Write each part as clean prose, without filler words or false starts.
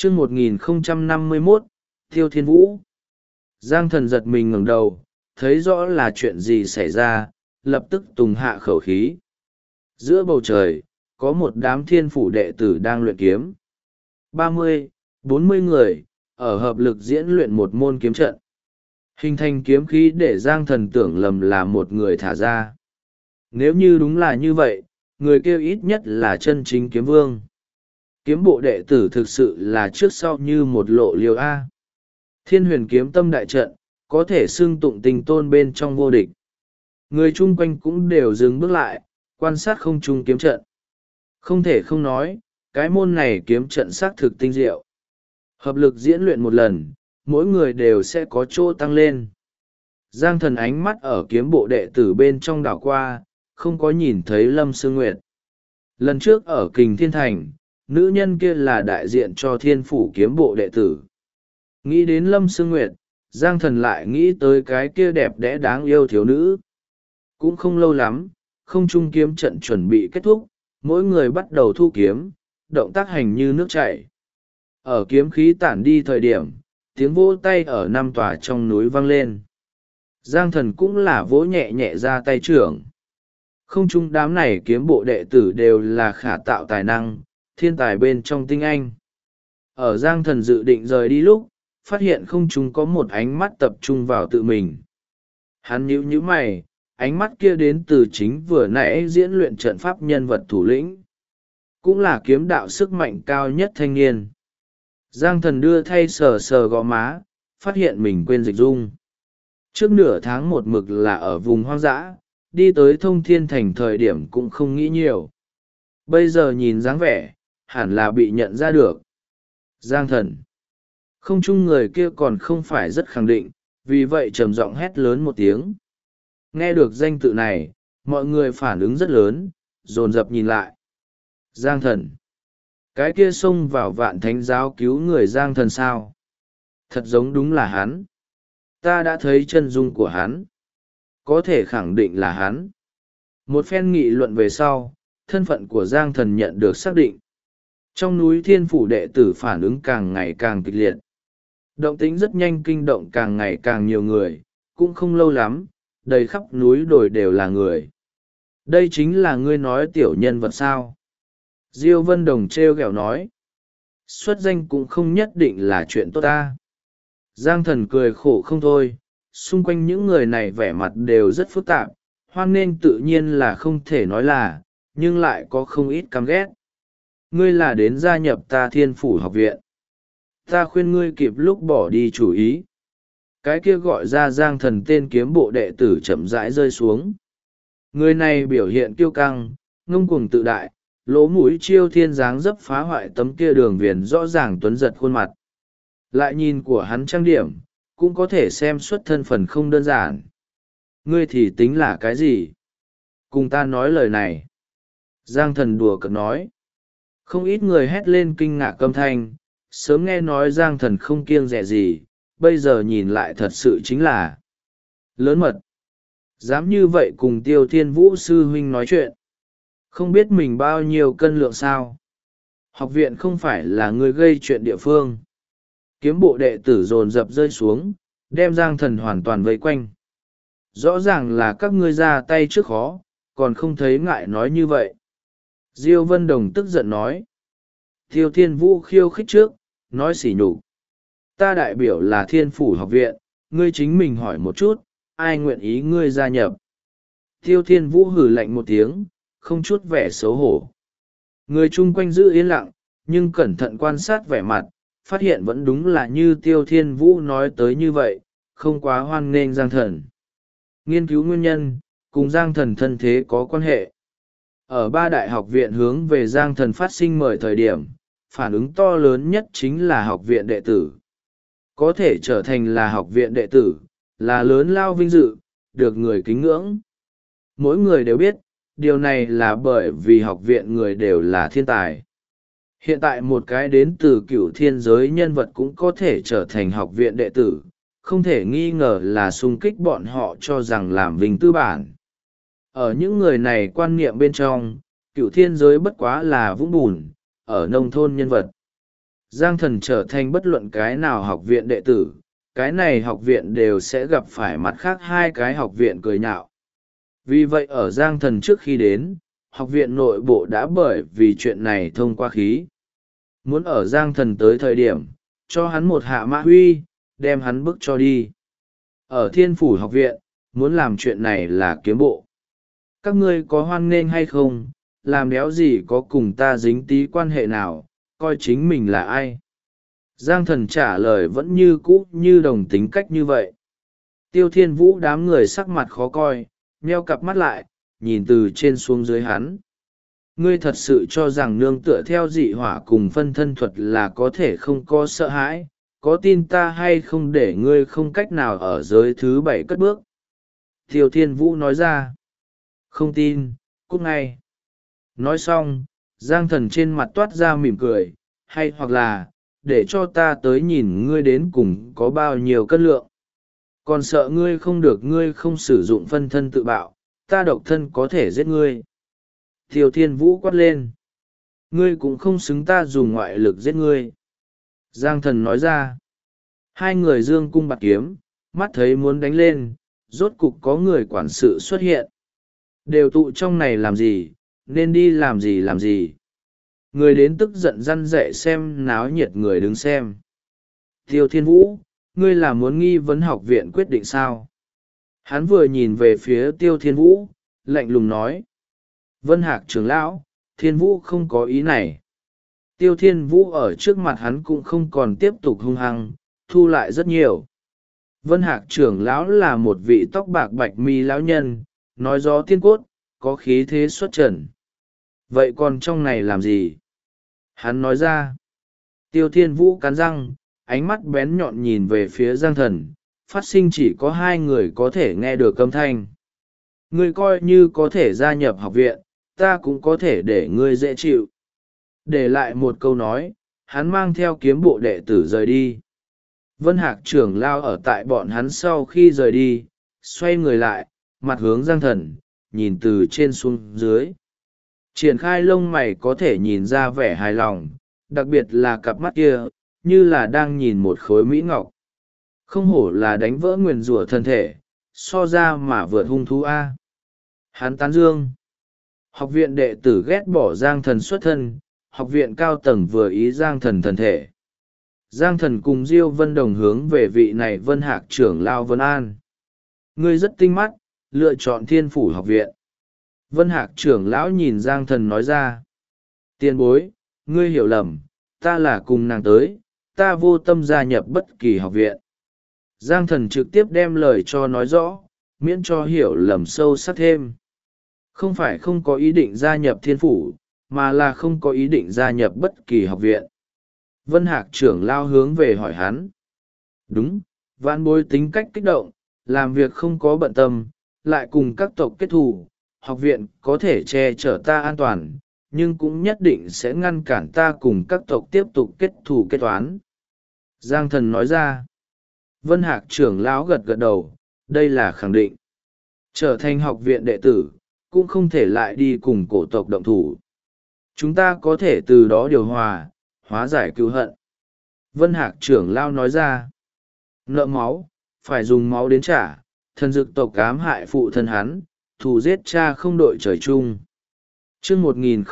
chương 1051, Tiêu Thiên Vũ. Giang Thần giật mình ngẩng đầu, thấy rõ là chuyện gì xảy ra, lập tức tùng hạ khẩu khí. Giữa bầu trời, có một đám thiên phủ đệ tử đang luyện kiếm. 30-40 người, ở hợp lực diễn luyện một môn kiếm trận. Hình thành kiếm khí để Giang Thần tưởng lầm là một người thả ra. Nếu như đúng là như vậy, người kêu ít nhất là chân chính kiếm vương. Kiếm bộ đệ tử thực sự là trước sau như một lộ liều A. Thiên huyền kiếm tâm đại trận, có thể xưng tụng tình tôn bên trong vô địch. Người chung quanh cũng đều dừng bước lại, quan sát không trung kiếm trận. Không thể không nói, cái môn này kiếm trận xác thực tinh diệu. Hợp lực diễn luyện một lần, mỗi người đều sẽ có chỗ tăng lên. Giang Thần ánh mắt ở kiếm bộ đệ tử bên trong đảo qua, không có nhìn thấy Lâm Sương Nguyệt. Lần trước ở Kình Thiên Thành, nữ nhân kia là đại diện cho thiên phủ kiếm bộ đệ tử. Nghĩ đến Lâm Sương Nguyệt, Giang Thần lại nghĩ tới cái kia đẹp đẽ đáng yêu thiếu nữ. Cũng không lâu lắm, không trung kiếm trận chuẩn bị kết thúc, mỗi người bắt đầu thu kiếm, động tác hành như nước chảy. Ở kiếm khí tản đi thời điểm, tiếng vỗ tay ở năm tòa trong núi vang lên. Giang Thần cũng là vỗ nhẹ nhẹ ra tay trưởng. Không trung đám này kiếm bộ đệ tử đều là khả tạo tài năng, thiên tài bên trong tinh anh. Ở Giang Thần dự định rời đi lúc, phát hiện không trung có một ánh mắt tập trung vào tự mình. Hắn nhíu nhíu mày, ánh mắt kia đến từ chính vừa nãy diễn luyện trận pháp nhân vật thủ lĩnh. Cũng là kiếm đạo sức mạnh cao nhất thanh niên. Giang Thần đưa thay sờ sờ gò má, phát hiện mình quên dịch dung. Trước nửa tháng một mực là ở vùng hoang dã, đi tới Thông Thiên Thành thời điểm cũng không nghĩ nhiều. Bây giờ nhìn dáng vẻ, hẳn là bị nhận ra được. Giang Thần. Không chung người kia còn không phải rất khẳng định, vì vậy trầm giọng hét lớn một tiếng. Nghe được danh tự này, mọi người phản ứng rất lớn, dồn dập nhìn lại. Giang Thần. Cái kia xông vào Vạn Thánh giáo cứu người Giang Thần sao? Thật giống đúng là hắn. Ta đã thấy chân dung của hắn. Có thể khẳng định là hắn. Một phen nghị luận về sau, thân phận của Giang Thần nhận được xác định. Trong núi thiên phủ đệ tử phản ứng càng ngày càng kịch liệt. Động tĩnh rất nhanh, kinh động càng ngày càng nhiều người, cũng không lâu lắm, đầy khắp núi đồi đều là người. Đây chính là ngươi nói tiểu nhân vật sao? Diêu Vân Đồng trêu ghẹo nói. Xuất danh cũng không nhất định là chuyện tốt ta. Giang Thần cười khổ không thôi, xung quanh những người này vẻ mặt đều rất phức tạp, hoan nghênh tự nhiên là không thể nói là, nhưng lại có không ít căm ghét. Ngươi là đến gia nhập ta Thiên Phủ học viện. Ta khuyên ngươi kịp lúc bỏ đi chủ ý. Cái kia gọi ra Giang Thần tên kiếm bộ đệ tử chậm rãi rơi xuống. Người này biểu hiện kiêu căng, ngông cuồng tự đại, lỗ mũi chiêu thiên dáng dấp phá hoại tấm kia đường viền rõ ràng tuấn giật khuôn mặt. Lại nhìn của hắn trang điểm, cũng có thể xem xuất thân phần không đơn giản. Ngươi thì tính là cái gì? Cùng ta nói lời này. Giang Thần đùa cợt nói. Không ít người hét lên kinh ngạc âm thanh, sớm nghe nói Giang Thần không kiêng dè gì, bây giờ nhìn lại thật sự chính là lớn mật. Dám như vậy cùng Tiêu Thiên Vũ sư huynh nói chuyện. Không biết mình bao nhiêu cân lượng sao. Học viện không phải là người gây chuyện địa phương. Kiếm bộ đệ tử dồn dập rơi xuống, đem Giang Thần hoàn toàn vây quanh. Rõ ràng là các ngươi ra tay trước khó, còn không thấy ngại nói như vậy. Diêu Vân Đồng tức giận nói. Tiêu Thiên Vũ khiêu khích trước, nói sỉ nhục. Ta đại biểu là Thiên Phủ học viện, ngươi chính mình hỏi một chút, ai nguyện ý ngươi gia nhập. Tiêu Thiên Vũ hử lạnh một tiếng, không chút vẻ xấu hổ. Người chung quanh giữ yên lặng, nhưng cẩn thận quan sát vẻ mặt, phát hiện vẫn đúng là như Tiêu Thiên Vũ nói tới như vậy, không quá hoan nghênh Giang Thần. Nghiên cứu nguyên nhân, cùng Giang Thần thân thế có quan hệ. Ở ba đại học viện hướng về Giang Thần phát sinh mời thời điểm, phản ứng to lớn nhất chính là học viện đệ tử. Có thể trở thành là học viện đệ tử, là lớn lao vinh dự, được người kính ngưỡng. Mỗi người đều biết, điều này là bởi vì học viện người đều là thiên tài. Hiện tại một cái đến từ cửu thiên giới nhân vật cũng có thể trở thành học viện đệ tử, không thể nghi ngờ là xung kích bọn họ cho rằng làm vinh tư bản. Ở những người này quan niệm bên trong, cửu thiên giới bất quá là vũng bùn, ở nông thôn nhân vật. Giang thần trở thành bất luận cái nào học viện đệ tử, cái này học viện đều sẽ gặp phải mặt khác hai cái học viện cười nhạo. Vì vậy ở Giang thần trước khi đến, học viện nội bộ đã bởi vì chuyện này thông qua khí. Muốn ở Giang thần tới thời điểm, cho hắn một hạ mã huy, đem hắn bức cho đi. Ở Thiên Phủ học viện, muốn làm chuyện này là kiếm bộ. Các ngươi có hoan nghênh hay không, làm đéo gì có cùng ta dính tí quan hệ nào, coi chính mình là ai. Giang thần trả lời vẫn như cũ như đồng tính cách như vậy. Tiêu Thiên Vũ đám người sắc mặt khó coi, nheo cặp mắt lại, nhìn từ trên xuống dưới hắn. Ngươi thật sự cho rằng nương tựa theo dị hỏa cùng phân thân thuật là có thể không có sợ hãi, có tin ta hay không để ngươi không cách nào ở giới thứ 7 cất bước. Tiêu Thiên Vũ nói ra. Không tin, cút ngay. Nói xong, Giang thần trên mặt toát ra mỉm cười, hay hoặc là, để cho ta tới nhìn ngươi đến cùng có bao nhiêu cân lượng. Còn sợ ngươi không được, ngươi không sử dụng phân thân tự bạo, ta độc thân có thể giết ngươi. Tiêu Thiên Vũ quát lên. Ngươi cũng không xứng ta dùng ngoại lực giết ngươi. Giang thần nói ra. Hai người dương cung bạt kiếm, mắt thấy muốn đánh lên, rốt cục có người quản sự xuất hiện. Đều tụ trong này làm gì, nên đi làm gì làm gì. Người đến tức giận răn dạy xem náo nhiệt người đứng xem. Tiêu Thiên Vũ, ngươi là muốn nghi vấn học viện quyết định sao? Hắn vừa nhìn về phía Tiêu Thiên Vũ, lạnh lùng nói. Vân Hạc trưởng lão, Thiên Vũ không có ý này. Tiêu Thiên Vũ ở trước mặt hắn cũng không còn tiếp tục hung hăng, thu lại rất nhiều. Vân Hạc trưởng lão là một vị tóc bạc bạch mi lão nhân, nói gió tiên cốt, có khí thế xuất trần. Vậy còn trong này làm gì? Hắn nói ra. Tiêu Thiên Vũ cắn răng, ánh mắt bén nhọn nhìn về phía Giang thần, phát sinh chỉ có hai người có thể nghe được âm thanh. Ngươi coi như có thể gia nhập học viện, ta cũng có thể để ngươi dễ chịu. Để lại một câu nói, hắn mang theo kiếm bộ đệ tử rời đi. Vân Hạc trưởng lao ở tại bọn hắn sau khi rời đi, xoay người lại, mặt hướng Giang thần, nhìn từ trên xuống dưới. Triển khai lông mày có thể nhìn ra vẻ hài lòng, đặc biệt là cặp mắt kia, như là đang nhìn một khối mỹ ngọc. Không hổ là đánh vỡ nguyền rủa thân thể, so ra mà vượt hung thú A. Hắn tán dương. Học viện đệ tử ghét bỏ Giang thần xuất thân, học viện cao tầng vừa ý Giang thần thân thể. Giang thần cùng Diêu Vân Đồng hướng về vị này Vân Hạc trưởng lao Vân An. Ngươi rất tinh mắt, lựa chọn Thiên Phủ học viện. Vân Hạc trưởng lão nhìn Giang thần nói ra. Tiền bối, ngươi hiểu lầm, ta là cùng nàng tới, ta vô tâm gia nhập bất kỳ học viện. Giang thần trực tiếp đem lời cho nói rõ, miễn cho hiểu lầm sâu sắc thêm. Không phải không có ý định gia nhập Thiên Phủ, mà là không có ý định gia nhập bất kỳ học viện. Vân Hạc trưởng lao hướng về hỏi hắn. Đúng, vãn bối tính cách kích động, làm việc không có bận tâm, lại cùng các tộc kết thù, học viện có thể che chở ta an toàn, nhưng cũng nhất định sẽ ngăn cản ta cùng các tộc tiếp tục kết thù kết toán. Giang thần nói ra. Vân Hạc trưởng lão gật gật đầu, đây là khẳng định. Trở thành học viện đệ tử, cũng không thể lại đi cùng cổ tộc động thủ. Chúng ta có thể từ đó điều hòa, hóa giải cựu hận. Vân Hạc trưởng lão nói ra. Nợ máu, phải dùng máu đến trả, thần dực tộc ám hại phụ thân hắn, thù giết cha không đội trời chung. Chương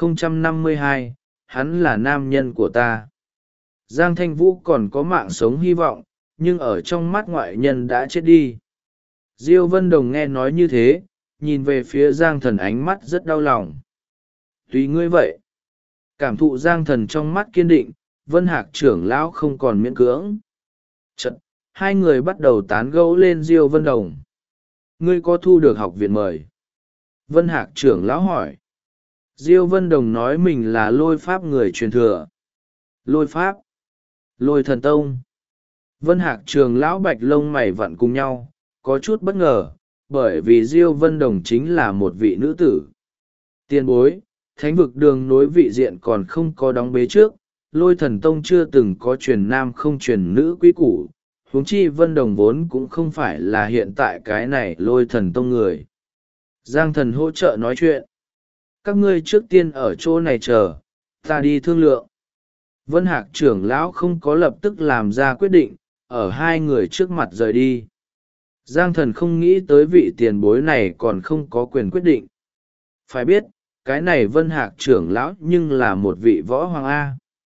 1052, hắn là nam nhân của ta. Giang Thanh Vũ còn có mạng sống hy vọng, nhưng ở trong mắt ngoại nhân đã chết đi. Diêu Vân Đồng nghe nói như thế, nhìn về phía Giang thần ánh mắt rất đau lòng. Tùy ngươi vậy. Cảm thụ Giang thần trong mắt kiên định, Vân Hạc trưởng lão không còn miễn cưỡng. Chật, hai người bắt đầu tán gẫu lên Diêu Vân Đồng. Ngươi có thu được học viện mời? Vân Hạc trưởng lão hỏi. Diêu Vân Đồng nói mình là lôi pháp người truyền thừa. Lôi pháp? Lôi thần tông? Vân Hạc trưởng lão bạch lông mày vặn cùng nhau, có chút bất ngờ, bởi vì Diêu Vân Đồng chính là một vị nữ tử. Tiền bối, thánh vực đường nối vị diện còn không có đóng bế trước, lôi thần tông chưa từng có truyền nam không truyền nữ quý củ, huống chi Vân Đồng vốn cũng không phải là hiện tại cái này lôi thần tông người. Giang thần hỗ trợ nói chuyện. Các ngươi trước tiên ở chỗ này chờ, ta đi thương lượng. Vân Hạc trưởng lão không có lập tức làm ra quyết định, ở hai người trước mặt rời đi. Giang Thần không nghĩ tới vị tiền bối này còn không có quyền quyết định. Phải biết, cái này Vân Hạc trưởng lão nhưng là một vị võ hoàng A.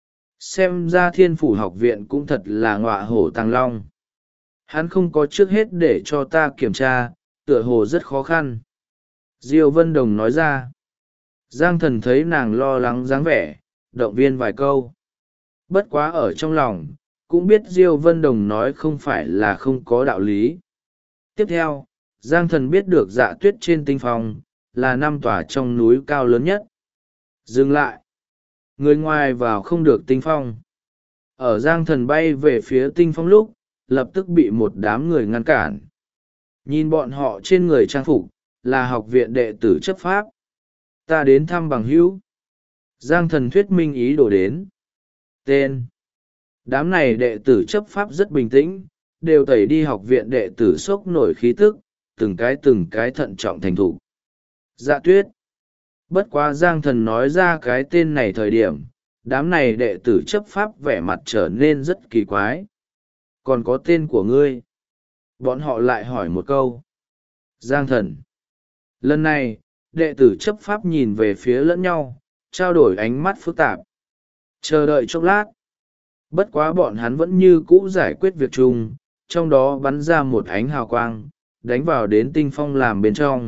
Xem ra Thiên Phủ học viện cũng thật là ngọa hổ tàng long. Hắn không có trước hết để cho ta kiểm tra, tựa hồ rất khó khăn. Diêu Vân Đồng nói ra. Giang Thần thấy nàng lo lắng dáng vẻ, động viên vài câu. Bất quá ở trong lòng, cũng biết Diêu Vân Đồng nói không phải là không có đạo lý. Tiếp theo, Giang Thần biết được Dạ Tuyết trên tinh phong, là 5 tòa trong núi cao lớn nhất. Dừng lại. Người ngoài vào không được tinh phong. Ở Giang Thần bay về phía tinh phong lúc, lập tức bị một đám người ngăn cản. Nhìn bọn họ trên người trang phục, là học viện đệ tử chấp pháp. Ta đến thăm bằng hữu. Giang Thần thuyết minh ý đồ đến. Tên. Đám này đệ tử chấp pháp rất bình tĩnh, đều tẩy đi học viện đệ tử sốc nổi khí tức, từng cái thận trọng thành thục. Dạ Tuyết. Bất quá Giang Thần nói ra cái tên này thời điểm, đám này đệ tử chấp pháp vẻ mặt trở nên rất kỳ quái. Còn có tên của ngươi? Bọn họ lại hỏi một câu. Giang Thần. Lần này, đệ tử chấp pháp nhìn về phía lẫn nhau, trao đổi ánh mắt phức tạp. Chờ đợi chốc lát. Bất quá bọn hắn vẫn như cũ giải quyết việc chung, trong đó bắn ra một ánh hào quang, đánh vào đến tinh phong làm bên trong.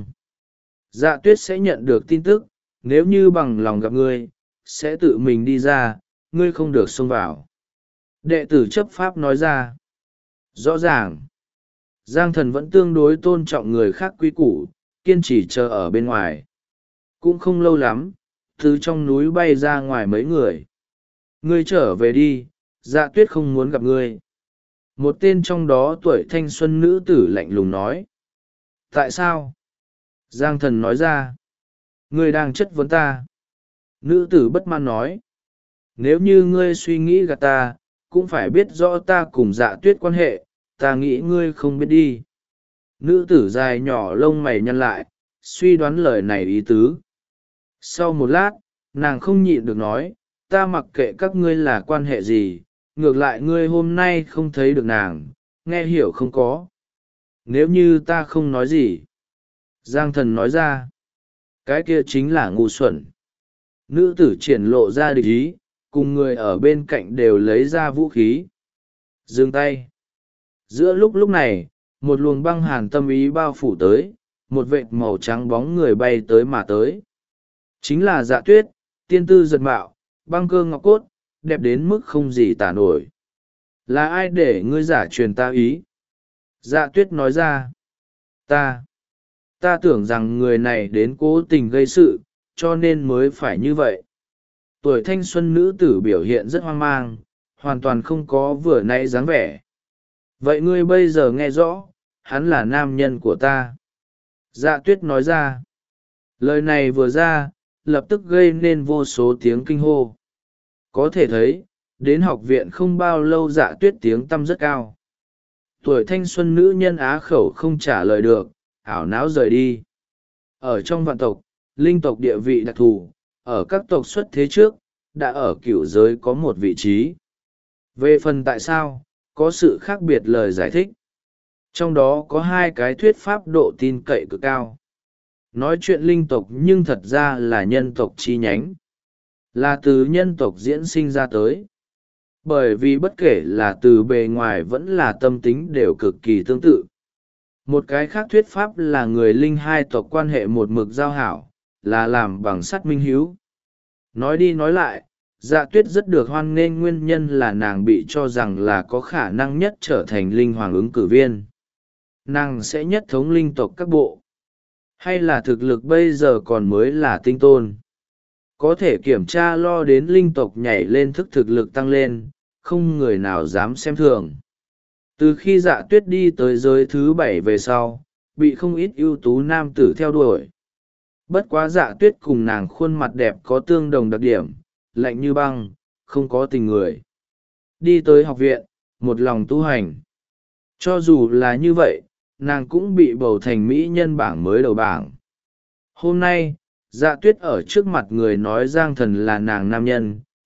Dạ Tuyết sẽ nhận được tin tức, nếu như bằng lòng gặp ngươi, sẽ tự mình đi ra, ngươi không được xông vào. Đệ tử chấp pháp nói ra. Rõ ràng, Giang Thần vẫn tương đối tôn trọng người khác quý củ, kiên trì chờ ở bên ngoài. Cũng không lâu lắm, từ trong núi bay ra ngoài mấy người. Ngươi trở về đi, Dạ Tuyết không muốn gặp ngươi. Một tên trong đó tuổi thanh xuân nữ tử lạnh lùng nói. Tại sao? Giang Thần nói ra. Ngươi đang chất vấn ta. Nữ tử bất mãn nói. Nếu như ngươi suy nghĩ gạt ta, cũng phải biết rõ ta cùng Dạ Tuyết quan hệ, ta nghĩ ngươi không biết đi. Nữ tử dài nhỏ lông mày nhăn lại, suy đoán lời này ý tứ. Sau một lát, nàng không nhịn được nói, ta mặc kệ các ngươi là quan hệ gì, ngược lại ngươi hôm nay không thấy được nàng, nghe hiểu không có. Nếu như ta không nói gì, Giang Thần nói ra, cái kia chính là ngu xuẩn. Nữ tử triển lộ ra địch ý, cùng người ở bên cạnh đều lấy ra vũ khí. Dừng tay. Giữa lúc này, một luồng băng hàn tâm ý bao phủ tới, một vệt màu trắng bóng người bay tới mà tới. Chính là Dạ Tuyết, tiên tư giật mạo, băng cơ ngọc cốt, đẹp đến mức không gì tả nổi. Là ai để ngươi giả truyền ta ý? Dạ Tuyết nói ra. Ta tưởng rằng người này đến cố tình gây sự, cho nên mới phải như vậy. Tuổi thanh xuân nữ tử biểu hiện rất hoang mang, hoàn toàn không có vừa nãy dáng vẻ. Vậy ngươi bây giờ nghe rõ, hắn là nam nhân của ta. Dạ Tuyết nói ra. Lời này vừa ra, lập tức gây nên vô số tiếng kinh hô. Có thể thấy, đến học viện không bao lâu Dạ Tuyết tiếng tăm rất cao. Tuổi thanh xuân nữ nhân á khẩu không trả lời được, ảo não rời đi. Ở trong vạn tộc, linh tộc địa vị đặc thù, ở các tộc xuất thế trước, đã ở cửu giới có một vị trí. Về phần tại sao, có sự khác biệt lời giải thích. Trong đó có 2 cái thuyết pháp độ tin cậy cực cao. Nói chuyện linh tộc nhưng thật ra là nhân tộc chi nhánh. Là từ nhân tộc diễn sinh ra tới. Bởi vì bất kể là từ bề ngoài vẫn là tâm tính đều cực kỳ tương tự. Một cái khác thuyết pháp là người linh 2 tộc quan hệ một mực giao hảo, là làm bằng sắt minh hiếu. Nói đi nói lại, Dạ Tuyết rất được hoan nghênh, nguyên nhân là nàng bị cho rằng là có khả năng nhất trở thành linh hoàng ứng cử viên. Nàng sẽ nhất thống linh tộc các bộ. Hay là thực lực bây giờ còn mới là tinh tôn. Có thể kiểm tra lo đến linh tộc nhảy lên thức thực lực tăng lên, không người nào dám xem thường. Từ khi Dạ Tuyết đi tới giới thứ 7 về sau, bị không ít ưu tú nam tử theo đuổi. Bất quá Dạ Tuyết cùng nàng khuôn mặt đẹp có tương đồng đặc điểm, lạnh như băng, không có tình người. Đi tới học viện, một lòng tu hành. Cho dù là như vậy, nàng cũng bị bầu thành mỹ nhân bảng mới đầu bảng. Hôm nay, Dạ Tuyết ở trước mặt người nói Giang Thần là nàng nam nhân,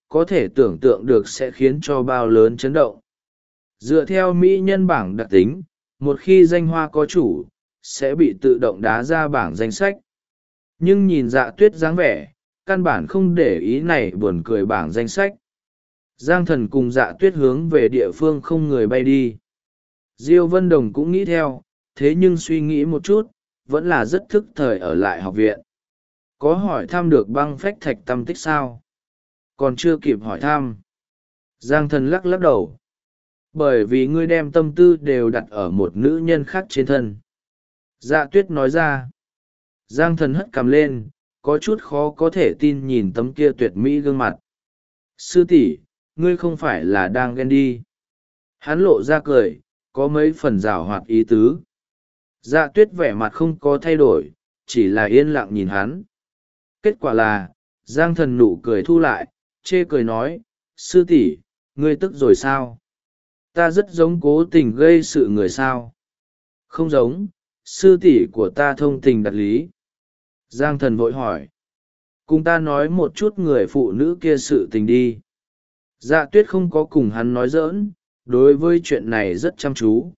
có thể tưởng tượng được sẽ khiến cho bao lớn chấn động. Dựa theo mỹ nhân bảng đặc tính, một khi danh hoa có chủ, sẽ bị tự động đá ra bảng danh sách. Nhưng nhìn Dạ Tuyết dáng vẻ, căn bản không để ý này buồn cười bảng danh sách. Giang Thần cùng Dạ Tuyết hướng về địa phương không người bay đi. Diêu Vân Đồng cũng nghĩ theo, thế nhưng suy nghĩ một chút, vẫn là rất thức thời ở lại học viện. Có hỏi thăm được băng phách thạch tâm tích sao? Còn chưa kịp hỏi thăm. Giang Thần lắc lắc đầu. Bởi vì ngươi đem tâm tư đều đặt ở một nữ nhân khác trên thân. Dạ Tuyết nói ra. Giang Thần hất cằm lên, có chút khó có thể tin nhìn tấm kia tuyệt mỹ gương mặt. Sư tỷ, ngươi không phải là đang ghen đi. Hắn lộ ra cười, có mấy phần rào hoạt ý tứ. Dạ Tuyết vẻ mặt không có thay đổi, chỉ là yên lặng nhìn hắn. Kết quả là, Giang Thần nụ cười thu lại, chê cười nói, sư tỷ, ngươi tức rồi sao? Ta rất giống cố tình gây sự người sao? Không giống, sư tỷ của ta thông tình đạt lý. Giang Thần vội hỏi. Cùng ta nói một chút người phụ nữ kia sự tình đi. Dạ Tuyết không có cùng hắn nói giỡn, đối với chuyện này rất chăm chú.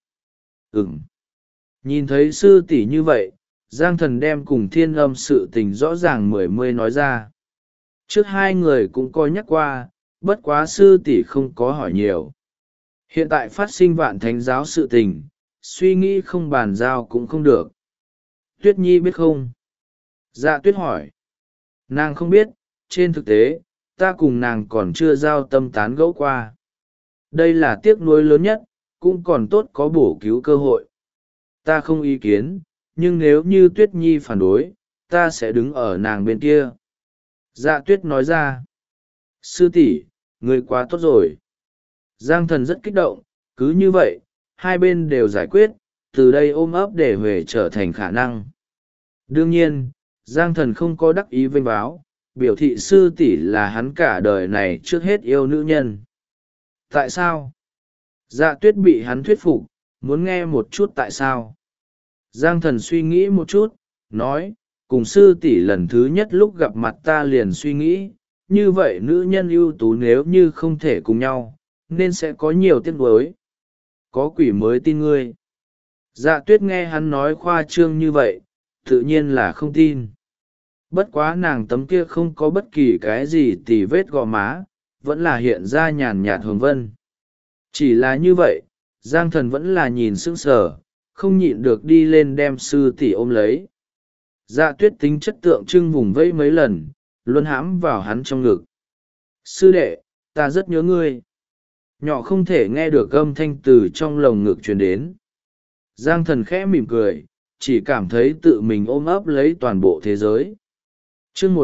Nhìn thấy sư tỷ như vậy, Giang Thần đem cùng Thiên Âm sự tình rõ ràng mươi nói ra. Trước hai người cũng coi nhắc qua, bất quá sư tỷ không có hỏi nhiều. Hiện tại phát sinh Vạn Thánh giáo sự tình, suy nghĩ không bàn giao cũng không được. Tuyết Nhi biết không? Dạ Tuyết hỏi. Nàng không biết, trên thực tế, ta cùng nàng còn chưa giao tâm tán gẫu qua. Đây là tiếc nuối lớn nhất, cũng còn tốt có bổ cứu cơ hội. Ta không ý kiến, nhưng nếu như Tuyết Nhi phản đối, ta sẽ đứng ở nàng bên kia. Dạ Tuyết nói ra. Sư tỷ, ngươi quá tốt rồi. Giang Thần rất kích động, cứ như vậy, hai bên đều giải quyết, từ đây ôm ấp để Huệ trở thành khả năng. Đương nhiên, Giang Thần không có đắc ý vênh báo, biểu thị sư tỷ là hắn cả đời này trước hết yêu nữ nhân. Tại sao? Dạ Tuyết bị hắn thuyết phục, muốn nghe một chút tại sao. Giang Thần suy nghĩ một chút, nói, cùng sư tỷ lần thứ nhất lúc gặp mặt ta liền suy nghĩ, như vậy nữ nhân ưu tú nếu như không thể cùng nhau, nên sẽ có nhiều tiếc nuối. Có quỷ mới tin ngươi. Dạ Tuyết nghe hắn nói khoa trương như vậy, tự nhiên là không tin. Bất quá nàng tấm kia không có bất kỳ cái gì tì vết gò má, vẫn là hiện ra nhàn nhạt hồng vân. Chỉ là như vậy, Giang Thần vẫn là nhìn sững sờ, không nhịn được đi lên đem sư tỷ ôm lấy. Dạ Tuyết tính chất tượng trưng vùng vẫy mấy lần, luân hãm vào hắn trong ngực. Sư đệ, ta rất nhớ ngươi. Nhỏ không thể nghe được âm thanh từ trong lồng ngực truyền đến. Giang Thần khẽ mỉm cười, chỉ cảm thấy tự mình ôm ấp lấy toàn bộ thế giới. Chương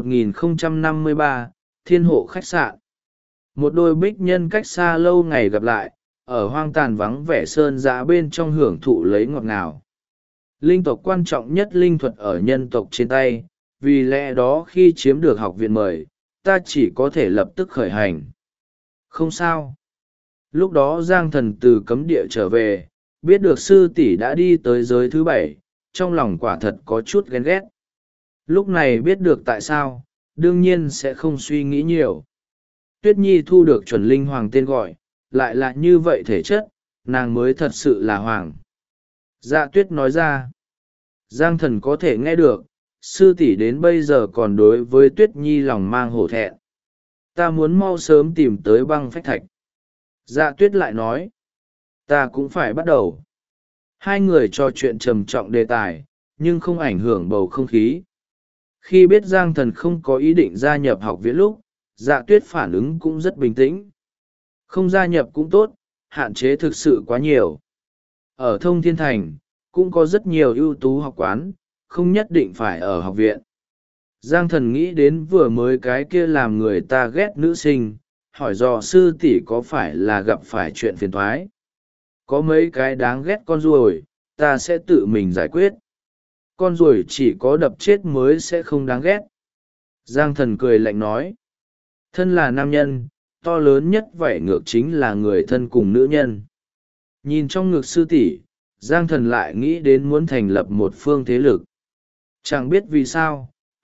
1053, Thiên hộ khách sạn. Một đôi bích nhân cách xa lâu ngày gặp lại, ở hoang tàn vắng vẻ sơn dã bên trong hưởng thụ lấy ngọt ngào. Linh tộc quan trọng nhất linh thuật ở nhân tộc trên tay, vì lẽ đó khi chiếm được học viện mời, ta chỉ có thể lập tức khởi hành. Không sao. Lúc đó Giang Thần từ cấm địa trở về, biết được sư tỷ đã đi tới giới thứ 7, trong lòng quả thật có chút ghen ghét. Lúc này biết được tại sao, đương nhiên sẽ không suy nghĩ nhiều. Tuyết Nhi thu được chuẩn linh hoàng tên gọi, lại là như vậy thể chất, nàng mới thật sự là hoàng. Dạ Tuyết nói ra. Giang Thần có thể nghe được, sư tỷ đến bây giờ còn đối với Tuyết Nhi lòng mang hổ thẹn. Ta muốn mau sớm tìm tới băng phách thạch. Dạ Tuyết lại nói. Ta cũng phải bắt đầu. Hai người trò chuyện trầm trọng đề tài, nhưng không ảnh hưởng bầu không khí. Khi biết Giang Thần không có ý định gia nhập học viện lúc, Dạ Tuyết phản ứng cũng rất bình tĩnh. Không gia nhập cũng tốt, hạn chế thực sự quá nhiều. Ở Thông Thiên Thành, cũng có rất nhiều ưu tú học quán, không nhất định phải ở học viện. Giang Thần nghĩ đến vừa mới cái kia làm người ta ghét nữ sinh, hỏi dò sư tỷ có phải là gặp phải chuyện phiền thoái. Có mấy cái đáng ghét con ruồi, ta sẽ tự mình giải quyết. Con ruồi chỉ có đập chết mới sẽ không đáng ghét. Giang Thần cười lạnh nói. Thân là nam nhân, to lớn nhất vảy ngược chính là người thân cùng nữ nhân. Nhìn trong ngực sư tỷ, Giang Thần lại nghĩ đến muốn thành lập một phương thế lực. Chẳng biết vì sao,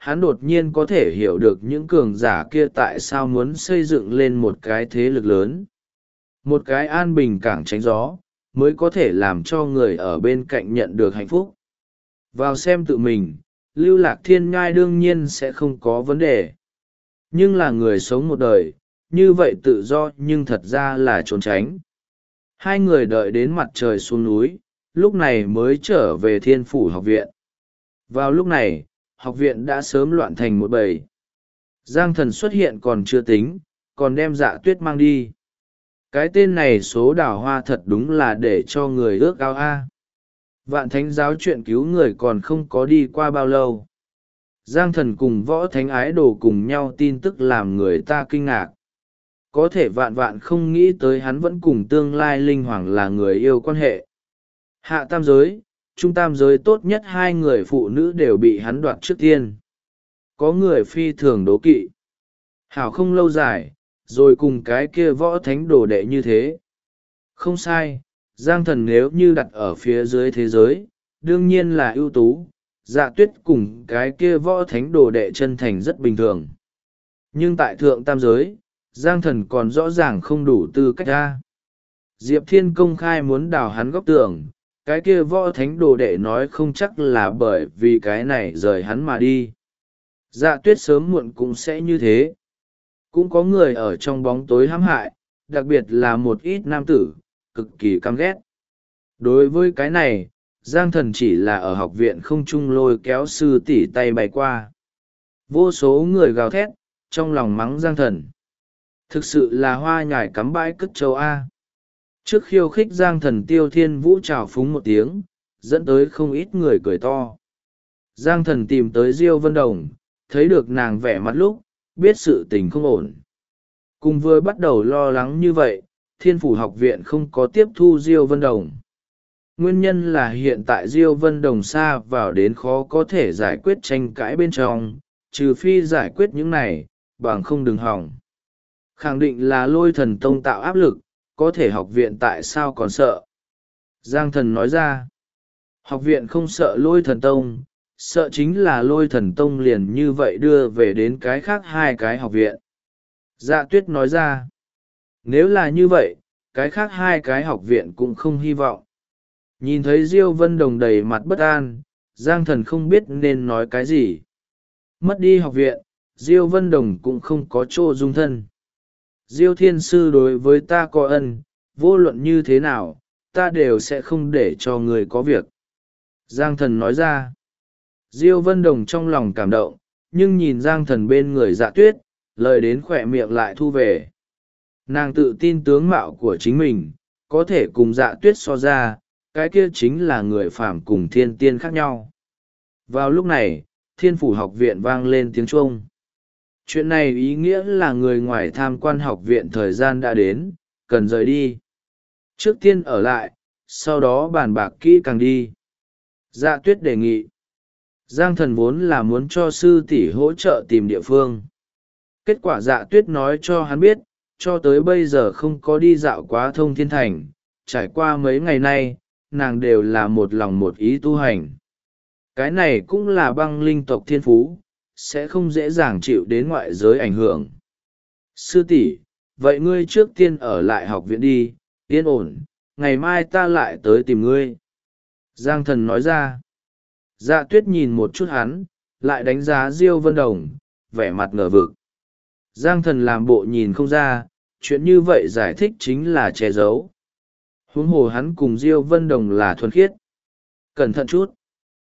hắn đột nhiên có thể hiểu được những cường giả kia tại sao muốn xây dựng lên một cái thế lực lớn. Một cái an bình cảng tránh gió, mới có thể làm cho người ở bên cạnh nhận được hạnh phúc. Vào xem tự mình, Lưu Lạc Thiên Nhai đương nhiên sẽ không có vấn đề. Nhưng là người sống một đời, như vậy tự do nhưng thật ra là trốn tránh. Hai người đợi đến mặt trời xuống núi, lúc này mới trở về Thiên Phủ học viện. Vào lúc này, học viện đã sớm loạn thành một bầy. Giang Thần xuất hiện còn chưa tính, còn đem Dạ Tuyết mang đi. Cái tên này số đào hoa thật đúng là để cho người ước ao a. Vạn Thánh giáo chuyện cứu người còn không có đi qua bao lâu. Giang Thần cùng Võ Thánh ái đồ cùng nhau tin tức làm người ta kinh ngạc. Có thể vạn không nghĩ tới hắn vẫn cùng tương lai linh hoàng là người yêu quan hệ. Hạ tam giới, trung tam giới tốt nhất hai người phụ nữ đều bị hắn đoạt trước tiên. Có người phi thường đố kỵ. Hảo không lâu dài, rồi cùng cái kia Võ Thánh đồ đệ như thế. Không sai, Giang Thần nếu như đặt ở phía dưới thế giới, đương nhiên là ưu tú. Dạ Tuyết cùng cái kia Võ Thánh đồ đệ chân thành rất bình thường. Nhưng tại thượng tam giới, Giang Thần còn rõ ràng không đủ tư cách ra. Diệp Thiên công khai muốn đào hắn góc tường, cái kia Võ Thánh đồ đệ nói không chắc là bởi vì cái này rời hắn mà đi. Dạ Tuyết sớm muộn cũng sẽ như thế. Cũng có người ở trong bóng tối hãm hại, đặc biệt là một ít nam tử, cực kỳ căm ghét. Đối với cái này, Giang Thần chỉ là ở học viện không trung lôi kéo sư tỷ tay bay qua. Vô số người gào thét, trong lòng mắng Giang Thần. Thực sự là hoa nhài cắm bãi cất châu A. Trước khiêu khích Giang Thần Tiêu Thiên Vũ trào phúng một tiếng, dẫn tới không ít người cười to. Giang Thần tìm tới Diêu Vân Đồng, thấy được nàng vẻ mặt lúc, biết sự tình không ổn. Cùng vừa bắt đầu lo lắng như vậy, Thiên Phủ học viện không có tiếp thu Diêu Vân Đồng. Nguyên nhân là hiện tại Diêu Vân Đồng xa vào đến khó có thể giải quyết tranh cãi bên trong, trừ phi giải quyết những này, bằng không đừng hỏng. Khẳng định là Lôi Thần Tông tạo áp lực, có thể học viện tại sao còn sợ. Giang Thần nói ra, học viện không sợ Lôi Thần Tông, sợ chính là Lôi Thần Tông liền như vậy đưa về đến cái khác hai cái học viện. Dạ Tuyết nói ra, nếu là như vậy, cái khác hai cái học viện cũng không hy vọng. Nhìn thấy Diêu Vân Đồng đầy mặt bất an, Giang Thần không biết nên nói cái gì. Mất đi học viện, Diêu Vân Đồng cũng không có chỗ dung thân. Diêu Thiên Sư đối với ta có ân, vô luận như thế nào, ta đều sẽ không để cho người có việc. Giang Thần nói ra. Diêu Vân Đồng trong lòng cảm động, nhưng nhìn Giang Thần bên người Dạ Tuyết, lời đến khỏe miệng lại thu về. Nàng tự tin tướng mạo của chính mình, có thể cùng Dạ Tuyết so ra, cái kia chính là người phàm cùng thiên tiên khác nhau. Vào lúc này, Thiên Phủ học viện vang lên tiếng chuông. Chuyện này ý nghĩa là người ngoài tham quan học viện thời gian đã đến, cần rời đi. Trước tiên ở lại, sau đó bàn bạc kỹ càng đi. Dạ Tuyết đề nghị. Giang Thần vốn là muốn cho sư tỷ hỗ trợ tìm địa phương. Kết quả Dạ Tuyết nói cho hắn biết, cho tới bây giờ không có đi dạo quá Thông Thiên Thành, trải qua mấy ngày nay, nàng đều là một lòng một ý tu hành. Cái này cũng là băng linh tộc thiên phú, sẽ không dễ dàng chịu đến ngoại giới ảnh hưởng. Sư tỷ, vậy ngươi trước tiên ở lại học viện đi, yên ổn, ngày mai ta lại tới tìm ngươi. Giang Thần nói ra. Dạ Tuyết nhìn một chút hắn, lại đánh giá Diêu Vân Đồng, vẻ mặt ngờ vực. Giang Thần làm bộ nhìn không ra, chuyện như vậy giải thích chính là che giấu. Huống hồ hắn cùng Diêu Vân Đồng là thuần khiết. Cẩn thận chút.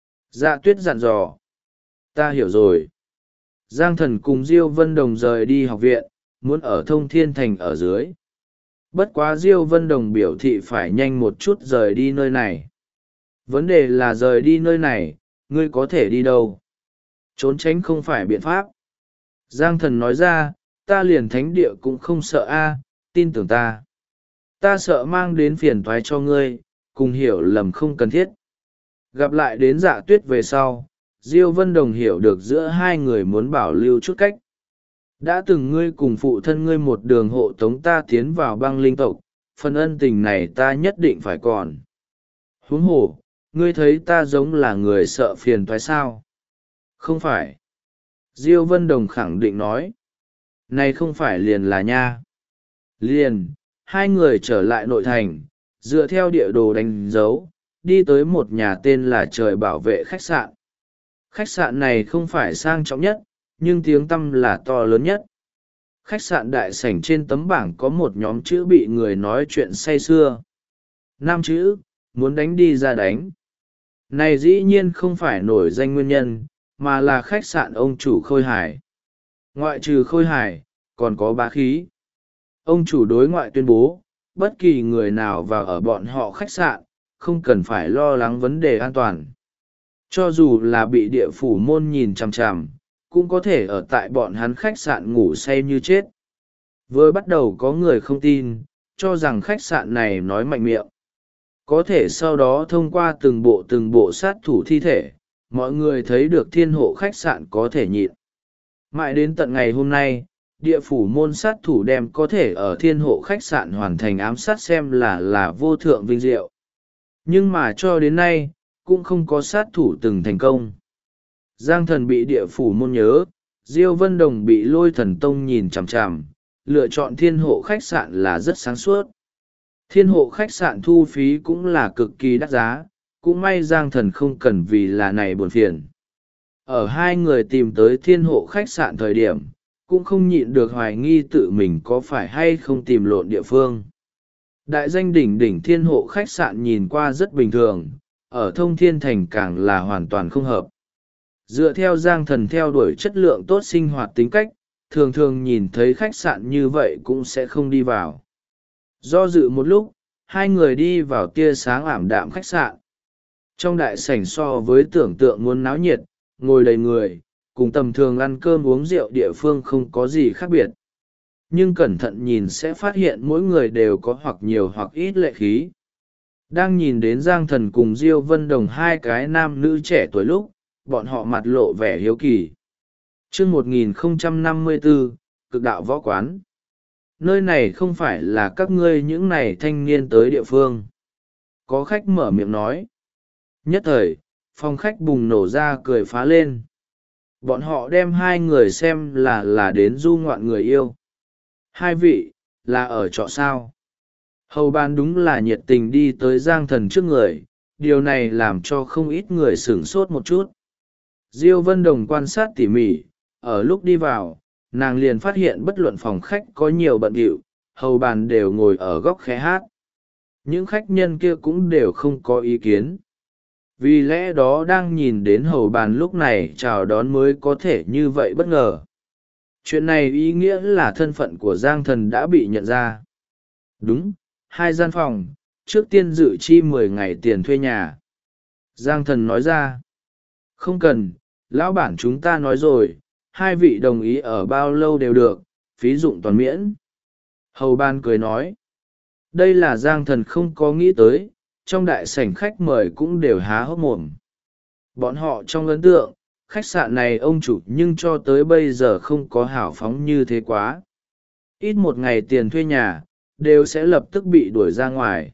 Dạ Tuyết dặn dò. Ta hiểu rồi. Giang Thần cùng Diêu Vân Đồng rời đi học viện, muốn ở Thông Thiên Thành ở dưới. Bất quá Diêu Vân Đồng biểu thị phải nhanh một chút rời đi nơi này. Vấn đề là rời đi nơi này, ngươi có thể đi đâu? Trốn tránh không phải biện pháp. Giang Thần nói ra, ta liền thánh địa cũng không sợ a, tin tưởng ta. Ta sợ mang đến phiền toái cho ngươi, cùng hiểu lầm không cần thiết. Gặp lại đến Dạ Tuyết về sau, Diêu Vân Đồng hiểu được giữa hai người muốn bảo lưu chút cách. Đã từng ngươi cùng phụ thân ngươi một đường hộ tống ta tiến vào băng linh tộc, phần ân tình này ta nhất định phải còn. Huống hồ, ngươi thấy ta giống là người sợ phiền toái sao? Không phải. Diêu Vân Đồng khẳng định nói. Này không phải liền là nha. Liền, hai người trở lại nội thành, dựa theo địa đồ đánh dấu, đi tới một nhà tên là Trời Bảo Vệ khách sạn. Khách sạn này không phải sang trọng nhất, nhưng tiếng tăm là to lớn nhất. Khách sạn đại sảnh trên tấm bảng có một nhóm chữ bị người nói chuyện say sưa. 5 chữ, muốn đánh đi ra đánh. Này dĩ nhiên không phải nổi danh nguyên nhân, mà là khách sạn ông chủ Khôi Hải. Ngoại trừ Khôi Hải, còn có bá khí. Ông chủ đối ngoại tuyên bố, bất kỳ người nào vào ở bọn họ khách sạn, không cần phải lo lắng vấn đề an toàn. Cho dù là bị địa phủ môn nhìn chằm chằm, cũng có thể ở tại bọn hắn khách sạn ngủ say như chết. Vừa bắt đầu có người không tin, cho rằng khách sạn này nói mạnh miệng. Có thể sau đó thông qua từng bộ sát thủ thi thể, mọi người thấy được thiên hộ khách sạn có thể nhịn. Mãi đến tận ngày hôm nay, địa phủ môn sát thủ đem có thể ở thiên hộ khách sạn hoàn thành ám sát xem là vô thượng vinh diệu. Nhưng mà cho đến nay, cũng không có sát thủ từng thành công. Giang Thần bị địa phủ môn nhớ, Diêu Vân Đồng bị Lôi Thần Tông nhìn chằm chằm, lựa chọn thiên hộ khách sạn là rất sáng suốt. Thiên hộ khách sạn thu phí cũng là cực kỳ đắt giá, cũng may Giang Thần không cần vì là này buồn phiền. Ở hai người tìm tới thiên hộ khách sạn thời điểm, cũng không nhịn được hoài nghi tự mình có phải hay không tìm lộn địa phương. Đại danh đỉnh đỉnh thiên hộ khách sạn nhìn qua rất bình thường, ở Thông Thiên Thành càng là hoàn toàn không hợp. Dựa theo Giang Thần theo đuổi chất lượng tốt sinh hoạt tính cách, thường thường nhìn thấy khách sạn như vậy cũng sẽ không đi vào. Do dự một lúc, hai người đi vào tia sáng ảm đạm khách sạn. Trong đại sảnh so với tưởng tượng muốn náo nhiệt, ngồi đầy người, cùng tầm thường ăn cơm uống rượu địa phương không có gì khác biệt. Nhưng cẩn thận nhìn sẽ phát hiện mỗi người đều có hoặc nhiều hoặc ít lệ khí. Đang nhìn đến Giang Thần cùng Diêu Vân Đồng hai cái nam nữ trẻ tuổi lúc, bọn họ mặt lộ vẻ hiếu kỳ. Chương 1054, Cực đạo võ quán. Nơi này không phải là các ngươi những này thanh niên tới địa phương. Có khách mở miệng nói. Nhất thời, phòng khách bùng nổ ra cười phá lên. Bọn họ đem hai người xem là đến du ngoạn người yêu. Hai vị, là ở trọ sao? Hầu bàn đúng là nhiệt tình đi tới Giang Thần trước người, điều này làm cho không ít người sửng sốt một chút. Diêu Vân Đồng quan sát tỉ mỉ, ở lúc đi vào, nàng liền phát hiện bất luận phòng khách có nhiều bận rộn, hầu bàn đều ngồi ở góc khẽ hát. Những khách nhân kia cũng đều không có ý kiến. Vì lẽ đó đang nhìn đến hầu bàn lúc này chào đón mới có thể như vậy bất ngờ. Chuyện này ý nghĩa là thân phận của Giang Thần đã bị nhận ra. Đúng, 2 gian phòng, trước tiên dự chi 10 ngày tiền thuê nhà. Giang Thần nói ra. Không cần, lão bản chúng ta nói rồi, hai vị đồng ý ở bao lâu đều được, phí dụng toàn miễn. Hầu ban cười nói. Đây là Giang Thần không có nghĩ tới, trong đại sảnh khách mời cũng đều há hốc mồm. Bọn họ trong ấn tượng, khách sạn này ông chủ nhưng cho tới bây giờ không có hảo phóng như thế quá. Ít một ngày tiền thuê nhà, đều sẽ lập tức bị đuổi ra ngoài.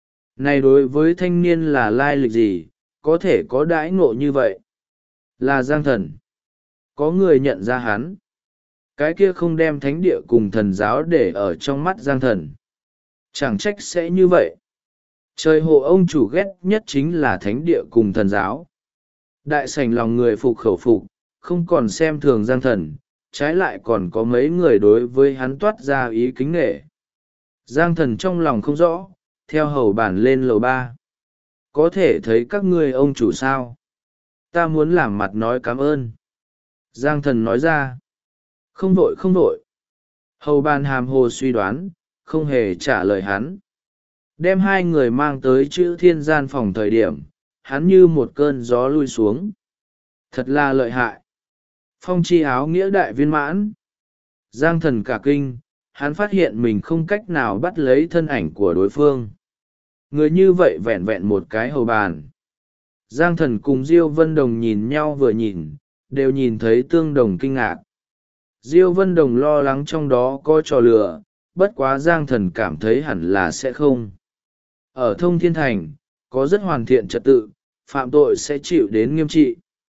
Này đối với thanh niên là lai lịch gì, có thể có đãi ngộ như vậy? Là Giang Thần. Có người nhận ra hắn. Cái kia không đem thánh địa cùng thần giáo để ở trong mắt Giang Thần. Chẳng trách sẽ như vậy. Trời hộ ông chủ ghét nhất chính là thánh địa cùng thần giáo. Đại sảnh lòng người phục khẩu phục, không còn xem thường Giang Thần, trái lại còn có mấy người đối với hắn toát ra ý kính nể. Giang Thần trong lòng không rõ, theo hầu bản lên lầu 3. Có thể thấy các ngươi ông chủ sao? Ta muốn làm mặt nói cảm ơn. Giang Thần nói ra. Không vội không vội. Hầu bàn hàm hồ suy đoán, không hề trả lời hắn. Đem hai người mang tới chữ thiên gian phòng thời điểm, hắn như một cơn gió lui xuống. Thật là lợi hại. Phong chi áo nghĩa đại viên mãn. Giang Thần cả kinh, hắn phát hiện mình không cách nào bắt lấy thân ảnh của đối phương. Người như vậy vẹn vẹn một cái hầu bàn. Giang Thần cùng Diêu Vân Đồng nhìn nhau vừa nhìn, đều nhìn thấy tương đồng kinh ngạc. Diêu Vân Đồng lo lắng trong đó có trò lừa, bất quá Giang Thần cảm thấy hẳn là sẽ không. Ở Thông Thiên Thành, có rất hoàn thiện trật tự, phạm tội sẽ chịu đến nghiêm trị.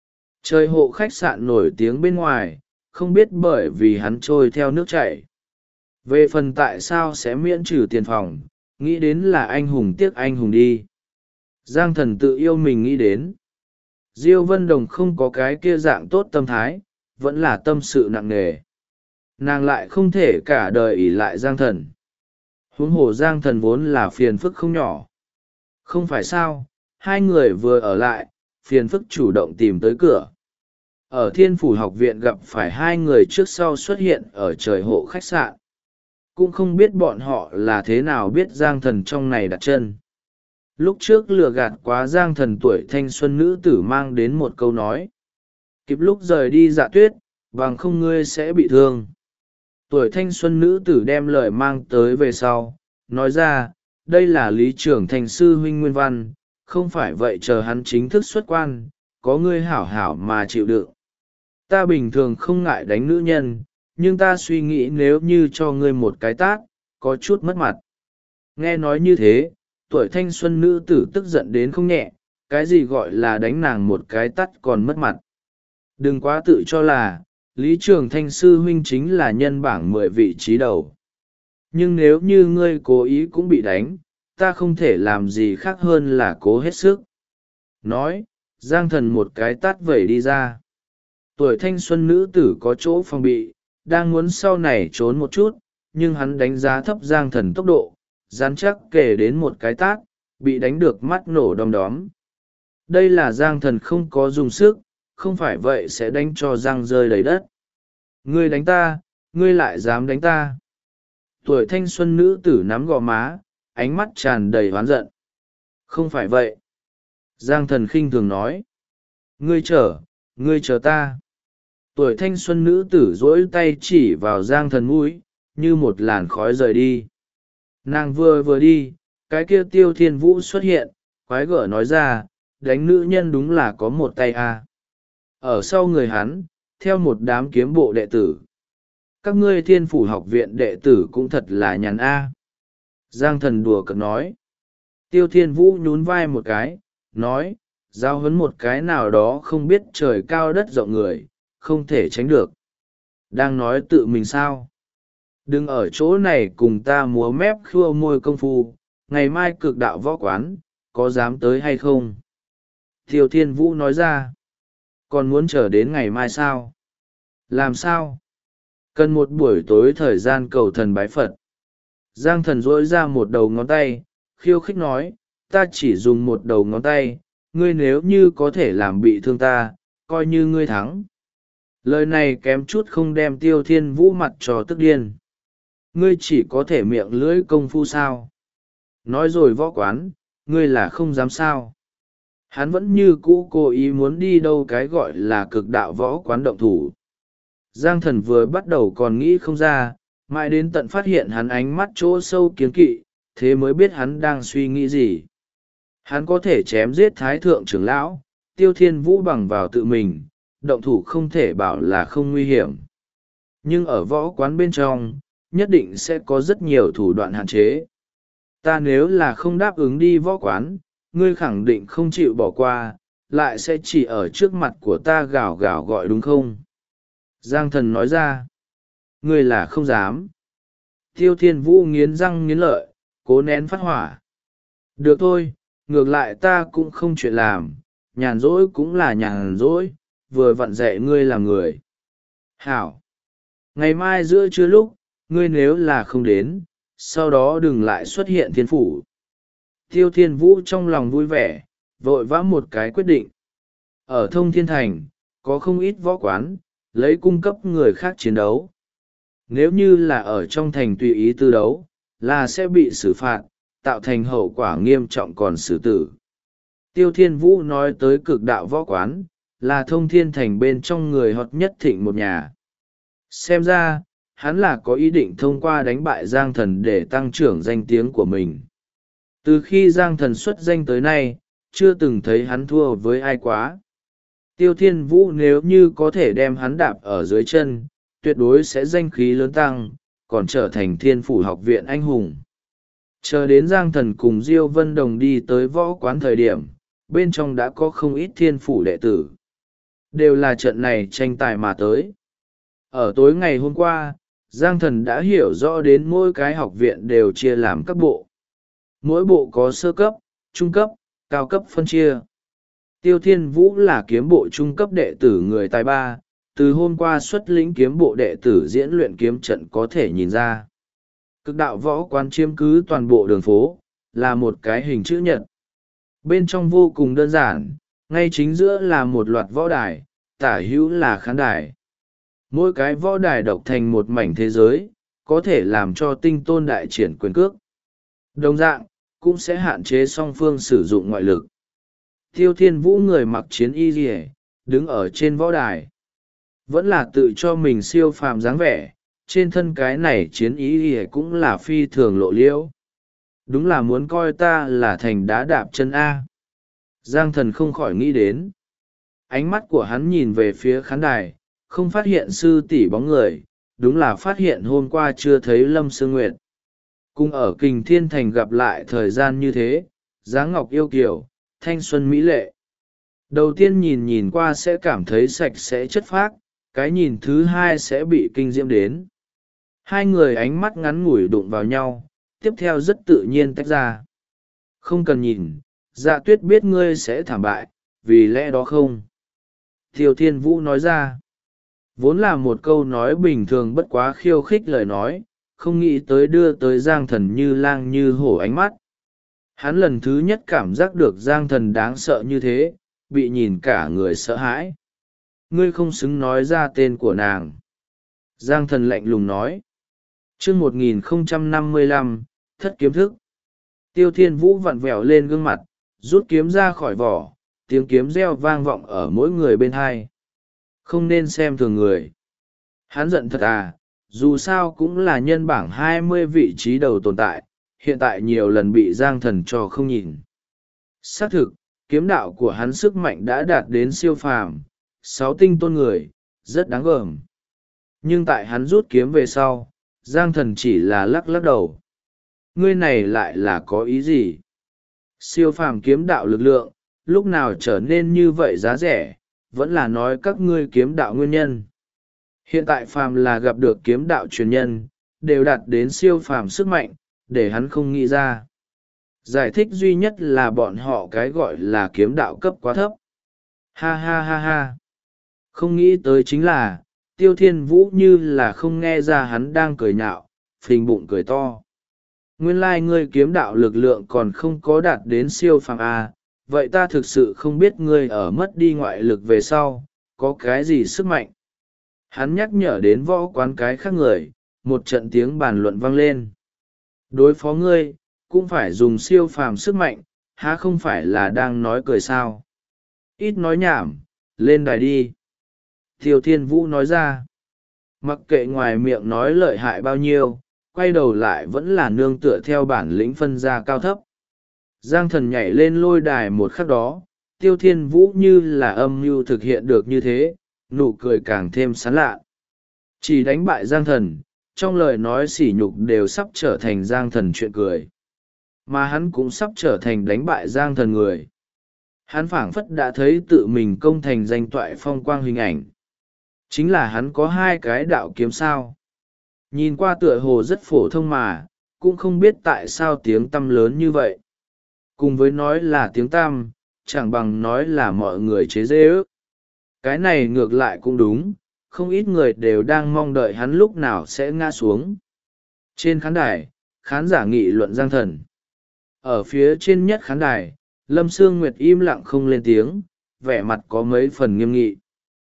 Trời hộ khách sạn nổi tiếng bên ngoài, không biết bởi vì hắn trôi theo nước chảy. Về phần tại sao sẽ miễn trừ tiền phòng, nghĩ đến là anh hùng tiếc anh hùng đi. Giang Thần tự yêu mình nghĩ đến. Diêu Vân Đồng không có cái kia dạng tốt tâm thái, vẫn là tâm sự nặng nề. Nàng lại không thể cả đời ỷ lại Giang Thần. Huống hồ Giang Thần vốn là phiền phức không nhỏ. Không phải sao, hai người vừa ở lại, phiền phức chủ động tìm tới cửa. Ở Thiên Phủ học viện gặp phải hai người trước sau xuất hiện ở trời hộ khách sạn. Cũng không biết bọn họ là thế nào biết Giang Thần trong này đặt chân. Lúc trước lừa gạt quá Giang Thần tuổi thanh xuân nữ tử mang đến một câu nói. Kịp lúc rời đi Dạ Tuyết, bằng không ngươi sẽ bị thương. Tuổi thanh xuân nữ tử đem lời mang tới về sau, nói ra, đây là lý trưởng thành sư huynh Nguyên Văn, không phải vậy chờ hắn chính thức xuất quan, có ngươi hảo hảo mà chịu đựng. Ta bình thường không ngại đánh nữ nhân, nhưng ta suy nghĩ nếu như cho ngươi một cái tát, có chút mất mặt. Nghe nói như thế, tuổi thanh xuân nữ tử tức giận đến không nhẹ, cái gì gọi là đánh nàng một cái tát còn mất mặt. Đừng quá tự cho là, Lý Trường Thanh sư huynh chính là nhân bảng 10 vị trí đầu. Nhưng nếu như ngươi cố ý cũng bị đánh, ta không thể làm gì khác hơn là cố hết sức. Nói, Giang Thần một cái tát vẩy đi ra. Tuổi thanh xuân nữ tử có chỗ phòng bị, đang muốn sau này trốn một chút, nhưng hắn đánh giá thấp Giang Thần tốc độ, dán chắc kể đến một cái tát, bị đánh được mắt nổ đom đóm. Đây là Giang Thần không có dùng sức, không phải vậy sẽ đánh cho răng rơi đầy đất. Ngươi đánh ta, ngươi lại dám đánh ta. Tuổi thanh xuân nữ tử nắm gò má, ánh mắt tràn đầy oán giận. Không phải vậy. Giang Thần khinh thường nói. Ngươi chờ ta. Tuổi thanh xuân nữ tử dỗi tay chỉ vào Giang Thần mũi, như một làn khói rời đi. Nàng vừa đi, cái kia Tiêu Thiên Vũ xuất hiện, quái gở nói ra, đánh nữ nhân đúng là có một tay a. Ở sau người hắn, theo một đám kiếm bộ đệ tử. Các ngươi Thiên Phủ học viện đệ tử cũng thật là nhàn a. Giang Thần đùa cợt nói. Tiêu Thiên Vũ nhún vai một cái, nói, giao huấn một cái nào đó không biết trời cao đất rộng người, không thể tránh được. Đang nói tự mình sao? Đừng ở chỗ này cùng ta múa mép khua môi công phu, ngày mai cực đạo võ quán, có dám tới hay không? Tiêu Thiên Vũ nói ra. Còn muốn chờ đến ngày mai sao? Làm sao? Cần một buổi tối thời gian cầu thần bái Phật. Giang Thần duỗi ra một đầu ngón tay, khiêu khích nói, ta chỉ dùng một đầu ngón tay, ngươi nếu như có thể làm bị thương ta, coi như ngươi thắng. Lời này kém chút không đem Tiêu Thiên Vũ mặt cho tức điên. Ngươi chỉ có thể miệng lưỡi công phu sao? Nói rồi võ quán, ngươi là không dám sao? Hắn vẫn như cũ cố ý muốn đi đâu cái gọi là cực đạo võ quán động thủ. Giang Thần vừa bắt đầu còn nghĩ không ra, mãi đến tận phát hiện hắn ánh mắt chỗ sâu kiến kỵ, thế mới biết hắn đang suy nghĩ gì. Hắn có thể chém giết Thái Thượng trưởng lão, Tiêu Thiên Vũ bằng vào tự mình, động thủ không thể bảo là không nguy hiểm. Nhưng ở võ quán bên trong, nhất định sẽ có rất nhiều thủ đoạn hạn chế. Ta nếu là không đáp ứng đi võ quán, ngươi khẳng định không chịu bỏ qua, lại sẽ chỉ ở trước mặt của ta gào gào gọi đúng không? Giang Thần nói ra. Ngươi là không dám. Tiêu Thiên Vũ nghiến răng nghiến lợi, cố nén phát hỏa. Được thôi, ngược lại ta cũng không chuyện làm, nhàn rỗi cũng là nhàn rỗi, vừa vặn dạy ngươi làm người. Hảo. Ngày mai giữa trưa lúc, ngươi nếu là không đến, sau đó đừng lại xuất hiện Thiên Phủ. Tiêu Thiên Vũ trong lòng vui vẻ, vội vã một cái quyết định. Ở Thông Thiên Thành, có không ít võ quán, lấy cung cấp người khác chiến đấu. Nếu như là ở trong thành tùy ý tư đấu, là sẽ bị xử phạt, tạo thành hậu quả nghiêm trọng còn xử tử. Tiêu Thiên Vũ nói tới cực đạo võ quán, là Thông Thiên Thành bên trong người hot nhất thịnh một nhà. Xem ra, hắn là có ý định thông qua đánh bại Giang Thần để tăng trưởng danh tiếng của mình. Từ khi Giang Thần xuất danh tới nay, chưa từng thấy hắn thua với ai quá. Tiêu Thiên Vũ nếu như có thể đem hắn đạp ở dưới chân, tuyệt đối sẽ danh khí lớn tăng, còn trở thành Thiên Phủ học viện anh hùng. Chờ đến Giang Thần cùng Diêu Vân Đồng đi tới võ quán thời điểm, bên trong đã có không ít Thiên Phủ đệ tử. đều là trận này tranh tài mà tới. Ở tối ngày hôm qua, Giang Thần đã hiểu rõ đến mỗi cái học viện đều chia làm các bộ. Mỗi bộ có sơ cấp, trung cấp, cao cấp phân chia. Tiêu Thiên Vũ là kiếm bộ trung cấp đệ tử người tài ba, từ hôm qua xuất lĩnh kiếm bộ đệ tử diễn luyện kiếm trận có thể nhìn ra. Cực đạo võ quán chiếm cứ toàn bộ đường phố, là một cái hình chữ nhật. Bên trong vô cùng đơn giản, ngay chính giữa là một loạt võ đài, tả hữu là khán đài. Mỗi cái võ đài độc thành một mảnh thế giới, có thể làm cho tinh tôn đại triển quyền cước. Đồng dạng, cũng sẽ hạn chế song phương sử dụng ngoại lực. Tiêu Thiên Vũ người mặc chiến y rìa, đứng ở trên võ đài. Vẫn là tự cho mình siêu phàm dáng vẻ, trên thân cái này chiến y rìa cũng là phi thường lộ liễu. Đúng là muốn coi ta là thành đá đạp chân A. Giang Thần không khỏi nghĩ đến. Ánh mắt của hắn nhìn về phía khán đài, không phát hiện sư tỷ bóng người, đúng là phát hiện hôm qua chưa thấy Lâm Sương Nguyệt. Cùng ở Kình Thiên Thành gặp lại thời gian như thế, dáng ngọc yêu kiều, thanh xuân mỹ lệ. Đầu tiên nhìn qua sẽ cảm thấy sạch sẽ chất phác, cái nhìn thứ hai sẽ bị kinh diễm đến. Hai người ánh mắt ngắn ngủi đụng vào nhau, tiếp theo rất tự nhiên tách ra. Không cần nhìn, Dạ Tuyết biết ngươi sẽ thảm bại, vì lẽ đó không. Tiêu Thiên Vũ nói ra. Vốn là một câu nói bình thường bất quá khiêu khích lời nói, không nghĩ tới đưa tới Giang Thần như lang như hổ ánh mắt. Hắn lần thứ nhất cảm giác được Giang Thần đáng sợ như thế, bị nhìn cả người sợ hãi. Ngươi không xứng nói ra tên của nàng. Giang Thần lạnh lùng nói. Chương 1055, thất kiếm thức. Tiêu Thiên Vũ vặn vẹo lên gương mặt, rút kiếm ra khỏi vỏ, tiếng kiếm reo vang vọng ở mỗi người bên hai. Không nên xem thường người. Hắn giận thật à, dù sao cũng là nhân bảng 20 vị trí đầu tồn tại, hiện tại nhiều lần bị Giang Thần cho không nhìn. Xác thực, kiếm đạo của hắn sức mạnh đã đạt đến siêu phàm, 6 tinh tôn người, rất đáng gờm. Nhưng tại hắn rút kiếm về sau, Giang Thần chỉ là lắc lắc đầu. Ngươi này lại là có ý gì? Siêu phàm kiếm đạo lực lượng, lúc nào trở nên như vậy giá rẻ, vẫn là nói các ngươi kiếm đạo nguyên nhân. Hiện tại phàm là gặp được kiếm đạo truyền nhân, đều đạt đến siêu phàm sức mạnh, để hắn không nghĩ ra. Giải thích duy nhất là bọn họ cái gọi là kiếm đạo cấp quá thấp. Ha ha ha ha. Không nghĩ tới chính là, Tiêu Thiên Vũ như là không nghe ra hắn đang cười nhạo, phình bụng cười to. Nguyên lai ngươi kiếm đạo lực lượng còn không có đạt đến siêu phàm à, vậy ta thực sự không biết ngươi ở mất đi ngoại lực về sau, có cái gì sức mạnh. Hắn nhắc nhở đến võ quán cái khác người, một trận tiếng bàn luận vang lên. Đối phó ngươi, cũng phải dùng siêu phàm sức mạnh, há không phải là đang nói cười sao. Ít nói nhảm, lên đài đi. Tiêu Thiên Vũ nói ra. Mặc kệ ngoài miệng nói lợi hại bao nhiêu, quay đầu lại vẫn là nương tựa theo bản lĩnh phân ra cao thấp. Giang Thần nhảy lên lôi đài một khắc đó, Tiêu Thiên Vũ như là âm mưu thực hiện được như thế, nụ cười càng thêm sán lạ. Chỉ đánh bại Giang Thần, trong lời nói sỉ nhục đều sắp trở thành Giang Thần chuyện cười. Mà hắn cũng sắp trở thành đánh bại Giang Thần người. Hắn phảng phất đã thấy tự mình công thành danh toại phong quang hình ảnh. Chính là hắn có 2 cái đạo kiếm sao. Nhìn qua tựa hồ rất phổ thông mà, cũng không biết tại sao tiếng tăm lớn như vậy. Cùng với nói là tiếng tăm, chẳng bằng nói là mọi người chế giễu ước. Cái này ngược lại cũng đúng, không ít người đều đang mong đợi hắn lúc nào sẽ ngã xuống. Trên khán đài, khán giả nghị luận Giang Thần. Ở phía trên nhất khán đài, Lâm Sương Nguyệt im lặng không lên tiếng, vẻ mặt có mấy phần nghiêm nghị.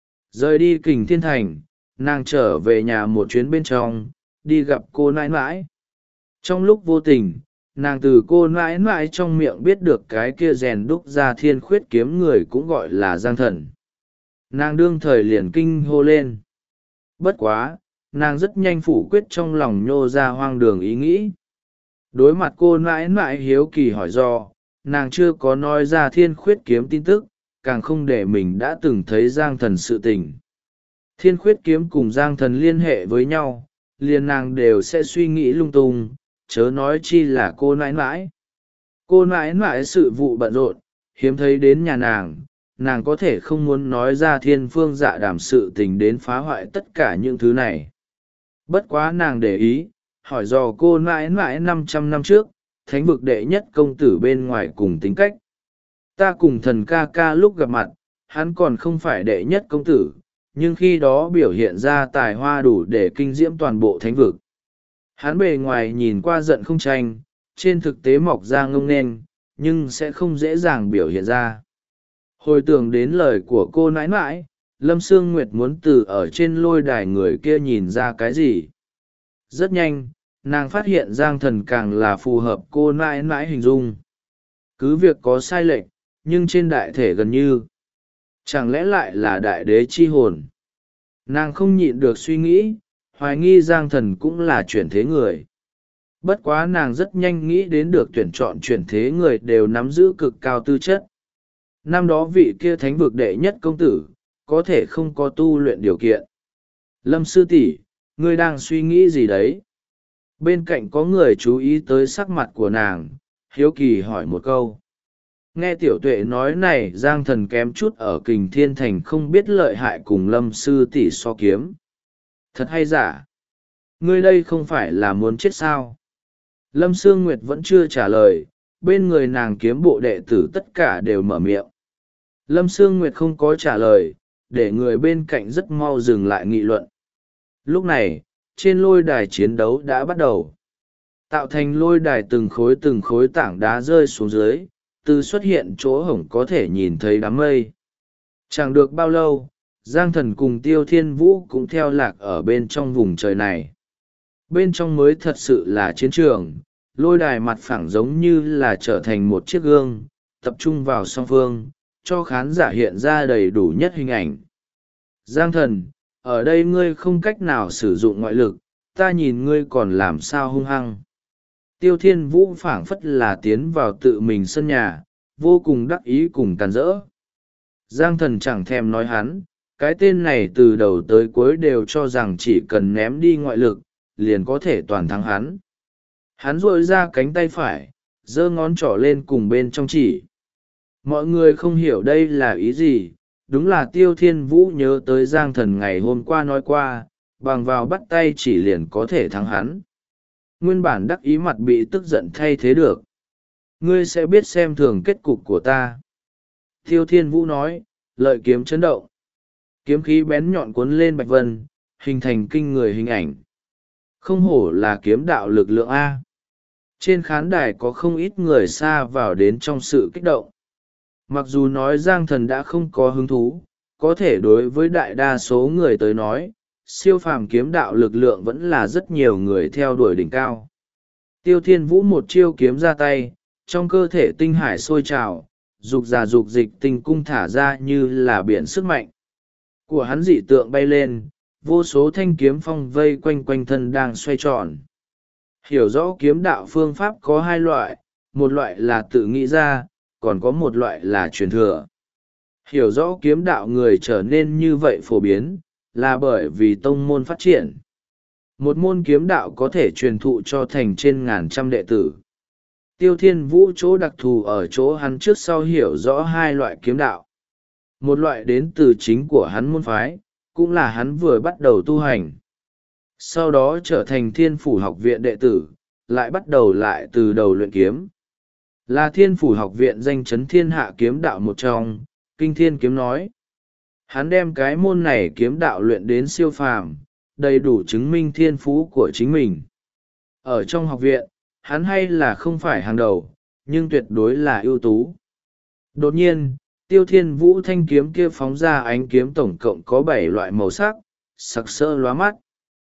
Rời đi Kình Thiên Thành, nàng trở về nhà một chuyến bên trong, đi gặp cô nãi nãi. Trong lúc vô tình, nàng từ cô nãi nãi trong miệng biết được cái kia rèn đúc ra thiên khuyết kiếm người cũng gọi là Giang Thần. Nàng đương thời liền kinh hô lên. Bất quá, nàng rất nhanh phủ quyết trong lòng nhô ra hoang đường ý nghĩ. Đối mặt cô nãi nãi hiếu kỳ hỏi do, nàng chưa có nói ra thiên khuyết kiếm tin tức, càng không để mình đã từng thấy Giang Thần sự tình. Thiên khuyết kiếm cùng Giang Thần liên hệ với nhau, liền nàng đều sẽ suy nghĩ lung tung, chớ nói chi là cô nãi nãi. Cô nãi nãi sự vụ bận rộn, hiếm thấy đến nhà nàng, nàng có thể không muốn nói ra thiên phương dạ đàm sự tình đến phá hoại tất cả những thứ này. Bất quá nàng để ý, hỏi dò cô mãi mãi 500 năm trước, thánh vực đệ nhất công tử bên ngoài cùng tính cách. Ta cùng thần ca ca lúc gặp mặt, hắn còn không phải đệ nhất công tử, nhưng khi đó biểu hiện ra tài hoa đủ để kinh diễm toàn bộ thánh vực. Hắn bề ngoài nhìn qua giận không tranh, trên thực tế mọc ra ngông nên, nhưng sẽ không dễ dàng biểu hiện ra. Hồi tưởng đến lời của cô nãi nãi, Lâm Sương Nguyệt muốn từ ở trên lôi đài người kia nhìn ra cái gì. Rất nhanh, nàng phát hiện Giang Thần càng là phù hợp cô nãi nãi hình dung. Cứ việc có sai lệch, nhưng trên đại thể gần như. Chẳng lẽ lại là đại đế chi hồn? Nàng không nhịn được suy nghĩ, hoài nghi Giang Thần cũng là chuyển thế người. Bất quá nàng rất nhanh nghĩ đến được tuyển chọn chuyển thế người đều nắm giữ cực cao tư chất. Năm đó vị kia thánh vực đệ nhất công tử, có thể không có tu luyện điều kiện. Lâm sư tỷ, ngươi đang suy nghĩ gì đấy? Bên cạnh có người chú ý tới sắc mặt của nàng, hiếu kỳ hỏi một câu. Nghe tiểu tuệ nói này, Giang Thần kém chút ở Kình Thiên Thành không biết lợi hại cùng Lâm sư tỷ so kiếm. Thật hay giả? Ngươi đây không phải là muốn chết sao? Lâm Sương Nguyệt vẫn chưa trả lời, bên người nàng kiếm bộ đệ tử tất cả đều mở miệng. Lâm Sương Nguyệt không có trả lời, để người bên cạnh rất mau dừng lại nghị luận. Lúc này, trên lôi đài chiến đấu đã bắt đầu. Tạo thành lôi đài từng khối tảng đá rơi xuống dưới, từ xuất hiện chỗ hổng có thể nhìn thấy đám mây. Chẳng được bao lâu, Giang Thần cùng Tiêu Thiên Vũ cũng theo lạc ở bên trong vùng trời này. Bên trong mới thật sự là chiến trường, lôi đài mặt phẳng giống như là trở thành một chiếc gương, tập trung vào song phương, cho khán giả hiện ra đầy đủ nhất hình ảnh. Giang Thần, ở đây ngươi không cách nào sử dụng ngoại lực, ta nhìn ngươi còn làm sao hung hăng. Tiêu Thiên Vũ phảng phất là tiến vào tự mình sân nhà, vô cùng đắc ý cùng càn rỡ. Giang Thần chẳng thèm nói hắn, cái tên này từ đầu tới cuối đều cho rằng chỉ cần ném đi ngoại lực, liền có thể toàn thắng hắn. Hắn duỗi ra cánh tay phải, giơ ngón trỏ lên cùng bên trong chỉ. Mọi người không hiểu đây là ý gì, đúng là Tiêu Thiên Vũ nhớ tới Giang Thần ngày hôm qua nói qua, bằng vào bắt tay chỉ liền có thể thắng hắn. Nguyên bản đắc ý mặt bị tức giận thay thế được. Ngươi sẽ biết xem thường kết cục của ta. Tiêu Thiên Vũ nói, lợi kiếm chấn động. Kiếm khí bén nhọn cuốn lên bạch vân, hình thành kinh người hình ảnh. Không hổ là kiếm đạo lực lượng A. Trên khán đài có không ít người xa vào đến trong sự kích động. Mặc dù nói Giang Thần đã không có hứng thú, có thể đối với đại đa số người tới nói, siêu phàm kiếm đạo lực lượng vẫn là rất nhiều người theo đuổi đỉnh cao. Tiêu Thiên Vũ một chiêu kiếm ra tay, trong cơ thể tinh hải sôi trào, dục già dục dịch tinh cung thả ra như là biển sức mạnh. Của hắn dị tượng bay lên, vô số thanh kiếm phong vây quanh quanh thân đang xoay tròn. Hiểu rõ kiếm đạo phương pháp có hai loại, một loại là tự nghĩ ra, còn có một loại là truyền thừa. Hiểu rõ kiếm đạo người trở nên như vậy phổ biến, là bởi vì tông môn phát triển. Một môn kiếm đạo có thể truyền thụ cho thành trên ngàn trăm đệ tử. Tiêu Thiên Vũ chỗ đặc thù ở chỗ hắn trước sau hiểu rõ hai loại kiếm đạo. Một loại đến từ chính của hắn môn phái, cũng là hắn vừa bắt đầu tu hành. Sau đó trở thành Thiên Phủ học viện đệ tử, lại bắt đầu lại từ đầu luyện kiếm. Là Thiên Phủ học viện danh chấn thiên hạ kiếm đạo một trong, Kinh Thiên Kiếm nói. Hắn đem cái môn này kiếm đạo luyện đến siêu phàm, đầy đủ chứng minh thiên phú của chính mình. Ở trong học viện, hắn hay là không phải hàng đầu, nhưng tuyệt đối là ưu tú. Đột nhiên, Tiêu Thiên Vũ thanh kiếm kia phóng ra ánh kiếm tổng cộng có 7 loại màu sắc, sặc sỡ lóa mắt.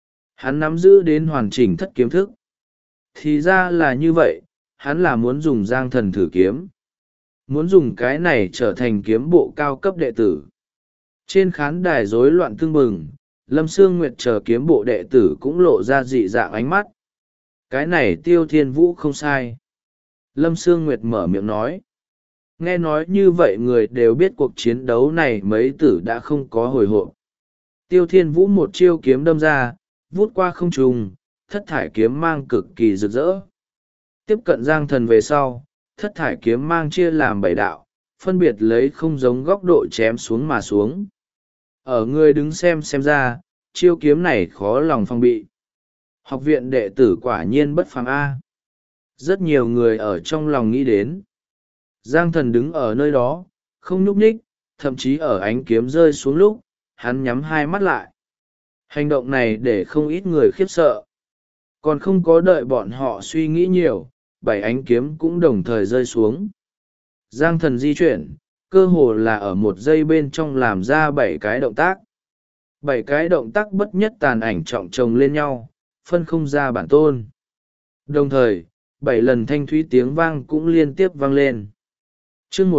Hắn nắm giữ đến hoàn chỉnh thất kiếm thức. Thì ra là như vậy, hắn là muốn dùng Giang Thần thử kiếm. Muốn dùng cái này trở thành kiếm bộ cao cấp đệ tử. Trên khán đài rối loạn tưng bừng, Lâm Sương Nguyệt chờ kiếm bộ đệ tử cũng lộ ra dị dạng ánh mắt. Cái này Tiêu Thiên Vũ không sai. Lâm Sương Nguyệt mở miệng nói. Nghe nói như vậy người đều biết cuộc chiến đấu này mấy tử đã không có hồi hộp. Tiêu Thiên Vũ một chiêu kiếm đâm ra, vút qua không trung, thất thải kiếm mang cực kỳ rực rỡ. Tiếp cận Giang Thần về sau, thất thải kiếm mang chia làm 7 đạo, phân biệt lấy không giống góc độ chém xuống mà xuống. Ở người đứng xem ra, chiêu kiếm này khó lòng phòng bị. Học viện đệ tử quả nhiên bất phàm a. Rất nhiều người ở trong lòng nghĩ đến. Giang Thần đứng ở nơi đó, không nhúc nhích, thậm chí ở ánh kiếm rơi xuống lúc, hắn nhắm hai mắt lại. Hành động này để không ít người khiếp sợ. Còn không có đợi bọn họ suy nghĩ nhiều, 7 ánh kiếm cũng đồng thời rơi xuống. Giang Thần di chuyển, cơ hồ là ở 1 giây bên trong làm ra 7 cái động tác. 7 cái động tác bất nhất tàn ảnh trọng chồng lên nhau, phân không ra bản tôn. Đồng thời, 7 lần thanh thúy tiếng vang cũng liên tiếp vang lên. Chương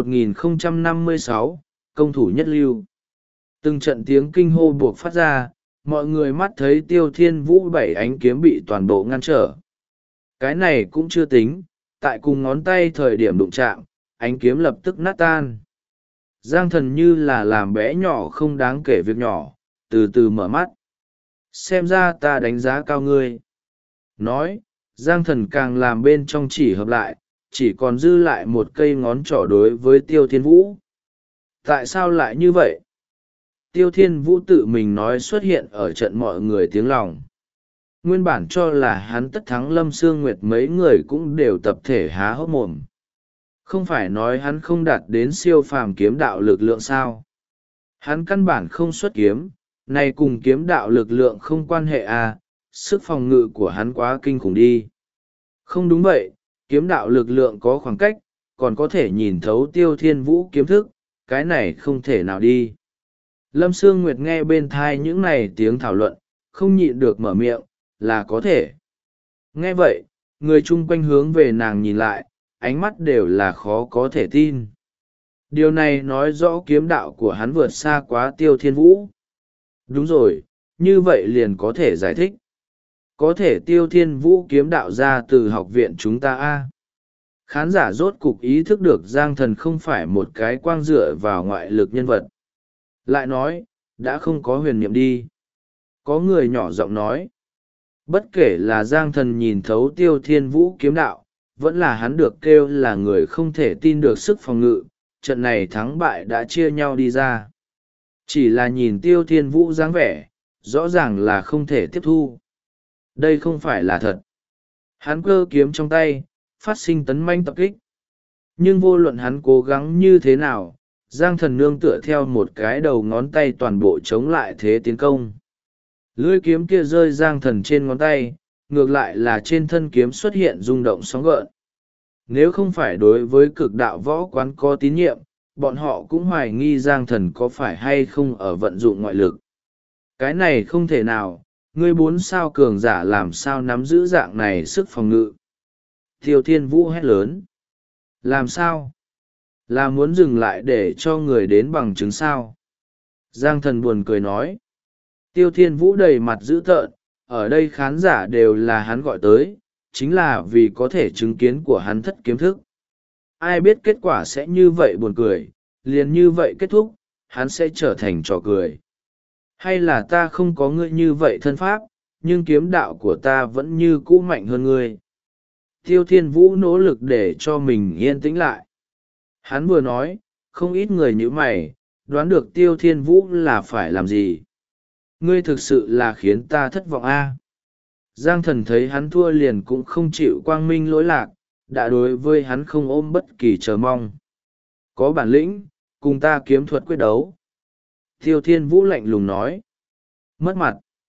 1056, công thủ nhất lưu. Từng trận tiếng kinh hô buộc phát ra, mọi người mắt thấy Tiêu Thiên Vũ 7 ánh kiếm bị toàn bộ ngăn trở. Cái này cũng chưa tính, tại cùng ngón tay thời điểm đụng chạm, ánh kiếm lập tức nát tan. Giang Thần như là làm bé nhỏ không đáng kể việc nhỏ, từ từ mở mắt. Xem ra ta đánh giá cao ngươi. Nói, Giang Thần càng làm bên trong chỉ hợp lại, chỉ còn dư lại một cây ngón trỏ đối với Tiêu Thiên Vũ. Tại sao lại như vậy? Tiêu Thiên Vũ tự mình nói xuất hiện ở trận mọi người tiếng lòng. Nguyên bản cho là hắn tất thắng Lâm Sương Nguyệt, mấy người cũng đều tập thể há hốc mồm. Không phải nói hắn không đạt đến siêu phàm kiếm đạo lực lượng sao? Hắn căn bản không xuất kiếm, này cùng kiếm đạo lực lượng không quan hệ à, sức phòng ngự của hắn quá kinh khủng đi. Không đúng vậy, kiếm đạo lực lượng có khoảng cách, còn có thể nhìn thấu Tiêu Thiên Vũ kiếm thức, cái này không thể nào đi. Lâm Sương Nguyệt nghe bên thai những này tiếng thảo luận, không nhịn được mở miệng, là có thể. Nghe vậy, người chung quanh hướng về nàng nhìn lại, ánh mắt đều là khó có thể tin. Điều này nói rõ kiếm đạo của hắn vượt xa quá Tiêu Thiên Vũ. Đúng rồi, như vậy liền có thể giải thích. Có thể Tiêu Thiên Vũ kiếm đạo ra từ học viện chúng ta a. Khán giả rốt cục ý thức được Giang Thần không phải một cái quang dựa vào ngoại lực nhân vật. Lại nói, đã không có huyền niệm đi. Có người nhỏ giọng nói. Bất kể là Giang Thần nhìn thấu Tiêu Thiên Vũ kiếm đạo, vẫn là hắn được kêu là người không thể tin được sức phòng ngự, trận này thắng bại đã chia nhau đi ra. Chỉ là nhìn Tiêu Thiên Vũ dáng vẻ, rõ ràng là không thể tiếp thu. Đây không phải là thật. Hắn cơ kiếm trong tay, phát sinh tấn manh tập kích. Nhưng vô luận hắn cố gắng như thế nào, Giang Thần nương tựa theo một cái đầu ngón tay toàn bộ chống lại thế tiến công. Lưỡi kiếm kia rơi Giang Thần trên ngón tay, ngược lại là trên thân kiếm xuất hiện rung động sóng gợn. Nếu không phải đối với cực đạo võ quán có tín nhiệm, bọn họ cũng hoài nghi Giang Thần có phải hay không ở vận dụng ngoại lực. Cái này không thể nào, ngươi 4 sao cường giả làm sao nắm giữ dạng này sức phòng ngự. Tiêu Thiên Vũ hét lớn. Làm sao? Là muốn dừng lại để cho người đến bằng chứng sao? Giang Thần buồn cười nói. Tiêu Thiên Vũ đầy mặt dữ tợn, ở đây khán giả đều là hắn gọi tới, chính là vì có thể chứng kiến của hắn thất kiếm thức. Ai biết kết quả sẽ như vậy buồn cười, liền như vậy kết thúc, hắn sẽ trở thành trò cười. Hay là ta không có ngươi như vậy thân pháp, nhưng kiếm đạo của ta vẫn như cũ mạnh hơn ngươi. Tiêu Thiên Vũ nỗ lực để cho mình yên tĩnh lại. Hắn vừa nói, không ít người như mày, đoán được Tiêu Thiên Vũ là phải làm gì. Ngươi thực sự là khiến ta thất vọng a. Giang Thần thấy hắn thua liền cũng không chịu quang minh lỗi lạc, đã đối với hắn không ôm bất kỳ chờ mong. Có bản lĩnh, cùng ta kiếm thuật quyết đấu. Tiêu Thiên Vũ lạnh lùng nói. Mất mặt.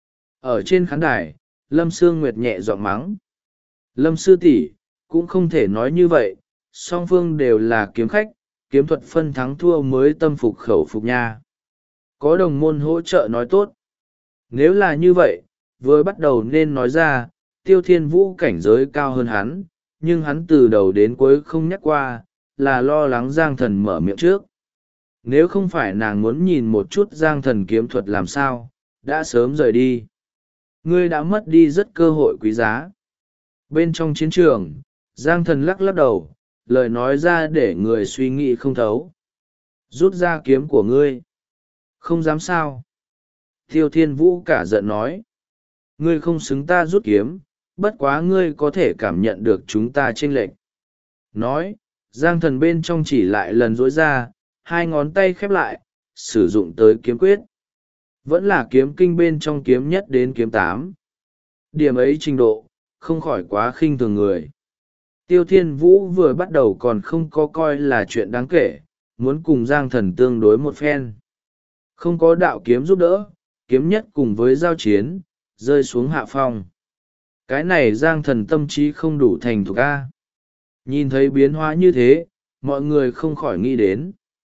Ở trên khán đài, Lâm Sương Nguyệt nhẹ giọng mắng. Lâm sư tỷ cũng không thể nói như vậy, song phương đều là kiếm khách, kiếm thuật phân thắng thua mới tâm phục khẩu phục nha. Có đồng môn hỗ trợ nói tốt. Nếu là như vậy, vừa bắt đầu nên nói ra, Tiêu Thiên Vũ cảnh giới cao hơn hắn, nhưng hắn từ đầu đến cuối không nhắc qua, là lo lắng Giang Thần mở miệng trước. Nếu không phải nàng muốn nhìn một chút Giang Thần kiếm thuật làm sao, đã sớm rời đi. Ngươi đã mất đi rất cơ hội quý giá. Bên trong chiến trường, Giang Thần lắc lắc đầu, lời nói ra để người suy nghĩ không thấu. Rút ra kiếm của ngươi. Không dám sao. Tiêu Thiên Vũ cả giận nói. Ngươi không xứng ta rút kiếm, bất quá ngươi có thể cảm nhận được chúng ta chênh lệch. Nói, Giang thần bên trong chỉ lại lần dối ra, hai ngón tay khép lại, sử dụng tới kiếm quyết. Vẫn là kiếm kinh bên trong kiếm nhất đến kiếm 8. Điểm ấy trình độ, không khỏi quá khinh thường người. Tiêu Thiên Vũ vừa bắt đầu còn không có coi là chuyện đáng kể, muốn cùng Giang thần tương đối một phen. Không có đạo kiếm giúp đỡ, kiếm nhất cùng với giao chiến, rơi xuống hạ phong. Cái này Giang thần tâm trí không đủ thành thục a. Nhìn thấy biến hóa như thế, mọi người không khỏi nghĩ đến.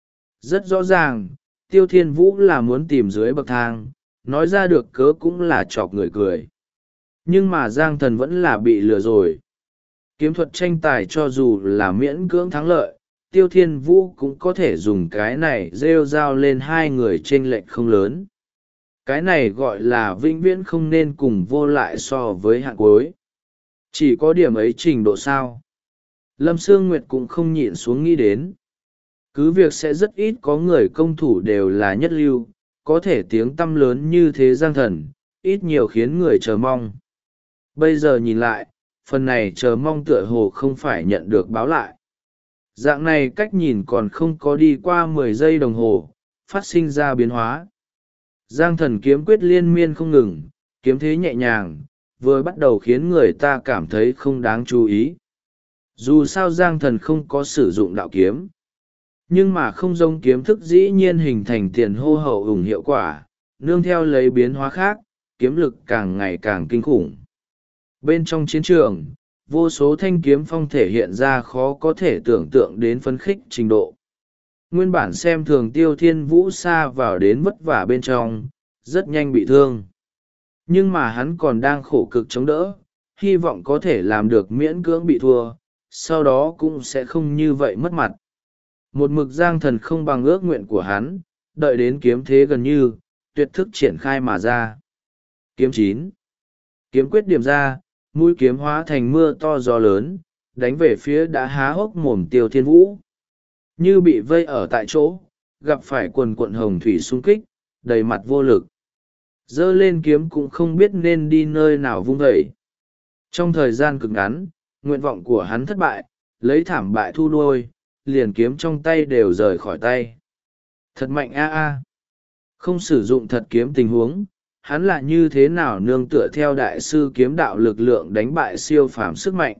Rất rõ ràng, Tiêu Thiên Vũ là muốn tìm dưới bậc thang, nói ra được cớ cũng là chọc người cười. Nhưng mà Giang thần vẫn là bị lừa rồi. Kiếm thuật tranh tài cho dù là miễn cưỡng thắng lợi, Tiêu Thiên Vũ cũng có thể dùng cái này rêu rao lên hai người chênh lệch không lớn. Cái này gọi là vĩnh viễn không nên cùng vô lại so với hạng cuối. Chỉ có điểm ấy trình độ sao. Lâm Sương Nguyệt cũng không nhịn xuống nghĩ đến. Cứ việc sẽ rất ít có người công thủ đều là nhất lưu, có thể tiếng tăm lớn như thế Giang thần, ít nhiều khiến người chờ mong. Bây giờ nhìn lại, phần này chờ mong tựa hồ không phải nhận được báo lại. Dạng này cách nhìn còn không có đi qua 10 giây đồng hồ, phát sinh ra biến hóa. Giang thần kiếm quyết liên miên không ngừng, kiếm thế nhẹ nhàng, vừa bắt đầu khiến người ta cảm thấy không đáng chú ý. Dù sao Giang thần không có sử dụng đạo kiếm, nhưng mà không giống kiếm thức dĩ nhiên hình thành tiền hô hậu ủng hiệu quả, nương theo lấy biến hóa khác, kiếm lực càng ngày càng kinh khủng. Bên trong chiến trường, vô số thanh kiếm phong thể hiện ra khó có thể tưởng tượng đến phấn khích trình độ. Nguyên bản xem thường Tiêu Thiên Vũ xa vào đến vất vả bên trong, rất nhanh bị thương. Nhưng mà hắn còn đang khổ cực chống đỡ, hy vọng có thể làm được miễn cưỡng bị thua, sau đó cũng sẽ không như vậy mất mặt. Một mực Giang thần không bằng ước nguyện của hắn, đợi đến kiếm thế gần như, tuyệt thức triển khai mà ra. Kiếm 9. Kiếm quyết điểm ra, mũi kiếm hóa thành mưa to gió lớn, đánh về phía đã há hốc mồm Tiêu Thiên Vũ. Như bị vây ở tại chỗ, gặp phải quần quận hồng thủy xung kích, đầy mặt vô lực. Dơ lên kiếm cũng không biết nên đi nơi nào vung dậy. Trong thời gian cực ngắn, nguyện vọng của hắn thất bại, lấy thảm bại thu đuôi, liền kiếm trong tay đều rời khỏi tay. Thật mạnh a a. Không sử dụng thật kiếm tình huống, hắn là như thế nào nương tựa theo đại sư kiếm đạo lực lượng đánh bại siêu phàm sức mạnh.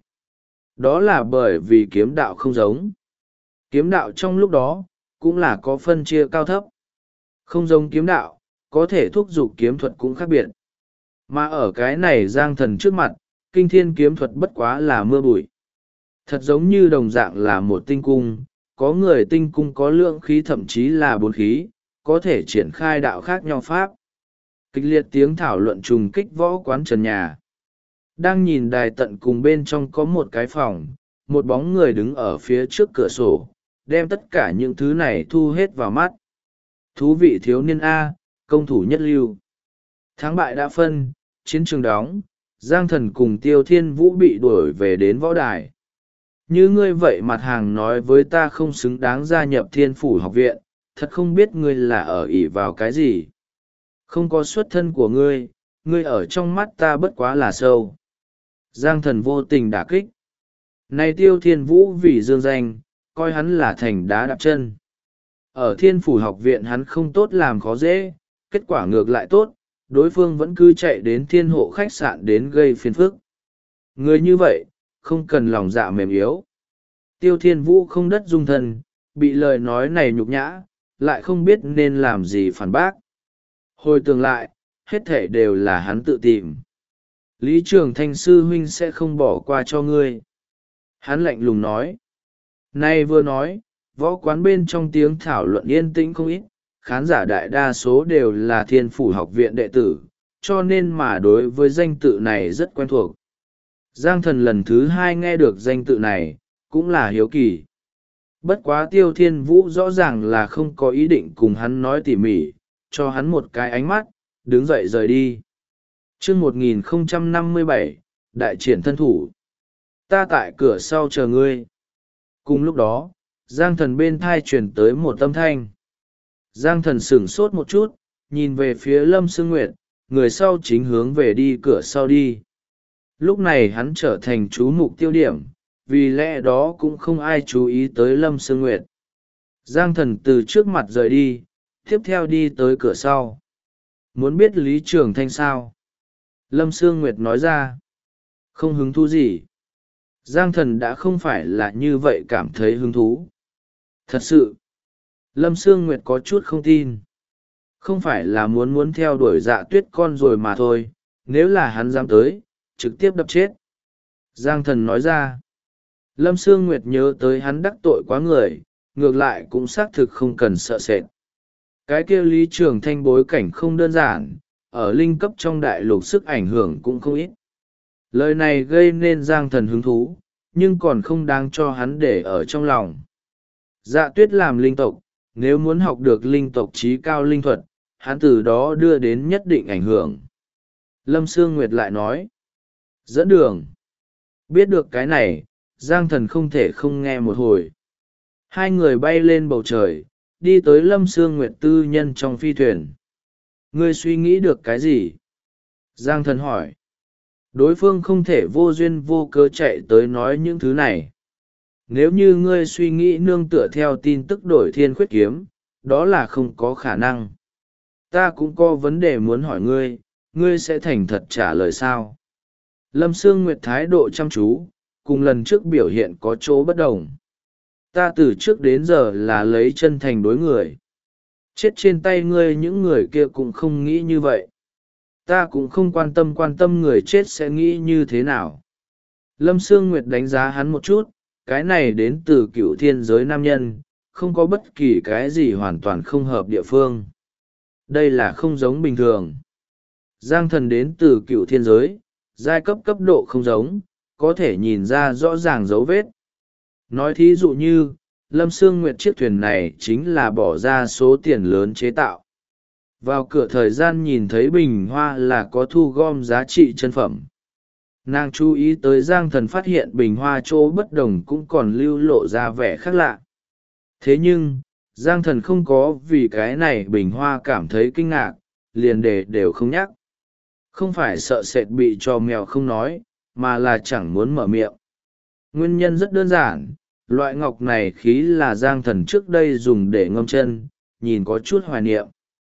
Đó là bởi vì kiếm đạo không giống. Kiếm đạo trong lúc đó, cũng là có phân chia cao thấp. Không giống kiếm đạo, có thể thúc giục kiếm thuật cũng khác biệt. Mà ở cái này Giang thần trước mặt, kinh thiên kiếm thuật bất quá là mưa bụi. Thật giống như đồng dạng là một tinh cung, có người tinh cung có lượng khí thậm chí là 4 khí, có thể triển khai đạo khác nhau pháp. Kịch liệt tiếng thảo luận trùng kích võ quán trần nhà. Đang nhìn đài tận cùng bên trong có một cái phòng, một bóng người đứng ở phía trước cửa sổ, đem tất cả những thứ này thu hết vào mắt. Thú vị thiếu niên A, công thủ nhất lưu. Thắng bại đã phân, chiến trường đóng, Giang thần cùng Tiêu Thiên Vũ bị đuổi về đến võ đài. Như ngươi vậy mặt hàng nói với ta không xứng đáng gia nhập Thiên Phủ học viện, thật không biết ngươi là ở ỷ vào cái gì. Không có xuất thân của ngươi, ngươi ở trong mắt ta bất quá là sâu. Giang thần vô tình đả kích. Này Tiêu Thiên Vũ vì dương danh, coi hắn là thành đá đạp chân. Ở Thiên Phủ học viện hắn không tốt làm khó dễ, kết quả ngược lại tốt, đối phương vẫn cứ chạy đến Thiên Hộ khách sạn đến gây phiền phức. Người như vậy, không cần lòng dạ mềm yếu. Tiêu Thiên Vũ không đất dung thân, bị lời nói này nhục nhã, lại không biết nên làm gì phản bác. Hồi tưởng lại, hết thể đều là hắn tự tìm. Lý Trường Thanh sư huynh sẽ không bỏ qua cho ngươi. Hắn lạnh lùng nói. Nay vừa nói, võ quán bên trong tiếng thảo luận yên tĩnh không ít, khán giả đại đa số đều là Thiên Phủ học viện đệ tử, cho nên mà đối với danh tự này rất quen thuộc. Giang thần lần thứ 2 nghe được danh tự này, cũng là hiếu kỳ. Bất quá Tiêu Thiên Vũ rõ ràng là không có ý định cùng hắn nói tỉ mỉ, cho hắn một cái ánh mắt, đứng dậy rời đi. Chương 1057, đại triển thân thủ. Ta tại cửa sau chờ ngươi. Cùng lúc đó, Giang thần bên thai truyền tới một âm thanh. Giang thần sửng sốt một chút, nhìn về phía Lâm Sương Nguyệt, người sau chính hướng về đi cửa sau đi. Lúc này hắn trở thành chú mục tiêu điểm, vì lẽ đó cũng không ai chú ý tới Lâm Sương Nguyệt. Giang Thần từ trước mặt rời đi, tiếp theo đi tới cửa sau. Muốn biết Lý Trường Thanh sao? Lâm Sương Nguyệt nói ra. Không hứng thú gì. Giang Thần đã không phải là như vậy cảm thấy hứng thú. Thật sự, Lâm Sương Nguyệt có chút không tin. Không phải là muốn theo đuổi Dạ Tuyết con rồi mà thôi, nếu là hắn dám tới, trực tiếp đập chết. Giang Thần nói ra. Lâm Sương Nguyệt nhớ tới hắn đắc tội quá người, ngược lại cũng xác thực không cần sợ sệt. Cái kia Lý Trường Thanh bối cảnh không đơn giản, ở linh cấp trong đại lục sức ảnh hưởng cũng không ít. Lời này gây nên Giang Thần hứng thú, nhưng còn không đáng cho hắn để ở trong lòng. Dạ Tuyết làm linh tộc, nếu muốn học được linh tộc trí cao linh thuật, hắn từ đó đưa đến nhất định ảnh hưởng. Lâm Sương Nguyệt lại nói. Dẫn đường. Biết được cái này, Giang Thần không thể không nghe một hồi. Hai người bay lên bầu trời, đi tới Lâm Sương Nguyệt tư nhân trong phi thuyền. Ngươi suy nghĩ được cái gì? Giang Thần hỏi. Đối phương không thể vô duyên vô cớ chạy tới nói những thứ này. Nếu như ngươi suy nghĩ nương tựa theo tin tức đổi thiên khuyết kiếm, đó là không có khả năng. Ta cũng có vấn đề muốn hỏi ngươi, ngươi sẽ thành thật trả lời sao? Lâm Sương Nguyệt thái độ chăm chú, cùng lần trước biểu hiện có chỗ bất đồng. Ta từ trước đến giờ là lấy chân thành đối người. Chết trên tay ngươi những người kia cũng không nghĩ như vậy. Ta cũng không quan tâm người chết sẽ nghĩ như thế nào. Lâm Sương Nguyệt đánh giá hắn một chút, cái này đến từ cựu thiên giới nam nhân, không có bất kỳ cái gì hoàn toàn không hợp địa phương. Đây là không giống bình thường. Giang Thần đến từ cựu thiên giới, giai cấp cấp độ không giống, có thể nhìn ra rõ ràng dấu vết. Nói thí dụ như, Lâm Sương Nguyệt chiếc thuyền này chính là bỏ ra số tiền lớn chế tạo. Vào cửa thời gian nhìn thấy bình hoa là có thu gom giá trị chân phẩm. Nàng chú ý tới Giang Thần phát hiện bình hoa chỗ bất đồng cũng còn lưu lộ ra vẻ khác lạ. Thế nhưng, Giang Thần không có vì cái này bình hoa cảm thấy kinh ngạc, liền đề đều không nhắc. Không phải sợ sệt bị cho mèo không nói, mà là chẳng muốn mở miệng. Nguyên nhân rất đơn giản, loại ngọc này khí là Giang Thần trước đây dùng để ngâm chân, nhìn có chút hoài niệm.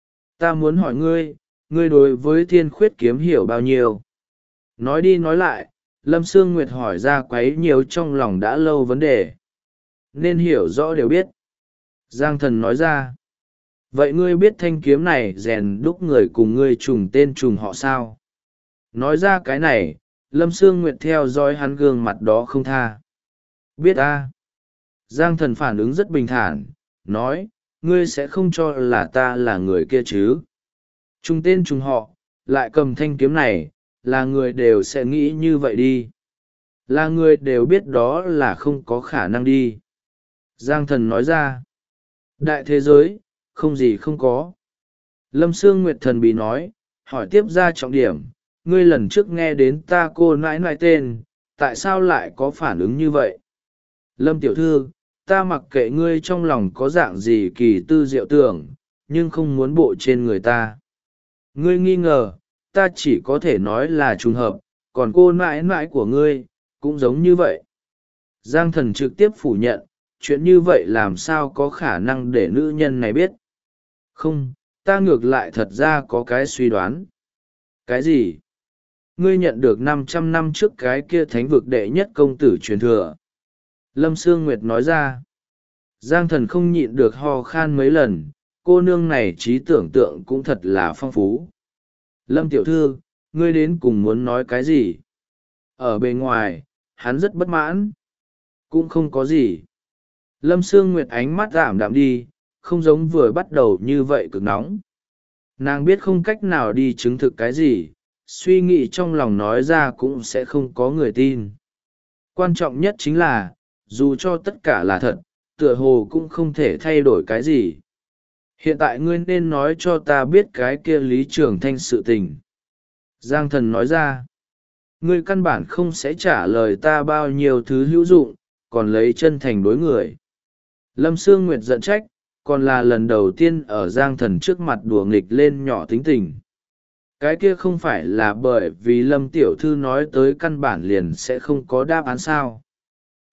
Ta muốn hỏi ngươi, ngươi đối với thiên khuyết kiếm hiểu bao nhiêu? Nói đi nói lại, Lâm Sương Nguyệt hỏi ra quấy nhiều trong lòng đã lâu vấn đề. Nên hiểu rõ đều biết. Giang Thần nói ra. Vậy ngươi biết thanh kiếm này rèn đúc người cùng ngươi trùng tên trùng họ sao? Nói ra cái này, Lâm Sương Nguyệt theo dõi hắn gương mặt đó không tha. Biết a. Giang Thần phản ứng rất bình thản, nói, ngươi sẽ không cho là ta là người kia chứ. Trùng tên trùng họ, lại cầm thanh kiếm này, là người đều sẽ nghĩ như vậy đi. Là người đều biết đó là không có khả năng đi. Giang Thần nói ra. Đại thế giới, không gì không có. Lâm Sương Nguyệt thần bí nói, hỏi tiếp ra trọng điểm, ngươi lần trước nghe đến ta cô nãi nãi tên, tại sao lại có phản ứng như vậy? Lâm tiểu thư, ta mặc kệ ngươi trong lòng có dạng gì kỳ tư diệu tưởng, nhưng không muốn bộ trên người ta. Ngươi nghi ngờ, ta chỉ có thể nói là trùng hợp, còn cô nãi nãi của ngươi, cũng giống như vậy. Giang Thần trực tiếp phủ nhận, chuyện như vậy làm sao có khả năng để nữ nhân này biết. Không, ta ngược lại thật ra có cái suy đoán. Cái gì? Ngươi nhận được 500 năm trước cái kia thánh vực đệ nhất công tử truyền thừa. Lâm Sương Nguyệt nói ra. Giang Thần không nhịn được ho khan mấy lần, cô nương này trí tưởng tượng cũng thật là phong phú. Lâm tiểu thư, ngươi đến cùng muốn nói cái gì? Ở bề ngoài, hắn rất bất mãn. Cũng không có gì. Lâm Sương Nguyệt ánh mắt giảm đạm đi, không giống vừa bắt đầu như vậy cực nóng. Nàng biết không cách nào đi chứng thực cái gì, suy nghĩ trong lòng nói ra cũng sẽ không có người tin. Quan trọng nhất chính là, dù cho tất cả là thật, tựa hồ cũng không thể thay đổi cái gì. Hiện tại ngươi nên nói cho ta biết cái kia Lý Trường Thanh sự tình. Giang Thần nói ra, ngươi căn bản không sẽ trả lời ta bao nhiêu thứ hữu dụng, còn lấy chân thành đối người. Lâm Sương Nguyệt giận trách, còn là lần đầu tiên ở Giang Thần trước mặt đùa nghịch lên nhỏ tính tình. Cái kia không phải là bởi vì Lâm Tiểu Thư nói tới căn bản liền sẽ không có đáp án sao.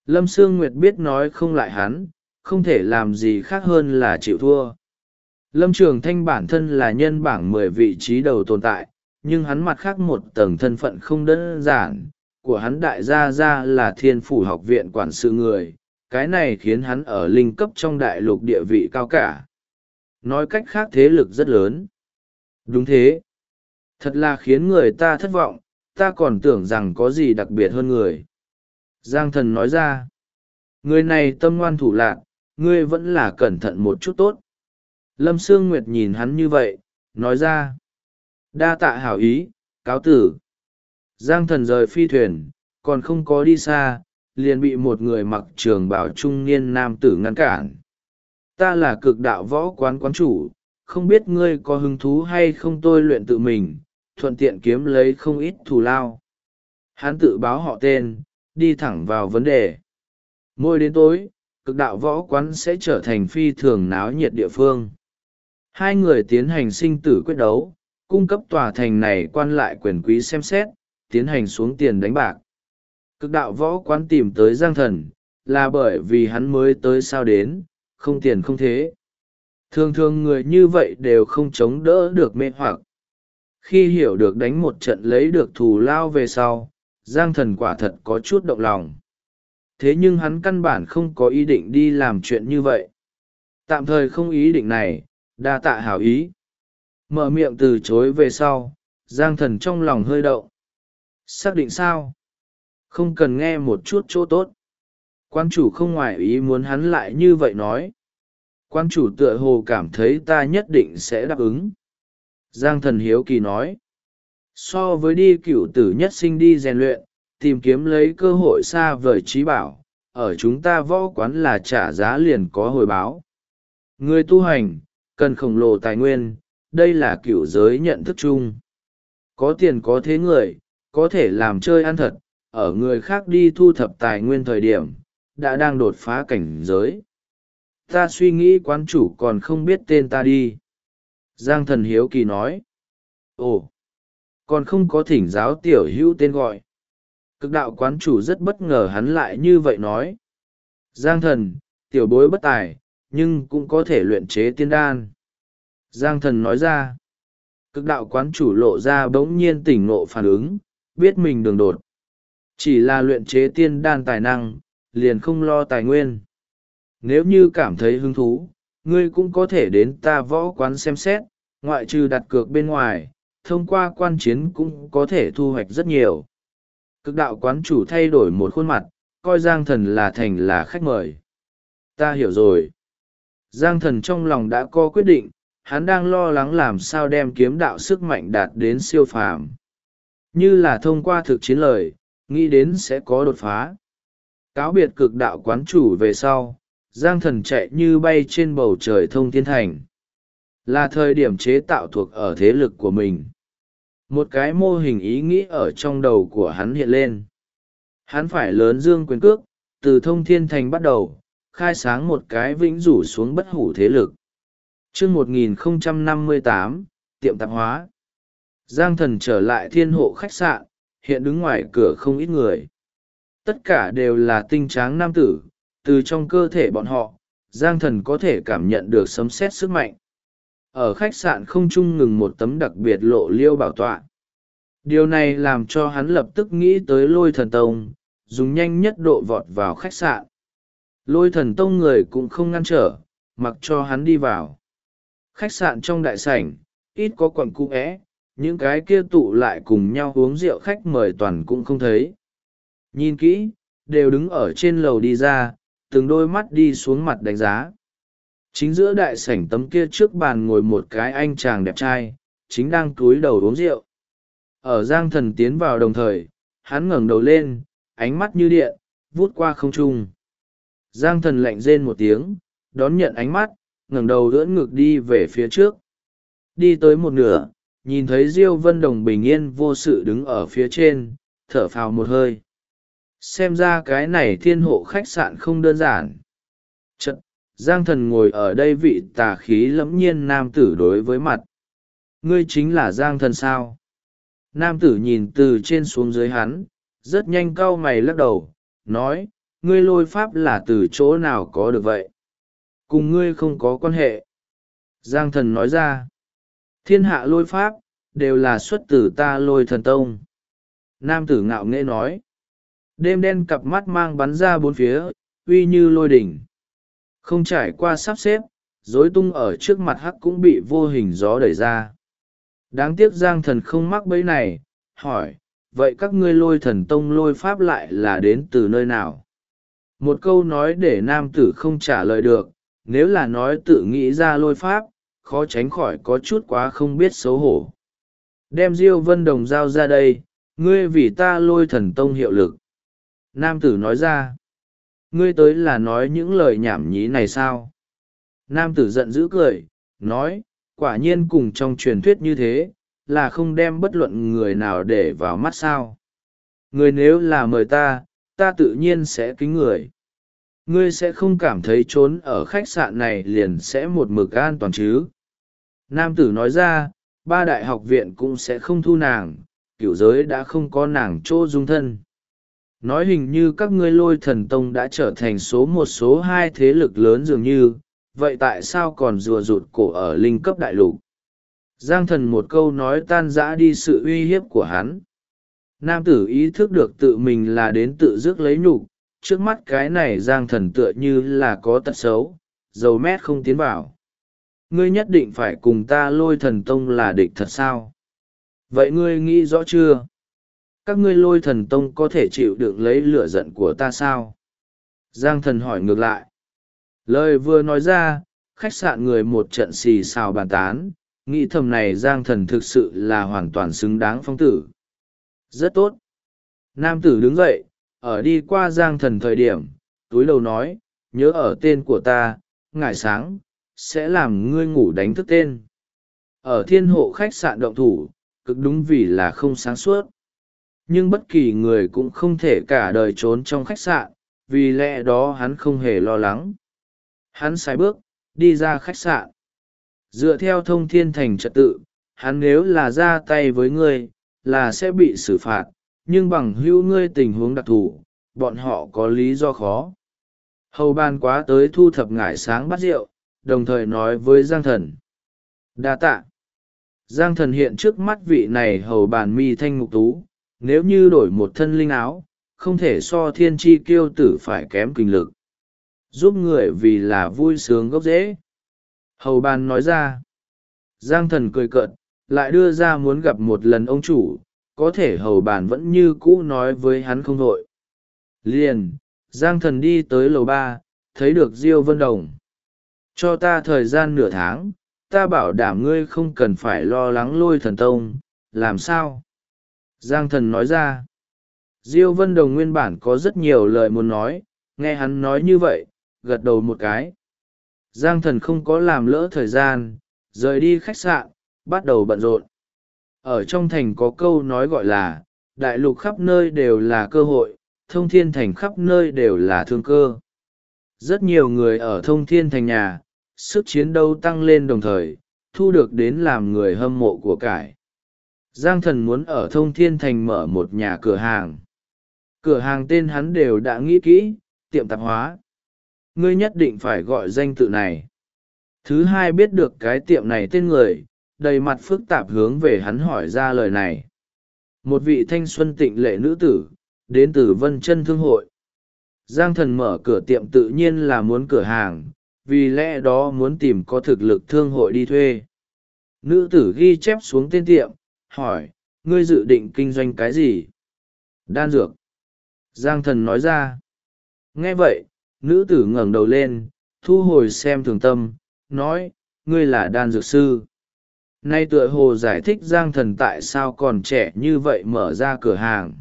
Lâm Sương Nguyệt biết nói không lại hắn, không thể làm gì khác hơn là chịu thua. Lâm Trường Thanh bản thân là nhân bảng 10 vị trí đầu tồn tại, nhưng hắn mặt khác một tầng thân phận không đơn giản, của hắn đại gia gia là Thiên Phủ học viện quản sự người, cái này khiến hắn ở linh cấp trong đại lục địa vị cao cả. Nói cách khác thế lực rất lớn. Đúng thế. Thật là khiến người ta thất vọng, ta còn tưởng rằng có gì đặc biệt hơn người. Giang Thần nói ra. Người này tâm ngoan thủ lạc, ngươi vẫn là cẩn thận một chút tốt. Lâm Sương Nguyệt nhìn hắn như vậy, nói ra. Đa tạ hảo ý, cáo tử. Giang Thần rời phi thuyền, còn không có đi xa, liền bị một người mặc trường bào trung niên nam tử ngăn cản. Ta là Cực Đạo Võ quán quán chủ, không biết ngươi có hứng thú hay không tôi luyện tự mình, thuận tiện kiếm lấy không ít thù lao. Hắn tự báo họ tên, đi thẳng vào vấn đề. Mỗi đến tối, Cực Đạo Võ quán sẽ trở thành phi thường náo nhiệt địa phương. Hai người tiến hành sinh tử quyết đấu, cung cấp tòa thành này quan lại quyền quý xem xét, tiến hành xuống tiền đánh bạc. Cực Đạo Võ quán tìm tới Giang Thần, là bởi vì hắn mới tới sao đến, không tiền không thế. Thường thường người như vậy đều không chống đỡ được mê hoặc. Khi hiểu được đánh một trận lấy được thù lao về sau, Giang Thần quả thật có chút động lòng. Thế nhưng hắn căn bản không có ý định đi làm chuyện như vậy. Tạm thời không ý định này, đa tạ hảo ý. Mở miệng từ chối về sau, Giang Thần trong lòng hơi động. Xác định sao? Không cần nghe một chút chỗ tốt. Quan chủ không ngoài ý muốn hắn lại như vậy nói. Quan chủ tựa hồ cảm thấy ta nhất định sẽ đáp ứng. Giang Thần hiếu kỳ nói. So với đi cựu tử nhất sinh đi rèn luyện, tìm kiếm lấy cơ hội xa vời trí bảo, ở chúng ta võ quán là trả giá liền có hồi báo. Người tu hành, cần khổng lồ tài nguyên, đây là cựu giới nhận thức chung. Có tiền có thế người, có thể làm chơi ăn thật, ở người khác đi thu thập tài nguyên thời điểm, đã đang đột phá cảnh giới. Ta suy nghĩ quán chủ còn không biết tên ta đi. Giang Thần hiếu kỳ nói. Ồ, còn không có thỉnh giáo tiểu hữu tên gọi. Cực Đạo quán chủ rất bất ngờ hắn lại như vậy nói. Giang Thần, tiểu bối bất tài, nhưng cũng có thể luyện chế tiên đan. Giang Thần nói ra. Cực Đạo quán chủ lộ ra bỗng nhiên tỉnh ngộ phản ứng, biết mình đường đột. Chỉ là luyện chế tiên đan tài năng, liền không lo tài nguyên. Nếu như cảm thấy hứng thú, ngươi cũng có thể đến ta võ quán xem xét, ngoại trừ đặt cược bên ngoài, thông qua quan chiến cũng có thể thu hoạch rất nhiều. Cực Đạo quán chủ thay đổi một khuôn mặt, coi Giang Thần là thành là khách mời. Ta hiểu rồi. Giang Thần trong lòng đã có quyết định, hắn đang lo lắng làm sao đem kiếm đạo sức mạnh đạt đến siêu phàm. Như là thông qua thực chiến lời, nghĩ đến sẽ có đột phá. Cáo biệt Cực Đạo quán chủ về sau, Giang Thần chạy như bay trên bầu trời thông thiên thành. Là thời điểm chế tạo thuộc ở thế lực của mình. Một cái mô hình ý nghĩ ở trong đầu của hắn hiện lên. Hắn phải lớn dương quyền cước, từ thông thiên thành bắt đầu, khai sáng một cái vĩnh rủ xuống bất hủ thế lực. Chương 1058, tiệm tạp hóa. Giang Thần trở lại Thiên Hộ khách sạn, hiện đứng ngoài cửa không ít người. Tất cả đều là tinh tráng nam tử, từ trong cơ thể bọn họ, Giang Thần có thể cảm nhận được sấm sét sức mạnh. Ở khách sạn không trung ngừng một tấm đặc biệt lộ liêu bảo tọa. Điều này làm cho hắn lập tức nghĩ tới Lôi Thần Tông, dùng nhanh nhất độ vọt vào khách sạn. Lôi Thần Tông người cũng không ngăn trở, mặc cho hắn đi vào. Khách sạn trong đại sảnh, ít có quận cũ é, những cái kia tụ lại cùng nhau uống rượu khách mời toàn cũng không thấy. Nhìn kỹ, đều đứng ở trên lầu đi ra, từng đôi mắt đi xuống mặt đánh giá. Chính giữa đại sảnh tấm kia trước bàn ngồi một cái anh chàng đẹp trai, chính đang cúi đầu uống rượu. Ở Giang Thần tiến vào đồng thời, hắn ngẩng đầu lên, ánh mắt như điện, vút qua không trung. Giang Thần lạnh rên một tiếng, đón nhận ánh mắt, ngẩng đầu ưỡn ngực đi về phía trước. Đi tới một nửa, nhìn thấy Diêu Vân Đồng bình yên vô sự đứng ở phía trên, thở phào một hơi. Xem ra cái này Thiên Hộ khách sạn không đơn giản. Chật, Giang Thần ngồi ở đây vị tà khí lẫm nhiên nam tử đối với mặt. Ngươi chính là Giang Thần sao? Nam tử nhìn từ trên xuống dưới hắn, rất nhanh cau mày lắc đầu, nói, ngươi lôi pháp là từ chỗ nào có được vậy? Cùng ngươi không có quan hệ. Giang thần nói ra, thiên hạ lôi pháp, đều là xuất từ ta Lôi Thần Tông. Nam tử ngạo nghễ nói, đêm đen cặp mắt mang bắn ra bốn phía, uy như lôi đỉnh. Không trải qua sắp xếp, rối tung ở trước mặt hắc cũng bị vô hình gió đẩy ra. Đáng tiếc Giang thần không mắc bẫy này, hỏi, vậy các ngươi Lôi Thần Tông lôi pháp lại là đến từ nơi nào? Một câu nói để nam tử không trả lời được, nếu là nói tự nghĩ ra lôi pháp, khó tránh khỏi có chút quá không biết xấu hổ. Đem Diêu Vân Đồng giao ra đây, ngươi vì ta Lôi Thần Tông hiệu lực. Nam tử nói ra, ngươi tới là nói những lời nhảm nhí này sao? Nam tử giận dữ cười, nói, quả nhiên cùng trong truyền thuyết như thế, là không đem bất luận người nào để vào mắt sao. Người nếu là mời ta, ta tự nhiên sẽ kính người. Ngươi sẽ không cảm thấy trốn ở khách sạn này liền sẽ một mực an toàn chứ? Nam tử nói ra, 3 đại học viện cũng sẽ không thu nàng, cửu giới đã không có nàng chỗ dung thân. Nói hình như các ngươi Lôi Thần Tông đã trở thành số 1 số 2 thế lực lớn dường như, vậy tại sao còn rùa rụt cổ ở linh cấp đại lục? Giang thần một câu nói tan rã đi sự uy hiếp của hắn. Nam tử ý thức được tự mình là đến tự dứt lấy nhục, trước mắt cái này Giang thần tựa như là có tật xấu, dầu mét không tiến vào. Ngươi nhất định phải cùng ta Lôi Thần Tông là địch thật sao? Vậy ngươi nghĩ rõ chưa? Các ngươi Lôi Thần Tông có thể chịu đựng lấy lửa giận của ta sao? Giang thần hỏi ngược lại. Lời vừa nói ra, khách sạn người một trận xì xào bàn tán, nghĩ thầm này Giang thần thực sự là hoàn toàn xứng đáng phong tử. Rất tốt. Nam tử đứng dậy, ở đi qua Giang thần thời điểm, túi đầu nói, nhớ ở tên của ta, ngải sáng, sẽ làm ngươi ngủ đánh thức tên. Ở thiên hộ khách sạn động thủ, cực đúng vì là không sáng suốt. Nhưng bất kỳ người cũng không thể cả đời trốn trong khách sạn, vì lẽ đó hắn không hề lo lắng. Hắn sải bước, đi ra khách sạn. Dựa theo thông thiên thành trật tự, hắn nếu là ra tay với ngươi, là sẽ bị xử phạt, nhưng bằng hữu ngươi tình huống đặc thù, bọn họ có lý do khó. Hầu bàn quá tới thu thập ngải sáng bát rượu, đồng thời nói với Giang thần. Đa tạ. Giang thần hiện trước mắt vị này hầu bàn mi thanh ngục tú, nếu như đổi một thân linh áo, không thể so thiên tri kiêu tử phải kém kinh lực. Giúp người vì là vui sướng gốc rễ. Hầu bàn nói ra. Giang thần cười cợt, lại đưa ra muốn gặp một lần ông chủ, có thể hầu bàn vẫn như cũ nói với hắn không vội. Liền, Giang thần đi tới lầu 3, thấy được Diêu Vân Đồng. Cho ta thời gian nửa tháng, ta bảo đảm ngươi không cần phải lo lắng Lôi Thần Tông, làm sao? Giang thần nói ra. Diêu Vân Đồng nguyên bản có rất nhiều lời muốn nói, nghe hắn nói như vậy, gật đầu một cái. Giang thần không có làm lỡ thời gian, rời đi khách sạn, bắt đầu bận rộn. Ở trong thành có câu nói gọi là, đại lục khắp nơi đều là cơ hội, thông thiên thành khắp nơi đều là thương cơ. Rất nhiều người ở thông thiên thành nhà, sức chiến đấu tăng lên đồng thời, thu được đến làm người hâm mộ của cải. Giang thần muốn ở thông thiên thành mở một nhà cửa hàng. Cửa hàng tên hắn đều đã nghĩ kỹ, tiệm tạp hóa. Ngươi nhất định phải gọi danh tự này. Thứ hai biết được cái tiệm này tên người, đầy mặt phức tạp hướng về hắn hỏi ra lời này. Một vị thanh xuân tịnh lệ nữ tử, đến từ Vân Chân Thương hội. Giang thần mở cửa tiệm tự nhiên là muốn cửa hàng, vì lẽ đó muốn tìm có thực lực thương hội đi thuê. Nữ tử ghi chép xuống tên tiệm, hỏi, ngươi dự định kinh doanh cái gì? Đan dược. Giang thần nói ra. Nghe vậy, nữ tử ngẩng đầu lên, thu hồi xem thường tâm, nói, ngươi là đan dược sư. Nay tựa hồ giải thích Giang thần tại sao còn trẻ như vậy mở ra cửa hàng.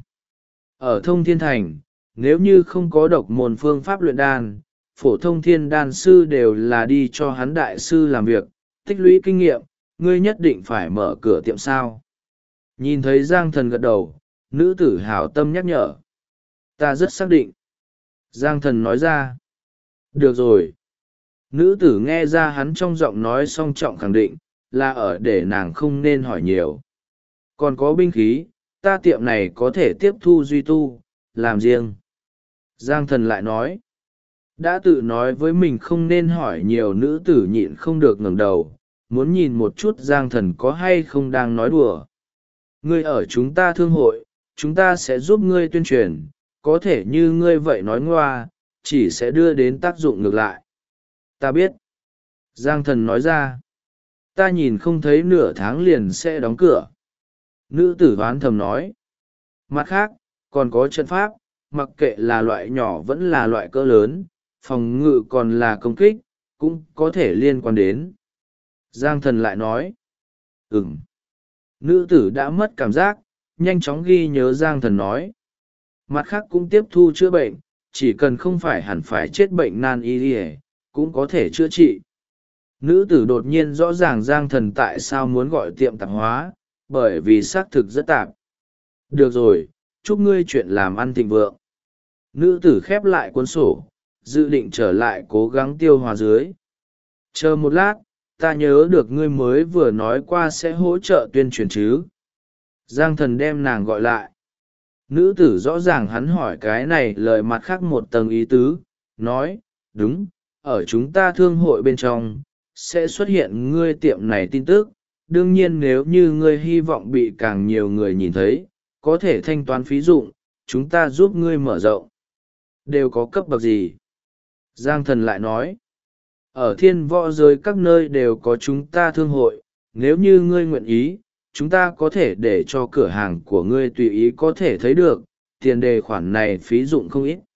Ở thông thiên thành, nếu như không có độc môn phương pháp luyện đan, phổ thông thiên đan sư đều là đi cho hắn đại sư làm việc, tích lũy kinh nghiệm, ngươi nhất định phải mở cửa tiệm sao. Nhìn thấy Giang thần gật đầu, nữ tử hảo tâm nhắc nhở. Ta rất xác định. Giang thần nói ra. Được rồi. Nữ tử nghe ra hắn trong giọng nói song trọng khẳng định, là ở để nàng không nên hỏi nhiều. Còn có binh khí, ta tiệm này có thể tiếp thu duy tu, làm riêng. Giang Thần lại nói. Đã tự nói với mình không nên hỏi nhiều, nữ tử nhịn không được ngẩng đầu, muốn nhìn một chút Giang Thần có hay không đang nói đùa. Ngươi ở chúng ta thương hội, chúng ta sẽ giúp ngươi tuyên truyền, có thể như ngươi vậy nói ngoa, chỉ sẽ đưa đến tác dụng ngược lại. Ta biết. Giang Thần nói ra. Ta nhìn không thấy nửa tháng liền sẽ đóng cửa. Nữ tử hoán thầm nói. Mặt khác, còn có trận pháp, mặc kệ là loại nhỏ vẫn là loại cỡ lớn, phòng ngự còn là công kích, cũng có thể liên quan đến. Giang Thần lại nói. Ừm. Nữ tử đã mất cảm giác, nhanh chóng ghi nhớ Giang Thần nói. Mặt khác cũng tiếp thu chữa bệnh, chỉ cần không phải hẳn phải chết bệnh nan y cũng có thể chữa trị. Nữ tử đột nhiên rõ ràng Giang Thần tại sao muốn gọi tiệm tạp hóa, bởi vì xác thực rất tạp. Được rồi, chúc ngươi chuyện làm ăn thịnh vượng. Nữ tử khép lại cuốn sổ, dự định trở lại cố gắng tiêu hòa dưới. Chờ một lát, ta nhớ được ngươi mới vừa nói qua sẽ hỗ trợ tuyên truyền chứ. Giang Thần đem nàng gọi lại. Nữ tử rõ ràng hắn hỏi cái này lời mặt khác một tầng ý tứ, nói, đúng, ở chúng ta thương hội bên trong, sẽ xuất hiện ngươi tiệm này tin tức. Đương nhiên nếu như ngươi hy vọng bị càng nhiều người nhìn thấy, có thể thanh toán phí dụng, chúng ta giúp ngươi mở rộng. Đều có cấp bậc gì? Giang Thần lại nói, ở thiên võ giới các nơi đều có chúng ta thương hội, nếu như ngươi nguyện ý, chúng ta có thể để cho cửa hàng của ngươi tùy ý có thể thấy được, tiền đề khoản này phí dụng không ít.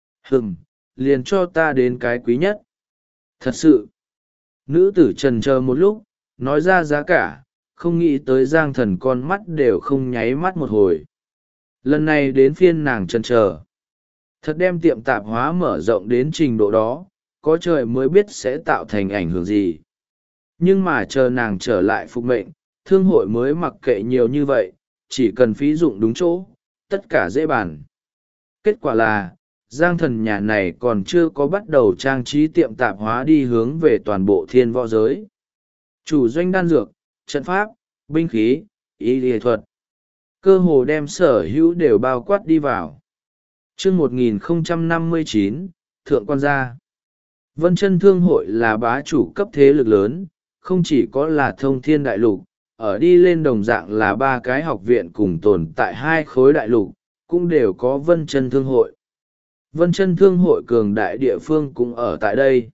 Liền cho ta đến cái quý nhất. Thật sự, nữ tử trần chờ một lúc, nói ra giá cả, không nghĩ tới Giang Thần con mắt đều không nháy mắt một hồi. Lần này đến phiên nàng trần chờ. Thật đem tiệm tạp hóa mở rộng đến trình độ đó, có trời mới biết sẽ tạo thành ảnh hưởng gì. Nhưng mà chờ nàng trở lại phục mệnh, thương hội mới mặc kệ nhiều như vậy, chỉ cần phí dụng đúng chỗ, tất cả dễ bàn. Kết quả là, Giang Thần nhà này còn chưa có bắt đầu trang trí tiệm tạp hóa đi hướng về toàn bộ thiên võ giới. Chủ doanh đan dược, trận pháp, binh khí, y lý thuật. Cơ hồ đem sở hữu đều bao quát đi vào. Chương 1059, Thượng quan gia. Vân Chân Thương hội là bá chủ cấp thế lực lớn, không chỉ có là thông thiên đại lục, ở đi lên đồng dạng là 3 cái học viện cùng tồn tại 2 khối đại lục, cũng đều có Vân Chân Thương hội. Vân Chân Thương hội cường đại địa phương cũng ở tại đây.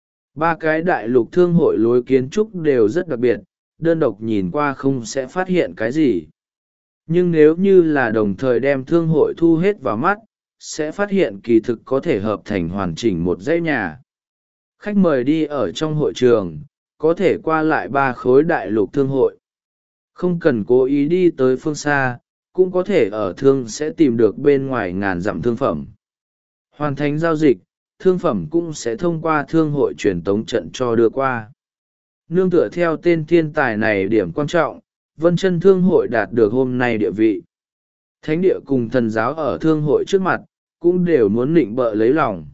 3 cái đại lục thương hội lối kiến trúc đều rất đặc biệt, đơn độc nhìn qua không sẽ phát hiện cái gì. Nhưng nếu như là đồng thời đem thương hội thu hết vào mắt, sẽ phát hiện kỳ thực có thể hợp thành hoàn chỉnh một dãy nhà. Khách mời đi ở trong hội trường, có thể qua lại 3 khối đại lục thương hội. Không cần cố ý đi tới phương xa, cũng có thể ở thương sẽ tìm được bên ngoài ngàn dặm thương phẩm. Hoàn thành giao dịch, thương phẩm cũng sẽ thông qua thương hội truyền tống trận cho đưa qua. Nương tựa theo tên thiên tài này điểm quan trọng, Vân Chân Thương hội đạt được hôm nay địa vị. Thánh địa cùng thần giáo ở thương hội trước mặt, cũng đều muốn nịnh bợ lấy lòng.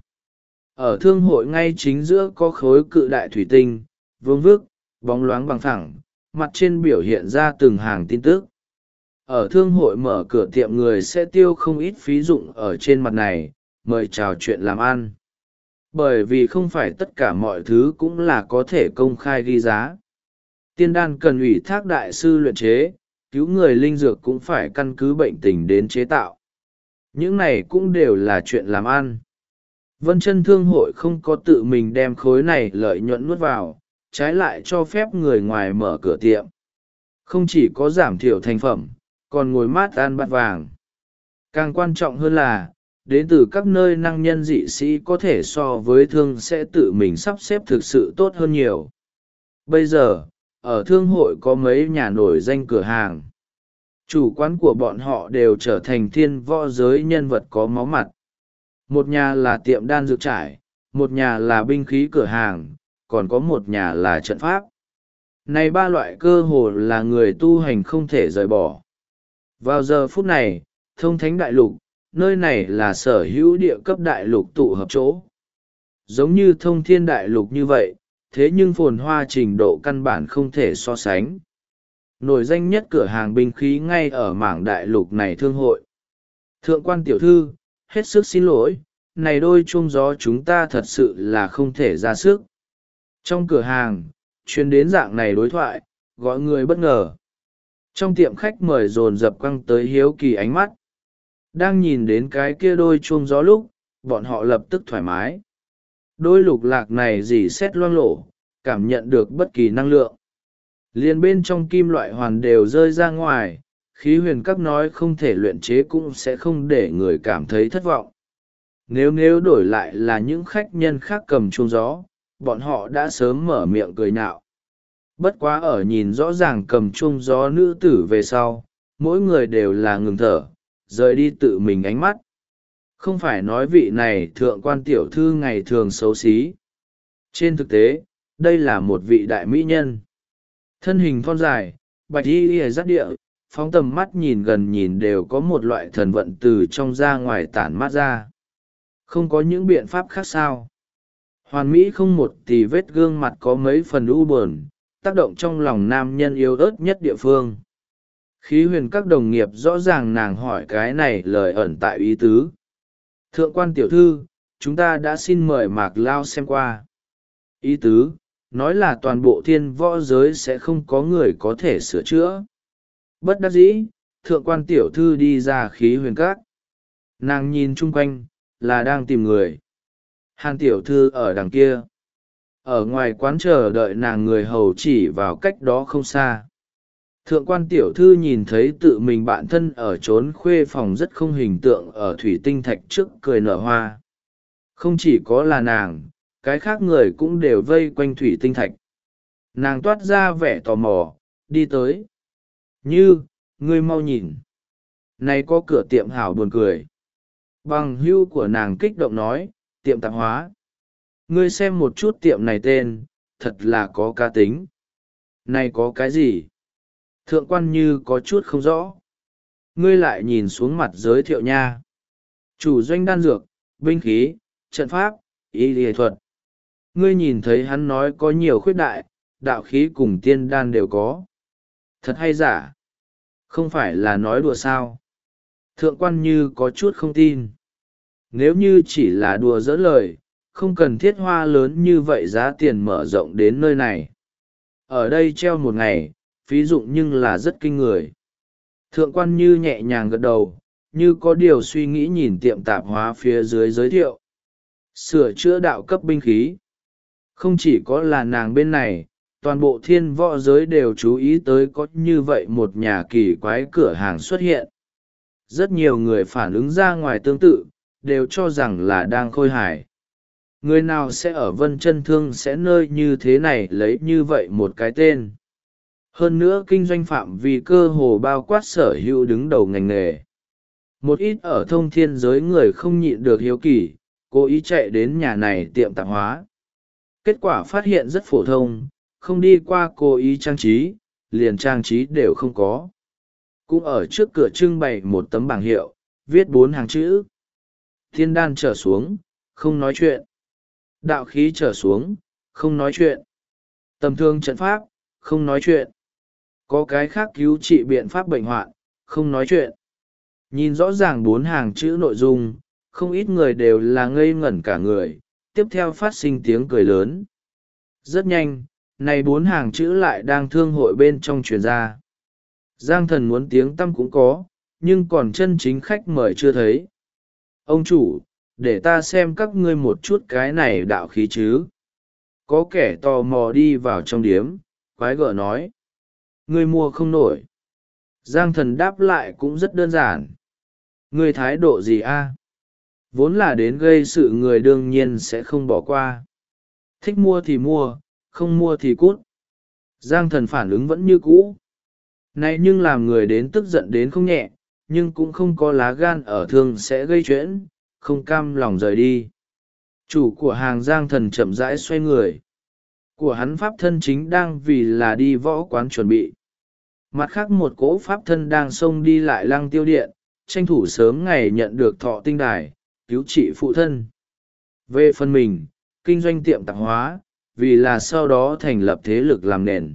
Ở thương hội ngay chính giữa có khối cự đại thủy tinh, vương vức, bóng loáng bằng phẳng, mặt trên biểu hiện ra từng hàng tin tức. Ở thương hội mở cửa tiệm người sẽ tiêu không ít phí dụng ở trên mặt này, mời chào chuyện làm ăn. Bởi vì không phải tất cả mọi thứ cũng là có thể công khai ghi giá. Tiên đan cần ủy thác đại sư luyện chế, cứu người linh dược cũng phải căn cứ bệnh tình đến chế tạo. Những này cũng đều là chuyện làm ăn. Vân Chân Thương hội không có tự mình đem khối này lợi nhuận nuốt vào, trái lại cho phép người ngoài mở cửa tiệm. Không chỉ có giảm thiểu thành phẩm, còn ngồi mát ăn bát vàng. Càng quan trọng hơn là, đến từ các nơi năng nhân dị sĩ có thể so với thương sẽ tự mình sắp xếp thực sự tốt hơn nhiều. Bây giờ, ở thương hội có mấy nhà nổi danh cửa hàng. Chủ quán của bọn họ đều trở thành thiên võ giới nhân vật có máu mặt. Một nhà là tiệm đan dược trải, một nhà là binh khí cửa hàng, còn có một nhà là trận pháp. Này 3 loại cơ hồ là người tu hành không thể rời bỏ. Vào giờ phút này, thông thánh đại lục, nơi này là sở hữu địa cấp đại lục tụ hợp chỗ. Giống như thông thiên đại lục như vậy, thế nhưng phồn hoa trình độ căn bản không thể so sánh. Nổi danh nhất cửa hàng binh khí ngay ở mảng đại lục này thương hội. Thượng quan tiểu thư, hết sức xin lỗi, này đôi chuông gió chúng ta thật sự là không thể ra sức. Trong cửa hàng truyền đến dạng này đối thoại, gọi người bất ngờ. Trong tiệm khách mời dồn dập quăng tới hiếu kỳ ánh mắt. Đang nhìn đến cái kia đôi chuông gió lúc, bọn họ lập tức thoải mái. Đôi lục lạc này rỉ sét loang lổ, cảm nhận được bất kỳ năng lượng. Liền bên trong kim loại hoàn đều rơi ra ngoài, khí huyền các nói không thể luyện chế cũng sẽ không để người cảm thấy thất vọng. Nếu đổi lại là những khách nhân khác cầm chuông gió, bọn họ đã sớm mở miệng cười nhạo. Bất quá ở nhìn rõ ràng cầm chuông gió nữ tử về sau, mỗi người đều là ngừng thở, rời đi tự mình ánh mắt. Không phải nói vị này thượng quan tiểu thư ngày thường xấu xí. Trên thực tế, đây là một vị đại mỹ nhân. Thân hình thon dài, bạch y y dắt địa, phóng tầm mắt nhìn gần nhìn đều có một loại thần vận từ trong ra ngoài tản mát ra. Không có những biện pháp khác sao. Hoàn mỹ không một tì vết, gương mặt có mấy phần u buồn, tác động trong lòng nam nhân yếu ớt nhất địa phương. Khí huyền các đồng nghiệp rõ ràng nàng hỏi cái này lời ẩn tại ý tứ. Thượng quan tiểu thư, chúng ta đã xin mời Mạc Lao xem qua. Ý tứ, nói là toàn bộ thiên võ giới sẽ không có người có thể sửa chữa. Bất đắc dĩ, thượng quan tiểu thư đi ra khí huyền các. Nàng nhìn chung quanh, là đang tìm người. Hàn tiểu thư ở đằng kia. Ở ngoài quán chờ đợi nàng người hầu chỉ vào cách đó không xa. Thượng quan tiểu thư nhìn thấy tự mình bạn thân ở trốn khuê phòng rất không hình tượng ở thủy tinh thạch trước cười nở hoa. Không chỉ có là nàng, cái khác người cũng đều vây quanh thủy tinh thạch. Nàng toát ra vẻ tò mò, đi tới. Như, ngươi mau nhìn. Này có cửa tiệm hảo buồn cười. Bằng hưu của nàng kích động nói, tiệm tạp hóa. Ngươi xem một chút tiệm này tên, thật là có cá tính. Này có cái gì? Thượng quan Như có chút không rõ. Ngươi lại nhìn xuống mặt giới thiệu nha. Chủ doanh đan dược, binh khí, trận pháp, y lý thuật. Ngươi nhìn thấy hắn nói có nhiều khuyết đại, đạo khí cùng tiên đan đều có. Thật hay giả? Không phải là nói đùa sao? Thượng quan Như có chút không tin. Nếu như chỉ là đùa giỡn lời, không cần thiết hoa lớn như vậy giá tiền mở rộng đến nơi này. Ở đây treo một ngày, phí dụng nhưng là rất kinh người. Thượng quan Như nhẹ nhàng gật đầu, như có điều suy nghĩ nhìn tiệm tạp hóa phía dưới giới thiệu. Sửa chữa đạo cấp binh khí. Không chỉ có là nàng bên này, toàn bộ thiên võ giới đều chú ý tới có như vậy một nhà kỳ quái cửa hàng xuất hiện. Rất nhiều người phản ứng ra ngoài tương tự, đều cho rằng là đang khôi hài. Người nào sẽ ở Vân Chân Thương sẽ nơi như thế này lấy như vậy một cái tên. Hơn nữa kinh doanh phạm vi cơ hồ bao quát sở hữu đứng đầu ngành nghề. Một ít ở thông thiên giới người không nhịn được hiếu kỳ, cố ý chạy đến nhà này tiệm tạp hóa. Kết quả phát hiện rất phổ thông, không đi qua cố ý trang trí, liền trang trí đều không có. Cũng ở trước cửa trưng bày một tấm bảng hiệu, viết 4 hàng chữ. Thiên đan trở xuống, không nói chuyện. Đạo khí trở xuống, không nói chuyện. Tầm thương trận pháp, không nói chuyện. Có cái khác cứu trị biện pháp bệnh hoạn, không nói chuyện. Nhìn rõ ràng 4 hàng chữ nội dung, không ít người đều là ngây ngẩn cả người, tiếp theo phát sinh tiếng cười lớn. Rất nhanh, này 4 hàng chữ lại đang thương hội bên trong truyền ra. Giang Thần muốn tiếng tăm cũng có, nhưng còn chân chính khách mời chưa thấy. Ông chủ, để ta xem các ngươi một chút cái này đạo khí chứ. Có kẻ tò mò đi vào trong điếm, quái gở nói. Ngươi mua không nổi. Giang Thần đáp lại cũng rất đơn giản. Ngươi thái độ gì a? Vốn là đến gây sự người đương nhiên sẽ không bỏ qua. Thích mua thì mua, không mua thì cút. Giang Thần phản ứng vẫn như cũ. Này nhưng làm người đến tức giận đến không nhẹ, nhưng cũng không có lá gan ở thương sẽ gây chuyện, không cam lòng rời đi. Chủ của hàng Giang Thần chậm rãi xoay người. Của hắn pháp thân chính đang vì là đi võ quán chuẩn bị. Mặt khác một cỗ pháp thân đang xông đi lại Lăng Tiêu Điện, tranh thủ sớm ngày nhận được thọ tinh đài, cứu trị phụ thân. Về phần mình, kinh doanh tiệm tạp hóa, vì là sau đó thành lập thế lực làm nền.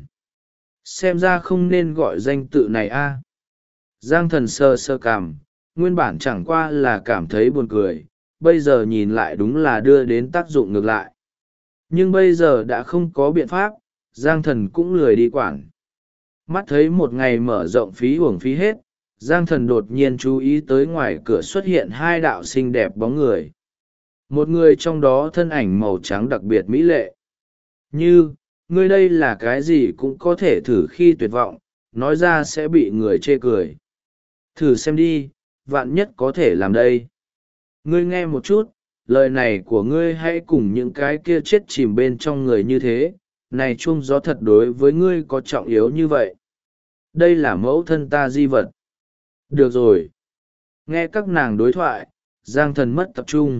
Xem ra không nên gọi danh tự này a. Giang Thần sơ sơ cảm, nguyên bản chẳng qua là cảm thấy buồn cười, bây giờ nhìn lại đúng là đưa đến tác dụng ngược lại. Nhưng bây giờ đã không có biện pháp, Giang Thần cũng lười đi quản. Mắt thấy một ngày mở rộng phí uổng phí hết, Giang Thần đột nhiên chú ý tới ngoài cửa xuất hiện hai đạo xinh đẹp bóng người. Một người trong đó thân ảnh màu trắng đặc biệt mỹ lệ. Như, ngươi đây là cái gì cũng có thể thử khi tuyệt vọng, nói ra sẽ bị người chê cười. Thử xem đi, vạn nhất có thể làm đây. Ngươi nghe một chút, lời này của ngươi hãy cùng những cái kia chết chìm bên trong người như thế, này chuông gió thật đối với ngươi có trọng yếu như vậy. Đây là mẫu thân ta di vật. Được rồi. Nghe các nàng đối thoại, Giang Thần mất tập trung.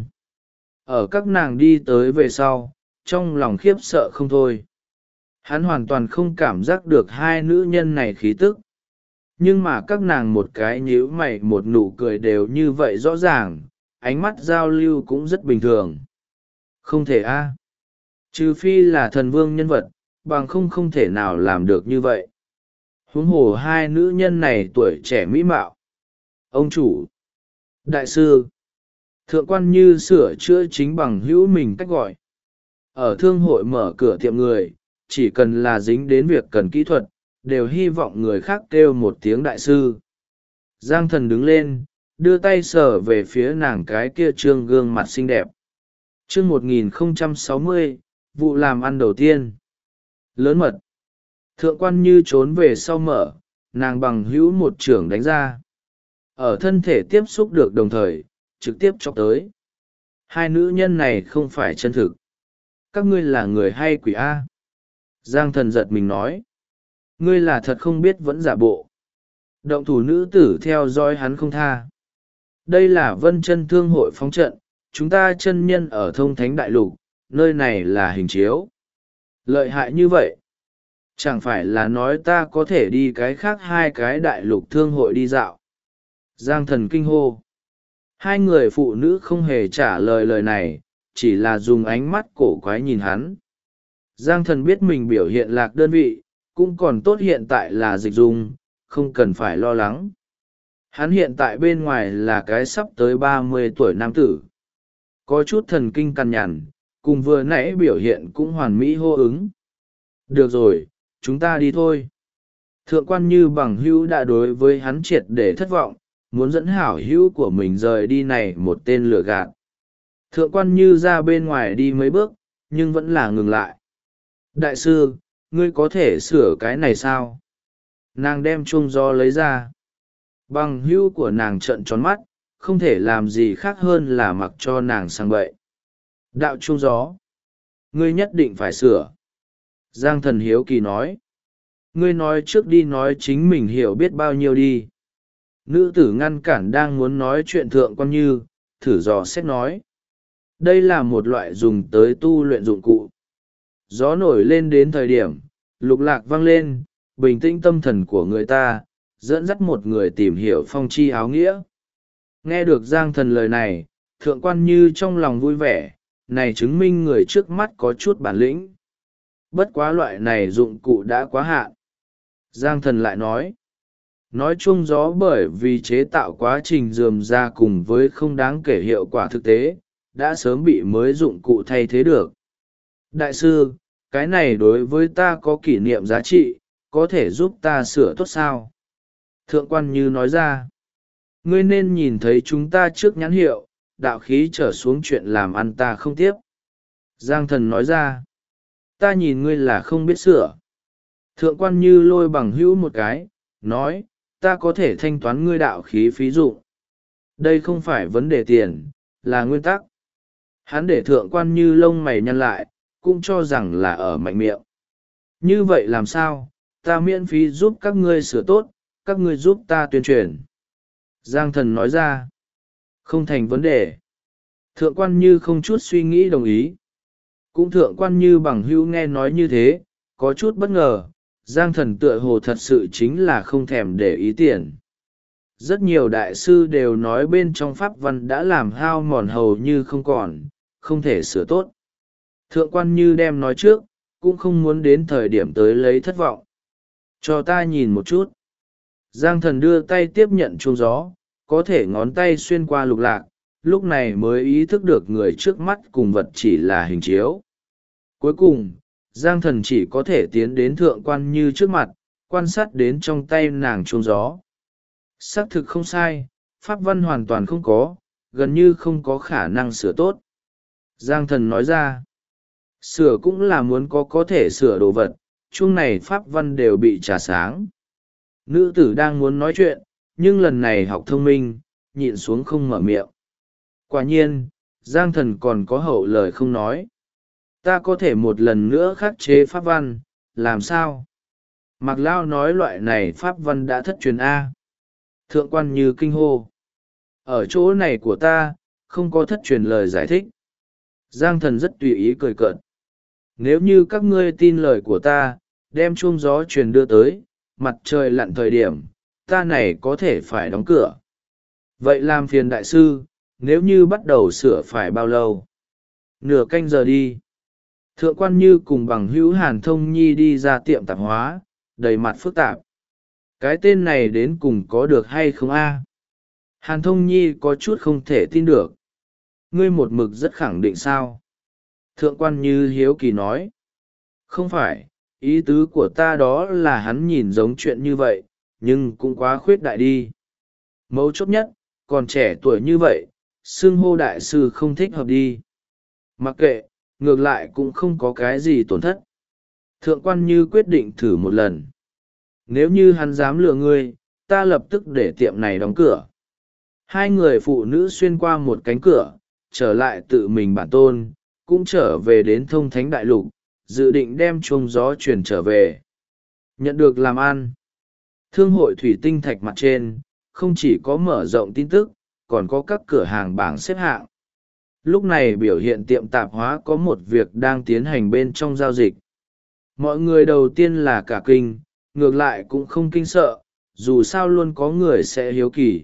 Ở các nàng đi tới về sau, trong lòng khiếp sợ không thôi. Hắn hoàn toàn không cảm giác được hai nữ nhân này khí tức. Nhưng mà các nàng một cái nhíu mày một nụ cười đều như vậy rõ ràng, ánh mắt giao lưu cũng rất bình thường. Không thể a, trừ phi là thần vương nhân vật, bằng không thể nào làm được như vậy. Huống hồ hai nữ nhân này tuổi trẻ mỹ mạo. Ông chủ, đại sư, thượng quan Như sửa chữa chính bằng hữu mình cách gọi. Ở thương hội mở cửa tiệm người, chỉ cần là dính đến việc cần kỹ thuật, đều hy vọng người khác kêu một tiếng đại sư. Giang Thần đứng lên, đưa tay sờ về phía nàng cái kia trương gương mặt xinh đẹp. Chương 1060, vụ làm ăn đầu tiên. Lớn mật. Thượng quan Như trốn về sau mở, nàng bằng hữu một chưởng đánh ra. Ở thân thể tiếp xúc được đồng thời, trực tiếp chọc tới. Hai nữ nhân này không phải chân thực. Các ngươi là người hay quỷ A? Giang Thần giật mình nói. Ngươi là thật không biết vẫn giả bộ. Động thủ nữ tử theo dõi hắn không tha. Đây là Vân Chân Thương hội phóng trận, chúng ta chân nhân ở Thông Thánh Đại Lục, nơi này là hình chiếu. Lợi hại như vậy. Chẳng phải là nói ta có thể đi cái khác hai cái đại lục thương hội đi dạo. Giang Thần kinh hô. Hai người phụ nữ không hề trả lời lời này, chỉ là dùng ánh mắt cổ quái nhìn hắn. Giang Thần biết mình biểu hiện lạc đơn vị, cũng còn tốt hiện tại là dịch dung, không cần phải lo lắng. Hắn hiện tại bên ngoài là cái sắp tới 30 tuổi nam tử. Có chút thần kinh cằn nhằn, cùng vừa nãy biểu hiện cũng hoàn mỹ hô ứng. Được rồi, chúng ta đi thôi. Thượng quan Như bằng hữu đã đối với hắn triệt để thất vọng, muốn dẫn hảo hữu của mình rời đi này một tên lừa gạt. Thượng quan Như ra bên ngoài đi mấy bước, nhưng vẫn là ngừng lại. Đại sư, ngươi có thể sửa cái này sao? Nàng đem chuông gió lấy ra. Bằng hữu của nàng trợn tròn mắt, không thể làm gì khác hơn là mặc cho nàng sang bậy. Đạo chuông gió. Ngươi nhất định phải sửa. Giang Thần hiếu kỳ nói. Ngươi nói trước đi nói chính mình hiểu biết bao nhiêu đi. Nữ tử ngăn cản đang muốn nói chuyện thượng quan Như, thử dò xét nói. Đây là một loại dùng tới tu luyện dụng cụ. Gió nổi lên đến thời điểm, lục lạc vang lên, bình tĩnh tâm thần của người ta, dẫn dắt một người tìm hiểu phong chi áo nghĩa. Nghe được Giang Thần lời này, thượng quan Như trong lòng vui vẻ, này chứng minh người trước mắt có chút bản lĩnh. Bất quá loại này dụng cụ đã quá hạn. Giang Thần lại nói chung gió bởi vì chế tạo quá trình rườm ra cùng với không đáng kể hiệu quả thực tế, đã sớm bị mới dụng cụ thay thế được. Đại sư, cái này đối với ta có kỷ niệm giá trị, có thể giúp ta sửa tốt sao? Thượng quan Như nói ra. Ngươi nên nhìn thấy chúng ta trước nhãn hiệu, đạo khí trở xuống chuyện làm ăn ta không tiếp. Giang Thần nói ra. Ta nhìn ngươi là không biết sửa. Thượng quan Như lôi bằng hữu một cái, nói, ta có thể thanh toán ngươi đạo khí phí dụng. Đây không phải vấn đề tiền, là nguyên tắc. Hắn để thượng quan Như lông mày nhăn lại, cũng cho rằng là ở mạnh miệng. Như vậy làm sao, ta miễn phí giúp các ngươi sửa tốt, các ngươi giúp ta tuyên truyền. Giang Thần nói ra. Không thành vấn đề. Thượng quan Như không chút suy nghĩ đồng ý. Cũng thượng quan Như bằng hữu nghe nói như thế, có chút bất ngờ, Giang Thần tựa hồ thật sự chính là không thèm để ý tiền. Rất nhiều đại sư đều nói bên trong pháp văn đã làm hao mòn hầu như không còn, không thể sửa tốt. Thượng quan Như đem nói trước, cũng không muốn đến thời điểm tới lấy thất vọng. Cho ta nhìn một chút. Giang Thần đưa tay tiếp nhận chuông gió, có thể ngón tay xuyên qua lục lạc, lúc này mới ý thức được người trước mắt cùng vật chỉ là hình chiếu. Cuối cùng, Giang Thần chỉ có thể tiến đến Thượng Quan Như trước mặt, quan sát đến trong tay nàng chuông gió. Xác thực không sai, pháp văn hoàn toàn không có, gần như không có khả năng sửa tốt. Giang Thần nói ra, sửa cũng là muốn có thể sửa đồ vật, chuông này pháp văn đều bị trả sáng. Nữ tử đang muốn nói chuyện, nhưng lần này học thông minh, nhịn xuống không mở miệng. Quả nhiên, Giang Thần còn có hậu lời không nói. Ta có thể một lần nữa khắc chế pháp văn, làm sao? Mạc Lao nói loại này pháp văn đã thất truyền A. Thượng Quan Như kinh hô. Ở chỗ này của ta, không có thất truyền lời giải thích. Giang Thần rất tùy ý cười cợt. Nếu như các ngươi tin lời của ta, đem chuông gió truyền đưa tới, mặt trời lặn thời điểm, ta này có thể phải đóng cửa. Vậy làm phiền đại sư, nếu như bắt đầu sửa phải bao lâu? Nửa canh giờ đi. Thượng Quan Như cùng bằng hữu Hàn Thông Nhi đi ra tiệm tạp hóa, đầy mặt phức tạp. Cái tên này đến cùng có được hay không a? Hàn Thông Nhi có chút không thể tin được. Ngươi một mực rất khẳng định sao? Thượng Quan Như hiếu kỳ nói. Không phải, ý tứ của ta đó là hắn nhìn giống chuyện như vậy, nhưng cũng quá khuyết đại đi. Mấu chốt nhất, còn trẻ tuổi như vậy, xưng hô đại sư không thích hợp đi. Mặc kệ, ngược lại cũng không có cái gì tổn thất. Thượng Quan Như quyết định thử một lần. Nếu như hắn dám lừa ngươi, ta lập tức để tiệm này đóng cửa. Hai người phụ nữ xuyên qua một cánh cửa, trở lại tự mình bản tôn, cũng trở về đến Thông Thánh Đại Lục, dự định đem chuông gió truyền trở về. Nhận được làm ăn. Thương hội thủy tinh thạch mặt trên, không chỉ có mở rộng tin tức, còn có các cửa hàng bảng xếp hạng. Lúc này biểu hiện tiệm tạp hóa có một việc đang tiến hành bên trong giao dịch. Mọi người đầu tiên là cả kinh, ngược lại cũng không kinh sợ, dù sao luôn có người sẽ hiếu kỳ.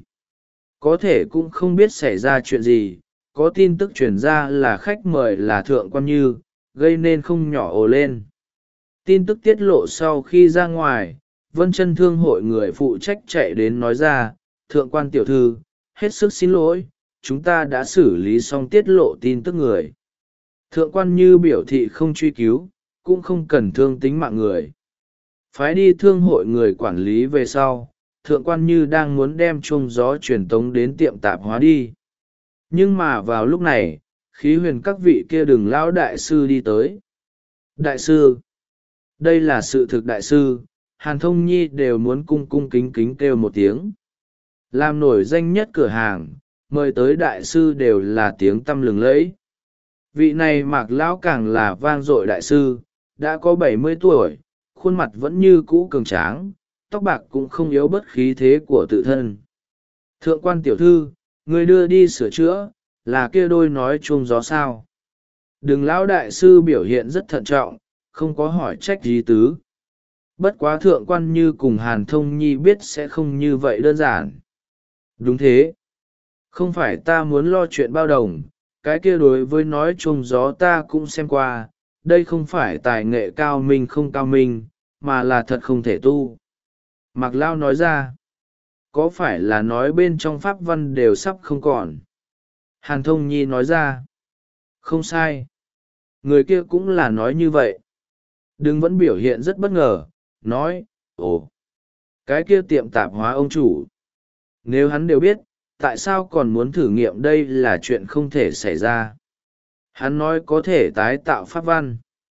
Có thể cũng không biết xảy ra chuyện gì, có tin tức truyền ra là khách mời là Thượng Quan Như, gây nên không nhỏ ồ lên. Tin tức tiết lộ sau khi ra ngoài, Vân Chân Thương hội người phụ trách chạy đến nói ra, Thượng Quan tiểu thư, hết sức xin lỗi, chúng ta đã xử lý xong tiết lộ tin tức người. Thượng Quan Như biểu thị không truy cứu, cũng không cần thương tính mạng người. Phái đi thương hội người quản lý về sau, Thượng Quan Như đang muốn đem chuông gió truyền tống đến tiệm tạp hóa đi. Nhưng mà vào lúc này, khí huyền các vị kia đừng lão đại sư đi tới. Đại sư, đây là sự thực đại sư, Hàn Thông Nhi đều muốn cung cung kính kính kêu một tiếng. Làm nổi danh nhất cửa hàng, mời tới đại sư đều là tiếng tăm lừng lẫy. Vị này Mạc Lão càng là vang dội đại sư, đã có 70 tuổi, khuôn mặt vẫn như cũ cường tráng, tóc bạc cũng không yếu bất khí thế của tự thân. Thượng Quan tiểu thư, người đưa đi sửa chữa, là kia đôi nói chuông gió sao. Đừng Lão đại sư biểu hiện rất thận trọng, không có hỏi trách gì tứ. Bất quá Thượng Quan Như cùng Hàn Thông Nhi biết sẽ không như vậy đơn giản. Đúng thế. Không phải ta muốn lo chuyện bao đồng, cái kia đối với nói chuông gió ta cũng xem qua, đây không phải tài nghệ cao minh không cao minh, mà là thật không thể tu. Mạc Lao nói ra, có phải là nói bên trong pháp văn đều sắp không còn? Hàn Thông Nhi nói ra, không sai. Người kia cũng là nói như vậy. Đừng vẫn biểu hiện rất bất ngờ, nói, ồ, cái kia tiệm tạp hóa ông chủ. Nếu hắn đều biết, tại sao còn muốn thử nghiệm đây là chuyện không thể xảy ra. Hắn nói có thể tái tạo pháp văn.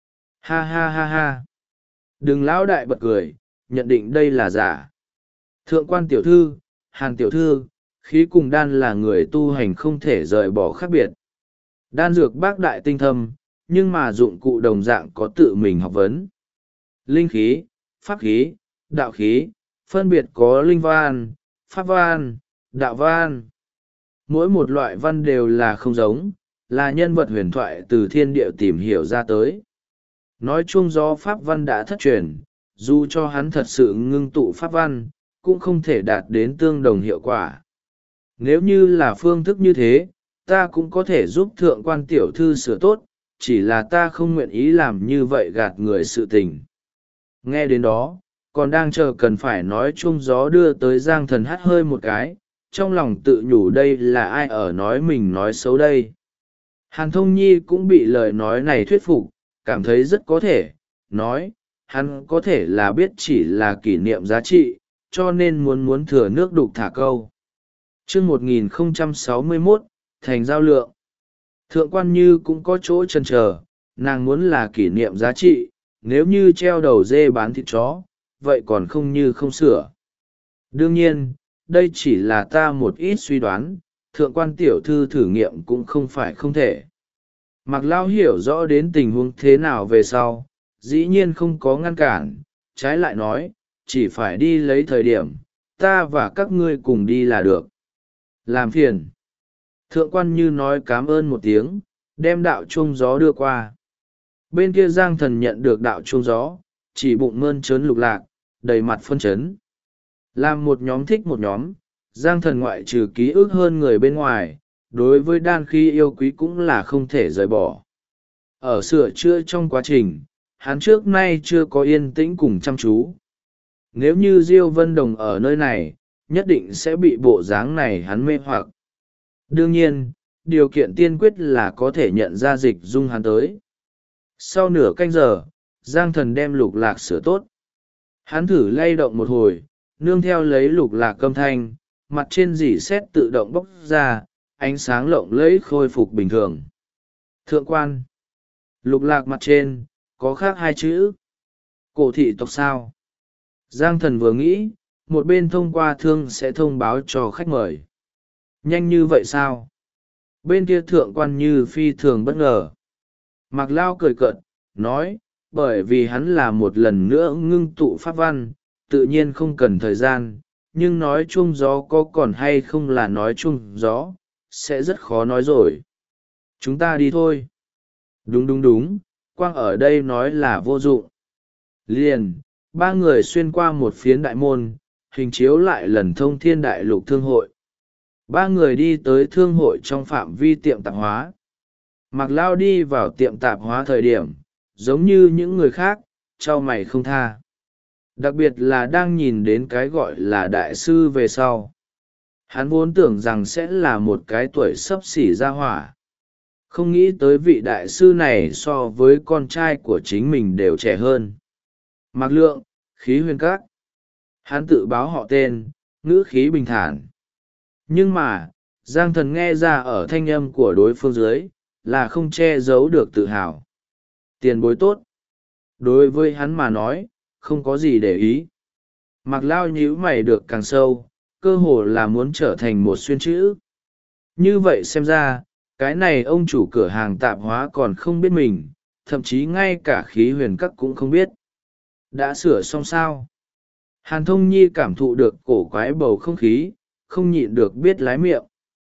Ha ha ha ha. Đừng lão đại bật cười, nhận định đây là giả. Thượng Quan tiểu thư, Hàn tiểu thư, khí cùng đan là người tu hành không thể rời bỏ khác biệt. Đan dược bác đại tinh thâm, nhưng mà dụng cụ đồng dạng có tự mình học vấn. Linh khí, pháp khí, đạo khí, phân biệt có linh văn, pháp văn, đạo văn. Mỗi một loại văn đều là không giống, là nhân vật huyền thoại từ thiên địa tìm hiểu ra tới. Nói chuông gió pháp văn đã thất truyền, dù cho hắn thật sự ngưng tụ pháp văn, cũng không thể đạt đến tương đồng hiệu quả. Nếu như là phương thức như thế, ta cũng có thể giúp Thượng Quan tiểu thư sửa tốt, chỉ là ta không nguyện ý làm như vậy gạt người sự tình. Nghe đến đó, còn đang chờ cần phải nói chuông gió đưa tới Giang Thần hắt hơi một cái, trong lòng tự nhủ đây là ai ở nói mình nói xấu đây. Hàn Thông Nhi cũng bị lời nói này thuyết phục, cảm thấy rất có thể, nói, hắn có thể là biết chỉ là kỷ niệm giá trị, cho nên muốn thừa nước đục thả câu. Chương 1061, thành giao lượng. Thượng quan Như cũng có chỗ chần chờ, nàng muốn là kỷ niệm giá trị, nếu như treo đầu dê bán thịt chó, vậy còn không như không sửa. Đương nhiên, đây chỉ là ta một ít suy đoán, thượng quan tiểu thư thử nghiệm cũng không phải không thể. Mạc Lao hiểu rõ đến tình huống thế nào về sau, dĩ nhiên không có ngăn cản, trái lại nói, chỉ phải đi lấy thời điểm, ta và các ngươi cùng đi là được. Làm phiền. Thượng quan Như nói cám ơn một tiếng, đem đạo chuông gió đưa qua. Bên kia Giang Thần nhận được đạo chuông gió, chỉ bụng mơn trớn lục lạc, đầy mặt phân chấn. Làm một nhóm thích một nhóm, Giang Thần ngoại trừ ký ức hơn người bên ngoài, đối với đan khí yêu quý cũng là không thể rời bỏ. Ở sửa chữa trong quá trình, hắn trước nay chưa có yên tĩnh cùng chăm chú. Nếu như Diêu Vân Đồng ở nơi này, nhất định sẽ bị bộ dáng này hắn mê hoặc. Đương nhiên, điều kiện tiên quyết là có thể nhận ra dịch dung hắn tới. Sau nửa canh giờ, Giang Thần đem lục lạc sửa tốt. Hắn thử lay động một hồi, nương theo lấy lục lạc âm thanh, mặt trên dỉ sét tự động bốc ra, ánh sáng lộng lẫy khôi phục bình thường. Thượng quan. Lục lạc mặt trên, có khác hai chữ. Cổ thị tộc sao? Giang Thần vừa nghĩ, một bên thông qua thương sẽ thông báo cho khách mời. Nhanh như vậy sao? Bên kia thượng quan Như phi thường bất ngờ. Mạc Lao cười cợt, nói, bởi vì hắn là một lần nữa ngưng tụ pháp văn, tự nhiên không cần thời gian, nhưng nói chuông gió có còn hay không là nói chuông gió, sẽ rất khó nói rồi. Chúng ta đi thôi. Đúng, quang ở đây nói là vô dụng. Liền, ba người xuyên qua một phiến đại môn, hình chiếu lại lần thông thiên đại lục thương hội. Ba người đi tới thương hội trong phạm vi tiệm tạp hóa. Mạc Lao đi vào tiệm tạp hóa thời điểm, giống như những người khác, trao mày không tha. Đặc biệt là đang nhìn đến cái gọi là đại sư về sau. Hắn vốn tưởng rằng sẽ là một cái tuổi xấp xỉ ra hỏa. Không nghĩ tới vị đại sư này so với con trai của chính mình đều trẻ hơn. Mạc Lượng, Khí Huyền Các. Hắn tự báo họ tên, ngữ khí bình thản. Nhưng mà, Giang Thần nghe ra ở thanh âm của đối phương dưới, là không che giấu được tự hào. Tiền bối tốt. Đối với hắn mà nói, không có gì để ý. Mạc Lao nhíu mày được càng sâu, cơ hồ là muốn trở thành một xuyên chữ. Như vậy xem ra, cái này ông chủ cửa hàng tạp hóa còn không biết mình, thậm chí ngay cả Khí Huyền Các cũng không biết. Đã sửa xong sao? Hàn Thông Nhi cảm thụ được cổ quái bầu không khí, không nhịn được biết lái miệng.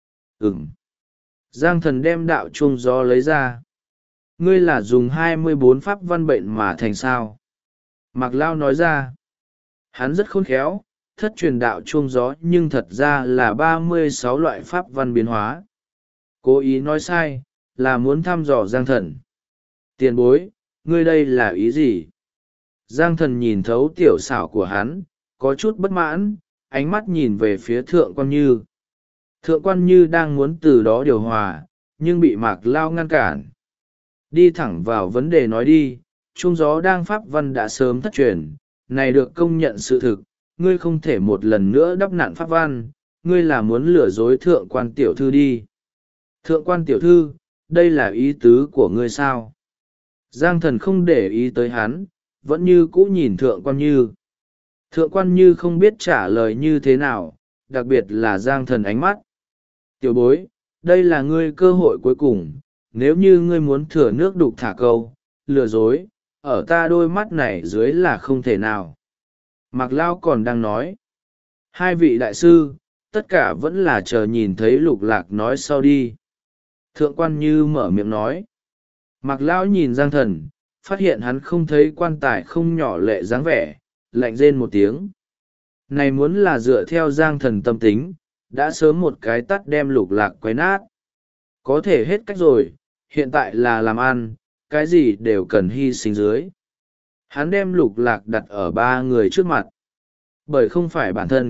Giang Thần đem đạo chuông gió lấy ra. Ngươi là dùng 24 pháp văn bệnh mà thành sao? Mạc Lao nói ra. Hắn rất khôn khéo, thất truyền đạo chuông gió nhưng thật ra là 36 loại pháp văn biến hóa. Cố ý nói sai, là muốn thăm dò Giang Thần. Tiền bối, ngươi đây là ý gì? Giang Thần nhìn thấu tiểu xảo của hắn, có chút bất mãn, ánh mắt nhìn về phía Thượng quan Như. Thượng quan Như đang muốn từ đó điều hòa, nhưng bị Mạc Lao ngăn cản. Đi thẳng vào vấn đề nói đi, chuông gió đang pháp văn đã sớm thất truyền, này được công nhận sự thực, ngươi không thể một lần nữa đắp nạn pháp văn, ngươi là muốn lừa dối thượng quan tiểu thư đi. Thượng quan tiểu thư, đây là ý tứ của ngươi sao? Giang Thần không để ý tới hắn, vẫn như cũ nhìn Thượng quan Như. Thượng quan Như không biết trả lời như thế nào, đặc biệt là Giang Thần ánh mắt. Tiểu bối, đây là ngươi cơ hội cuối cùng, nếu như ngươi muốn thừa nước đục thả câu, lừa dối, ở ta đôi mắt này dưới là không thể nào. Mạc Lao còn đang nói. Hai vị đại sư, tất cả vẫn là chờ nhìn thấy lục lạc nói sau đi. Thượng quan Như mở miệng nói. Mạc Lao nhìn Giang Thần, phát hiện hắn không thấy quan tài không nhỏ lệ dáng vẻ, lạnh rên một tiếng. Này muốn là dựa theo Giang Thần tâm tính, đã sớm một cái tắt đem lục lạc quấy nát. Có thể hết cách rồi, hiện tại là làm ăn, cái gì đều cần hy sinh dưới. Hắn đem lục lạc đặt ở ba người trước mặt. Bởi không phải bản thân,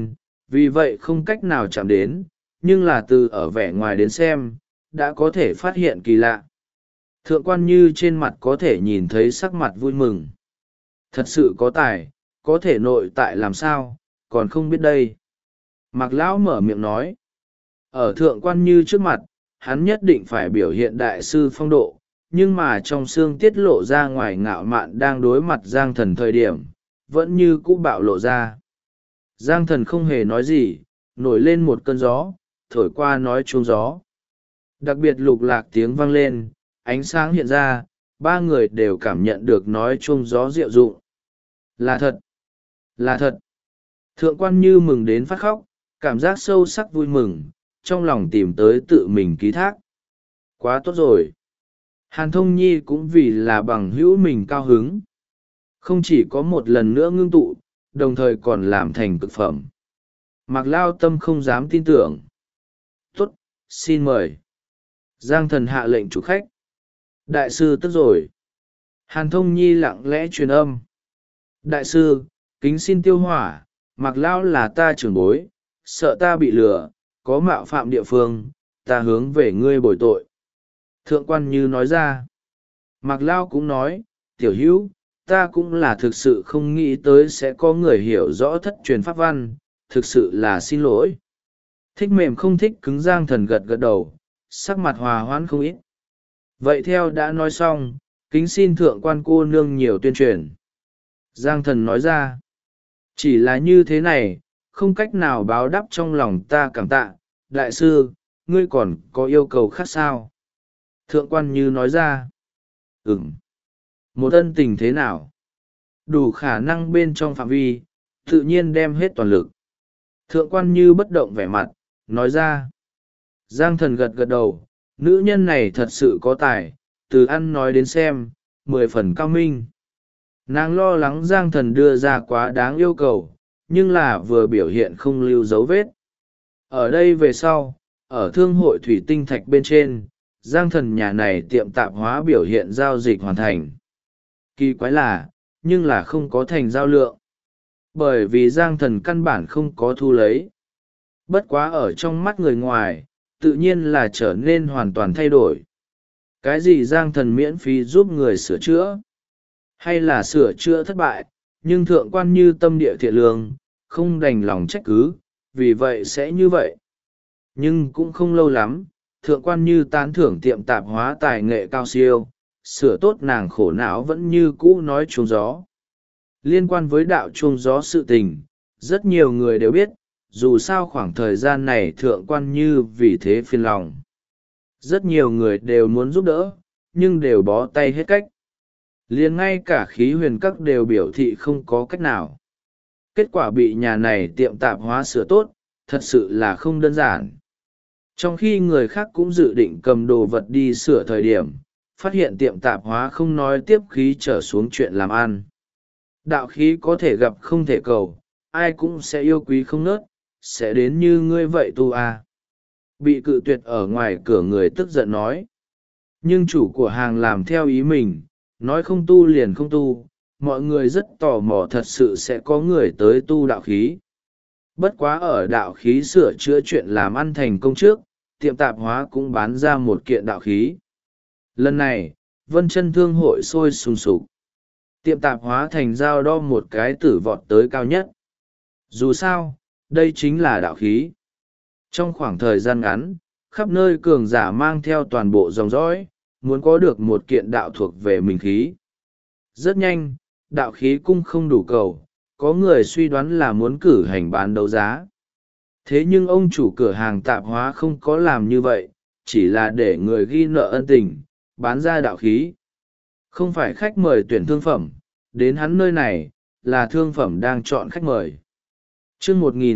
vì vậy không cách nào chạm đến, nhưng là từ ở vẻ ngoài đến xem, đã có thể phát hiện kỳ lạ. Thượng quan Như trên mặt có thể nhìn thấy sắc mặt vui mừng. Thật sự có tài, có thể nội tại làm sao, còn không biết đây. Mạc Lão mở miệng nói. Ở thượng quan Như trước mặt, hắn nhất định phải biểu hiện đại sư phong độ, nhưng mà trong xương tiết lộ ra ngoài ngạo mạn đang đối mặt Giang Thần thời điểm, vẫn như cũ bạo lộ ra. Giang Thần không hề nói gì, nổi lên một cơn gió, thổi qua nói chuông gió. Đặc biệt lục lạc tiếng vang lên, ánh sáng hiện ra, ba người đều cảm nhận được nói chuông gió diệu dụng. Là thật, là thật. Thượng quan Như mừng đến phát khóc, cảm giác sâu sắc vui mừng, trong lòng tìm tới tự mình ký thác. Quá tốt rồi. Hàn Thông Nhi cũng vì là bằng hữu mình cao hứng. Không chỉ có một lần nữa ngưng tụ, đồng thời còn làm thành cực phẩm. Mạc Lao Tâm không dám tin tưởng. Tốt, xin mời. Giang Thần hạ lệnh chủ khách. Đại sư tức rồi. Hàn Thông Nhi lặng lẽ truyền âm. Đại sư, kính xin tiêu hỏa, Mạc Lao là ta trưởng bối, sợ ta bị lừa, có mạo phạm địa phương, ta hướng về ngươi bồi tội. Thượng quan Như nói ra. Mạc Lao cũng nói, tiểu hữu, ta cũng là thực sự không nghĩ tới sẽ có người hiểu rõ thất truyền pháp văn, thực sự là xin lỗi. Thích mềm không thích cứng. Giang Thần gật gật đầu, sắc mặt hòa hoãn không ít. Vậy theo đã nói xong, kính xin thượng quan cô nương nhiều tuyên truyền. Giang Thần nói ra, chỉ là như thế này, không cách nào báo đáp trong lòng ta cảm tạ. Đại sư, ngươi còn có yêu cầu khác sao? Thượng quan Như nói ra, một ân tình thế nào? Đủ khả năng bên trong phạm vi, tự nhiên đem hết toàn lực. Thượng quan Như bất động vẻ mặt, nói ra. Giang Thần gật gật đầu, nữ nhân này thật sự có tài, từ ăn nói đến xem, 10 phần cao minh. Nàng lo lắng Giang Thần đưa ra quá đáng yêu cầu, nhưng là vừa biểu hiện không lưu dấu vết. Ở đây về sau, ở thương hội thủy tinh thạch bên trên, Giang Thần nhà này tiệm tạp hóa biểu hiện giao dịch hoàn thành. Kỳ quái là, nhưng là không có thành giao lượng. Bởi vì Giang Thần căn bản không có thu lấy. Bất quá ở trong mắt người ngoài, tự nhiên là trở nên hoàn toàn thay đổi. Cái gì Giang Thần miễn phí giúp người sửa chữa? Hay là sửa chữa thất bại, nhưng thượng quan Như tâm địa thiện lương, không đành lòng trách cứ, vì vậy sẽ như vậy. Nhưng cũng không lâu lắm, thượng quan Như tán thưởng tiệm tạp hóa tài nghệ cao siêu, sửa tốt nàng khổ não vẫn như cũ nói chuông gió. Liên quan với đạo chuông gió sự tình, rất nhiều người đều biết, dù sao khoảng thời gian này thượng quan Như vì thế phiền lòng. Rất nhiều người đều muốn giúp đỡ, nhưng đều bó tay hết cách. Liền ngay cả khí huyền các đều biểu thị không có cách nào. Kết quả bị nhà này tiệm tạp hóa sửa tốt, thật sự là không đơn giản. Trong khi người khác cũng dự định cầm đồ vật đi sửa thời điểm, phát hiện tiệm tạp hóa không nói tiếp khí trở xuống chuyện làm ăn. Đạo khí có thể gặp không thể cầu, ai cũng sẽ yêu quý không nớt, sẽ đến như ngươi vậy tu à. Bị cự tuyệt ở ngoài cửa người tức giận nói. Nhưng chủ của hàng làm theo ý mình, nói không tu liền không tu, mọi người rất tò mò thật sự sẽ có người tới tu đạo khí. Bất quá ở đạo khí sửa chữa chuyện làm ăn thành công trước, tiệm tạp hóa cũng bán ra một kiện đạo khí. Lần này, Vân Chân Thương hội sôi sùng sục. Tiệm tạp hóa thành giao đo một cái tử vọt tới cao nhất. Dù sao, đây chính là đạo khí. Trong khoảng thời gian ngắn, khắp nơi cường giả mang theo toàn bộ dòng dõi, muốn có được một kiện đạo thuộc về mình khí. Rất nhanh, đạo khí cung không đủ cầu, có người suy đoán là muốn cử hành bán đấu giá. Thế nhưng ông chủ cửa hàng tạp hóa không có làm như vậy, chỉ là để người ghi nợ ân tình, bán ra đạo khí. Không phải khách mời tuyển thương phẩm, đến hắn nơi này, là thương phẩm đang chọn khách mời. Chương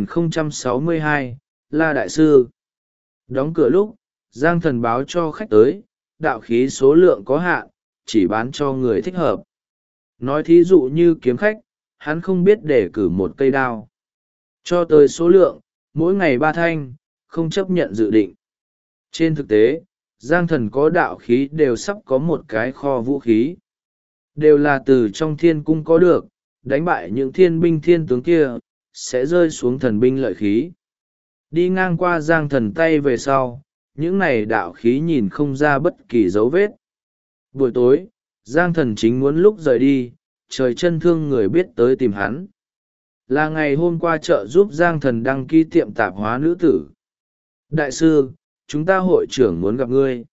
1062, La Đại Sư. Đóng cửa lúc, Giang Thần báo cho khách tới, đạo khí số lượng có hạn, chỉ bán cho người thích hợp. Nói thí dụ như kiếm khách, hắn không biết để cử một cây đao. Cho tới số lượng, mỗi ngày 3 thanh, không chấp nhận dự định. Trên thực tế, Giang Thần có đạo khí đều sắp có một cái kho vũ khí. Đều là từ trong thiên cung có được, đánh bại những thiên binh thiên tướng kia, sẽ rơi xuống thần binh lợi khí. Đi ngang qua Giang Thần tay về sau, những này đạo khí nhìn không ra bất kỳ dấu vết. Buổi tối, Giang Thần chính muốn lúc rời đi, trời chân thương người biết tới tìm hắn. Là ngày hôm qua chợ giúp Giang Thần đăng ký tiệm tạp hóa nữ tử. Đại sư, chúng ta hội trưởng muốn gặp ngươi.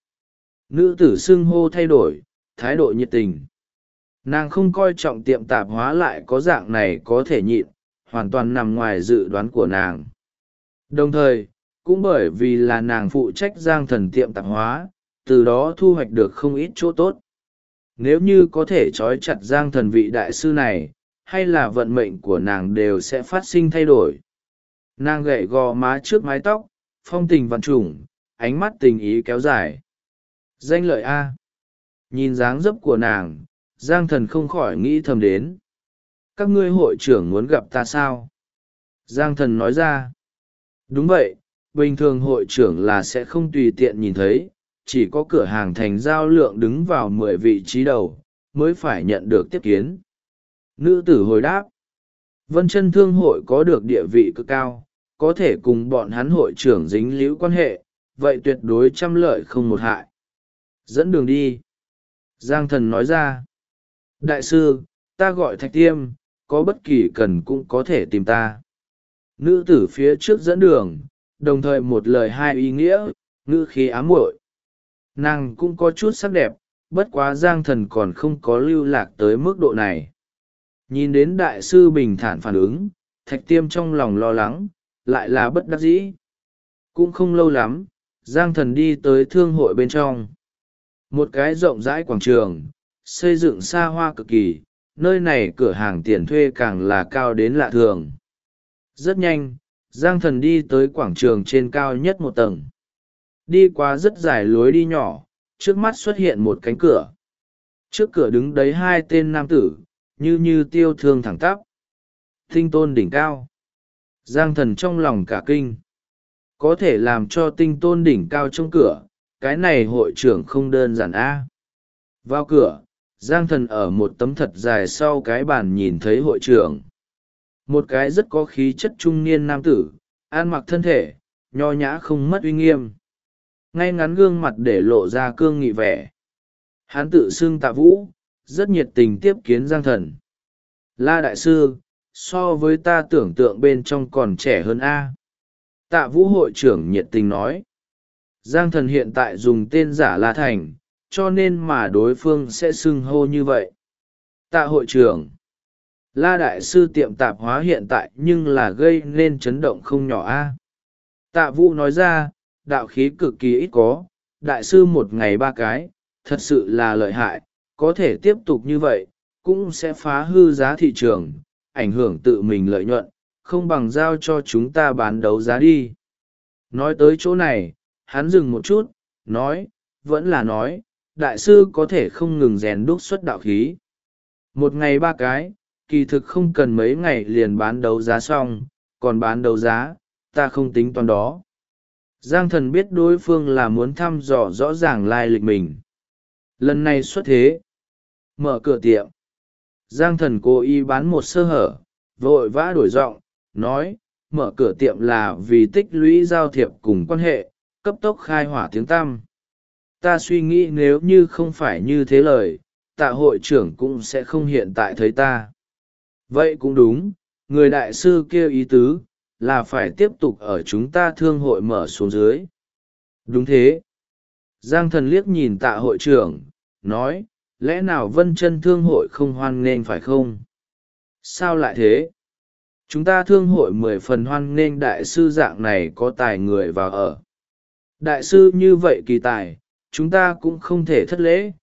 Nữ tử xưng hô thay đổi, thái độ nhiệt tình. Nàng không coi trọng tiệm tạp hóa lại có dạng này có thể nhịn, hoàn toàn nằm ngoài dự đoán của nàng. Đồng thời, cũng bởi vì là nàng phụ trách Giang Thần tiệm tạp hóa, từ đó thu hoạch được không ít chỗ tốt. Nếu như có thể trói chặt Giang Thần vị đại sư này, hay là vận mệnh của nàng đều sẽ phát sinh thay đổi. Nàng gậy gò má trước mái tóc, phong tình vạn trùng, ánh mắt tình ý kéo dài. Danh lợi A. Nhìn dáng dấp của nàng, Giang Thần không khỏi nghĩ thầm đến. Các ngươi hội trưởng muốn gặp ta sao? Giang Thần nói ra. Đúng vậy, bình thường hội trưởng là sẽ không tùy tiện nhìn thấy, chỉ có cửa hàng thành giao lượng đứng vào 10 vị trí đầu, mới phải nhận được tiếp kiến. Nữ tử hồi đáp. Vân Chân Thương hội có được địa vị cực cao, có thể cùng bọn hắn hội trưởng dính líu quan hệ, vậy tuyệt đối trăm lợi không một hại. Dẫn đường đi. Giang Thần nói ra. Đại sư, ta gọi Thạch Tiêm, có bất kỳ cần cũng có thể tìm ta. Nữ tử phía trước dẫn đường, đồng thời một lời hai ý nghĩa, ngữ khí ám muội. Nàng cũng có chút sắc đẹp, bất quá Giang Thần còn không có lưu lạc tới mức độ này. Nhìn đến đại sư bình thản phản ứng, Thạch Tiêm trong lòng lo lắng, lại là bất đắc dĩ. Cũng không lâu lắm, Giang Thần đi tới thương hội bên trong. Một cái rộng rãi quảng trường, xây dựng xa hoa cực kỳ, nơi này cửa hàng tiền thuê càng là cao đến lạ thường. Rất nhanh, Giang Thần đi tới quảng trường trên cao nhất một tầng. Đi qua rất dài lối đi nhỏ, trước mắt xuất hiện một cánh cửa. Trước cửa đứng đấy hai tên nam tử, như tiêu thương thẳng tắp. Tinh tôn đỉnh cao. Giang Thần trong lòng cả kinh. Có thể làm cho tinh tôn đỉnh cao trong cửa, cái này hội trưởng không đơn giản a. Vào cửa, Giang Thần ở một tấm thật dài sau cái bàn nhìn thấy hội trưởng. Một cái rất có khí chất trung niên nam tử, ăn mặc thân thể, nho nhã không mất uy nghiêm. Ngay ngắn gương mặt để lộ ra cương nghị vẻ. Hắn tự xưng Tạ Vũ, rất nhiệt tình tiếp kiến Giang Thần. La đại sư, so với ta tưởng tượng bên trong còn trẻ hơn a. Tạ Vũ hội trưởng nhiệt tình nói. Giang Thần hiện tại dùng tên giả La Thành, cho nên mà đối phương sẽ xưng hô như vậy. Tạ hội trưởng. La đại sư tiệm tạp hóa hiện tại nhưng là gây nên chấn động không nhỏ a. Tạ Vũ nói ra, đạo khí cực kỳ ít có, đại sư một ngày ba cái, thật sự là lợi hại, có thể tiếp tục như vậy, cũng sẽ phá hư giá thị trường, ảnh hưởng tự mình lợi nhuận, không bằng giao cho chúng ta bán đấu giá đi. Nói tới chỗ này, hắn dừng một chút, nói, vẫn là nói, đại sư có thể không ngừng rèn đúc xuất đạo khí. Một ngày ba cái, kỳ thực không cần mấy ngày liền bán đấu giá xong, còn bán đấu giá, ta không tính toán đó. Giang Thần biết đối phương là muốn thăm dò rõ ràng lai lịch mình. Lần này xuất thế, mở cửa tiệm. Giang Thần cố ý bán một sơ hở, vội vã đổi giọng, nói, mở cửa tiệm là vì tích lũy giao thiệp cùng quan hệ, cấp tốc khai hỏa tiếng tăm. Ta suy nghĩ nếu như không phải như thế lời, Tạ hội trưởng cũng sẽ không hiện tại thấy ta. Vậy cũng đúng, người đại sư kia ý tứ, là phải tiếp tục ở chúng ta thương hội mở xuống dưới. Đúng thế. Giang Thần liếc nhìn Tạ hội trưởng, nói, lẽ nào Vân Chân thương hội không hoan nghênh phải không? Sao lại thế? Chúng ta thương hội 10 phần hoan nghênh đại sư dạng này có tài người vào ở. Đại sư như vậy kỳ tài, chúng ta cũng không thể thất lễ,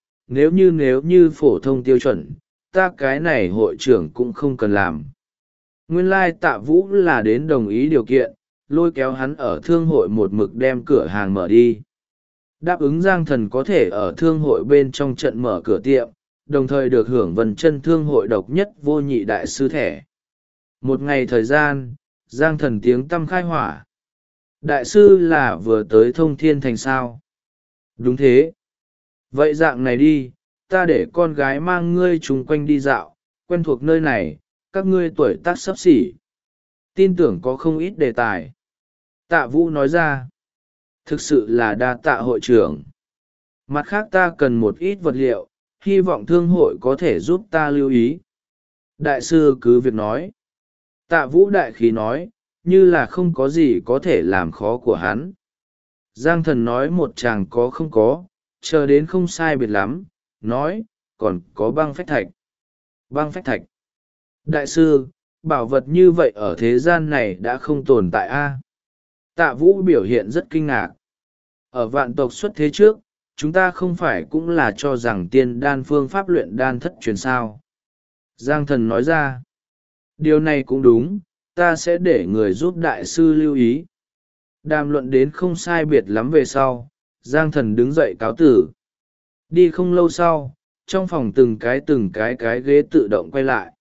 nếu như phổ thông tiêu chuẩn, ta cái này hội trưởng cũng không cần làm. Nguyên lai Tạ Vũ là đến đồng ý điều kiện, lôi kéo hắn ở thương hội một mực đem cửa hàng mở đi. Đáp ứng Giang Thần có thể ở thương hội bên trong trận mở cửa tiệm, đồng thời được hưởng Vân Chân thương hội độc nhất vô nhị đại sư thẻ. Một ngày thời gian, Giang Thần tiếng tăm khai hỏa. Đại sư là vừa tới Thông Thiên Thành sao? Đúng thế. Vậy dạng này đi, ta để con gái mang ngươi chung quanh đi dạo, quen thuộc nơi này, các ngươi tuổi tác xấp xỉ. tin tưởng có không ít đề tài. Tạ Vũ nói ra. Thực sự là đa tạ hội trưởng. Mặt khác ta cần một ít vật liệu, hy vọng thương hội có thể giúp ta lưu ý. Đại sư cứ việc nói. Tạ Vũ đại khí nói, như là không có gì có thể làm khó của hắn. Giang Thần nói một chàng có không có, chờ đến không sai biệt lắm, nói, còn có băng phách thạch. Băng phách thạch. Đại sư, bảo vật như vậy ở thế gian này đã không tồn tại a. Tạ Vũ biểu hiện rất kinh ngạc. Ở vạn tộc xuất thế trước, chúng ta không phải cũng là cho rằng tiên đan phương pháp luyện đan thất truyền sao. Giang Thần nói ra. Điều này cũng đúng, ta sẽ để người giúp đại sư lưu ý. Đàm luận đến không sai biệt lắm về sau, Giang Thần đứng dậy cáo tử. Đi không lâu sau, trong phòng từng cái ghế tự động quay lại.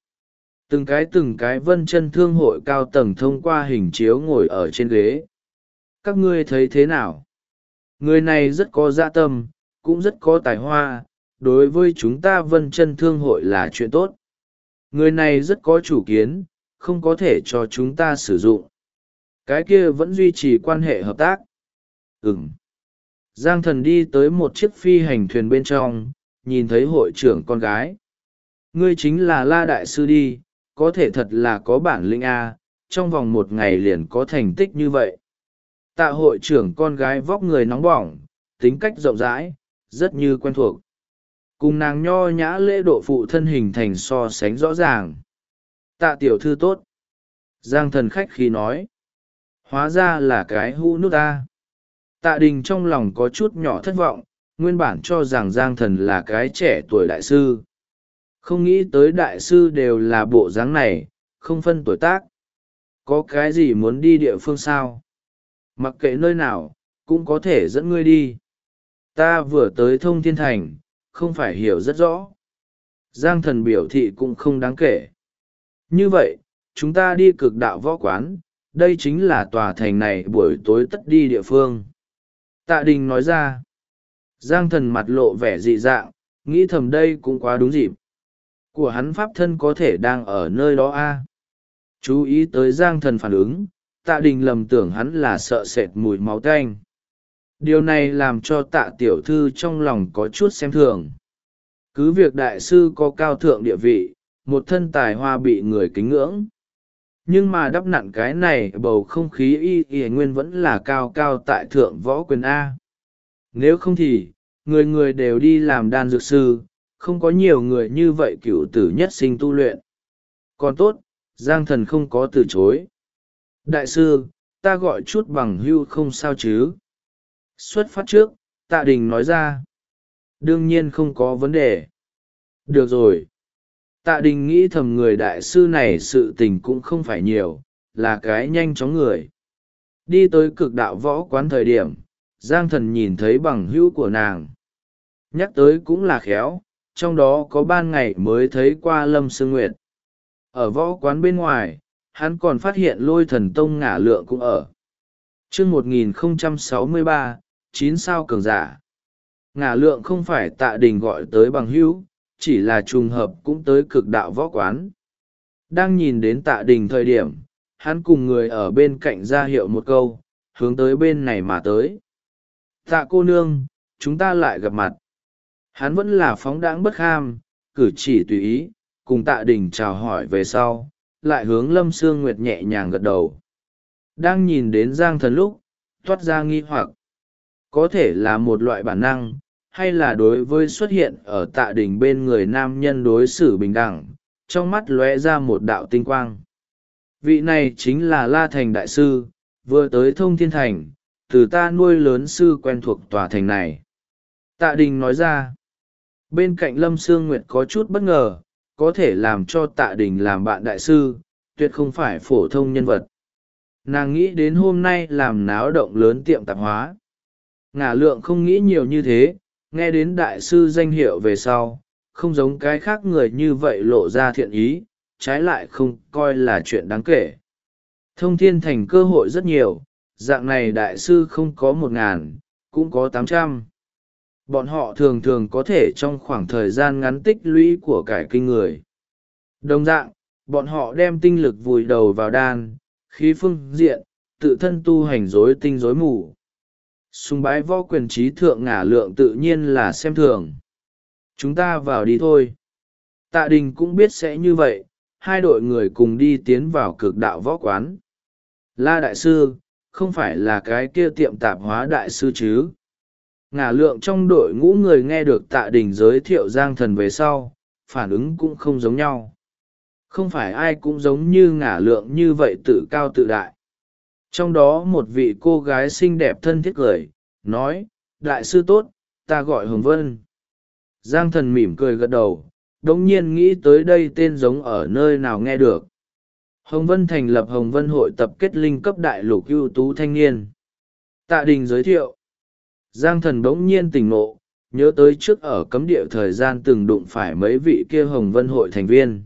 Từng cái vân chân thương hội cao tầng thông qua hình chiếu ngồi ở trên ghế. Các ngươi thấy thế nào? Người này rất có dạ tâm, cũng rất có tài hoa, đối với chúng ta vân chân thương hội là chuyện tốt. Người này rất có chủ kiến, không có thể cho chúng ta sử dụng. Cái kia vẫn duy trì quan hệ hợp tác. Ừm. Giang Thần đi tới một chiếc phi hành thuyền bên trong, nhìn thấy hội trưởng con gái. Ngươi chính là La Đại Sư đi, có thể thật là có bản lĩnh A, trong vòng một ngày liền có thành tích như vậy. Tạ hội trưởng con gái vóc người nóng bỏng, tính cách rộng rãi, rất như quen thuộc. Cùng nàng nho nhã lễ độ phụ thân hình thành so sánh rõ ràng. Tạ tiểu thư tốt. Giang Thần khách khí nói. Hóa ra là cái hũ nút ta. Tạ Đình trong lòng có chút nhỏ thất vọng, nguyên bản cho rằng Giang Thần là cái trẻ tuổi đại sư. Không nghĩ tới đại sư đều là bộ dáng này, không phân tuổi tác. Có cái gì muốn đi địa phương sao? Mặc kệ nơi nào, cũng có thể dẫn ngươi đi. Ta vừa tới Thông Thiên Thành, không phải hiểu rất rõ. Giang Thần biểu thị cũng không đáng kể. Như vậy, chúng ta đi Cực Đạo Võ Quán, đây chính là tòa thành này buổi tối tất đi địa phương. Tạ Đình nói ra. Giang Thần mặt lộ vẻ dị dạng, nghĩ thầm đây cũng quá đúng dịp. Của hắn pháp thân có thể đang ở nơi đó a. Chú ý tới Giang Thần phản ứng, Tạ Đình lầm tưởng hắn là sợ sệt mùi máu tanh. Điều này làm cho Tạ tiểu thư trong lòng có chút xem thường. Cứ việc đại sư có cao thượng địa vị, một thân tài hoa bị người kính ngưỡng. Nhưng mà đắp nặn cái này bầu không khí y nguyên vẫn là cao cao tại thượng võ quyền A. Nếu không thì, người người đều đi làm đan dược sư, không có nhiều người như vậy cửu tử nhất sinh tu luyện. Còn tốt, Giang Thần không có từ chối. Đại sư, ta gọi chút bằng hưu không sao chứ. Xuất phát trước, Tạ Đình nói ra. Đương nhiên không có vấn đề. Được rồi. Tạ Đình nghĩ thầm người đại sư này sự tình cũng không phải nhiều, là cái nhanh chóng người. Đi tới Cực Đạo Võ Quán thời điểm, Giang Thần nhìn thấy bằng hữu của nàng. Nhắc tới cũng là khéo, trong đó có ban ngày mới thấy qua Lâm Sương Nguyệt. Ở võ quán bên ngoài, hắn còn phát hiện Lôi Thần Tông Ngả Lượng cũng ở. Chương 1063, 9 sao cường giả. Ngả Lượng không phải Tạ Đình gọi tới bằng hữu, chỉ là trùng hợp cũng tới Cực Đạo Võ Quán. Đang nhìn đến Tạ Đình thời điểm, hắn cùng người ở bên cạnh ra hiệu một câu, hướng tới bên này mà tới. Tạ cô nương, chúng ta lại gặp mặt. Hắn vẫn là phóng đãng bất kham, cử chỉ tùy ý, cùng Tạ Đình chào hỏi về sau, lại hướng Lâm Sương Nguyệt nhẹ nhàng gật đầu. Đang nhìn đến Giang Thần lúc, toát ra nghi hoặc. Có thể là một loại bản năng, hay là đối với xuất hiện ở Tạ Đình bên người nam nhân đối xử bình đẳng, trong mắt lóe ra một đạo tinh quang. Vị này chính là La Thành Đại Sư, vừa tới Thông Thiên Thành, từ ta nuôi lớn sư quen thuộc tòa thành này. Tạ Đình nói ra. Bên cạnh Lâm Sương Nguyệt có chút bất ngờ, có thể làm cho Tạ Đình làm bạn đại sư, tuyệt không phải phổ thông nhân vật. Nàng nghĩ đến hôm nay làm náo động lớn tiệm tạp hóa. Ngả Lượng không nghĩ nhiều như thế, nghe đến đại sư danh hiệu về sau, không giống cái khác người như vậy lộ ra thiện ý, trái lại không coi là chuyện đáng kể. Thông Thiên Thành cơ hội rất nhiều, dạng này đại sư không có 1.000, cũng có 800. Bọn họ thường thường có thể trong khoảng thời gian ngắn tích lũy của cải kinh người. Đồng dạng, bọn họ đem tinh lực vùi đầu vào đan, khí phương diện, tự thân tu hành rối tinh rối mù. Sùng bái võ quyền trí thượng Ngả Lượng tự nhiên là xem thường. Chúng ta vào đi thôi. Tạ Đình cũng biết sẽ như vậy, hai đội người cùng đi tiến vào cực đạo võ quán. La đại sư, không phải là cái kia tiệm tạp hóa đại sư chứ? Ngả Lượng trong đội ngũ người nghe được Tạ Đình giới thiệu Giang Thần về sau, phản ứng cũng không giống nhau. Không phải ai cũng giống như Ngả Lượng như vậy tự cao tự đại. Trong đó một vị cô gái xinh đẹp thân thiết cười, nói, đại sư tốt, ta gọi Hồng Vân. Giang Thần mỉm cười gật đầu, đống nhiên nghĩ tới đây tên giống ở nơi nào nghe được. Hồng Vân thành lập Hồng Vân hội tập kết linh cấp đại lục ưu tú thanh niên. Tạ Đình giới thiệu. Giang Thần đống nhiên tỉnh ngộ, nhớ tới trước ở cấm địa thời gian từng đụng phải mấy vị kia Hồng Vân hội thành viên.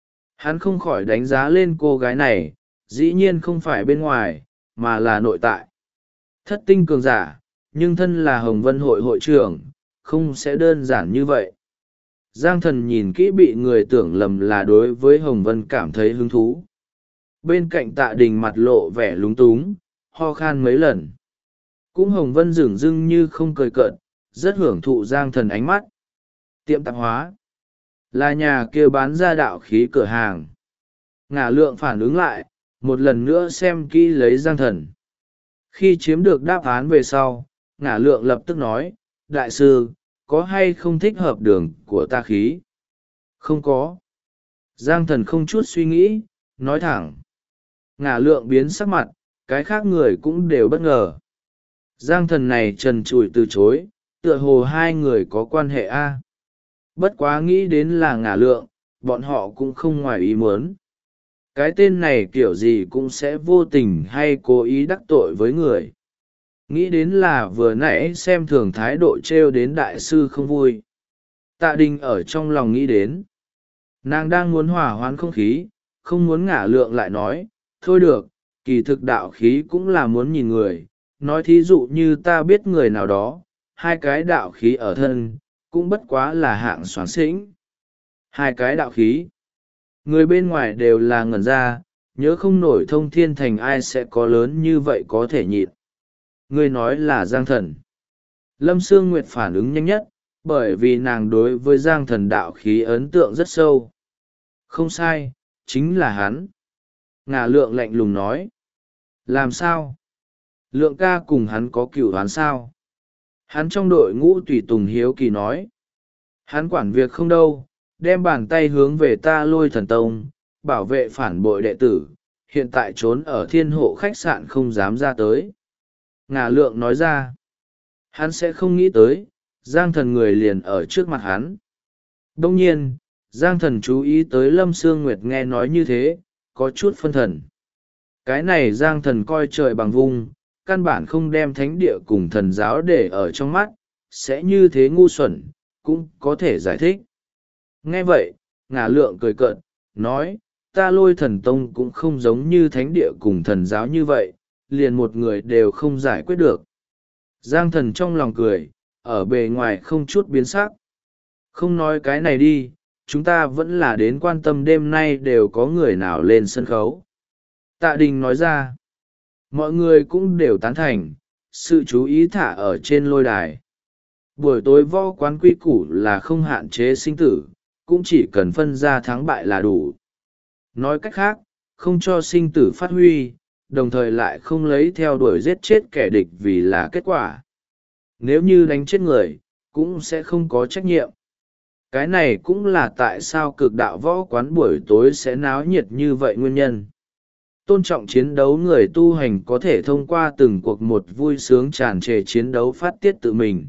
Hắn không khỏi đánh giá lên cô gái này, dĩ nhiên không phải bên ngoài, mà là nội tại. Thất tinh cường giả, nhưng thân là Hồng Vân hội hội trưởng, không sẽ đơn giản như vậy. Giang Thần nhìn kỹ bị người tưởng lầm là đối với Hồng Vân cảm thấy hứng thú. Bên cạnh Tạ Đình mặt lộ vẻ lúng túng, ho khan mấy lần. Cũng Hồng Vân dửng dưng như không cười cợt, rất hưởng thụ Giang Thần ánh mắt. Tiệm tạp hóa là nhà kia bán ra đạo khí cửa hàng. Ngả Lượng phản ứng lại, một lần nữa xem kỹ lấy Giang Thần. Khi chiếm được đáp án về sau, Ngả Lượng lập tức nói, đại sư, có hay không thích hợp đường của ta khí? Không có. Giang Thần không chút suy nghĩ, nói thẳng. Ngả Lượng biến sắc mặt, cái khác người cũng đều bất ngờ. Giang Thần này trần trụi từ chối, tựa hồ hai người có quan hệ a. Bất quá nghĩ đến là Ngả Lượng, bọn họ cũng không ngoài ý muốn. Cái tên này kiểu gì cũng sẽ vô tình hay cố ý đắc tội với người. Nghĩ đến là vừa nãy xem thường thái độ trêu đến đại sư không vui. Tạ Đình ở trong lòng nghĩ đến. Nàng đang muốn hòa hoãn không khí, không muốn Ngả Lượng lại nói, thôi được, kỳ thực đạo khí cũng là muốn nhìn người. Nói thí dụ như ta biết người nào đó, hai cái đạo khí ở thân, cũng bất quá là hạng soán xĩnh. Hai cái đạo khí. Người bên ngoài đều là ngẩn ra, nhớ không nổi Thông Thiên Thành ai sẽ có lớn như vậy có thể nhịn. Người nói là Giang Thần. Lâm Sương Nguyệt phản ứng nhanh nhất, bởi vì nàng đối với Giang Thần đạo khí ấn tượng rất sâu. Không sai, chính là hắn. Ngả Lượng lạnh lùng nói. Làm sao? Lượng ca cùng hắn có cửu hắn sao? Hắn trong đội ngũ tùy tùng hiếu kỳ nói. Hắn quản việc không đâu, đem bàn tay hướng về ta Lôi Thần Tông, bảo vệ phản bội đệ tử, hiện tại trốn ở thiên hộ khách sạn không dám ra tới. Ngả Lượng nói ra. Hắn sẽ không nghĩ tới, Giang Thần người liền ở trước mặt hắn. Đông nhiên, Giang Thần chú ý tới Lâm Sương Nguyệt nghe nói như thế, có chút phân thần. Cái này Giang Thần coi trời bằng vung, căn bản không đem thánh địa cùng thần giáo để ở trong mắt, sẽ như thế ngu xuẩn, cũng có thể giải thích. Nghe vậy, Ngả Lượng cười cợt, nói, ta Lôi Thần Tông cũng không giống như thánh địa cùng thần giáo như vậy, liền một người đều không giải quyết được. Giang Thần trong lòng cười, ở bề ngoài không chút biến sắc. Không nói cái này đi, chúng ta vẫn là đến quan tâm đêm nay đều có người nào lên sân khấu. Tạ Đình nói ra, mọi người cũng đều tán thành, sự chú ý thả ở trên lôi đài. Buổi tối võ quán quy củ là không hạn chế sinh tử, cũng chỉ cần phân ra thắng bại là đủ. Nói cách khác, không cho sinh tử phát huy, đồng thời lại không lấy theo đuổi giết chết kẻ địch vì là kết quả. Nếu như đánh chết người, cũng sẽ không có trách nhiệm. Cái này cũng là tại sao cực đạo võ quán buổi tối sẽ náo nhiệt như vậy nguyên nhân. Tôn trọng chiến đấu, người tu hành có thể thông qua từng cuộc một vui sướng tràn trề chiến đấu phát tiết tự mình.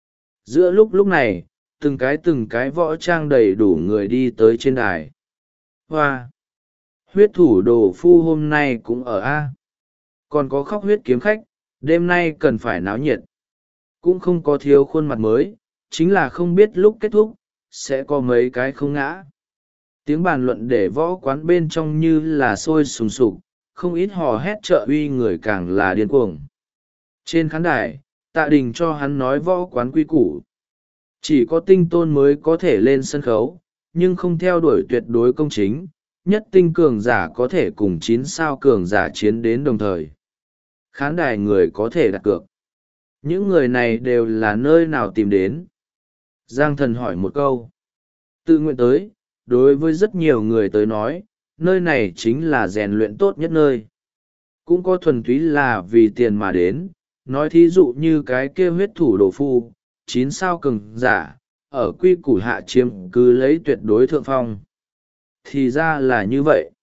Giữa lúc này, từng cái võ trang đầy đủ người đi tới trên đài. Hoa! Huyết thủ đồ phu hôm nay cũng ở A. Còn có khóc huyết kiếm khách, đêm nay cần phải náo nhiệt. Cũng không có thiếu khuôn mặt mới, chính là không biết lúc kết thúc, sẽ có mấy cái không ngã. Tiếng bàn luận để võ quán bên trong như là sôi sùng sục, không ít hò hét trợ uy người càng là điên cuồng. Trên khán đài, Tạ Đình cho hắn nói võ quán quy củ. Chỉ có tinh tôn mới có thể lên sân khấu, nhưng không theo đuổi tuyệt đối công chính, nhất tinh cường giả có thể cùng 9 sao cường giả chiến đến đồng thời. Khán đài người có thể đặt cược. Những người này đều là nơi nào tìm đến? Giang Thần hỏi một câu. Tự nguyện tới, đối với rất nhiều người tới nói, nơi này chính là rèn luyện tốt nhất nơi. Cũng có thuần túy là vì tiền mà đến, nói thí dụ như cái kia huyết thủ đồ phu, 9 sao cường giả, ở quy củ hạ chiếm cứ lấy tuyệt đối thượng phong. Thì ra là như vậy.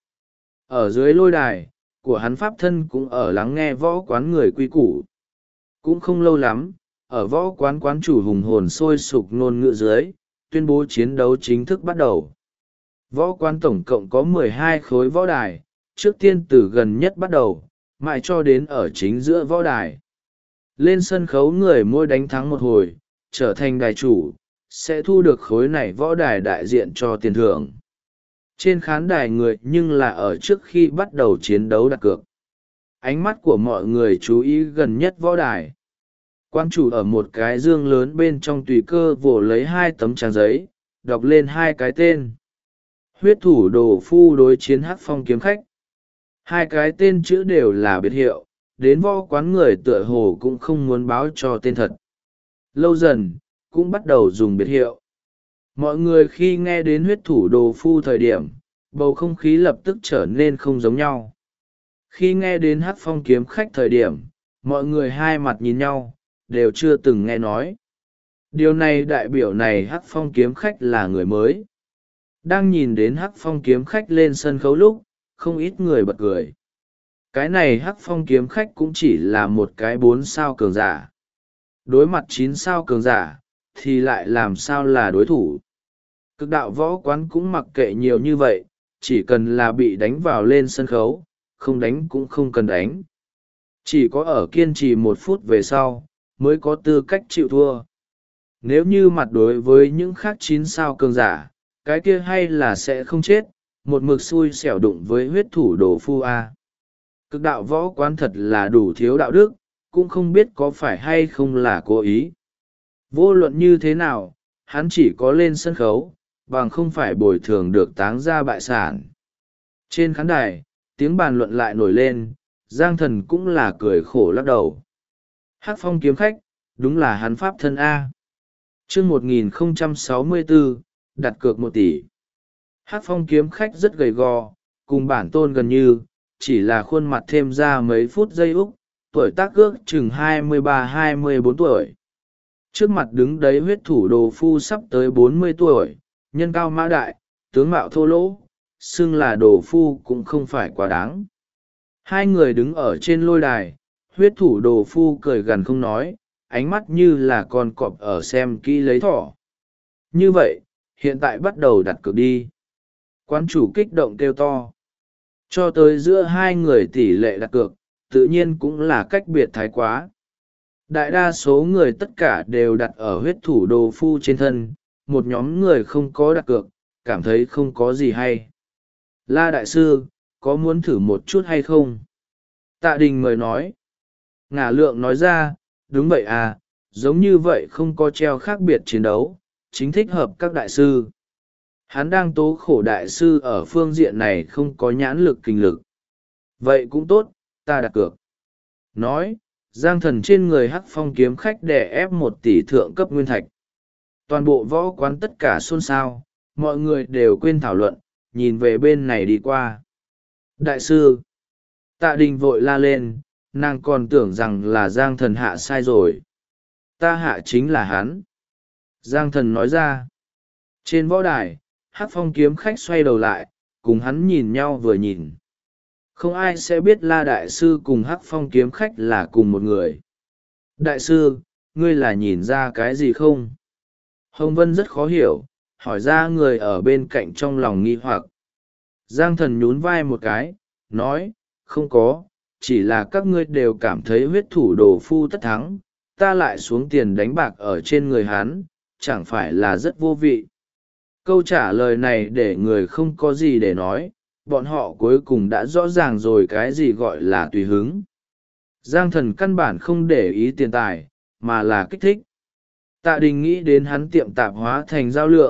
Ở dưới lôi đài, của hắn pháp thân cũng ở lắng nghe võ quán người quy củ. Cũng không lâu lắm, ở võ quán quán chủ hùng hồn sôi sục ngôn ngữ dưới, tuyên bố chiến đấu chính thức bắt đầu. Võ quán tổng cộng có 12 khối võ đài, trước tiên từ gần nhất bắt đầu, mãi cho đến ở chính giữa võ đài. Lên sân khấu người mỗi đánh thắng một hồi, trở thành đài chủ, sẽ thu được khối này võ đài đại diện cho tiền thưởng. Trên khán đài người nhưng là ở trước khi bắt đầu chiến đấu đặt cược. Ánh mắt của mọi người chú ý gần nhất võ đài. Quan chủ ở một cái dương lớn bên trong tùy cơ vồ lấy 2 tấm trang giấy, đọc lên 2 cái tên. Huyết thủ đồ phu đối chiến Hắc Phong kiếm khách. 2 cái tên chữ đều là biệt hiệu, đến võ quán người tựa hồ cũng không muốn báo cho tên thật. Lâu dần, cũng bắt đầu dùng biệt hiệu. Mọi người khi nghe đến huyết thủ đồ phu thời điểm, bầu không khí lập tức trở nên không giống nhau. Khi nghe đến Hắc Phong kiếm khách thời điểm, mọi người hai mặt nhìn nhau, đều chưa từng nghe nói. Điều này đại biểu này Hắc Phong kiếm khách là người mới. Đang nhìn đến Hắc Phong kiếm khách lên sân khấu lúc, không ít người bật cười. Cái này Hắc Phong kiếm khách cũng chỉ là một cái 4 sao cường giả. Đối mặt 9 sao cường giả, thì lại làm sao là đối thủ. Cực đạo võ quán cũng mặc kệ nhiều như vậy, chỉ cần là bị đánh vào lên sân khấu, không đánh cũng không cần đánh. Chỉ có ở kiên trì 1 phút về sau, mới có tư cách chịu thua. Nếu như mặt đối với những khác 9 sao cường giả, cái kia hay là sẽ không chết, một mực xui xẻo đụng với huyết thủ đồ phu A. Cực đạo võ quán thật là đủ thiếu đạo đức, cũng không biết có phải hay không là cố ý. Vô luận như thế nào, hắn chỉ có lên sân khấu, bằng không phải bồi thường được táng ra bại sản. Trên khán đài, tiếng bàn luận lại nổi lên, Giang Thần cũng là cười khổ lắc đầu. Hắc Phong kiếm khách, đúng là hắn pháp thân A. Chương 1064, đặt cược 1 tỷ. Hắc Phong kiếm khách rất gầy gò, cùng bản tôn gần như, chỉ là khuôn mặt thêm ra mấy phút giây úc, tuổi tác ước chừng 23-24 tuổi. Trước mặt đứng đấy huyết thủ đồ phu sắp tới 40 tuổi, nhân cao mã đại, tướng mạo thô lỗ, xưng là đồ phu cũng không phải quá đáng. 2 người đứng ở trên lôi đài, huyết thủ đồ phu cười gằn không nói, ánh mắt như là con cọp ở xem kỹ lấy thỏ. Như vậy, hiện tại bắt đầu đặt cược đi. Quán chủ kích động kêu to. Cho tới giữa 2 người tỷ lệ đặt cược, tự nhiên cũng là cách biệt thái quá. Đại đa số người tất cả đều đặt ở huyết thủ đồ phu trên thân, một nhóm người không có đặt cược, cảm thấy không có gì hay. La đại sư, có muốn thử một chút hay không? Tạ Đình mời nói. Ngả Lượng nói ra, đúng vậy à, giống như vậy không có treo khác biệt chiến đấu, chính thích hợp các đại sư. Hắn đang tố khổ đại sư ở phương diện này không có nhãn lực kinh lực. Vậy cũng tốt, ta đặt cược. Nói, Giang Thần trên người Hắc Phong kiếm khách đè ép 1 tỷ thượng cấp nguyên thạch. Toàn bộ võ quán tất cả xôn xao, mọi người đều quên thảo luận, nhìn về bên này đi qua. Đại sư! Tạ Đình vội la lên, nàng còn tưởng rằng là Giang Thần hạ sai rồi. Ta hạ chính là hắn. Giang Thần nói ra. Trên võ đài, Hắc Phong kiếm khách xoay đầu lại, cùng hắn nhìn nhau vừa nhìn. Không ai sẽ biết La đại sư cùng Hắc Phong kiếm khách là cùng một người. Đại sư, ngươi là nhìn ra cái gì không? Hồng Vân rất khó hiểu, hỏi ra người ở bên cạnh trong lòng nghi hoặc. Giang Thần nhún vai một cái, nói, không có, chỉ là các ngươi đều cảm thấy huyết thủ đồ phu tất thắng, ta lại xuống tiền đánh bạc ở trên người hắn, chẳng phải là rất vô vị. Câu trả lời này để người không có gì để nói, bọn họ cuối cùng đã rõ ràng rồi cái gì gọi là tùy hứng. Giang Thần căn bản không để ý tiền tài, mà là kích thích. Tạ Đình nghĩ đến hắn tiệm tạp hóa thành giao lượng,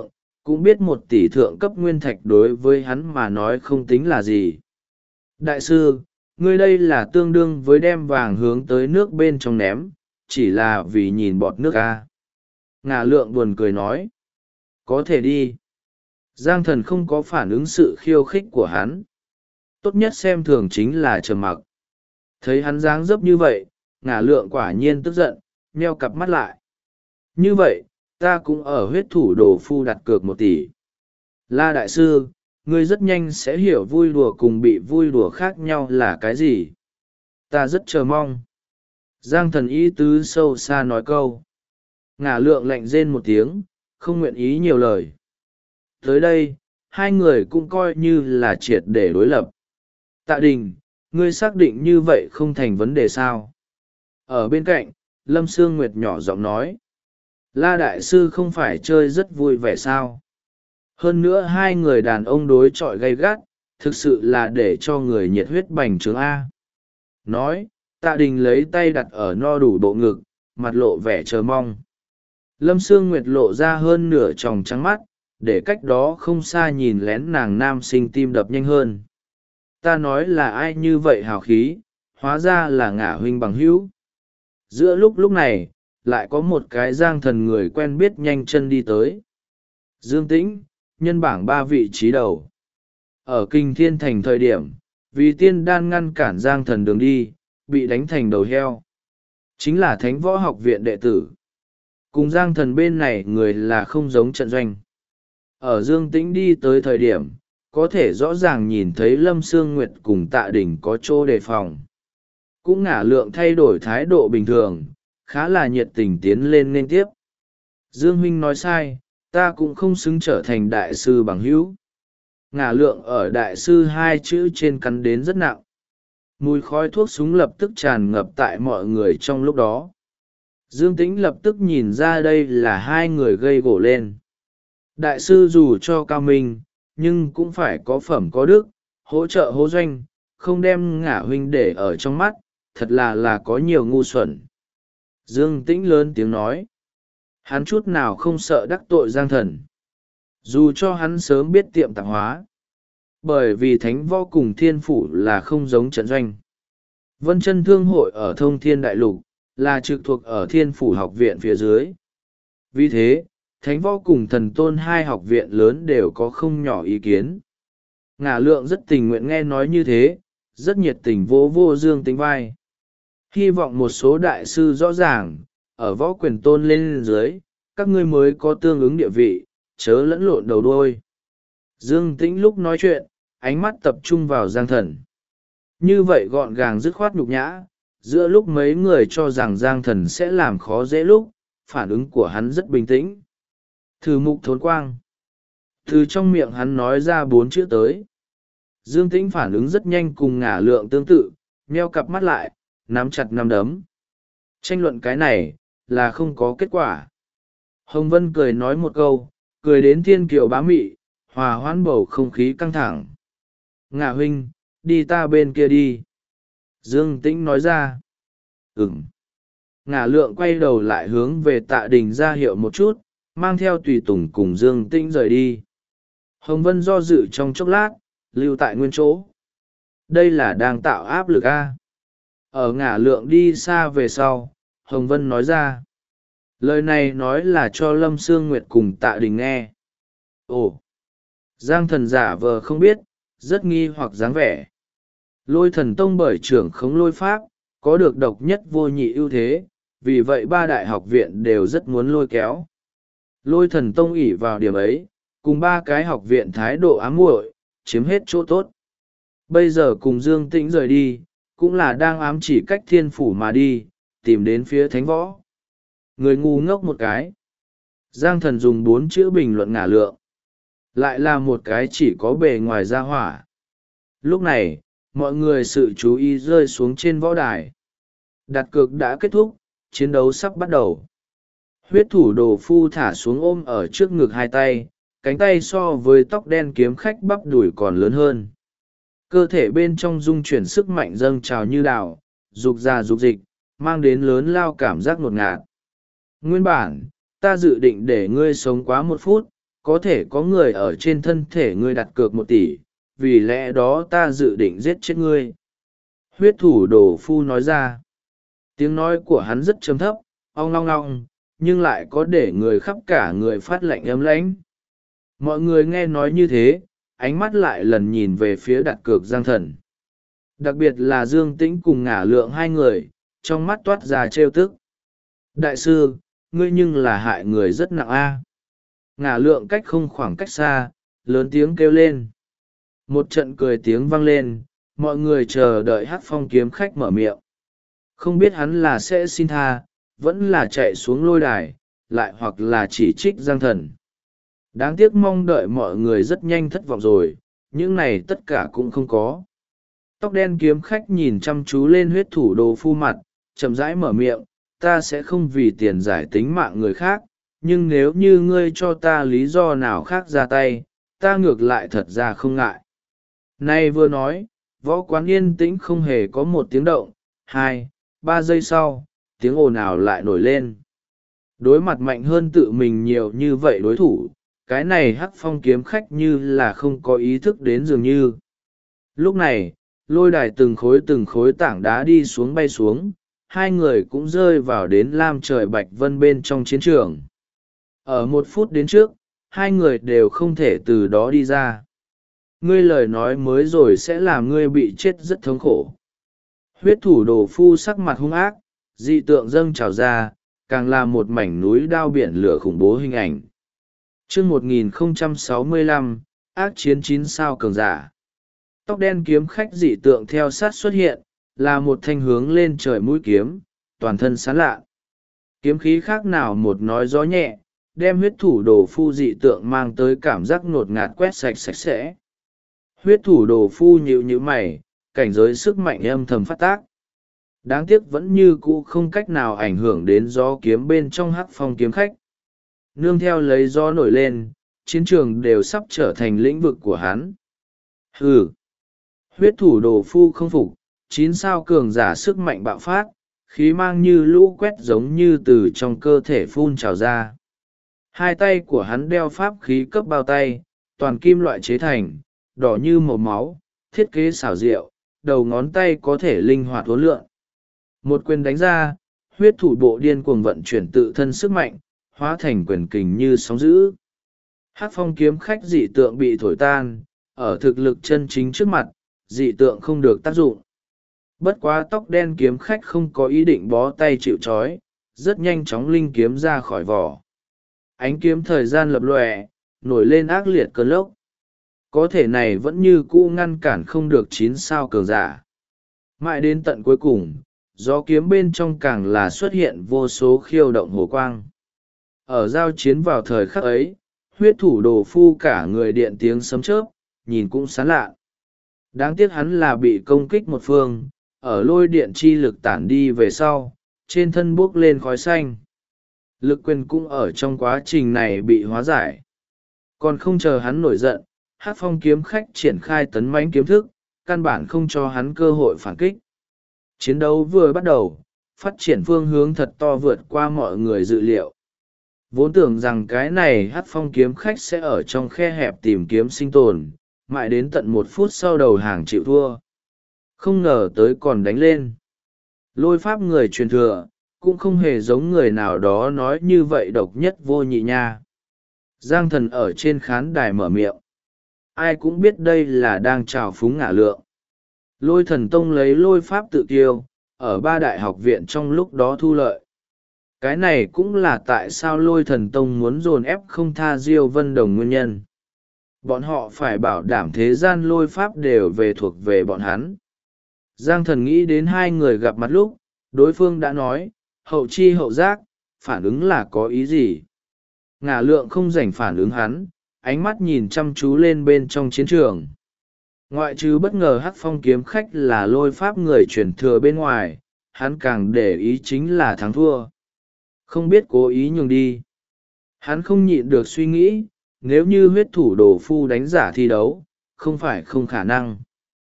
cũng biết 1 tỷ thượng cấp nguyên thạch đối với hắn mà nói không tính là gì. Đại sư, ngươi đây là tương đương với đem vàng hướng tới nước bên trong ném, chỉ là vì nhìn bọt nước à. Ngả Lượng buồn cười nói. Có thể đi. Giang Thần không có phản ứng sự khiêu khích của hắn. Tốt nhất xem thường chính là trầm mặc. Thấy hắn dáng dấp như vậy, Ngả Lượng quả nhiên tức giận, nheo cặp mắt lại. Như vậy, ta cũng ở huyết thủ đồ phu đặt cược 1 tỷ. La đại sư, ngươi rất nhanh sẽ hiểu vui đùa cùng bị vui đùa khác nhau là cái gì. Ta rất chờ mong. Giang Thần ý tứ sâu xa nói câu. Ngả Lượng lạnh rên một tiếng, không nguyện ý nhiều lời. Tới đây, hai người cũng coi như là triệt để đối lập. Tạ Đình, ngươi xác định như vậy không thành vấn đề sao? Ở bên cạnh, Lâm Sương Nguyệt nhỏ giọng nói. La đại sư không phải chơi rất vui vẻ sao? Hơn nữa hai người đàn ông đối chọi gay gắt, thực sự là để cho người nhiệt huyết bành trướng A. Nói, Tạ Đình lấy tay đặt ở no đủ bộ ngực, mặt lộ vẻ chờ mong. Lâm Sương Nguyệt lộ ra hơn nửa tròng trắng mắt, để cách đó không xa nhìn lén nàng nam sinh tim đập nhanh hơn. Ta nói là ai như vậy hào khí, hóa ra là Ngả huynh bằng hữu. Giữa lúc này, lại có một cái Giang Thần người quen biết nhanh chân đi tới. Dương Tĩnh, nhân bảng 3 vị trí đầu. Ở Kinh Thiên Thành thời điểm, vì tiên đan ngăn cản Giang Thần đường đi, bị đánh thành đầu heo. Chính là Thánh Võ Học Viện đệ tử. Cùng Giang Thần bên này người là không giống trận doanh. Ở Dương Tĩnh đi tới thời điểm, có thể rõ ràng nhìn thấy Lâm Sương Nguyệt cùng Tạ Đình có chỗ đề phòng. Cũng Ngả Lượng thay đổi thái độ bình thường, khá là nhiệt tình tiến lên nên tiếp. Dương huynh nói sai, ta cũng không xứng trở thành đại sư bằng hữu. Ngả Lượng ở đại sư 2 chữ trên cắn đến rất nặng. Mùi khói thuốc súng lập tức tràn ngập tại mọi người trong lúc đó. Dương Tĩnh lập tức nhìn ra đây là hai người gây gổ lên. Đại sư dù cho cao minh, nhưng cũng phải có phẩm có đức, hỗ trợ hỗ doanh, không đem Ngả huynh để ở trong mắt, thật là có nhiều ngu xuẩn. Dương Tĩnh lớn tiếng nói. Hắn chút nào không sợ đắc tội Giang Thần. Dù cho hắn sớm biết tiệm tạp hóa. Bởi vì Thánh Võ cùng Thiên Phủ là không giống trận doanh. Vân Chân Thương hội ở Thông Thiên Đại Lục, là trực thuộc ở Thiên Phủ học viện phía dưới. Vì thế, Thánh Võ cùng Thần Tôn 2 học viện lớn đều có không nhỏ ý kiến. Ngả Lượng rất tình nguyện nghe nói như thế, rất nhiệt tình vô Dương Tĩnh vai. Hy vọng một số đại sư rõ ràng, ở võ quyền tôn lên dưới, các ngươi mới có tương ứng địa vị, chớ lẫn lộn đầu đuôi. Dương Tĩnh lúc nói chuyện, ánh mắt tập trung vào Giang Thần. Như vậy gọn gàng dứt khoát nhục nhã, giữa lúc mấy người cho rằng Giang Thần sẽ làm khó dễ lúc, phản ứng của hắn rất bình tĩnh. Thử mục thốn quang. Từ trong miệng hắn nói ra 4 chữ tới. Dương Tĩnh phản ứng rất nhanh cùng Ngả Lượng tương tự, nheo cặp mắt lại, nắm chặt nắm đấm. Tranh luận cái này, là không có kết quả. Hồng Vân cười nói một câu, cười đến thiên kiều bá mị, hòa hoãn bầu không khí căng thẳng. Ngả huynh, đi ta bên kia đi. Dương Tĩnh nói ra. Ừm. Ngả Lượng quay đầu lại hướng về Tạ Đình ra hiệu một chút, mang theo tùy tùng cùng Dương Tĩnh rời đi. Hồng Vân do dự trong chốc lát, lưu tại nguyên chỗ. Đây là đang tạo áp lực a. Ở Ngả Lượng đi xa về sau, Hồng Vân nói ra. Lời này nói là cho Lâm Sương Nguyệt cùng Tạ Đình nghe. Ồ! Giang Thần giả vờ không biết, rất nghi hoặc dáng vẻ. Lôi Thần Tông bởi trưởng khống lôi pháp, có được độc nhất vô nhị ưu thế, vì vậy 3 đại học viện đều rất muốn lôi kéo. Lôi Thần Tông ỷ vào điểm ấy, cùng 3 cái học viện thái độ ám muội, chiếm hết chỗ tốt. Bây giờ cùng Dương Tĩnh rời đi, cũng là đang ám chỉ cách Thiên Phủ mà đi, tìm đến phía Thánh Võ. Người ngu ngốc một cái. Giang Thần dùng 4 chữ bình luận Ngả Lượng. Lại là một cái chỉ có bề ngoài ra hỏa. Lúc này, mọi người sự chú ý rơi xuống trên võ đài. Đặt cược đã kết thúc, chiến đấu sắp bắt đầu. Huyết thủ đồ phu thả xuống ôm ở trước ngực 2 tay, cánh tay so với tóc đen kiếm khách bắp đùi còn lớn hơn. Cơ thể bên trong dung chuyển sức mạnh dâng trào như đảo, dục ra dục dịch, mang đến lớn lao cảm giác ngột ngạt. Nguyên bản, ta dự định để ngươi sống quá 1 phút, có thể có người ở trên thân thể ngươi đặt cược 1 tỷ, vì lẽ đó ta dự định giết chết ngươi. Huyết thủ đồ phu nói ra. Tiếng nói của hắn rất trầm thấp, ong long long, nhưng lại có để người khắp cả người phát lạnh ấm lãnh. Mọi người nghe nói như thế, ánh mắt lại lần nhìn về phía đặt cược Giang Thần. Đặc biệt là Dương Tĩnh cùng Ngả Lượng hai người, trong mắt toát ra trêu tức. Đại sư, ngươi nhưng là hại người rất nặng a. Ngả Lượng cách không khoảng cách xa, lớn tiếng kêu lên. Một trận cười tiếng vang lên, mọi người chờ đợi Hắc Phong kiếm khách mở miệng. Không biết hắn là sẽ xin tha, vẫn là chạy xuống lôi đài, lại hoặc là chỉ trích Giang Thần. Đáng tiếc mong đợi mọi người rất nhanh thất vọng rồi, những này tất cả cũng không có. Tóc đen kiếm khách nhìn chăm chú lên huyết thủ đồ phu mặt, chậm rãi mở miệng, ta sẽ không vì tiền giải tính mạng người khác, nhưng nếu như ngươi cho ta lý do nào khác ra tay, ta ngược lại thật ra không ngại. Nay vừa nói, võ quán yên tĩnh không hề có một tiếng động, 2-3 giây sau, tiếng ồn ào lại nổi lên. Đối mặt mạnh hơn tự mình nhiều như vậy đối thủ, cái này Hắc Phong kiếm khách như là không có ý thức đến dường như. Lúc này, lôi đài từng khối tảng đá đi xuống bay xuống, hai người cũng rơi vào đến lam trời bạch vân bên trong chiến trường. Ở 1 phút đến trước, hai người đều không thể từ đó đi ra. Ngươi lời nói mới rồi sẽ làm ngươi bị chết rất thống khổ. Huyết thủ đồ phu sắc mặt hung ác, dị tượng dâng trào ra, càng là một mảnh núi đao biển lửa khủng bố hình ảnh. Chương 1065, ác chiến 9 sao cường giả. Tóc đen kiếm khách dị tượng theo sát xuất hiện, là một thanh hướng lên trời mũi kiếm, toàn thân sáng lạ. Kiếm khí khác nào một nói gió nhẹ, đem huyết thủ đồ phu dị tượng mang tới cảm giác ngột ngạt quét sạch sạch sẽ. Huyết thủ đồ phu nhíu nhíu mày, cảnh giới sức mạnh âm thầm phát tác. Đáng tiếc vẫn như cũ không cách nào ảnh hưởng đến gió kiếm bên trong Hắc Phong kiếm khách. Nương theo lấy gió nổi lên, chiến trường đều sắp trở thành lĩnh vực của hắn. Hừ! Huyết thủ đồ phu không phục, 9 sao cường giả sức mạnh bạo phát, khí mang như lũ quét giống như từ trong cơ thể phun trào ra. Hai tay của hắn đeo pháp khí cấp bao tay, toàn kim loại chế thành, đỏ như màu máu, thiết kế xảo diệu, đầu ngón tay có thể linh hoạt uốn lượn. Một quyền đánh ra, huyết thủ bộ điên cuồng vận chuyển tự thân sức mạnh, hóa thành quyền kình như sóng dữ. Hắc Phong kiếm khách dị tượng bị thổi tan, ở thực lực chân chính trước mặt, dị tượng không được tác dụng. Bất quá tóc đen kiếm khách không có ý định bó tay chịu trói, rất nhanh chóng linh kiếm ra khỏi vỏ. Ánh kiếm thời gian lập lòe, nổi lên ác liệt cơn lốc. Có thể này vẫn như cũ ngăn cản không được 9 sao cường giả. Mãi đến tận cuối cùng, gió kiếm bên trong càng là xuất hiện vô số khiêu động hồ quang. Ở giao chiến vào thời khắc ấy, huyết thủ đồ phu cả người điện tiếng sấm chớp, nhìn cũng sán lạ. Đáng tiếc hắn là bị công kích một phương, ở lôi điện chi lực tản đi về sau, trên thân bốc lên khói xanh. Lực quyền cũng ở trong quá trình này bị hóa giải. Còn không chờ hắn nổi giận, Hắc Phong kiếm khách triển khai tấn mãnh kiếm thức, căn bản không cho hắn cơ hội phản kích. Chiến đấu vừa bắt đầu, phát triển phương hướng thật to vượt qua mọi người dự liệu. Vốn tưởng rằng cái này Hắc Phong kiếm khách sẽ ở trong khe hẹp tìm kiếm sinh tồn, mãi đến tận 1 phút sau đầu hàng chịu thua. Không ngờ tới còn đánh lên. Lôi pháp người truyền thừa, cũng không hề giống người nào đó nói như vậy độc nhất vô nhị nha. Giang Thần ở trên khán đài mở miệng. Ai cũng biết đây là đang trào phúng Ngả Lượng. Lôi Thần Tông lấy lôi pháp tự tiêu, ở 3 đại học viện trong lúc đó thu lợi. Cái này cũng là tại sao Lôi Thần Tông muốn dồn ép không tha Diêu Vân Đồng nguyên nhân. Bọn họ phải bảo đảm thế gian lôi pháp đều thuộc về bọn hắn. Giang Thần nghĩ đến hai người gặp mặt lúc, đối phương đã nói, hậu chi hậu giác, phản ứng là có ý gì. Ngả Lượng không rảnh phản ứng hắn, ánh mắt nhìn chăm chú lên bên trong chiến trường. Ngoại trừ bất ngờ Hắc Phong kiếm khách là lôi pháp người truyền thừa bên ngoài, hắn càng để ý chính là thắng thua. Không biết cố ý nhường đi. Hắn không nhịn được suy nghĩ, nếu như huyết thủ đồ phu đánh giả thi đấu, không phải không khả năng.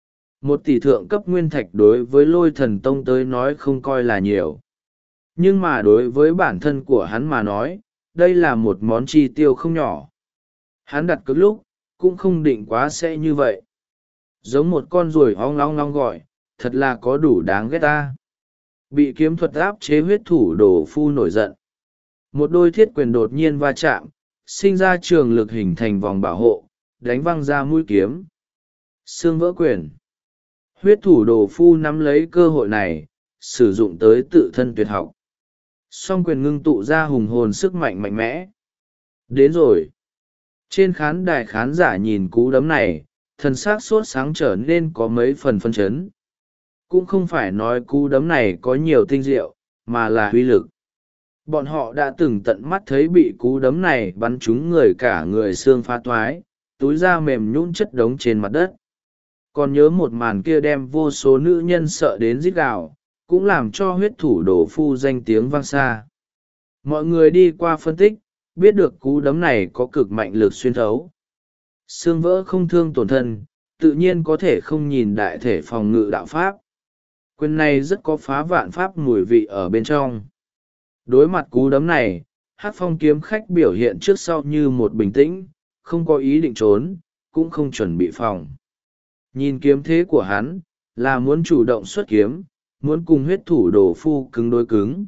1 tỷ thượng cấp nguyên thạch đối với Lôi Thần Tông tới nói không coi là nhiều. Nhưng mà đối với bản thân của hắn mà nói, đây là một món chi tiêu không nhỏ. Hắn đặt cược lúc cũng không định quá sẽ như vậy. Giống một con ruồi ong long long gọi, thật là có đủ đáng ghét ta. Bị kiếm thuật áp chế huyết thủ đồ phu nổi giận. Một đôi thiết quyền đột nhiên va chạm, sinh ra trường lực hình thành vòng bảo hộ, đánh văng ra mũi kiếm. Xương vỡ quyền. Huyết thủ đồ phu nắm lấy cơ hội này, sử dụng tới tự thân tuyệt học. Song quyền ngưng tụ ra hùng hồn sức mạnh mạnh mẽ. Đến rồi. Trên khán đài khán giả nhìn cú đấm này, thần sắc sốt sáng trở nên có mấy phần phân chấn. Cũng không phải nói cú đấm này có nhiều tinh diệu, mà là uy lực. Bọn họ đã từng tận mắt thấy bị cú đấm này bắn trúng người, cả người xương phá toái, túi da mềm nhũn chất đống trên mặt đất. Còn nhớ một màn kia đem vô số nữ nhân sợ đến rít gào, cũng làm cho huyết thủ đồ phu danh tiếng vang xa. Mọi người đi qua phân tích, biết được cú đấm này có cực mạnh lực xuyên thấu. Xương vỡ không thương tổn thân, tự nhiên có thể không nhìn đại thể phòng ngự đạo pháp. Quyền này rất có phá vạn pháp mùi vị ở bên trong. Đối mặt cú đấm này, Hắc Phong kiếm khách biểu hiện trước sau như một bình tĩnh, không có ý định trốn, cũng không chuẩn bị phòng. Nhìn kiếm thế của hắn, là muốn chủ động xuất kiếm, muốn cùng huyết thủ đồ phu cứng đối cứng.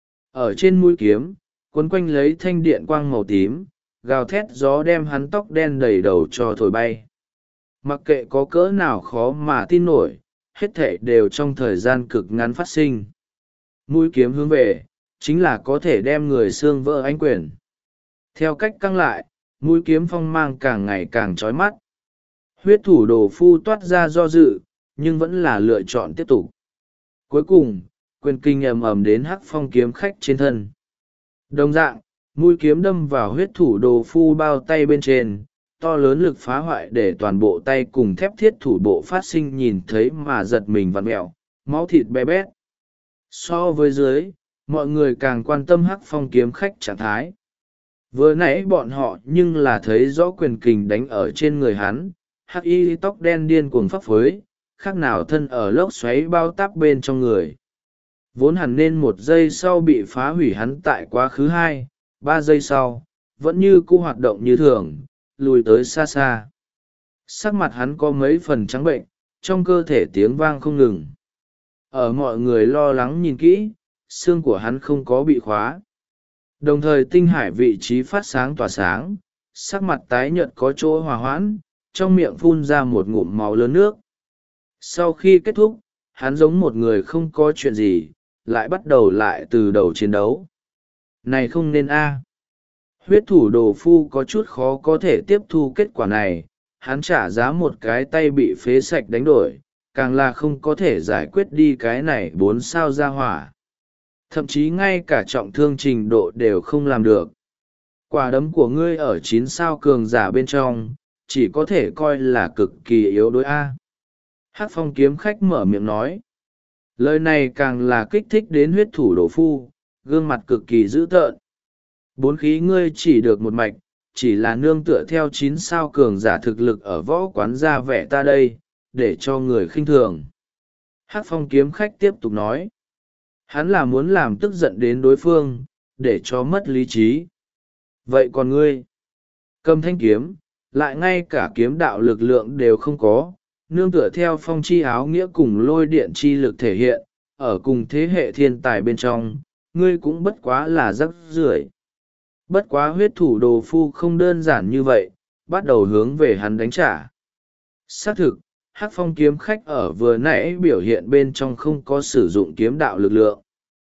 Ở trên mũi kiếm, quấn quanh lấy thanh điện quang màu tím, gào thét gió đem hắn tóc đen đầy đầu cho thổi bay. Mặc kệ có cỡ nào khó mà tin nổi, hết thảy đều trong thời gian cực ngắn phát sinh. Mũi kiếm hướng về, chính là có thể đem người xương vỡ ánh quyền. Theo cách căng lại, mũi kiếm phong mang càng ngày càng chói mắt. Huyết thủ đồ phu toát ra do dự, nhưng vẫn là lựa chọn tiếp tục. Cuối cùng, quyền kinh ầm ầm đến Hắc Phong kiếm khách trên thân. Đồng dạng, mũi kiếm đâm vào huyết thủ đồ phu bao tay bên trên, to lớn lực phá hoại để toàn bộ tay cùng thép thiết thủ bộ phát sinh nhìn thấy mà giật mình vặn mẹo, máu thịt bé bét. So với dưới, mọi người càng quan tâm Hắc Phong kiếm khách trạng thái. Vừa nãy bọn họ nhưng là thấy rõ quyền kình đánh ở trên người hắn, hắc y tóc đen điên cuồng phấp phới, khác nào thân ở lốc xoáy bao táp bên trong người. Vốn hẳn nên 1 giây sau bị phá hủy, hắn tại quá khứ 2-3 giây sau, vẫn như cũ hoạt động như thường, lùi tới xa xa. Sắc mặt hắn có mấy phần trắng bệnh, trong cơ thể tiếng vang không ngừng. Ở mọi người lo lắng nhìn kỹ, xương của hắn không có bị khóa. Đồng thời tinh hải vị trí phát sáng tỏa sáng, sắc mặt tái nhợt có chỗ hòa hoãn, trong miệng phun ra một ngụm máu lớn nước. Sau khi kết thúc, hắn giống một người không có chuyện gì, lại bắt đầu lại từ đầu chiến đấu. Này không nên a. Huyết thủ đồ phu có chút khó có thể tiếp thu kết quả này, hắn trả giá một cái tay bị phế sạch đánh đổi, càng là không có thể giải quyết đi cái này 4 sao ra hỏa. Thậm chí ngay cả trọng thương trình độ đều không làm được. Quả đấm của ngươi ở 9 sao cường giả bên trong, chỉ có thể coi là cực kỳ yếu đối A. Hắc Phong kiếm khách mở miệng nói. Lời này càng là kích thích đến huyết thủ đồ phu, gương mặt cực kỳ dữ tợn. 4 khí ngươi chỉ được một mạch, chỉ là nương tựa theo 9 sao cường giả thực lực ở võ quán ra vẻ ta đây, để cho người khinh thường. Hắc Phong kiếm khách tiếp tục nói. Hắn là muốn làm tức giận đến đối phương, để cho mất lý trí. Vậy còn ngươi? Cầm thanh kiếm, lại ngay cả kiếm đạo lực lượng đều không có, nương tựa theo phong chi áo nghĩa cùng lôi điện chi lực thể hiện, ở cùng thế hệ thiên tài bên trong, ngươi cũng bất quá là rắc rưởi. Bất quá huyết thủ đồ phu không đơn giản như vậy, bắt đầu hướng về hắn đánh trả. Xác thực, Hắc Phong kiếm khách ở vừa nãy biểu hiện bên trong không có sử dụng kiếm đạo lực lượng.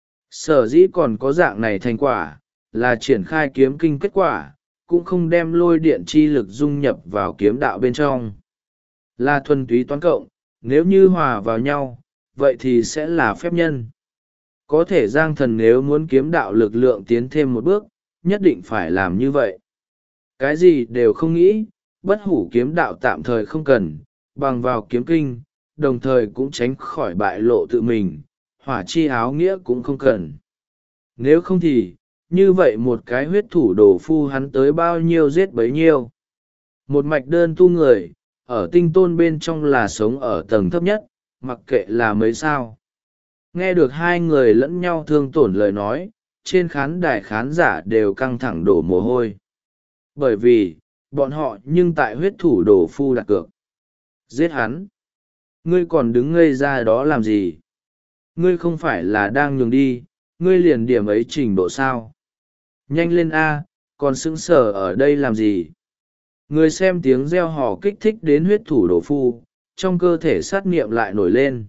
Sở dĩ còn có dạng này thành quả, là triển khai kiếm kinh kết quả, cũng không đem lôi điện chi lực dung nhập vào kiếm đạo bên trong. Là thuần túy toán cộng, nếu như hòa vào nhau, vậy thì sẽ là phép nhân. Có thể Giang Thần nếu muốn kiếm đạo lực lượng tiến thêm một bước, nhất định phải làm như vậy. Cái gì đều không nghĩ, bất hủ kiếm đạo tạm thời không cần, bằng vào kiếm kinh, đồng thời cũng tránh khỏi bại lộ tự mình, hỏa chi áo nghĩa cũng không cần. Nếu không thì, như vậy một cái huyết thủ đồ phu hắn tới bao nhiêu giết bấy nhiêu. Một mạch đơn tu người, ở tinh tôn bên trong là sống ở tầng thấp nhất, mặc kệ là mấy sao. Nghe được hai người lẫn nhau thương tổn lời nói, trên khán đài khán giả đều căng thẳng đổ mồ hôi. Bởi vì, bọn họ nhưng tại huyết thủ đồ phu đặt cược. Giết hắn. Ngươi còn đứng ngây ra đó làm gì? Ngươi không phải là đang nhường đi, ngươi liền điểm ấy trình độ sao? Nhanh lên A, còn sững sờ ở đây làm gì? Người xem tiếng reo hò kích thích đến huyết thủ đồ phu, trong cơ thể sát niệm lại nổi lên.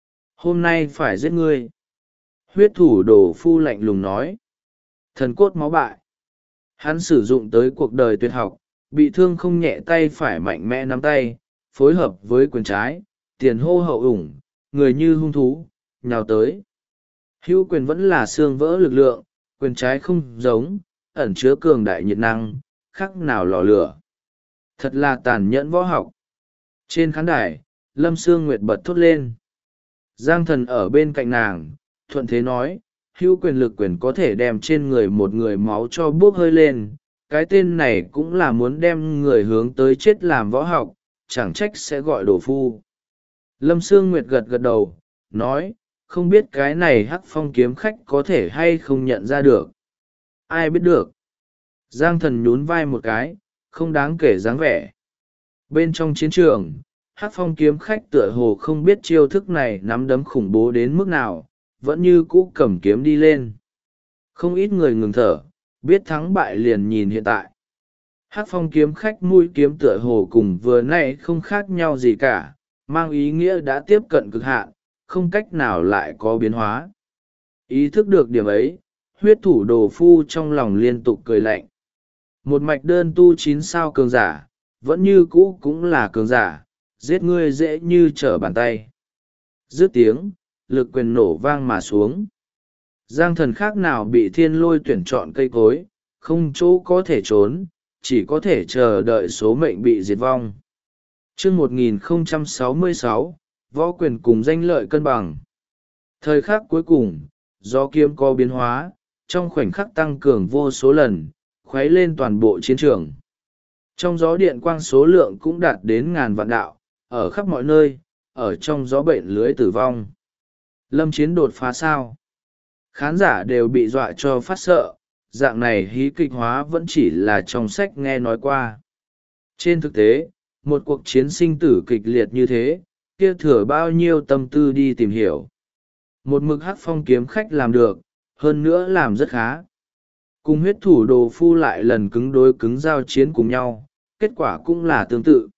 Hôm nay phải giết ngươi. Huyết thủ đồ phu lạnh lùng nói. Thần cốt máu bại. Hắn sử dụng tới cuộc đời tuyệt học, bị thương không nhẹ tay phải mạnh mẽ nắm tay, phối hợp với quyền trái, tiền hô hậu ủng, người như hung thú, nhào tới. Hữu quyền vẫn là xương vỡ lực lượng, quyền trái không giống, ẩn chứa cường đại nhiệt năng, khác nào lò lửa. Thật là tàn nhẫn võ học. Trên khán đài, Lâm Sương Nguyệt bật thốt lên. Giang Thần ở bên cạnh nàng, thuận thế nói, hữu quyền lực quyền có thể đem trên người một người máu cho bốc hơi lên. Cái tên này cũng là muốn đem người hướng tới chết làm võ học, chẳng trách sẽ gọi đồ phu. Lâm Sương Nguyệt gật gật đầu, nói, không biết cái này Hắc Phong kiếm khách có thể hay không nhận ra được. Ai biết được. Giang Thần nhún vai một cái, không đáng kể dáng vẻ. Bên trong chiến trường, Hắc Phong kiếm khách tựa hồ không biết chiêu thức này nắm đấm khủng bố đến mức nào, vẫn như cũ cầm kiếm đi lên. Không ít người ngừng thở, biết thắng bại liền nhìn hiện tại. Hắc Phong kiếm khách mũi kiếm tựa hồ cùng vừa nãy không khác nhau gì cả, mang ý nghĩa đã tiếp cận cực hạn, không cách nào lại có biến hóa. Ý thức được điểm ấy, huyết thủ đồ phu trong lòng liên tục cười lạnh. Một mạch đơn tu 9 sao cường giả, vẫn như cũ cũng là cường giả, giết ngươi dễ như trở bàn tay. Dứt tiếng, lực quyền nổ vang mà xuống. Giang Thần khác nào bị thiên lôi tuyển chọn cây cối, không chỗ có thể trốn, chỉ có thể chờ đợi số mệnh bị diệt vong. Chương 1066, võ quyền cùng danh lợi cân bằng. Thời khắc cuối cùng, do kiếm có biến hóa, trong khoảnh khắc tăng cường vô số lần, khuấy lên toàn bộ chiến trường. Trong gió điện quang số lượng cũng đạt đến ngàn vạn đạo, ở khắp mọi nơi, ở trong gió bệnh lưới tử vong. Lâm chiến đột phá sao? Khán giả đều bị dọa cho phát sợ, dạng này hí kịch hóa vẫn chỉ là trong sách nghe nói qua. Trên thực tế, một cuộc chiến sinh tử kịch liệt như thế, kia thừa bao nhiêu tâm tư đi tìm hiểu. Một mực Hắc Phong kiếm khách làm được, hơn nữa làm rất khá. Cùng huyết thủ đồ phu lại lần cứng đối cứng giao chiến cùng nhau, kết quả cũng là tương tự.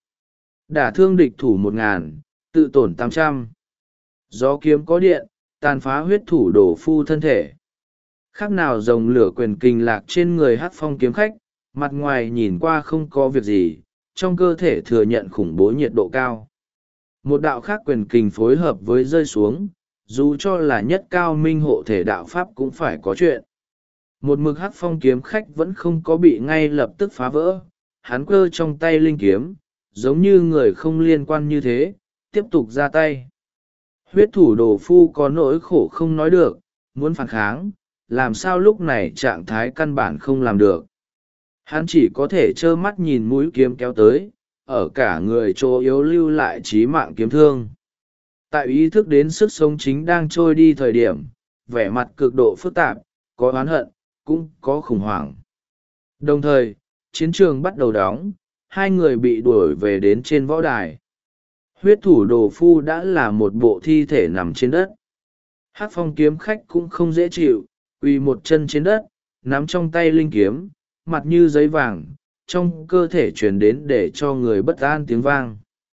Đả thương địch thủ 1000, tự tổn 800. Gió kiếm có điện, tàn phá huyết thủ đồ phu thân thể. Khác nào rồng lửa quyền kình lạc trên người Hắc Phong kiếm khách, mặt ngoài nhìn qua không có việc gì, trong cơ thể thừa nhận khủng bố nhiệt độ cao. Một đạo khác quyền kình phối hợp với rơi xuống, dù cho là nhất cao minh hộ thể đạo pháp cũng phải có chuyện. Một mực Hắc Phong kiếm khách vẫn không có bị ngay lập tức phá vỡ, hắn cơ trong tay linh kiếm, giống như người không liên quan như thế, tiếp tục ra tay. Huyết thủ đồ phu có nỗi khổ không nói được, muốn phản kháng, làm sao lúc này trạng thái căn bản không làm được. Hắn chỉ có thể trơ mắt nhìn mũi kiếm kéo tới, ở cả người chỗ yếu lưu lại chí mạng kiếm thương. Tại ý thức đến sức sống chính đang trôi đi thời điểm, vẻ mặt cực độ phức tạp, có oán hận, cũng có khủng hoảng. Đồng thời, chiến trường bắt đầu đóng, hai người bị đuổi về đến trên võ đài. Huyết thủ đồ phu đã là một bộ thi thể nằm trên đất. Hắc Phong kiếm khách cũng không dễ chịu, quỳ một chân trên đất, nắm trong tay linh kiếm, mặt như giấy vàng, trong cơ thể truyền đến để cho người bất an tiếng vang.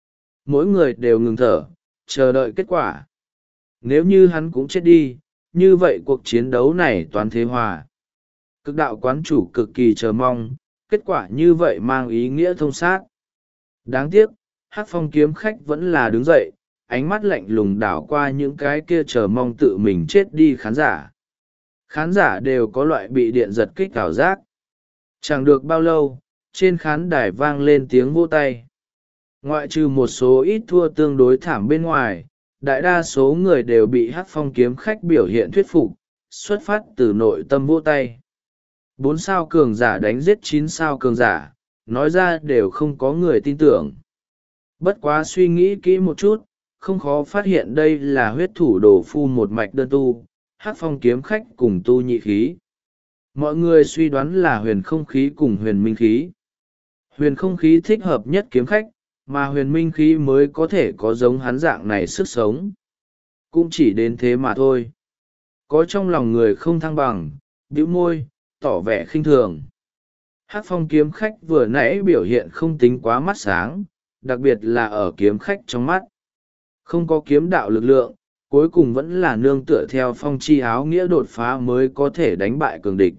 Mỗi người đều ngừng thở, chờ đợi kết quả. Nếu như hắn cũng chết đi, như vậy cuộc chiến đấu này toàn thế hòa. Cực đạo quán chủ cực kỳ chờ mong, kết quả như vậy mang ý nghĩa thông sát. Đáng tiếc, Hắc Phong kiếm khách vẫn là đứng dậy, ánh mắt lạnh lùng đảo qua những cái kia chờ mong tự mình chết đi khán giả. Khán giả đều có loại bị điện giật kích ảo giác. Chẳng được bao lâu, trên khán đài vang lên tiếng vỗ tay. Ngoại trừ một số ít thua tương đối thảm bên ngoài, đại đa số người đều bị Hắc Phong kiếm khách biểu hiện thuyết phục, xuất phát từ nội tâm vỗ tay. 4 sao cường giả đánh giết 9 sao cường giả, nói ra đều không có người tin tưởng. Bất quá suy nghĩ kỹ một chút, không khó phát hiện đây là huyết thủ đồ phu một mạch đơn tu, Hắc Phong kiếm khách cùng tu nhị khí. Mọi người suy đoán là huyền không khí cùng huyền minh khí. Huyền không khí thích hợp nhất kiếm khách, mà huyền minh khí mới có thể có giống hắn dạng này sức sống. Cũng chỉ đến thế mà thôi. Có trong lòng người không thăng bằng, bĩu môi, tỏ vẻ khinh thường. Hắc phong kiếm khách vừa nãy biểu hiện không tính quá mắt sáng, đặc biệt là ở kiếm khách trong mắt. Không có kiếm đạo lực lượng, cuối cùng vẫn là nương tựa theo phong chi áo nghĩa đột phá mới có thể đánh bại cường địch.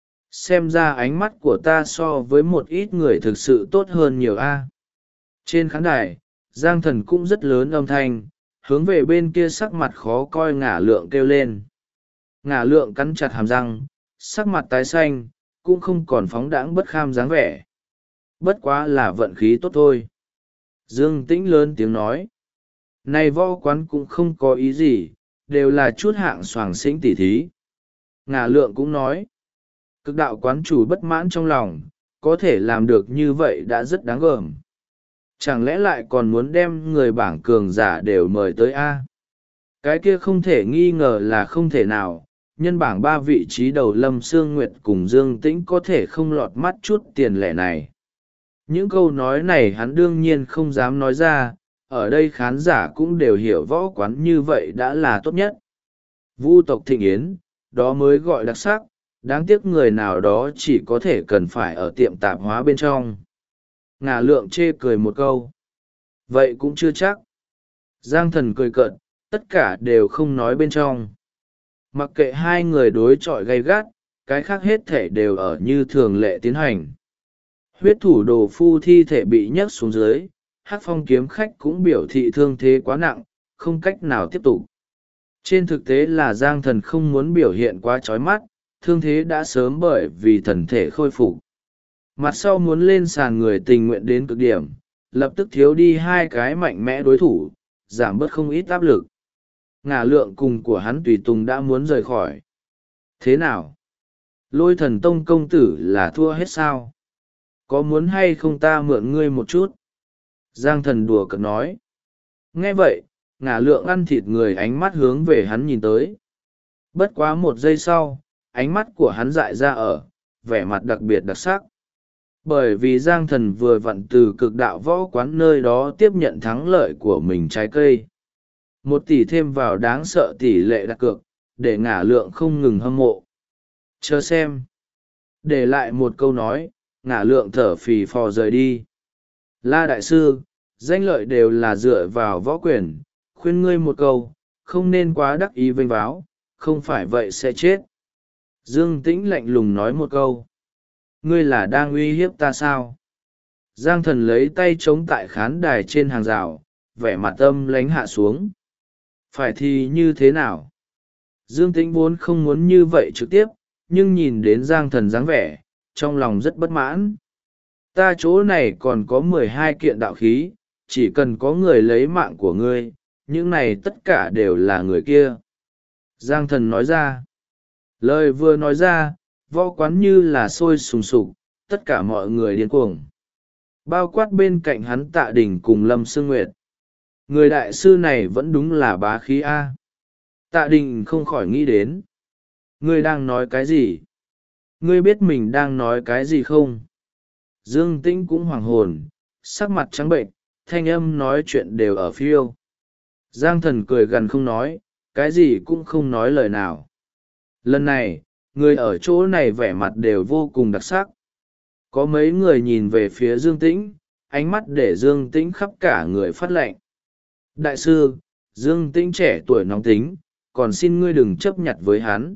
Xem ra ánh mắt của ta so với một ít người thực sự tốt hơn nhiều a. Trên khán đài, Giang Thần cũng rất lớn âm thanh, hướng về bên kia sắc mặt khó coi Ngả Lượng kêu lên. Ngả Lượng cắn chặt hàm răng, sắc mặt tái xanh, cũng không còn phóng đãng bất kham dáng vẻ. Bất quá là vận khí tốt thôi. Dương Tĩnh lớn tiếng nói. Này võ quán cũng không có ý gì, đều là chút hạng soàng xĩnh tỉ thí. Ngả Lượng cũng nói. Cực đạo quán chủ bất mãn trong lòng, có thể làm được như vậy đã rất đáng gờm. Chẳng lẽ lại còn muốn đem người bảng cường giả đều mời tới A? Cái kia không thể nghi ngờ là không thể nào, nhân bảng 3 vị trí đầu Lâm Sương Nguyệt cùng Dương Tĩnh có thể không lọt mắt chút tiền lẻ này. Những câu nói này hắn đương nhiên không dám nói ra, ở đây khán giả cũng đều hiểu võ quán như vậy đã là tốt nhất. Vu tộc Thịnh Yến, đó mới gọi đặc sắc, đáng tiếc người nào đó chỉ có thể cần phải ở tiệm tạp hóa bên trong. Ngả Lượng chê cười một câu. Vậy cũng chưa chắc. Giang Thần cười cợt, tất cả đều không nói bên trong. Mặc kệ hai người đối chọi gay gắt, cái khác hết thể đều ở như thường lệ tiến hành. Huyết thủ đồ phu thi thể bị nhấc xuống dưới, Hắc phong kiếm khách cũng biểu thị thương thế quá nặng, không cách nào tiếp tục. Trên thực tế là Giang Thần không muốn biểu hiện quá chói mắt, thương thế đã sớm bởi vì thần thể khôi phục. Mặt sau muốn lên sàn người tình nguyện đến cực điểm, lập tức thiếu đi hai cái mạnh mẽ đối thủ, giảm bớt không ít áp lực. Ngả Lượng cùng của hắn tùy tùng đã muốn rời khỏi. Thế nào? Lôi Thần Tông công tử là thua hết sao? Có muốn hay không ta mượn ngươi một chút? Giang Thần đùa cợt nói. Nghe vậy, Ngả Lượng ăn thịt người ánh mắt hướng về hắn nhìn tới. Bất quá một giây sau, ánh mắt của hắn dại ra ở, vẻ mặt đặc biệt đặc sắc. Bởi vì Giang Thần vừa vặn từ cực đạo võ quán nơi đó tiếp nhận thắng lợi của mình trái cây. 1 tỷ thêm vào đáng sợ tỷ lệ đặt cược, để Ngả Lượng không ngừng hâm mộ. Chờ xem. Để lại một câu nói, Ngả Lượng thở phì phò rời đi. La đại sư, danh lợi đều là dựa vào võ quyền, khuyên ngươi một câu, không nên quá đắc ý vênh váo, không phải vậy sẽ chết. Dương Tĩnh lạnh lùng nói một câu. Ngươi là đang uy hiếp ta sao? Giang Thần lấy tay chống tại khán đài trên hàng rào, vẻ mặt âm lánh hạ xuống. Phải thì như thế nào? Dương Tĩnh vốn không muốn như vậy trực tiếp, nhưng nhìn đến Giang Thần dáng vẻ, trong lòng rất bất mãn. Ta chỗ này còn có 12 kiện đạo khí, chỉ cần có người lấy mạng của ngươi, những này tất cả đều là người kia. Giang Thần nói ra. Lời vừa nói ra, võ quán như là sôi sùng sục, tất cả mọi người điên cuồng. Bao quát bên cạnh hắn Tạ Đình cùng Lâm Sương Nguyệt. Người đại sư này vẫn đúng là bá khí A. Tạ Đình không khỏi nghĩ đến. Ngươi đang nói cái gì? Ngươi biết mình đang nói cái gì không? Dương Tĩnh cũng hoảng hồn, sắc mặt trắng bệnh, thanh âm nói chuyện đều ở phiêu. Giang Thần cười gần không nói, cái gì cũng không nói lời nào. Lần này, người ở chỗ này vẻ mặt đều vô cùng đặc sắc. Có mấy người nhìn về phía Dương Tĩnh, ánh mắt để Dương Tĩnh khắp cả người phát lạnh. Đại sư, Dương Tĩnh trẻ tuổi nóng tính, còn xin ngươi đừng chấp nhặt với hắn.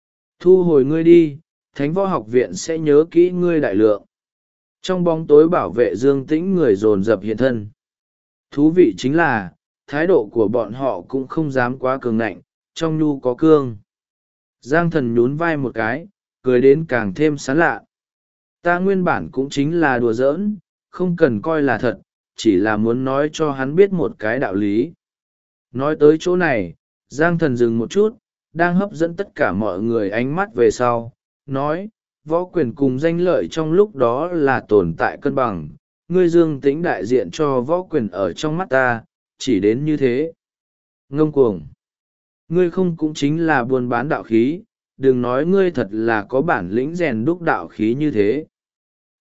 Thu hồi ngươi đi, Thánh Võ Học Viện sẽ nhớ kỹ ngươi đại lượng. Trong bóng tối bảo vệ Dương Tĩnh người dồn dập hiện thân. Thú vị chính là, thái độ của bọn họ cũng không dám quá cường ngạnh, trong nhu có cương. Giang Thần nhún vai một cái, cười đến càng thêm sán lạ. Ta nguyên bản cũng chính là đùa giỡn, không cần coi là thật, chỉ là muốn nói cho hắn biết một cái đạo lý. Nói tới chỗ này, Giang Thần dừng một chút, đang hấp dẫn tất cả mọi người ánh mắt về sau, nói, võ quyền cùng danh lợi trong lúc đó là tồn tại cân bằng, ngươi Dương Tĩnh đại diện cho võ quyền ở trong mắt ta, chỉ đến như thế. Ngông cuồng. Ngươi không cũng chính là buôn bán đạo khí, đừng nói ngươi thật là có bản lĩnh rèn đúc đạo khí như thế.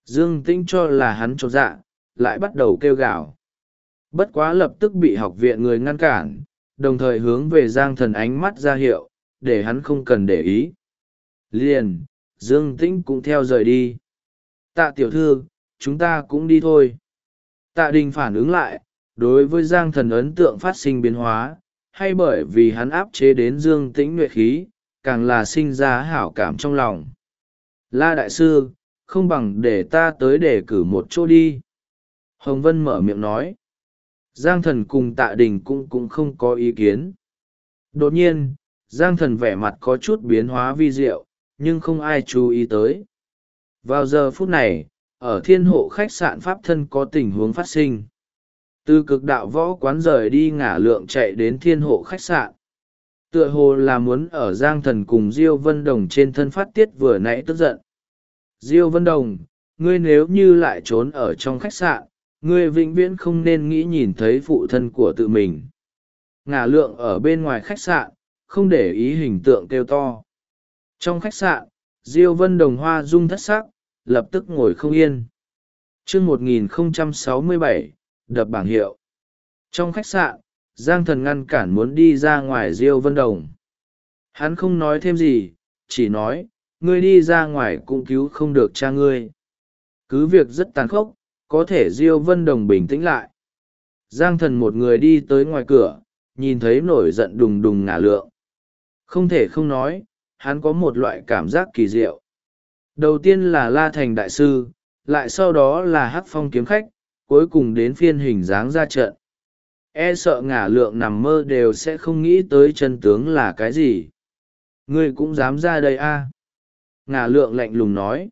Dương Tĩnh cho là hắn chột dạ, lại bắt đầu kêu gào. Bất quá lập tức bị học viện người ngăn cản, đồng thời hướng về Giang Thần ánh mắt ra hiệu, để hắn không cần để ý. Liền, Dương Tĩnh cũng theo rời đi. Tạ tiểu thư, chúng ta cũng đi thôi. Tạ Đình phản ứng lại, đối với Giang Thần ấn tượng phát sinh biến hóa, hay bởi vì hắn áp chế đến Dương Tĩnh nhuệ khí, càng là sinh ra hảo cảm trong lòng. La đại sư, không bằng để ta tới đề cử một chỗ đi. Hồng Vân mở miệng nói. Giang Thần cùng Tạ Đình cũng không có ý kiến. Đột nhiên, Giang Thần vẻ mặt có chút biến hóa vi diệu, nhưng không ai chú ý tới. Vào giờ phút này, ở Thiên Hộ khách sạn Pháp Thân có tình huống phát sinh. Từ Cực Đạo Võ quán rời đi Ngả Lượng chạy đến Thiên Hộ khách sạn. Tựa hồ là muốn ở Giang Thần cùng Diêu Vân Đồng trên thân phát tiết vừa nãy tức giận. Diêu Vân Đồng, ngươi nếu như lại trốn ở trong khách sạn, ngươi vĩnh viễn không nên nghĩ nhìn thấy phụ thân của tự mình. Ngả Lượng ở bên ngoài khách sạn, không để ý hình tượng kêu to. Trong khách sạn, Diêu Vân Đồng hoa dung thất sắc, lập tức ngồi không yên. Chương 1067, đập bảng hiệu. Trong khách sạn, Giang Thần ngăn cản muốn đi ra ngoài Diêu Vân Đồng. Hắn không nói thêm gì, chỉ nói, ngươi đi ra ngoài cũng cứu không được cha ngươi. Cứ việc rất tàn khốc, có thể Diêu Vân Đồng bình tĩnh lại. Giang Thần một người đi tới ngoài cửa, nhìn thấy nổi giận đùng đùng Ngả Lượng. Không thể không nói, hắn có một loại cảm giác kỳ diệu. Đầu tiên là La Thành Đại Sư, lại sau đó là Hắc Phong Kiếm Khách, cuối cùng đến phiên Hình Dáng ra trận. E sợ Ngả Lượng nằm mơ đều sẽ không nghĩ tới chân tướng là cái gì. Ngươi cũng dám ra đây a? Ngả Lượng lạnh lùng nói.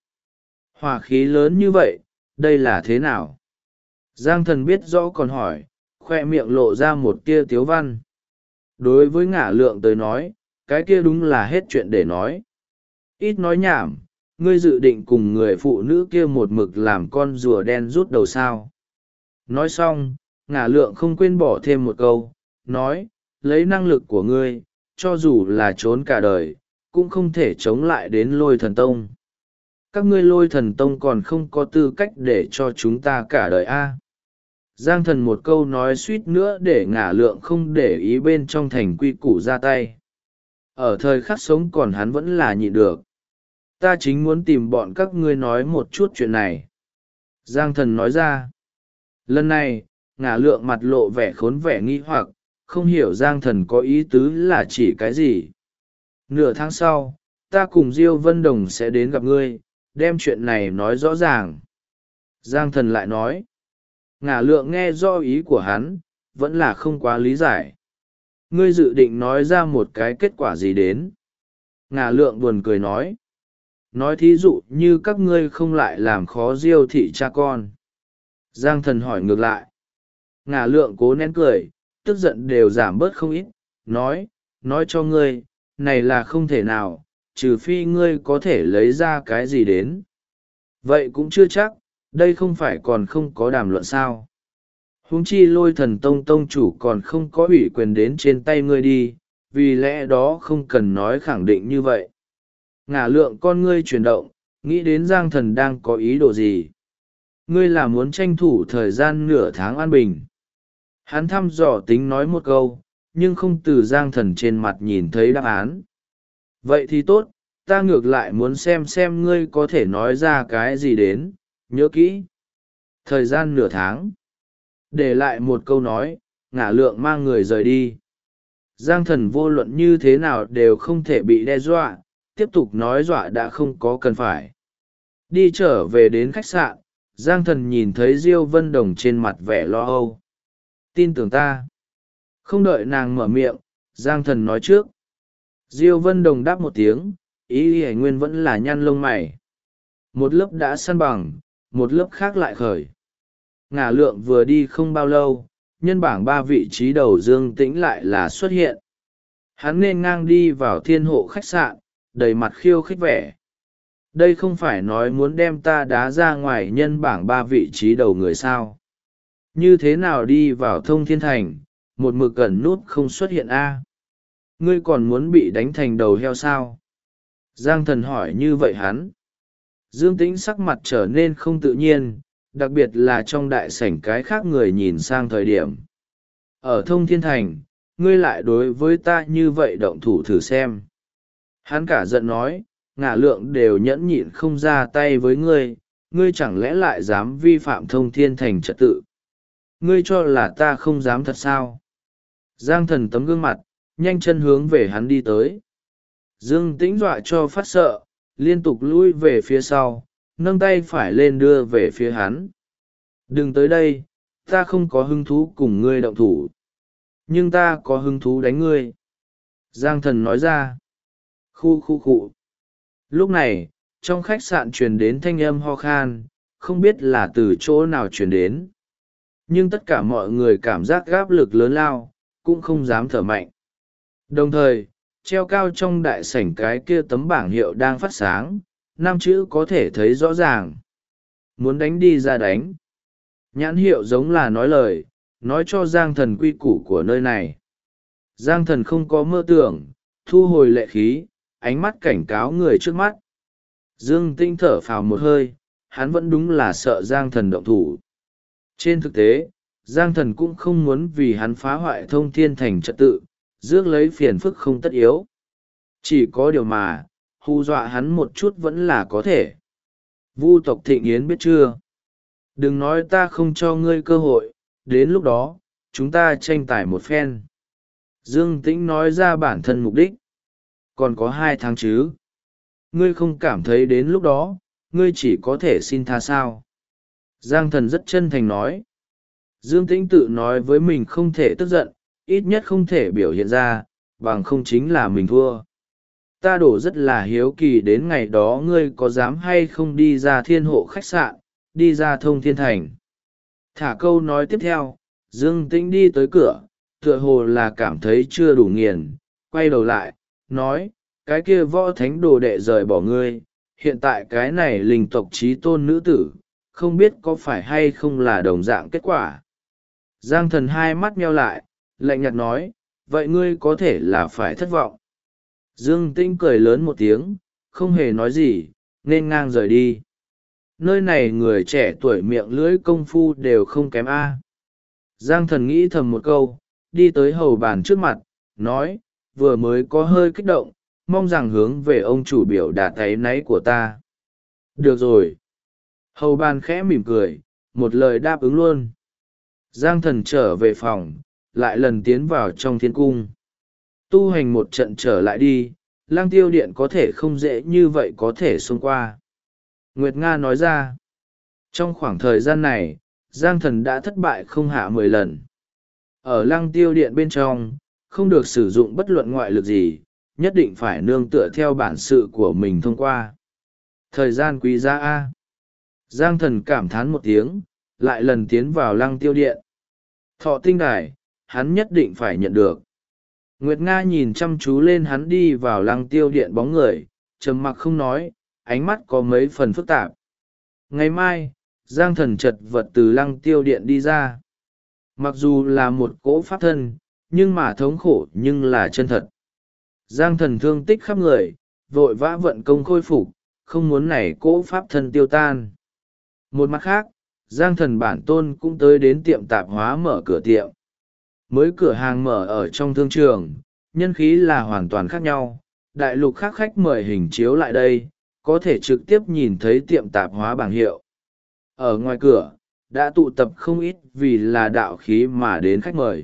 Hỏa khí lớn như vậy, đây là thế nào? Giang Thần biết rõ còn hỏi, khoe miệng lộ ra một tia tiếu văn. Đối với Ngả Lượng tới nói, cái kia đúng là hết chuyện để nói. Ít nói nhảm, ngươi dự định cùng người phụ nữ kia một mực làm con rùa đen rút đầu sao. Nói xong, Ngả Lượng không quên bỏ thêm một câu, nói, lấy năng lực của ngươi, cho dù là trốn cả đời, cũng không thể chống lại đến Lôi Thần Tông. Các ngươi Lôi Thần Tông còn không có tư cách để cho chúng ta cả đời a. Giang Thần một câu nói suýt nữa để Ngả Lượng không để ý bên trong thành quy củ ra tay. Ở thời khắc sống còn hắn vẫn là nhịn được. Ta chính muốn tìm bọn các ngươi nói một chút chuyện này. Giang Thần nói ra. Lần này, Ngả Lượng mặt lộ vẻ khốn vẻ nghi hoặc, không hiểu Giang Thần có ý tứ là chỉ cái gì. Nửa tháng sau, ta cùng Diêu Vân Đồng sẽ đến gặp ngươi, đem chuyện này nói rõ ràng. Giang Thần lại nói. Ngả Lượng nghe rõ ý của hắn, vẫn là không quá lý giải. Ngươi dự định nói ra một cái kết quả gì đến? Ngả Lượng buồn cười nói. Nói thí dụ như các ngươi không lại làm khó Diêu thị cha con. Giang Thần hỏi ngược lại. Ngả Lượng cố nén cười, tức giận đều giảm bớt không ít, nói cho ngươi, này là không thể nào, trừ phi ngươi có thể lấy ra cái gì đến. Vậy cũng chưa chắc, đây không phải còn không có đàm luận sao. Huống chi Lôi Thần Tông tông chủ còn không có ủy quyền đến trên tay ngươi đi, vì lẽ đó không cần nói khẳng định như vậy. Ngả Lượng con ngươi chuyển động, nghĩ đến Giang Thần đang có ý đồ gì. Ngươi là muốn tranh thủ thời gian nửa tháng an bình. Hắn thăm dò tính nói một câu, nhưng không từ Giang Thần trên mặt nhìn thấy đáp án. Vậy thì tốt, ta ngược lại muốn xem ngươi có thể nói ra cái gì đến, nhớ kỹ. Thời gian nửa tháng. Để lại một câu nói, Ngả Lượng mang người rời đi. Giang Thần vô luận như thế nào đều không thể bị đe dọa, tiếp tục nói dọa đã không có cần phải. Đi trở về đến khách sạn, Giang Thần nhìn thấy Diêu Vân Đồng trên mặt vẻ lo âu. Tin tưởng ta. Không đợi nàng mở miệng, Giang Thần nói trước. Diêu Vân Đồng đáp một tiếng, ý Hải Nguyên vẫn là nhăn lông mày. Một lớp đã săn bằng, một lớp khác lại khởi. Ngả Lượng vừa đi không bao lâu, nhân bảng 3 vị trí đầu Dương Tĩnh lại là xuất hiện. Hắn nên ngang đi vào Thiên Hộ khách sạn, đầy mặt khiêu khích vẻ. Đây không phải nói muốn đem ta đá ra ngoài nhân bảng 3 vị trí đầu người sao. Như thế nào đi vào Thông Thiên Thành, một mực ẩn nút không xuất hiện a? Ngươi còn muốn bị đánh thành đầu heo sao? Giang Thần hỏi như vậy hắn. Dương Tĩnh sắc mặt trở nên không tự nhiên, đặc biệt là trong đại sảnh cái khác người nhìn sang thời điểm. Ở Thông Thiên Thành, ngươi lại đối với ta như vậy động thủ thử xem. Hắn cả giận nói, Ngả Lượng đều nhẫn nhịn không ra tay với ngươi, ngươi chẳng lẽ lại dám vi phạm Thông Thiên Thành trật tự? Ngươi cho là ta không dám thật sao? Giang Thần tấm gương mặt, nhanh chân hướng về hắn đi tới. Dương Tĩnh dọa cho phát sợ, liên tục lui về phía sau, nâng tay phải lên đưa về phía hắn. Đừng tới đây, ta không có hứng thú cùng ngươi động thủ. Nhưng ta có hứng thú đánh ngươi. Giang Thần nói ra. Khu. Lúc này, trong khách sạn truyền đến thanh âm ho khan, không biết là từ chỗ nào truyền đến. Nhưng tất cả mọi người cảm giác áp lực lớn lao, cũng không dám thở mạnh. Đồng thời, treo cao trong đại sảnh cái kia tấm bảng hiệu đang phát sáng, 5 chữ có thể thấy rõ ràng. Muốn đánh đi ra đánh. Nhãn hiệu giống là nói lời, nói cho Giang Thần quy củ của nơi này. Giang Thần không có mơ tưởng, thu hồi lệ khí, ánh mắt cảnh cáo người trước mắt. Dương Tĩnh thở phào một hơi, hắn vẫn đúng là sợ Giang Thần động thủ. Trên thực tế, Giang Thần cũng không muốn vì hắn phá hoại Thông Thiên Thành trật tự, rước lấy phiền phức không tất yếu. Chỉ có điều mà, hù dọa hắn một chút vẫn là có thể. Vu tộc Thịnh Yến biết chưa? Đừng nói ta không cho ngươi cơ hội, đến lúc đó, chúng ta tranh tài một phen. Dương Tĩnh nói ra bản thân mục đích. Còn có 2 tháng chứ. Ngươi không cảm thấy đến lúc đó, ngươi chỉ có thể xin tha sao? Giang Thần rất chân thành nói. Dương Tĩnh tự nói với mình không thể tức giận, ít nhất không thể biểu hiện ra, bằng không chính là mình thua. Ta đổ rất là hiếu kỳ đến ngày đó ngươi có dám hay không đi ra Thiên Hộ khách sạn, đi ra Thông Thiên Thành. Thả câu nói tiếp theo, Dương Tĩnh đi tới cửa, tựa hồ là cảm thấy chưa đủ nghiền, quay đầu lại, nói, cái kia võ thánh đồ đệ rời bỏ ngươi, hiện tại cái này linh tộc trí tôn nữ tử, không biết có phải hay không là đồng dạng kết quả. Giang Thần hai mắt nheo lại, lạnh nhạt nói, vậy ngươi có thể là phải thất vọng. Dương Tĩnh cười lớn một tiếng, không hề nói gì, nên ngang rời đi. Nơi này người trẻ tuổi miệng lưỡi công phu đều không kém a. Giang Thần nghĩ thầm một câu, đi tới hầu bàn trước mặt, nói, vừa mới có hơi kích động, mong rằng hướng về ông chủ biểu đạt áy náy của ta. Được rồi. Hầu bàn khẽ mỉm cười, một lời đáp ứng luôn. Giang Thần trở về phòng, lại lần tiến vào trong thiên cung. Tu hành một trận trở lại đi, Lang Tiêu Điện có thể không dễ như vậy có thể xông qua. Nguyệt Nga nói ra. Trong khoảng thời gian này, Giang Thần đã thất bại không hạ 10 lần. Ở Lăng Tiêu Điện bên trong, không được sử dụng bất luận ngoại lực gì, nhất định phải nương tựa theo bản sự của mình thông qua. Thời gian quý giá A. Giang Thần cảm thán một tiếng, lại lần tiến vào Lăng Tiêu Điện. Thọ tinh đài, hắn nhất định phải nhận được. Nguyệt Nga nhìn chăm chú lên hắn đi vào Lăng Tiêu Điện bóng người, trầm mặc không nói, ánh mắt có mấy phần phức tạp. Ngày mai, Giang Thần chật vật từ Lăng Tiêu Điện đi ra. Mặc dù là một cỗ pháp thân, nhưng mà thống khổ nhưng là chân thật. Giang Thần thương tích khắp người, vội vã vận công khôi phục, không muốn nảy cỗ pháp thân tiêu tan. Một mặt khác, Giang Thần bản tôn cũng tới đến tiệm tạp hóa mở cửa tiệm. Mới cửa hàng mở ở trong thương trường, nhân khí là hoàn toàn khác nhau. Đại lục khác khách mời hình chiếu lại đây, có thể trực tiếp nhìn thấy tiệm tạp hóa bảng hiệu. Ở ngoài cửa, đã tụ tập không ít vì là đạo khí mà đến khách mời.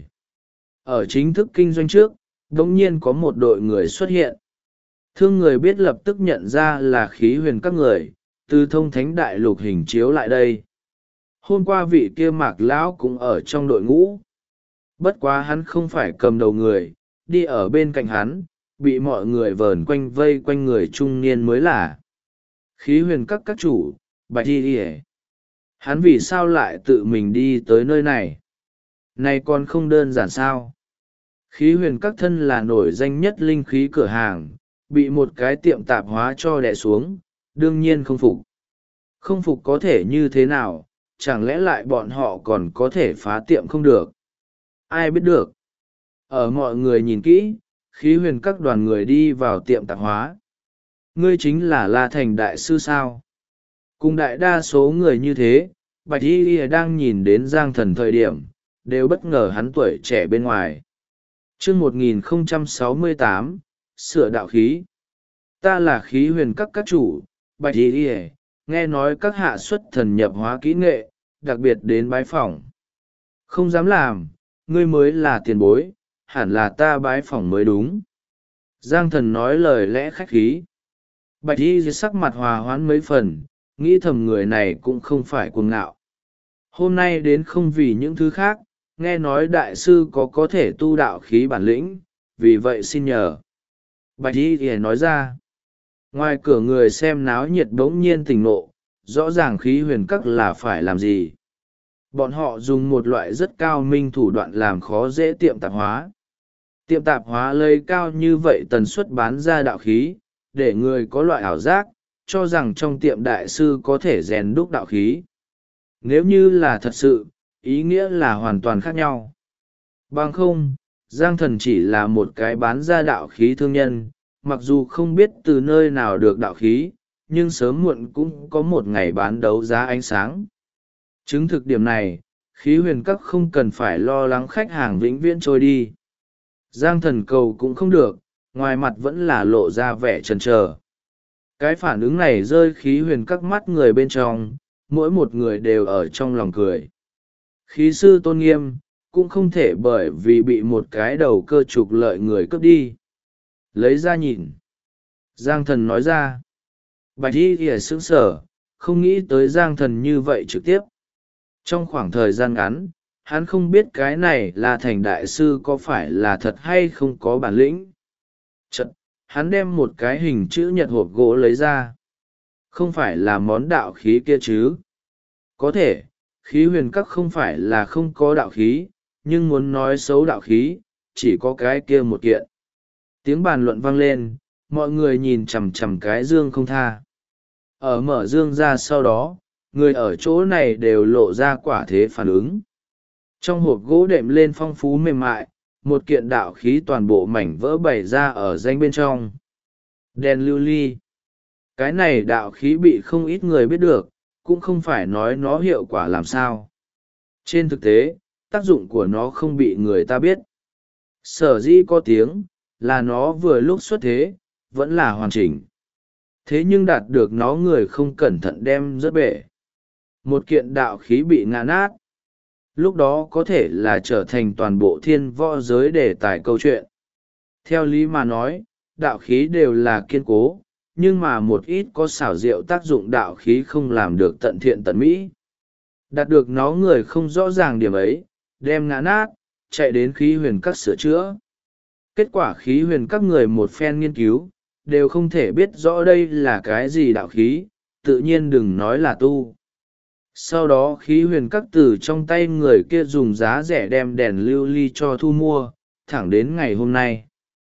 Ở chính thức kinh doanh trước, đột nhiên có một đội người xuất hiện. Thương người biết lập tức nhận ra là khí huyền các người, từ thông thánh đại lục hình chiếu lại đây. Hôm qua vị kia Mạc Lão cũng ở trong đội ngũ. Bất quá hắn không phải cầm đầu người, đi ở bên cạnh hắn, bị mọi người vờn quanh vây quanh người trung niên mới là. Khí huyền các chủ, Bạch Đi Đi. Hắn vì sao lại tự mình đi tới nơi này? Này còn không đơn giản sao? Khí huyền các thân là nổi danh nhất linh khí cửa hàng, bị một cái tiệm tạp hóa cho đè xuống, đương nhiên không phục. Không phục có thể như thế nào, chẳng lẽ lại bọn họ còn có thể phá tiệm không được? Ai biết được? Ở mọi người nhìn kỹ, khí huyền các đoàn người đi vào tiệm tạp hóa. Ngươi chính là La Thành Đại Sư sao? Cùng đại đa số người như thế, bạch y y đang nhìn đến Giang Thần thời điểm đều bất ngờ hắn tuổi trẻ bên ngoài. Chương 1068, sửa đạo khí. Ta là khí huyền các chủ, bạch y y, nghe nói các hạ xuất thần nhập hóa kỹ nghệ, đặc biệt đến bái phỏng. Không dám làm, ngươi mới là tiền bối, hẳn là ta bái phỏng mới đúng. Giang Thần nói lời lẽ khách khí. Bạch y y sắc mặt hòa hoãn mấy phần, nghĩ thầm người này cũng không phải cuồng ngạo. Hôm nay đến không vì những thứ khác, nghe nói đại sư có thể tu đạo khí bản lĩnh, vì vậy xin nhờ. Bạch y y nói ra. Ngoài cửa người xem náo nhiệt bỗng nhiên tỉnh nộ, rõ ràng khí huyền các là phải làm gì. Bọn họ dùng một loại rất cao minh thủ đoạn làm khó dễ tiệm tạp hóa. Tiệm tạp hóa lấy cao như vậy tần suất bán ra đạo khí, để người có loại ảo giác, cho rằng trong tiệm đại sư có thể rèn đúc đạo khí. Nếu như là thật sự, ý nghĩa là hoàn toàn khác nhau. Bằng không, Giang Thần chỉ là một cái bán ra đạo khí thương nhân, mặc dù không biết từ nơi nào được đạo khí, nhưng sớm muộn cũng có một ngày bán đấu giá ánh sáng. Chứng thực điểm này, khí huyền các không cần phải lo lắng khách hàng vĩnh viễn trôi đi. Giang Thần cầu cũng không được, ngoài mặt vẫn là lộ ra vẻ chần chờ. Cái phản ứng này rơi khí huyền các mắt người bên trong, mỗi một người đều ở trong lòng cười. Khí sư tôn nghiêm, cũng không thể bởi vì bị một cái đầu cơ trục lợi người cướp đi. Lấy ra nhìn. Giang Thần nói ra. Bạch y ghìa sững sở, không nghĩ tới Giang Thần như vậy trực tiếp. Trong khoảng thời gian ngắn, hắn không biết cái này là thành đại sư có phải là thật hay không có bản lĩnh. Chật, hắn đem một cái hình chữ nhật hộp gỗ lấy ra. Không phải là món đạo khí kia chứ. Có thể, khí huyền các không phải là không có đạo khí, nhưng muốn nói xấu đạo khí, chỉ có cái kia một kiện. Tiếng bàn luận vang lên, mọi người nhìn chằm chằm cái dương không tha. Ở mở dương ra sau đó, người ở chỗ này đều lộ ra quả thế phản ứng. Trong hộp gỗ đệm lên phong phú mềm mại, một kiện đạo khí toàn bộ mảnh vỡ bày ra ở danh bên trong. Đèn lưu ly. Cái này đạo khí bị không ít người biết được, cũng không phải nói nó hiệu quả làm sao. Trên thực tế, tác dụng của nó không bị người ta biết. Sở dĩ có tiếng, là nó vừa lúc xuất thế, vẫn là hoàn chỉnh. Thế nhưng đạt được nó người không cẩn thận đem rất bể. Một kiện đạo khí bị ngã nát. Lúc đó có thể là trở thành toàn bộ thiên võ giới đề tài câu chuyện. Theo lý mà nói, đạo khí đều là kiên cố, nhưng mà một ít có xảo diệu tác dụng đạo khí không làm được tận thiện tận mỹ. Đạt được nó người không rõ ràng điểm ấy, đem ngã nát, chạy đến khí huyền các sửa chữa. Kết quả khí huyền các người một phen nghiên cứu, đều không thể biết rõ đây là cái gì đạo khí, tự nhiên đừng nói là tu. Sau đó khí huyền các từ trong tay người kia dùng giá rẻ đem đèn lưu ly cho thu mua, thẳng đến ngày hôm nay.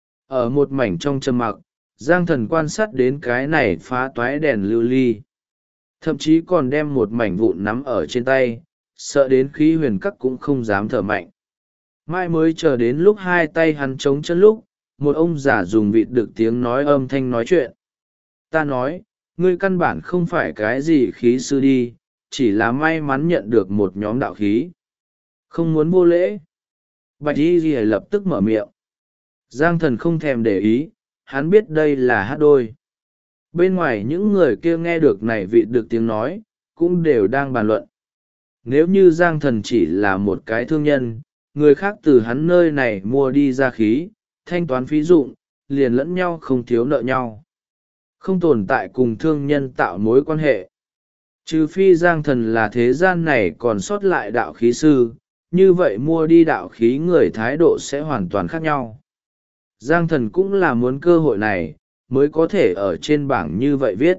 Ở một mảnh trong trầm mặc, Giang Thần quan sát đến cái này phá toái đèn lưu ly. Thậm chí còn đem một mảnh vụn nắm ở trên tay, sợ đến khí huyền các cũng không dám thở mạnh. Mai mới chờ đến lúc hai tay hắn trống chân lúc, một ông già dùng vịt được tiếng nói âm thanh nói chuyện. Ta nói, ngươi căn bản không phải cái gì khí sư đi, chỉ là may mắn nhận được một nhóm đạo khí. Không muốn vô lễ. Bạch y ghi lập tức mở miệng. Giang Thần không thèm để ý, hắn biết đây là hát đôi. Bên ngoài những người kia nghe được này vịt được tiếng nói, cũng đều đang bàn luận. Nếu như Giang Thần chỉ là một cái thương nhân, người khác từ hắn nơi này mua đi ra khí, thanh toán phí dụng, liền lẫn nhau không thiếu nợ nhau. Không tồn tại cùng thương nhân tạo mối quan hệ. Trừ phi Giang Thần là thế gian này còn sót lại đạo khí sư, như vậy mua đi đạo khí người thái độ sẽ hoàn toàn khác nhau. Giang Thần cũng là muốn cơ hội này, mới có thể ở trên bảng như vậy viết.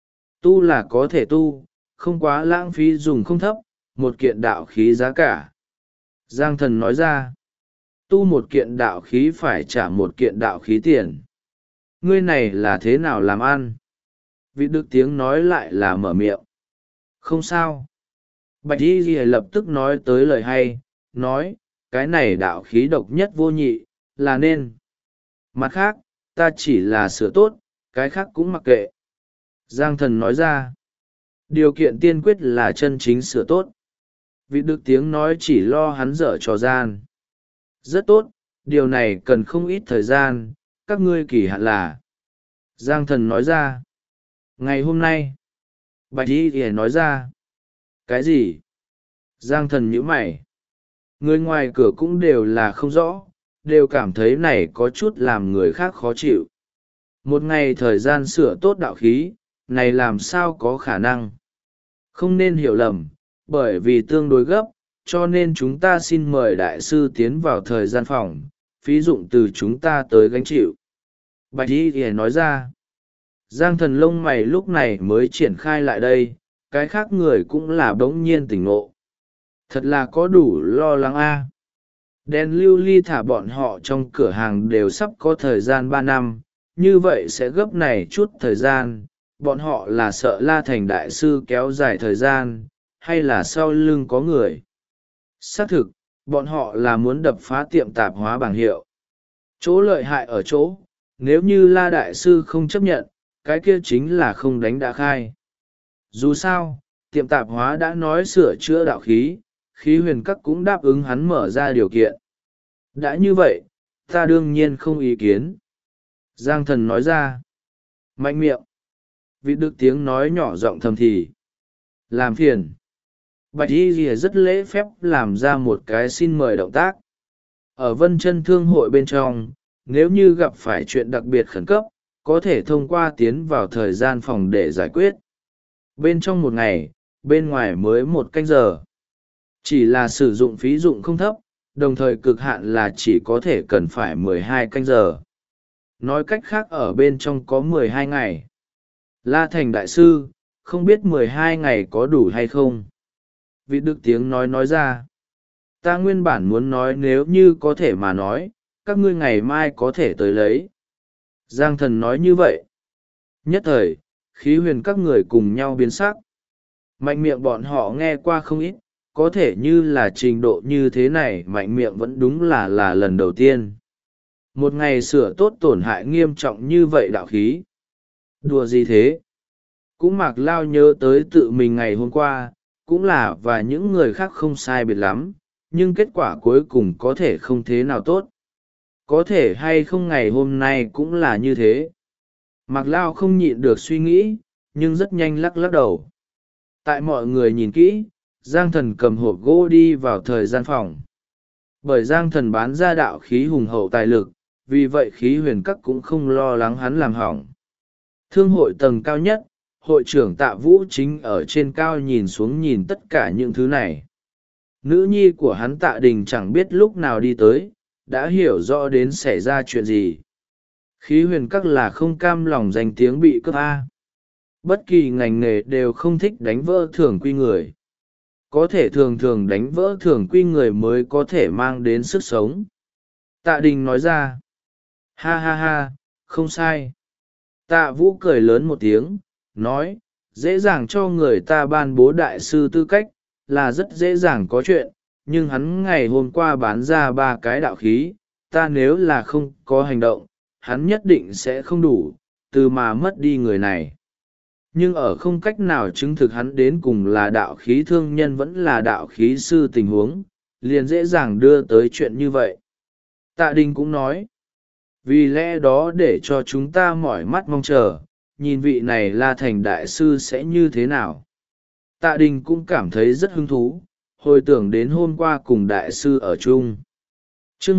Tu là có thể tu, không quá lãng phí dùng không thấp, một kiện đạo khí giá cả. Giang Thần nói ra, tu một kiện đạo khí phải trả một kiện đạo khí tiền. Ngươi này là thế nào làm ăn? Vị được tiếng nói lại là mở miệng. Không sao. Bạch Y Ghi lập tức nói tới lời hay, nói, cái này đạo khí độc nhất vô nhị, là nên. Mặt khác, ta chỉ là sửa tốt, cái khác cũng mặc kệ. Giang Thần nói ra, Điều kiện tiên quyết là chân chính sửa tốt. Vị được tiếng nói chỉ lo hắn dở trò gian. Rất tốt, điều này cần không ít thời gian, các ngươi kỳ hạn là. Giang thần nói ra. Ngày hôm nay. Bạch y thì nói ra. Cái gì? Giang thần nhíu mày. Người ngoài cửa cũng đều là không rõ, đều cảm thấy này có chút làm người khác khó chịu. Một ngày thời gian sửa tốt đạo khí, này làm sao có khả năng? Không nên hiểu lầm, bởi vì tương đối gấp, cho nên chúng ta xin mời đại sư tiến vào thời gian phòng, phí dụng từ chúng ta tới gánh chịu. Bạch y thì nói ra. Giang thần lông mày lúc này mới triển khai lại đây, cái khác người cũng là bỗng nhiên tỉnh ngộ. Thật là có đủ lo lắng a. Đèn lưu ly thả bọn họ trong cửa hàng đều sắp có thời gian 3 năm, như vậy sẽ gấp này chút thời gian, bọn họ là sợ La Thành đại sư kéo dài thời gian, hay là sau lưng có người. Xác thực, bọn họ là muốn đập phá tiệm tạp hóa bảng hiệu. Chỗ lợi hại ở chỗ, nếu như La đại sư không chấp nhận, cái kia chính là không đánh đã khai. Dù sao, tiệm tạp hóa đã nói sửa chữa đạo khí, khí huyền các cũng đáp ứng hắn mở ra điều kiện. Đã như vậy, ta đương nhiên không ý kiến. Giang thần nói ra. Mạnh miệng. Vị đức tiếng nói nhỏ giọng thầm thì. Làm phiền. Bạch y ghi rất lễ phép làm ra một cái xin mời động tác. Ở Vân Chân Thương hội bên trong, nếu như gặp phải chuyện đặc biệt khẩn cấp, có thể thông qua tiến vào thời gian phòng để giải quyết. Bên trong một ngày, bên ngoài mới 1 canh giờ. Chỉ là sử dụng phí dụng không thấp, đồng thời cực hạn là chỉ có thể cần phải 12 canh giờ. Nói cách khác ở bên trong có 12 ngày. La Thành đại sư, không biết 12 ngày có đủ hay không? Vị đức tiếng nói ra. Ta nguyên bản muốn nói nếu như có thể mà nói, các ngươi ngày mai có thể tới lấy. Giang thần nói như vậy. Nhất thời, khí huyền các người cùng nhau biến sắc. Mạnh miệng bọn họ nghe qua không ít, có thể như là trình độ như thế này mạnh miệng vẫn đúng là lần đầu tiên. Một ngày sửa tốt tổn hại nghiêm trọng như vậy đạo khí. Đùa gì thế? Cũng Mạc Lao nhớ tới tự mình ngày hôm qua, cũng là và những người khác không sai biệt lắm, nhưng kết quả cuối cùng có thể không thế nào tốt. Có thể hay không ngày hôm nay cũng là như thế. Mạc Lao không nhịn được suy nghĩ, nhưng rất nhanh lắc đầu. Tại mọi người nhìn kỹ, Giang thần cầm hộp gỗ đi vào thời gian phòng. Bởi Giang thần bán ra đạo khí hùng hậu tài lực, vì vậy khí huyền các cũng không lo lắng hắn làm hỏng. Thương hội tầng cao nhất, hội trưởng Tạ Vũ chính ở trên cao nhìn xuống nhìn tất cả những thứ này. Nữ nhi của hắn Tạ Đình chẳng biết lúc nào đi tới, đã hiểu rõ đến xảy ra chuyện gì. Khí huyền các là không cam lòng danh tiếng bị cướp A. Bất kỳ ngành nghề đều không thích đánh vỡ thường quy người. Có thể thường thường đánh vỡ thường quy người mới có thể mang đến sức sống. Tạ Đình nói ra. Ha ha ha, không sai. Tạ Vũ cười lớn một tiếng, nói, dễ dàng cho người ta ban bố đại sư tư cách, là rất dễ dàng có chuyện, nhưng hắn ngày hôm qua bán ra 3 cái đạo khí, ta nếu là không có hành động, hắn nhất định sẽ không đủ, từ mà mất đi người này. Nhưng ở không cách nào chứng thực hắn đến cùng là đạo khí thương nhân vẫn là đạo khí sư tình huống, liền dễ dàng đưa tới chuyện như vậy. Tạ Đình cũng nói, vì lẽ đó để cho chúng ta mỏi mắt mong chờ, nhìn vị này La Thành đại sư sẽ như thế nào. Tạ Đình cũng cảm thấy rất hứng thú, hồi tưởng đến hôm qua cùng đại sư ở chung. Trước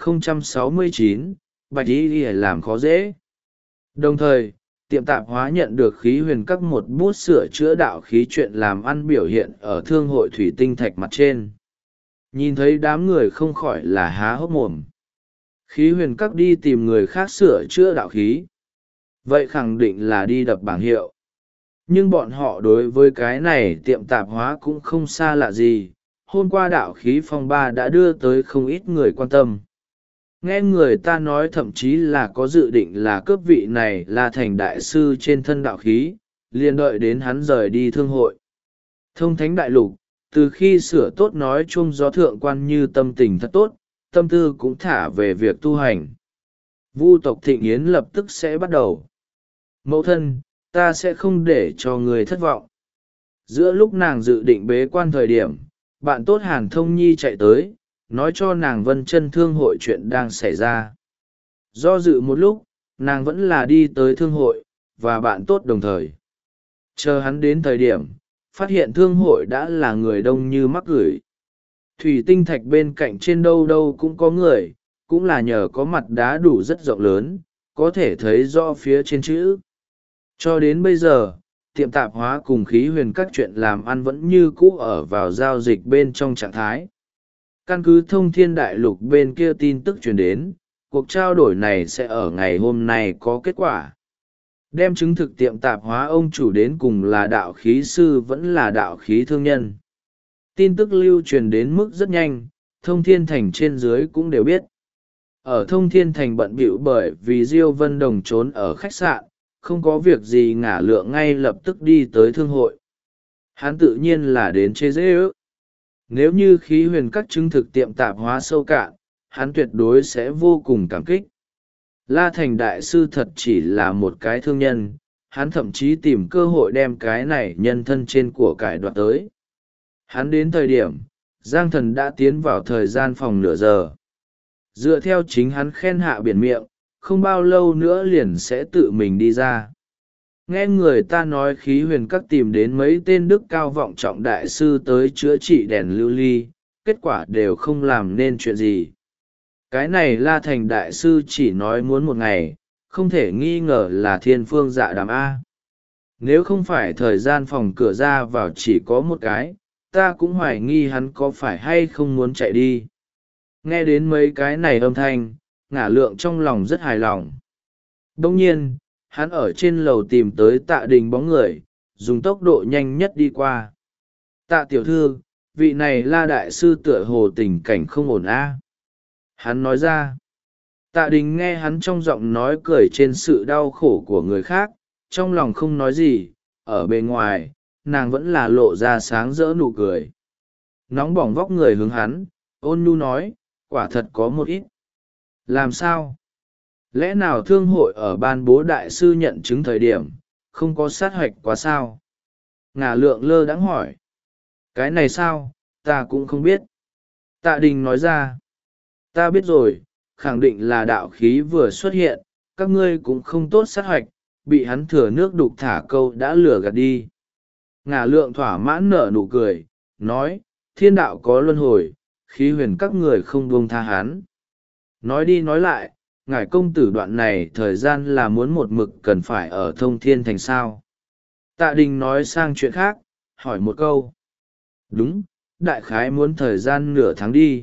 1069, Bạch Y làm khó dễ. Đồng thời, tiệm tạp hóa nhận được khí huyền các một bút sửa chữa đạo khí chuyện làm ăn biểu hiện ở thương hội thủy tinh thạch mặt trên. Nhìn thấy đám người không khỏi là há hốc mồm. Khí huyền các đi tìm người khác sửa chữa đạo khí. Vậy khẳng định là đi đập bảng hiệu. Nhưng bọn họ đối với cái này tiệm tạp hóa cũng không xa lạ gì. Hôm qua đạo khí phong ba đã đưa tới không ít người quan tâm. Nghe người ta nói thậm chí là có dự định là cướp vị này là thành đại sư trên thân đạo khí, liền đợi đến hắn rời đi thương hội. Thông thánh đại lục, từ khi sửa tốt nói chung gió thượng quan như tâm tình thật tốt, tâm tư cũng thả về việc tu hành. Vu tộc Thịnh Yến lập tức sẽ bắt đầu. Mẫu thân, ta sẽ không để cho người thất vọng. Giữa lúc nàng dự định bế quan thời điểm, bạn tốt Hàn Thông Nhi chạy tới, nói cho nàng Vân Chân Thương hội chuyện đang xảy ra. Do dự một lúc, nàng vẫn là đi tới thương hội, và bạn tốt đồng thời. Chờ hắn đến thời điểm, phát hiện thương hội đã là người đông như mắc gửi. Thủy tinh thạch bên cạnh trên đâu đâu cũng có người, cũng là nhờ có mặt đá đủ rất rộng lớn, có thể thấy rõ phía trên chữ. Cho đến bây giờ, tiệm tạp hóa cùng khí huyền các chuyện làm ăn vẫn như cũ ở vào giao dịch bên trong trạng thái. Căn cứ Thông Thiên Đại Lục bên kia tin tức truyền đến, cuộc trao đổi này sẽ ở ngày hôm nay có kết quả. Đem chứng thực tiệm tạp hóa ông chủ đến cùng là đạo khí sư vẫn là đạo khí thương nhân. Tin tức lưu truyền đến mức rất nhanh, Thông Thiên Thành trên dưới cũng đều biết. Ở Thông Thiên Thành bận bịu bởi vì Diêu Vân Đồng trốn ở khách sạn, không có việc gì Ngả Lượng ngay lập tức đi tới thương hội. Hắn tự nhiên là đến chế giễu ước. Nếu như khí huyền các chứng thực tiệm tạp hóa sâu cạn, hắn tuyệt đối sẽ vô cùng cảm kích. La Thành Đại Sư thật chỉ là một cái thương nhân, hắn thậm chí tìm cơ hội đem cái này nhân thân trên của cải đoạt tới. Hắn đến thời điểm, Giang Thần đã tiến vào thời gian phòng nửa giờ. Dựa theo chính hắn khen hạ biển miệng, không bao lâu nữa liền sẽ tự mình đi ra. Nghe người ta nói khí huyền các tìm đến mấy tên đức cao vọng trọng đại sư tới chữa trị đèn lưu ly, kết quả đều không làm nên chuyện gì. Cái này La Thành đại sư chỉ nói muốn một ngày, không thể nghi ngờ là thiên phương dạ đàm A. Nếu không phải thời gian phòng cửa ra vào chỉ có một cái, ta cũng hoài nghi hắn có phải hay không muốn chạy đi. Nghe đến mấy cái này âm thanh, Ngả Lượng trong lòng rất hài lòng. Đông nhiên, hắn ở trên lầu tìm tới Tạ Đình bóng người, dùng tốc độ nhanh nhất đi qua. Tạ tiểu thư, vị này La đại sư tựa hồ tình cảnh không ổn a. Hắn nói ra. Tạ Đình nghe hắn trong giọng nói cười trên sự đau khổ của người khác, trong lòng không nói gì, ở bề ngoài, nàng vẫn là lộ ra sáng rỡ nụ cười. Nóng bỏng vóc người hướng hắn, ôn nhu nói, quả thật có một ít. Làm sao? Lẽ nào thương hội ở ban bố đại sư nhận chứng thời điểm, không có sát hoạch quá sao? Ngả Lượng lơ đãng hỏi. Cái này sao, ta cũng không biết. Tạ Đình nói ra. Ta biết rồi, khẳng định là đạo khí vừa xuất hiện, các ngươi cũng không tốt sát hoạch, bị hắn thừa nước đục thả câu đã lừa gạt đi. Ngả Lượng thỏa mãn nở nụ cười, nói, thiên đạo có luân hồi, khí huyền các người không buông tha hắn. Nói đi nói lại, ngài công tử đoạn này thời gian là muốn một mực cần phải ở Thông Thiên Thành sao. Tạ Đình nói sang chuyện khác, hỏi một câu. Đúng, đại khái muốn thời gian nửa tháng đi.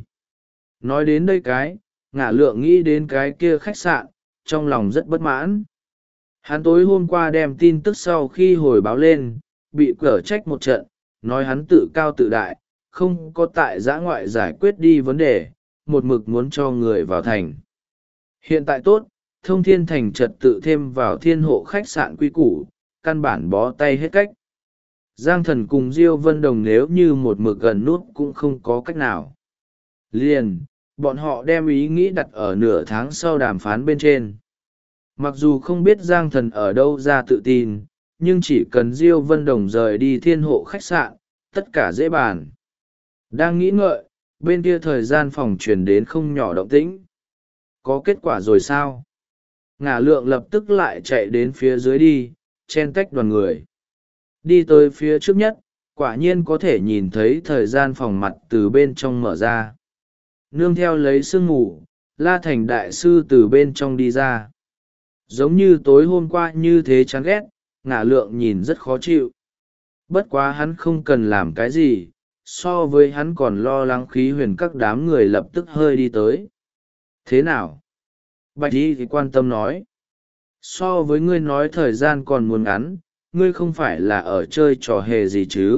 Nói đến đây cái, Ngả Lượng nghĩ đến cái kia khách sạn, trong lòng rất bất mãn. Hắn tối hôm qua đem tin tức sau khi hồi báo lên, bị cở trách một trận, nói hắn tự cao tự đại, không có tại dã ngoại giải quyết đi vấn đề, một mực muốn cho người vào thành. Hiện tại tốt, Thông Thiên Thành trật tự thêm vào thiên hộ khách sạn quy củ, căn bản bó tay hết cách. Giang Thần cùng Diêu Vân Đồng nếu như một mực gần nút cũng không có cách nào. Liền, bọn họ đem ý nghĩ đặt ở nửa tháng sau đàm phán bên trên. Mặc dù không biết Giang Thần ở đâu ra tự tin, nhưng chỉ cần Diêu Vân Đồng rời đi thiên hộ khách sạn, tất cả dễ bàn. Đang nghĩ ngợi, bên kia thời gian phòng truyền đến không nhỏ động tĩnh. Có kết quả rồi sao? Ngả Lượng lập tức lại chạy đến phía dưới đi, chen tách đoàn người. Đi tới phía trước nhất, quả nhiên có thể nhìn thấy thời gian phòng mặt từ bên trong mở ra. Nương theo lấy sương mù, La Thành đại sư từ bên trong đi ra. Giống như tối hôm qua như thế chán ghét, Ngả Lượng nhìn rất khó chịu. Bất quá hắn không cần làm cái gì, so với hắn còn lo lắng khí huyền các đám người lập tức hơi đi tới. Thế nào? Bạch Y thì quan tâm nói. So với ngươi nói thời gian còn muốn ngắn, ngươi không phải là ở chơi trò hề gì chứ?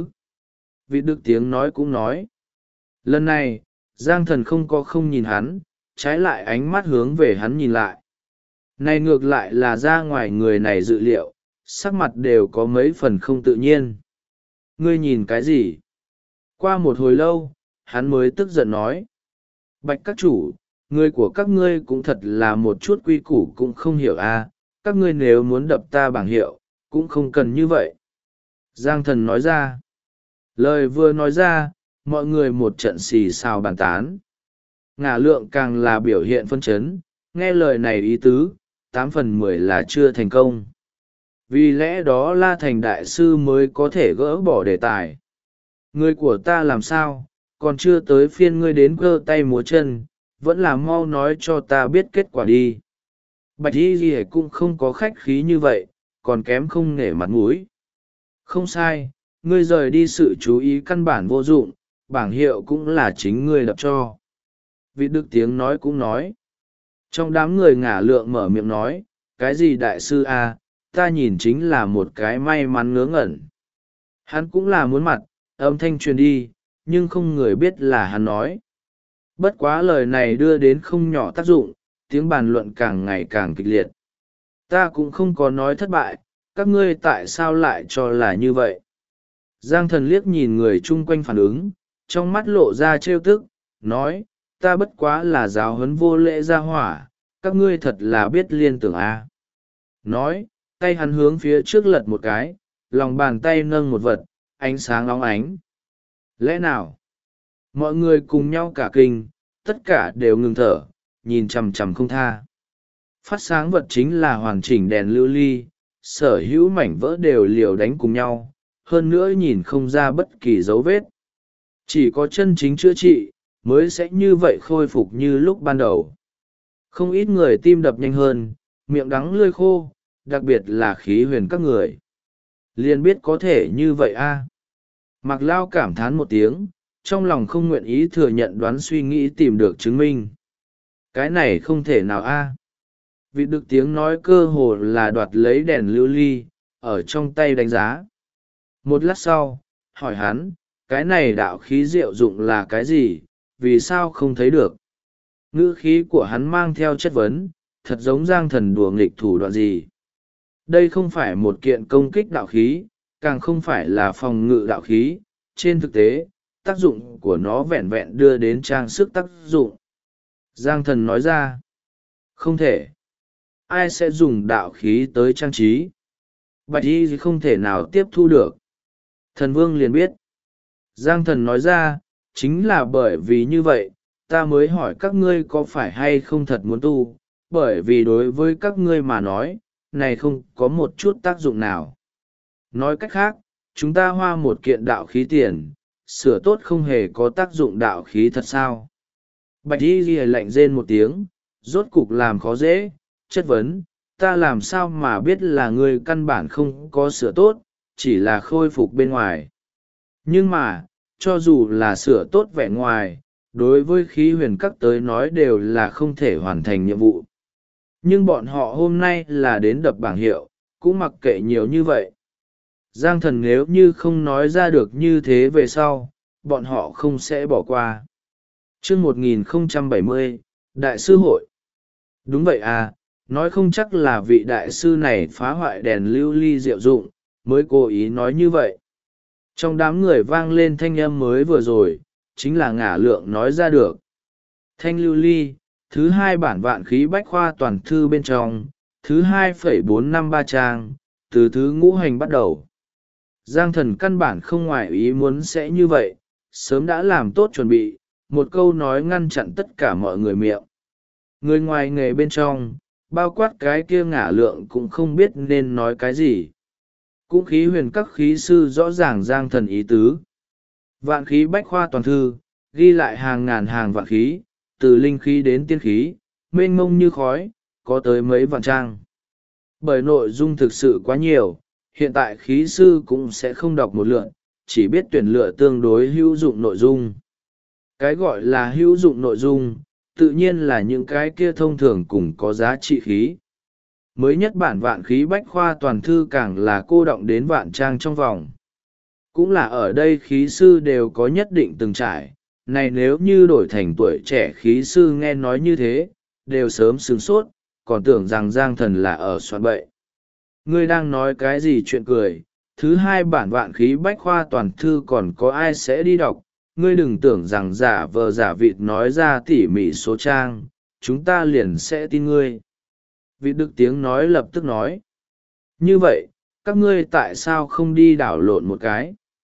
Vị Đức Tiếng nói cũng nói. Lần này, Giang Thần không nhìn hắn, trái lại ánh mắt hướng về hắn nhìn lại. Này ngược lại là ra ngoài người này dự liệu, sắc mặt đều có mấy phần không tự nhiên. Ngươi nhìn cái gì? Qua một hồi lâu, hắn mới tức giận nói. Bạch các chủ, người của các ngươi cũng thật là một chút quy củ cũng không hiểu a. Các ngươi nếu muốn đập ta bảng hiệu, cũng không cần như vậy. Giang Thần nói ra. Lời vừa nói ra, mọi người một trận xì xào bàn tán. Ngả Lượng càng là biểu hiện phân chấn, nghe lời này ý tứ, 8/10 là chưa thành công. Vì lẽ đó La Thành đại sư mới có thể gỡ bỏ đề tài. Người của ta làm sao, còn chưa tới phiên ngươi đến cơ tay múa chân, vẫn là mau nói cho ta biết kết quả đi. Bạch y gì cũng không có khách khí như vậy, còn kém không nể mặt mũi. Không sai, ngươi rời đi sự chú ý căn bản vô dụng, bảng hiệu cũng là chính ngươi lập cho. Vị Đức Tiếng nói cũng nói. Trong đám người Ngả Lượng mở miệng nói, cái gì đại sư a, ta nhìn chính là một cái may mắn ngớ ngẩn. Hắn cũng là muốn mặt, âm thanh truyền đi, nhưng không người biết là hắn nói. Bất quá lời này đưa đến không nhỏ tác dụng, tiếng bàn luận càng ngày càng kịch liệt. Ta cũng không có nói thất bại, các ngươi tại sao lại cho là như vậy? Giang Thần liếc nhìn người chung quanh phản ứng, trong mắt lộ ra trêu tức, nói, ta bất quá là giáo huấn vô lễ ra hỏa, các ngươi thật là biết liên tưởng a. Nói, tay hắn hướng phía trước lật một cái, lòng bàn tay nâng một vật, ánh sáng óng ánh. Lẽ nào? Mọi người cùng nhau cả kinh, tất cả đều ngừng thở, nhìn chằm chằm không tha. Phát sáng vật chính là hoàn chỉnh đèn lưu ly, sở hữu mảnh vỡ đều liều đánh cùng nhau, hơn nữa nhìn không ra bất kỳ dấu vết. Chỉ có chân chính chữa trị, mới sẽ như vậy khôi phục như lúc ban đầu. Không ít người tim đập nhanh hơn, miệng đắng lưỡi khô, đặc biệt là khí huyền các người. Liền biết có thể như vậy a. Mạc Lao cảm thán một tiếng, trong lòng không nguyện ý thừa nhận đoán suy nghĩ tìm được chứng minh. Cái này không thể nào a. Vị Đức Tiếng nói cơ hồ là đoạt lấy đèn lưu ly, ở trong tay đánh giá. Một lát sau, hỏi hắn, cái này đạo khí diệu dụng là cái gì, vì sao không thấy được? Ngữ khí của hắn mang theo chất vấn, thật giống Giang Thần đùa nghịch thủ đoạn gì. Đây không phải một kiện công kích đạo khí, càng không phải là phòng ngự đạo khí, trên thực tế, tác dụng của nó vẹn vẹn đưa đến trang sức tác dụng. Giang Thần nói ra, không thể. Ai sẽ dùng đạo khí tới trang trí? Bạch y không thể nào tiếp thu được. Thần Vương liền biết. Giang Thần nói ra, chính là bởi vì như vậy, ta mới hỏi các ngươi có phải hay không thật muốn tu, bởi vì đối với các ngươi mà nói, này không có một chút tác dụng nào. Nói cách khác, chúng ta hoa một kiện đạo khí tiền, sửa tốt không hề có tác dụng đạo khí thật sao? Bạch y ghi lạnh rên một tiếng, rốt cục làm khó dễ, chất vấn, ta làm sao mà biết là ngươi căn bản không có sửa tốt, chỉ là khôi phục bên ngoài. Nhưng mà, cho dù là sửa tốt vẻ ngoài, đối với khí huyền các tới nói đều là không thể hoàn thành nhiệm vụ. Nhưng bọn họ hôm nay là đến đập bảng hiệu, cũng mặc kệ nhiều như vậy. Giang Thần nếu như không nói ra được như thế về sau, bọn họ không sẽ bỏ qua. Chương 1070, Đại sư hội. Đúng vậy à, nói không chắc là vị đại sư này phá hoại đèn lưu ly diệu dụng, mới cố ý nói như vậy. Trong đám người vang lên thanh âm mới vừa rồi, chính là Ngả Lượng nói ra được. Thanh lưu ly, thứ 2 bản vạn khí bách khoa toàn thư bên trong, thứ 2,453 trang, từ thứ ngũ hành bắt đầu. Giang Thần căn bản không ngoại ý muốn sẽ như vậy, sớm đã làm tốt chuẩn bị, một câu nói ngăn chặn tất cả mọi người miệng. Người ngoài nghề bên trong, bao quát cái kia Ngả Lượng cũng không biết nên nói cái gì. Cũng khí huyền các khí sư rõ ràng Giang Thần ý tứ. Vạn khí bách khoa toàn thư, ghi lại hàng ngàn hàng vạn khí, từ linh khí đến tiên khí, mênh mông như khói, có tới mấy vạn trang. Bởi nội dung thực sự quá nhiều, hiện tại khí sư cũng sẽ không đọc một lượt, chỉ biết tuyển lựa tương đối hữu dụng nội dung. Cái gọi là hữu dụng nội dung, tự nhiên là những cái kia thông thường cùng có giá trị khí. Mới nhất bản vạn khí bách khoa toàn thư càng là cô động đến vạn trang trong vòng. Cũng là ở đây khí sư đều có nhất định từng trải, này nếu như đổi thành tuổi trẻ khí sư nghe nói như thế, đều sớm sửng sốt, còn tưởng rằng Giang Thần là ở soạn bậy. Ngươi đang nói cái gì chuyện cười, thứ 2 bản vạn khí bách khoa toàn thư còn có ai sẽ đi đọc, ngươi đừng tưởng rằng giả vờ giả vịt nói ra tỉ mỉ số trang, chúng ta liền sẽ tin ngươi. Vị Đức Tiếng nói lập tức nói. Như vậy, các ngươi tại sao không đi đảo lộn một cái?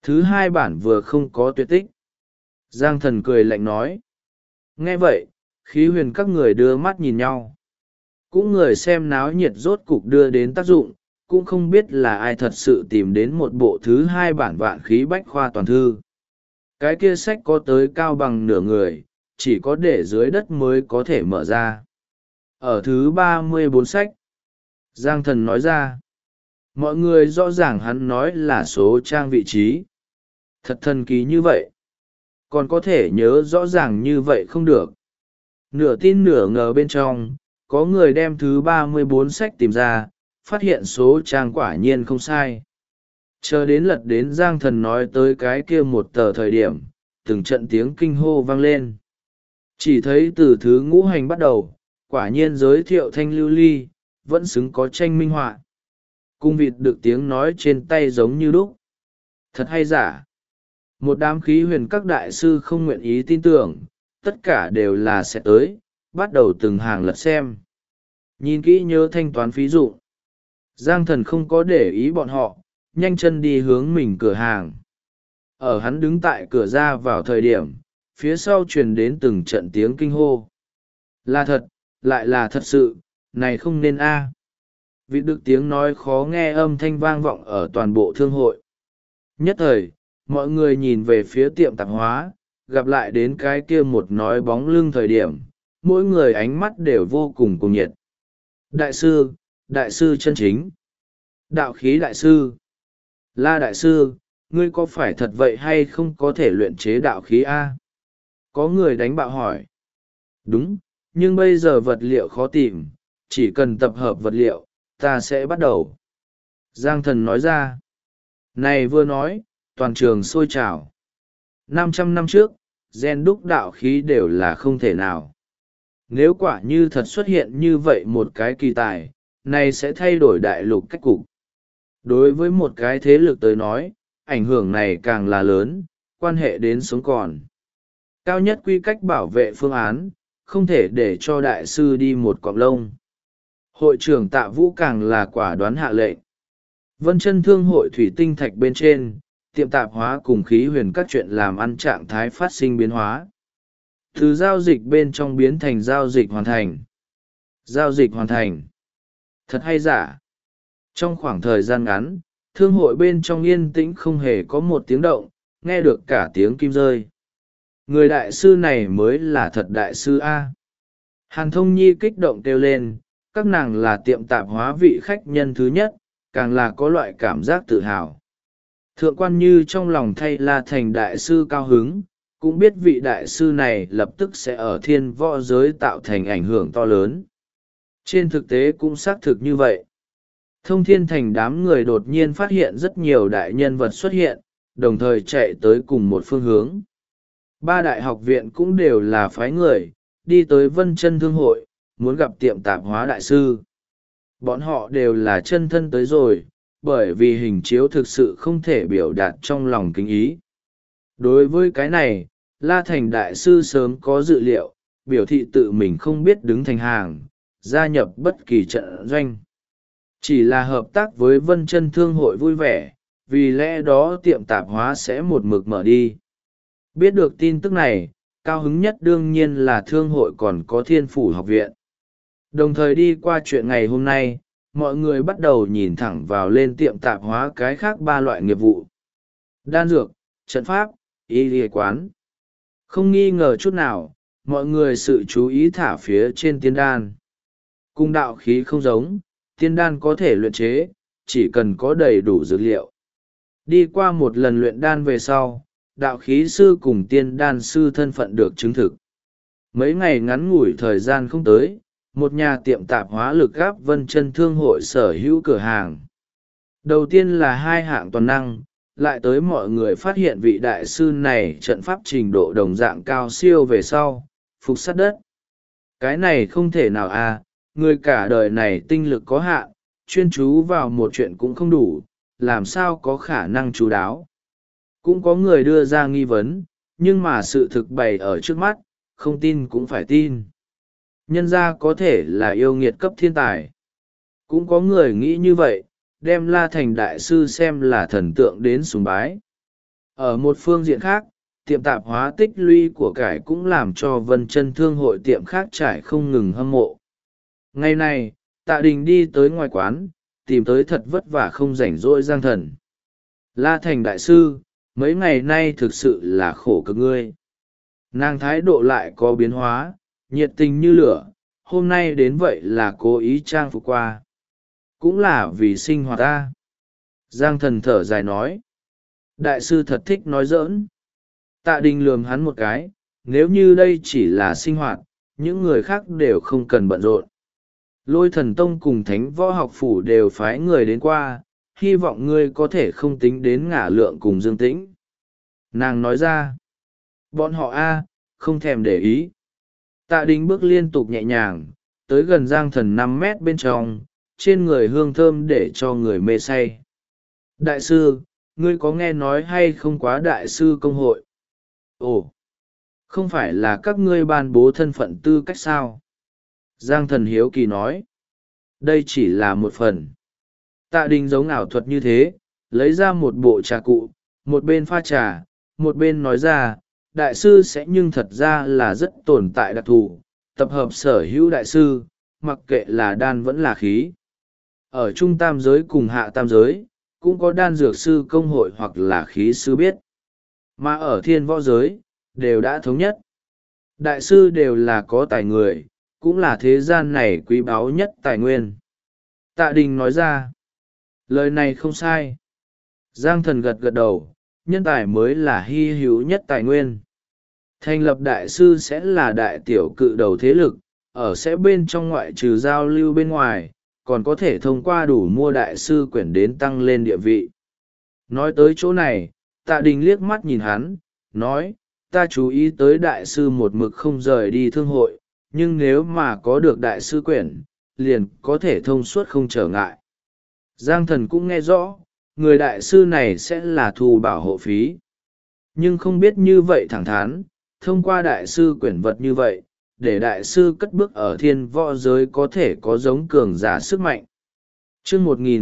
thứ hai bản vừa không có tuyệt tích. Giang Thần cười lạnh nói. Nghe vậy, khí huyền các người đưa mắt nhìn nhau. Cũng người xem náo nhiệt rốt cục đưa đến tác dụng, cũng không biết là ai thật sự tìm đến một bộ thứ hai bản vạn khí bách khoa toàn thư. Cái kia sách có tới cao bằng nửa người, chỉ có để dưới đất mới có thể mở ra. Ở thứ 34 sách, Giang Thần nói ra. Mọi người rõ ràng hắn nói là số trang vị trí. Thật thần kỳ như vậy. Còn có thể nhớ rõ ràng như vậy không được. Nửa tin nửa ngờ bên trong, có người đem thứ 34 sách tìm ra, phát hiện số trang quả nhiên không sai. Chờ đến lật đến Giang Thần nói tới cái kia một tờ thời điểm, từng trận tiếng kinh hô vang lên. Chỉ thấy từ thứ ngũ hành bắt đầu, quả nhiên giới thiệu thanh lưu ly, vẫn xứng có tranh minh họa. Cung vịt được tiếng nói trên tay giống như đúc. Thật hay giả. Một đám khí huyền các đại sư không nguyện ý tin tưởng, tất cả đều là sẽ tới, bắt đầu từng hàng lật xem. Nhìn kỹ nhớ thanh toán phí dụ. Giang Thần không có để ý bọn họ, nhanh chân đi hướng mình cửa hàng. Ở hắn đứng tại cửa ra vào thời điểm, phía sau truyền đến từng trận tiếng kinh hô. Là thật, lại là thật sự, này không nên a. Vì được tiếng nói khó nghe âm thanh vang vọng ở toàn bộ thương hội. Nhất thời, mọi người nhìn về phía tiệm tạp hóa, gặp lại đến cái kia một nói bóng lưng thời điểm, mỗi người ánh mắt đều vô cùng cuồng nhiệt. Đại sư chân chính. Đạo khí đại sư. La đại sư, ngươi có phải thật vậy hay không có thể luyện chế đạo khí A? Có người đánh bạo hỏi. Đúng, nhưng bây giờ vật liệu khó tìm, chỉ cần tập hợp vật liệu, ta sẽ bắt đầu. Giang Thần nói ra. Này vừa nói, toàn trường sôi trào. 500 năm trước, gen đúc đạo khí đều là không thể nào. Nếu quả như thật xuất hiện như vậy một cái kỳ tài, này sẽ thay đổi đại lục cách cục. Đối với một cái thế lực tới nói, ảnh hưởng này càng là lớn, quan hệ đến sống còn. Cao nhất quy cách bảo vệ phương án, không thể để cho đại sư đi một cọng lông. Hội trưởng Tạ Vũ càng là quả đoán hạ lệnh. Vân Chân Thương hội thủy tinh thạch bên trên, tiệm tạp hóa cùng khí huyền các chuyện làm ăn trạng thái phát sinh biến hóa. Từ giao dịch bên trong biến thành giao dịch hoàn thành. Giao dịch hoàn thành. Thật hay giả? Trong khoảng thời gian ngắn, thương hội bên trong yên tĩnh không hề có một tiếng động, nghe được cả tiếng kim rơi. Người đại sư này mới là thật đại sư A. Hàn Thông Nhi kích động kêu lên, các nàng là tiệm tạp hóa vị khách nhân thứ nhất, càng là có loại cảm giác tự hào. Thượng quan Như trong lòng thay La Thành đại sư cao hứng, cũng biết vị đại sư này lập tức sẽ ở thiên võ giới tạo thành ảnh hưởng to lớn. Trên thực tế cũng xác thực như vậy. Thông Thiên Thành đám người đột nhiên phát hiện rất nhiều đại nhân vật xuất hiện, đồng thời chạy tới cùng một phương hướng. Ba đại học viện cũng đều là phái người, đi tới Vân Chân Thương hội, muốn gặp tiệm tạp hóa đại sư. Bọn họ đều là chân thân tới rồi, bởi vì hình chiếu thực sự không thể biểu đạt trong lòng kính ý. Đối với cái này, La Thành đại sư sớm có dự liệu, biểu thị tự mình không biết đứng thành hàng, gia nhập bất kỳ trận doanh. Chỉ là hợp tác với Vân Chân Thương hội vui vẻ, vì lẽ đó tiệm tạp hóa sẽ một mực mở đi. Biết được tin tức này, cao hứng nhất đương nhiên là thương hội còn có Thiên Phủ học viện. Đồng thời đi qua chuyện ngày hôm nay, mọi người bắt đầu nhìn thẳng vào lên tiệm tạp hóa cái khác ba loại nghiệp vụ. Đan dược, trận pháp, y y quán. Không nghi ngờ chút nào, mọi người sự chú ý thả phía trên tiên đan. Cung đạo khí không giống, tiên đan có thể luyện chế, chỉ cần có đầy đủ dược liệu. Đi qua một lần luyện đan về sau, đạo khí sư cùng tiên đan sư thân phận được chứng thực. Mấy ngày ngắn ngủi thời gian không tới, một nhà tiệm tạp hóa lực gáp Vân Chân Thương hội sở hữu cửa hàng. Đầu tiên là hai hạng toàn năng, lại tới mọi người phát hiện vị đại sư này trận pháp trình độ đồng dạng cao siêu về sau, phục sát đất. Cái này không thể nào à, người cả đời này tinh lực có hạn, chuyên chú vào một chuyện cũng không đủ, làm sao có khả năng chú đáo. Cũng có người đưa ra nghi vấn, nhưng mà sự thực bày ở trước mắt, không tin cũng phải tin. Nhân ra có thể là yêu nghiệt cấp thiên tài. Cũng có người nghĩ như vậy, đem La Thành đại sư xem là thần tượng đến sùng bái. Ở một phương diện khác, tiệm tạp hóa tích lũy của cải cũng làm cho Vân Chân thương hội tiệm khác trải không ngừng hâm mộ. Ngày này, Tạ Đình đi tới ngoài quán, tìm tới thật vất vả không rảnh rỗi Giang Thần. La Thành đại sư, mấy ngày nay thực sự là khổ cực ngươi. Nàng thái độ lại có biến hóa, nhiệt tình như lửa, hôm nay đến vậy là cố ý trang phục qua. Cũng là vì sinh hoạt ta. Giang Thần thở dài nói. Đại sư thật thích nói giỡn. Tạ Đình lườm hắn một cái, nếu như đây chỉ là sinh hoạt, những người khác đều không cần bận rộn. Lôi Thần Tông cùng Thánh Võ Học Phủ đều phái người đến qua, hy vọng ngươi có thể không tính đến Ngả Lượng cùng Dương Tĩnh. Nàng nói ra, bọn họ không thèm để ý. Tạ Đình bước liên tục nhẹ nhàng, tới gần Giang Thần 5 mét bên trong, trên người hương thơm để cho người mê say. Đại sư, ngươi có nghe nói hay không quá đại sư công hội? Ồ, không phải là các ngươi ban bố thân phận tư cách sao? Giang Thần hiếu kỳ nói. Đây chỉ là một phần. Tạ Đình giống ảo thuật như thế, lấy ra một bộ trà cụ, một bên pha trà, một bên nói ra, đại sư sẽ nhưng thật ra là rất tồn tại đặc thù, tập hợp sở hữu đại sư, mặc kệ là đan vẫn là khí. Ở trung tam giới cùng hạ tam giới, cũng có đan dược sư công hội hoặc là khí sư biết. Mà ở thiên võ giới, đều đã thống nhất. Đại sư đều là có tài người, cũng là thế gian này quý báu nhất tài nguyên. Tạ Đình nói ra, lời này không sai. Giang Thần gật gật đầu, nhân tài mới là hy hữu nhất tài nguyên. Thành lập đại sư sẽ là đại tiểu cự đầu thế lực, ở sẽ bên trong ngoại trừ giao lưu bên ngoài, còn có thể thông qua đủ mua đại sư quyển đến tăng lên địa vị. Nói tới chỗ này, Tạ Đình liếc mắt nhìn hắn, nói, ta chú ý tới đại sư một mực không rời đi thương hội, nhưng nếu mà có được đại sư quyển, liền có thể thông suốt không trở ngại. Giang Thần cũng nghe rõ, người đại sư này sẽ là thu bảo hộ phí. Nhưng không biết như vậy thẳng thắn, thông qua đại sư quyển vật như vậy, để đại sư cất bước ở thiên võ giới có thể có giống cường giả sức mạnh. Chương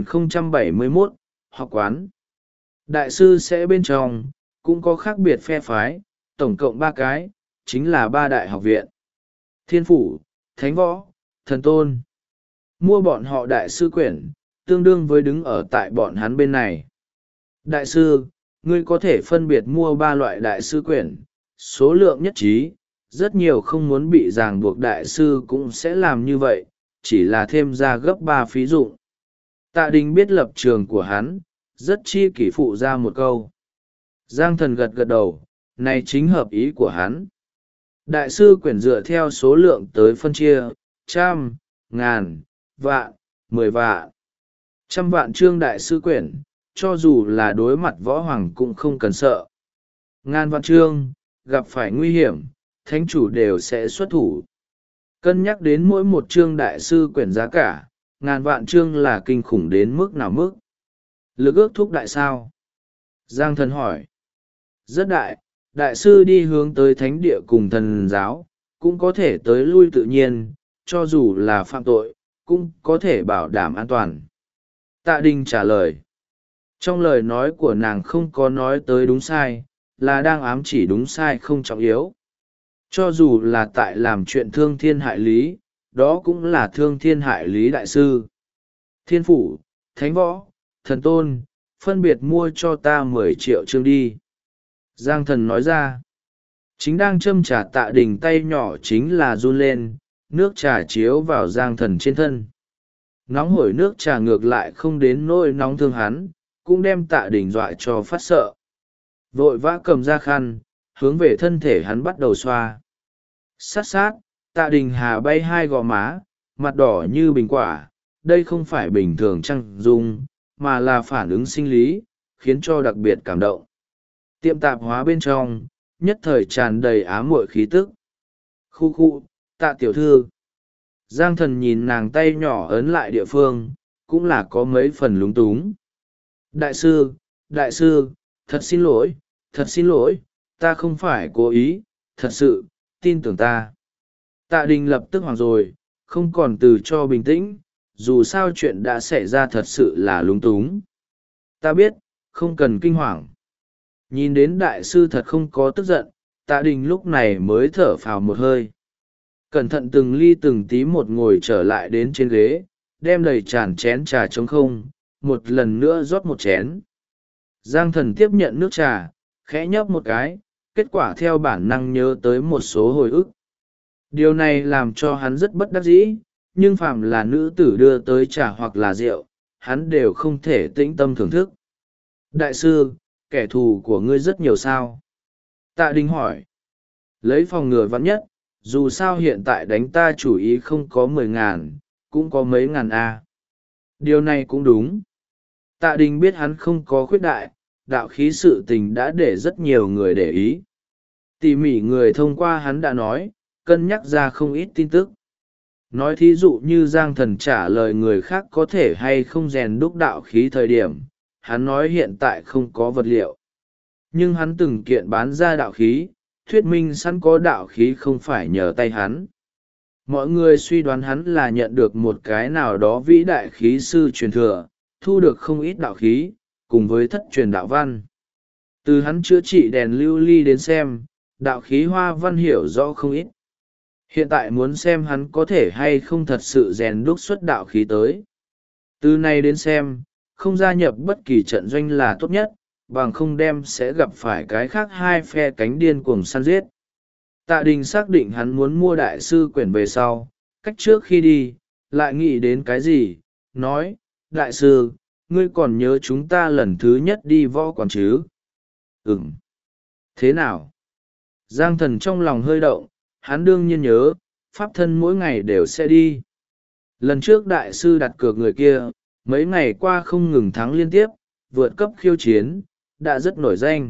1071, học quán. Đại sư sẽ bên trong, cũng có khác biệt phe phái, tổng cộng 3 cái, chính là 3 đại học viện. Thiên phủ, Thánh Võ, Thần Tôn. Mua bọn họ đại sư quyển, tương đương với đứng ở tại bọn hắn bên này. Đại sư, ngươi có thể phân biệt mua 3 loại đại sư quyển, số lượng nhất trí, rất nhiều không muốn bị ràng buộc đại sư cũng sẽ làm như vậy, chỉ là thêm ra gấp 3 phí dụng. Tạ Đình biết lập trường của hắn, rất chi kỷ phụ ra một câu. Giang Thần gật gật đầu, này chính hợp ý của hắn. Đại sư quyển dựa theo số lượng tới phân chia, trăm, ngàn, vạn, 10 vạn. 100 vạn chương đại sư quyển, cho dù là đối mặt võ hoàng cũng không cần sợ. Ngàn vạn chương, gặp phải nguy hiểm, thánh chủ đều sẽ xuất thủ. Cân nhắc đến mỗi một chương đại sư quyển giá cả, ngàn vạn chương là kinh khủng đến mức nào mức. Lực ước thúc đại sao? Giang Thần hỏi. Rất đại, đại sư đi hướng tới thánh địa cùng thần giáo, cũng có thể tới lui tự nhiên, cho dù là phạm tội, cũng có thể bảo đảm an toàn. Tạ Đình trả lời. Trong lời nói của nàng không có nói tới đúng sai, là đang ám chỉ đúng sai không trọng yếu. Cho dù là tại làm chuyện thương thiên hại lý, đó cũng là thương thiên hại lý đại sư. Thiên phủ, Thánh Võ, Thần Tôn, phân biệt mua cho ta 10 triệu chương đi. Giang Thần nói ra. Chính đang châm trà Tạ Đình tay nhỏ chính là run lên, nước trà chiếu vào Giang Thần trên thân. Nóng hổi nước trà ngược lại không đến nỗi nóng thương hắn, cũng đem Tạ Đình dọa cho phát sợ. Vội vã cầm ra khăn, hướng về thân thể hắn bắt đầu xoa. Sát sát, Tạ Đình hà bay 2 gò má, mặt đỏ như bình quả, đây không phải bình thường trăng dung, mà là phản ứng sinh lý, khiến cho đặc biệt cảm động. Tiệm tạp hóa bên trong, nhất thời tràn đầy ám muội khí tức. Khu khu, Tạ tiểu thư. Giang Thần nhìn nàng tay nhỏ ấn lại địa phương, cũng là có mấy phần lúng túng. Đại sư, thật xin lỗi, ta không phải cố ý, thật sự, tin tưởng ta. Tạ Đình lập tức hoảng rồi, không còn từ cho bình tĩnh, dù sao chuyện đã xảy ra thật sự là lúng túng. Ta biết, không cần kinh hoàng. Nhìn đến đại sư thật không có tức giận, Tạ Đình lúc này mới thở phào một hơi. Cẩn thận từng ly từng tí một ngồi trở lại đến trên ghế, đem đầy tràn chén trà trống không, một lần nữa rót một chén. Giang Thần tiếp nhận nước trà, khẽ nhấp một cái, kết quả theo bản năng nhớ tới một số hồi ức. Điều này làm cho hắn rất bất đắc dĩ, nhưng phàm là nữ tử đưa tới trà hoặc là rượu, hắn đều không thể tĩnh tâm thưởng thức. Đại sư, kẻ thù của ngươi rất nhiều sao? Tạ Đình hỏi. Lấy phòng ngừa vắn nhất, dù sao hiện tại đánh ta chủ ý không có 10.000, cũng có mấy ngàn a. Điều này cũng đúng. Tạ Đình biết hắn không có khuyết đại, đạo khí sự tình đã để rất nhiều người để ý. Tỉ mỉ người thông qua hắn đã nói, cân nhắc ra không ít tin tức. Nói thí dụ như Giang Thần trả lời người khác có thể hay không rèn đúc đạo khí thời điểm, hắn nói hiện tại không có vật liệu. Nhưng hắn từng kiện bán ra đạo khí, thuyết minh sẵn có đạo khí không phải nhờ tay hắn. Mọi người suy đoán hắn là nhận được một cái nào đó vĩ đại khí sư truyền thừa, thu được không ít đạo khí, cùng với thất truyền đạo văn. Từ hắn chữa trị đèn lưu ly đến xem, đạo khí hoa văn hiểu rõ không ít. Hiện tại muốn xem hắn có thể hay không thật sự rèn đúc xuất đạo khí tới. Từ này đến xem, không gia nhập bất kỳ trận doanh là tốt nhất, bằng không đem sẽ gặp phải cái khác hai phe cánh điên cuồng săn giết. Tạ Đình xác định hắn muốn mua đại sư quyển về sau, cách trước khi đi, lại nghĩ đến cái gì, nói, đại sư, ngươi còn nhớ chúng ta lần thứ nhất đi võ quán chứ? Ừm. Thế nào? Giang Thần trong lòng hơi động, hắn đương nhiên nhớ, pháp thân mỗi ngày đều sẽ đi. Lần trước đại sư đặt cược người kia, mấy ngày qua không ngừng thắng liên tiếp, vượt cấp khiêu chiến, đã rất nổi danh.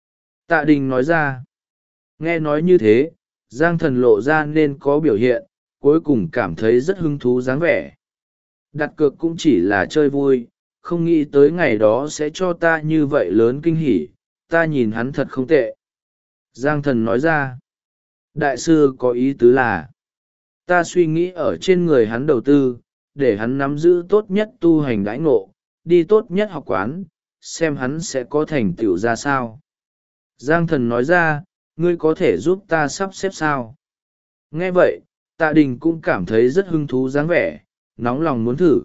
Tạ Đình nói ra. Nghe nói như thế, Giang Thần lộ ra nên có biểu hiện, cuối cùng cảm thấy rất hứng thú dáng vẻ. Đặt cược cũng chỉ là chơi vui, không nghĩ tới ngày đó sẽ cho ta như vậy lớn kinh hỉ, ta nhìn hắn thật không tệ. Giang Thần nói ra. Đại sư có ý tứ là, ta suy nghĩ ở trên người hắn đầu tư, để hắn nắm giữ tốt nhất tu hành đãi ngộ, đi tốt nhất học quán, xem hắn sẽ có thành tựu ra sao. Giang Thần nói ra, ngươi có thể giúp ta sắp xếp sao? Nghe vậy, Tạ Đình cũng cảm thấy rất hứng thú dáng vẻ, nóng lòng muốn thử.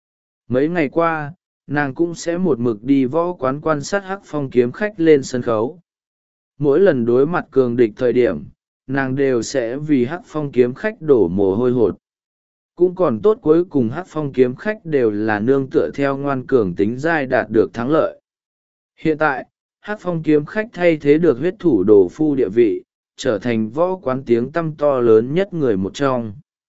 Mấy ngày qua, nàng cũng sẽ một mực đi võ quán quan sát Hắc Phong kiếm khách lên sân khấu. Mỗi lần đối mặt cường địch thời điểm, nàng đều sẽ vì Hắc Phong kiếm khách đổ mồ hôi hột. Cũng còn tốt cuối cùng Hắc Phong kiếm khách đều là nương tựa theo ngoan cường tính giai đạt được thắng lợi. Hiện tại, Hắc Phong kiếm khách thay thế được huyết thủ đồ phu địa vị, trở thành võ quán tiếng tăm to lớn nhất người một trong.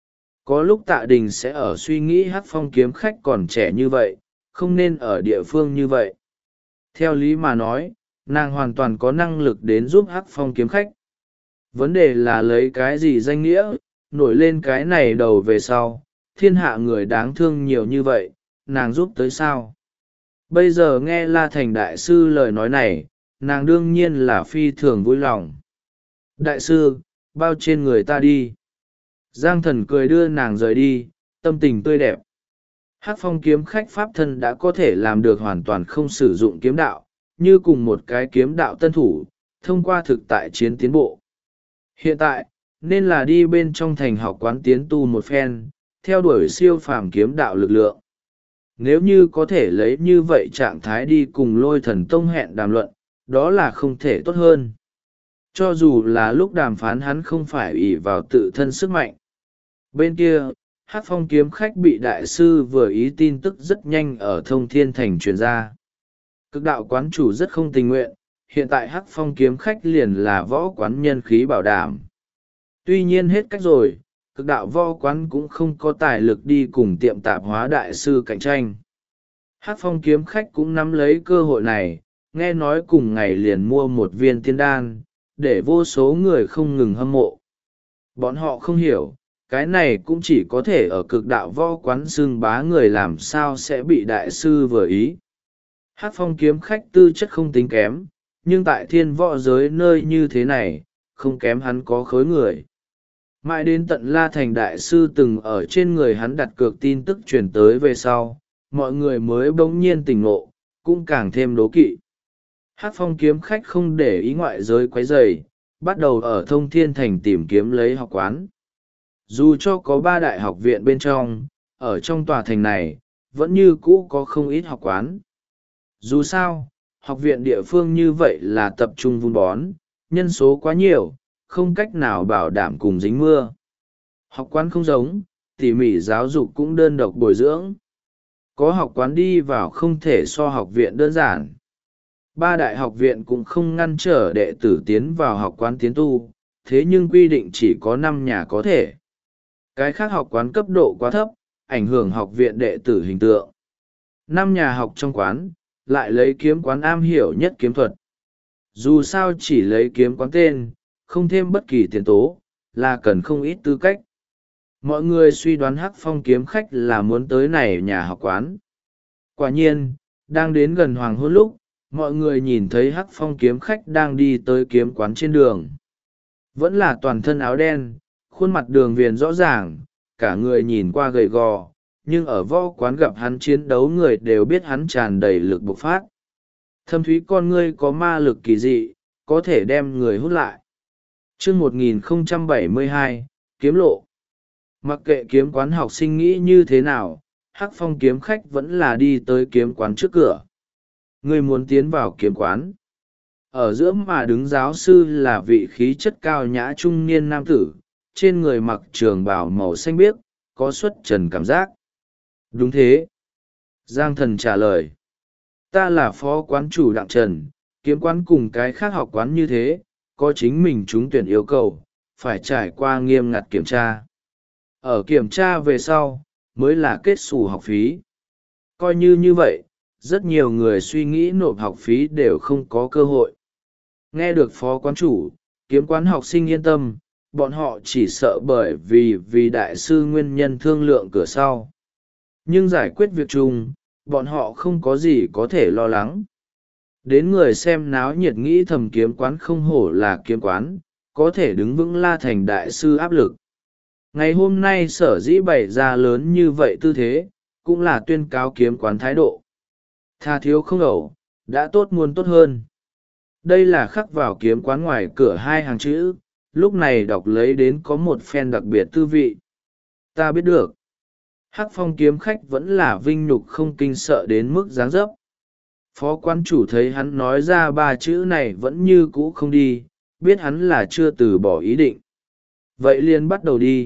Có lúc Tạ Đình sẽ ở suy nghĩ Hắc Phong kiếm khách còn trẻ như vậy, không nên ở địa phương như vậy. Theo lý mà nói, nàng hoàn toàn có năng lực đến giúp Hắc Phong kiếm khách. Vấn đề là lấy cái gì danh nghĩa, nổi lên cái này đầu về sau, thiên hạ người đáng thương nhiều như vậy, nàng giúp tới sao? Bây giờ nghe La Thành Đại sư lời nói này, nàng đương nhiên là phi thường vui lòng. Đại sư, bao trên người ta đi. Giang Thần cười đưa nàng rời đi, tâm tình tươi đẹp. Hắc Phong kiếm khách pháp thân đã có thể làm được hoàn toàn không sử dụng kiếm đạo, như cùng một cái kiếm đạo tân thủ, thông qua thực tại chiến tiến bộ. Hiện tại, nên là đi bên trong thành học quán tiến tu một phen, theo đuổi siêu phàm kiếm đạo lực lượng. Nếu như có thể lấy như vậy trạng thái đi cùng Lôi Thần Tông hẹn đàm luận, đó là không thể tốt hơn. Cho dù là lúc đàm phán hắn không phải ỷ vào tự thân sức mạnh. Bên kia, Hắc Phong kiếm khách bị đại sư vừa ý tin tức rất nhanh ở Thông Thiên Thành truyền ra. Cực đạo quán chủ rất không tình nguyện, hiện tại Hắc Phong kiếm khách liền là võ quán nhân khí bảo đảm. Tuy nhiên hết cách rồi, cực đạo võ quán cũng không có tài lực đi cùng tiệm tạp hóa đại sư cạnh tranh. Hắc Phong kiếm khách cũng nắm lấy cơ hội này, nghe nói cùng ngày liền mua một viên tiên đan, để vô số người không ngừng hâm mộ. Bọn họ không hiểu, cái này cũng chỉ có thể ở cực đạo võ quán xưng bá người làm sao sẽ bị đại sư vừa ý. Hắc Phong kiếm khách tư chất không tính kém, nhưng tại thiên võ giới nơi như thế này, không kém hắn có khối người. Mãi đến tận La Thành Đại sư từng ở trên người hắn đặt cược tin tức truyền tới về sau, mọi người mới bỗng nhiên tỉnh ngộ, cũng càng thêm đố kỵ. Hắc Phong kiếm khách không để ý ngoại giới quấy rầy, bắt đầu ở Thông Thiên Thành tìm kiếm lấy học quán. Dù cho có 3 đại học viện bên trong, ở trong tòa thành này, vẫn như cũ có không ít học quán. Dù sao, học viện địa phương như vậy là tập trung vun bón, nhân số quá nhiều, không cách nào bảo đảm cùng dính mưa. Học quán không giống, tỉ mỉ giáo dục cũng đơn độc bồi dưỡng. Có học quán đi vào không thể so học viện đơn giản. 3 đại học viện cũng không ngăn trở đệ tử tiến vào học quán tiến tu, thế nhưng quy định chỉ có 5 nhà có thể. Cái khác học quán cấp độ quá thấp, ảnh hưởng học viện đệ tử hình tượng. 5 nhà học trong quán, lại lấy kiếm quán am hiểu nhất kiếm thuật. Dù sao chỉ lấy kiếm quán tên, không thêm bất kỳ tiền tố, là cần không ít tư cách. Mọi người suy đoán Hắc Phong kiếm khách là muốn tới này nhà học quán. Quả nhiên, đang đến gần hoàng hôn lúc, mọi người nhìn thấy Hắc Phong kiếm khách đang đi tới kiếm quán trên đường. Vẫn là toàn thân áo đen, khuôn mặt đường viền rõ ràng, cả người nhìn qua gầy gò, nhưng ở võ quán gặp hắn chiến đấu người đều biết hắn tràn đầy lực bộc phát. Thâm thúy con ngươi có ma lực kỳ dị, có thể đem người hút lại. Chương 1072, Kiếm Lộ. Mặc kệ kiếm quán học sinh nghĩ như thế nào, Hắc Phong kiếm khách vẫn là đi tới kiếm quán trước cửa. Người muốn tiến vào kiếm quán. Ở giữa mà đứng giáo sư là vị khí chất cao nhã trung niên nam tử, trên người mặc trường bào màu xanh biếc, có xuất trần cảm giác. Đúng thế. Giang Thần trả lời. Ta là phó quán chủ Đặng Trần, kiếm quán cùng cái khác học quán như thế, có chính mình trúng tuyển yêu cầu, phải trải qua nghiêm ngặt kiểm tra. Ở kiểm tra về sau, mới là kết xù học phí. Coi như vậy, rất nhiều người suy nghĩ nộp học phí đều không có cơ hội. Nghe được phó quán chủ, kiếm quán học sinh yên tâm, bọn họ chỉ sợ bởi vì đại sư nguyên nhân thương lượng cửa sau. Nhưng giải quyết việc chung, bọn họ không có gì có thể lo lắng. Đến người xem náo nhiệt nghĩ thầm kiếm quán không hổ là kiếm quán, có thể đứng vững La Thành đại sư áp lực. Ngày hôm nay sở dĩ bày ra lớn như vậy tư thế, cũng là tuyên cáo kiếm quán thái độ. Tha thiếu không ẩu, đã tốt muôn tốt hơn. Đây là khắc vào kiếm quán ngoài cửa 2 hàng chữ, lúc này đọc lấy đến có một phen đặc biệt tư vị. Ta biết được. Hắc Phong kiếm khách vẫn là vinh nhục không kinh sợ đến mức dáng dấp. Phó quán chủ thấy hắn nói ra 3 chữ này vẫn như cũ không đi, biết hắn là chưa từ bỏ ý định. Vậy liền bắt đầu đi.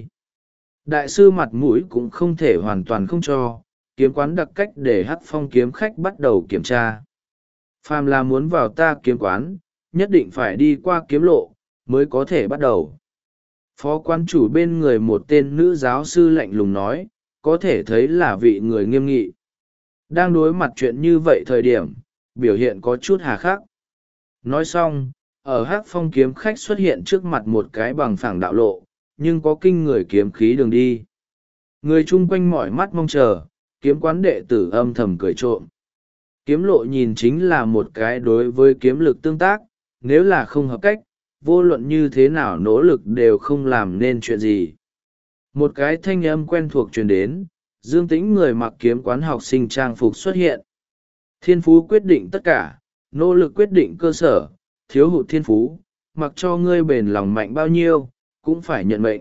Đại sư mặt mũi cũng không thể hoàn toàn không cho, kiếm quán đặc cách để Hắc Phong kiếm khách bắt đầu kiểm tra. Phàm là muốn vào ta kiếm quán, nhất định phải đi qua kiếm lộ, mới có thể bắt đầu. Phó quán chủ bên người một tên nữ giáo sư lạnh lùng nói, có thể thấy là vị người nghiêm nghị. Đang đối mặt chuyện như vậy thời điểm, biểu hiện có chút hà khắc. Nói xong, ở Hắc Phong kiếm khách xuất hiện trước mặt một cái bằng phẳng đạo lộ, nhưng có kinh người kiếm khí đường đi. Người chung quanh mỏi mắt mong chờ, kiếm quán đệ tử âm thầm cười trộm. Kiếm lộ nhìn chính là một cái đối với kiếm lực tương tác, nếu là không hợp cách, vô luận như thế nào nỗ lực đều không làm nên chuyện gì. Một cái thanh âm quen thuộc truyền đến, Dương Tĩnh người mặc kiếm quán học sinh trang phục xuất hiện. Thiên phú quyết định tất cả, nỗ lực quyết định cơ sở, thiếu hụt thiên phú, mặc cho ngươi bền lòng mạnh bao nhiêu, cũng phải nhận mệnh.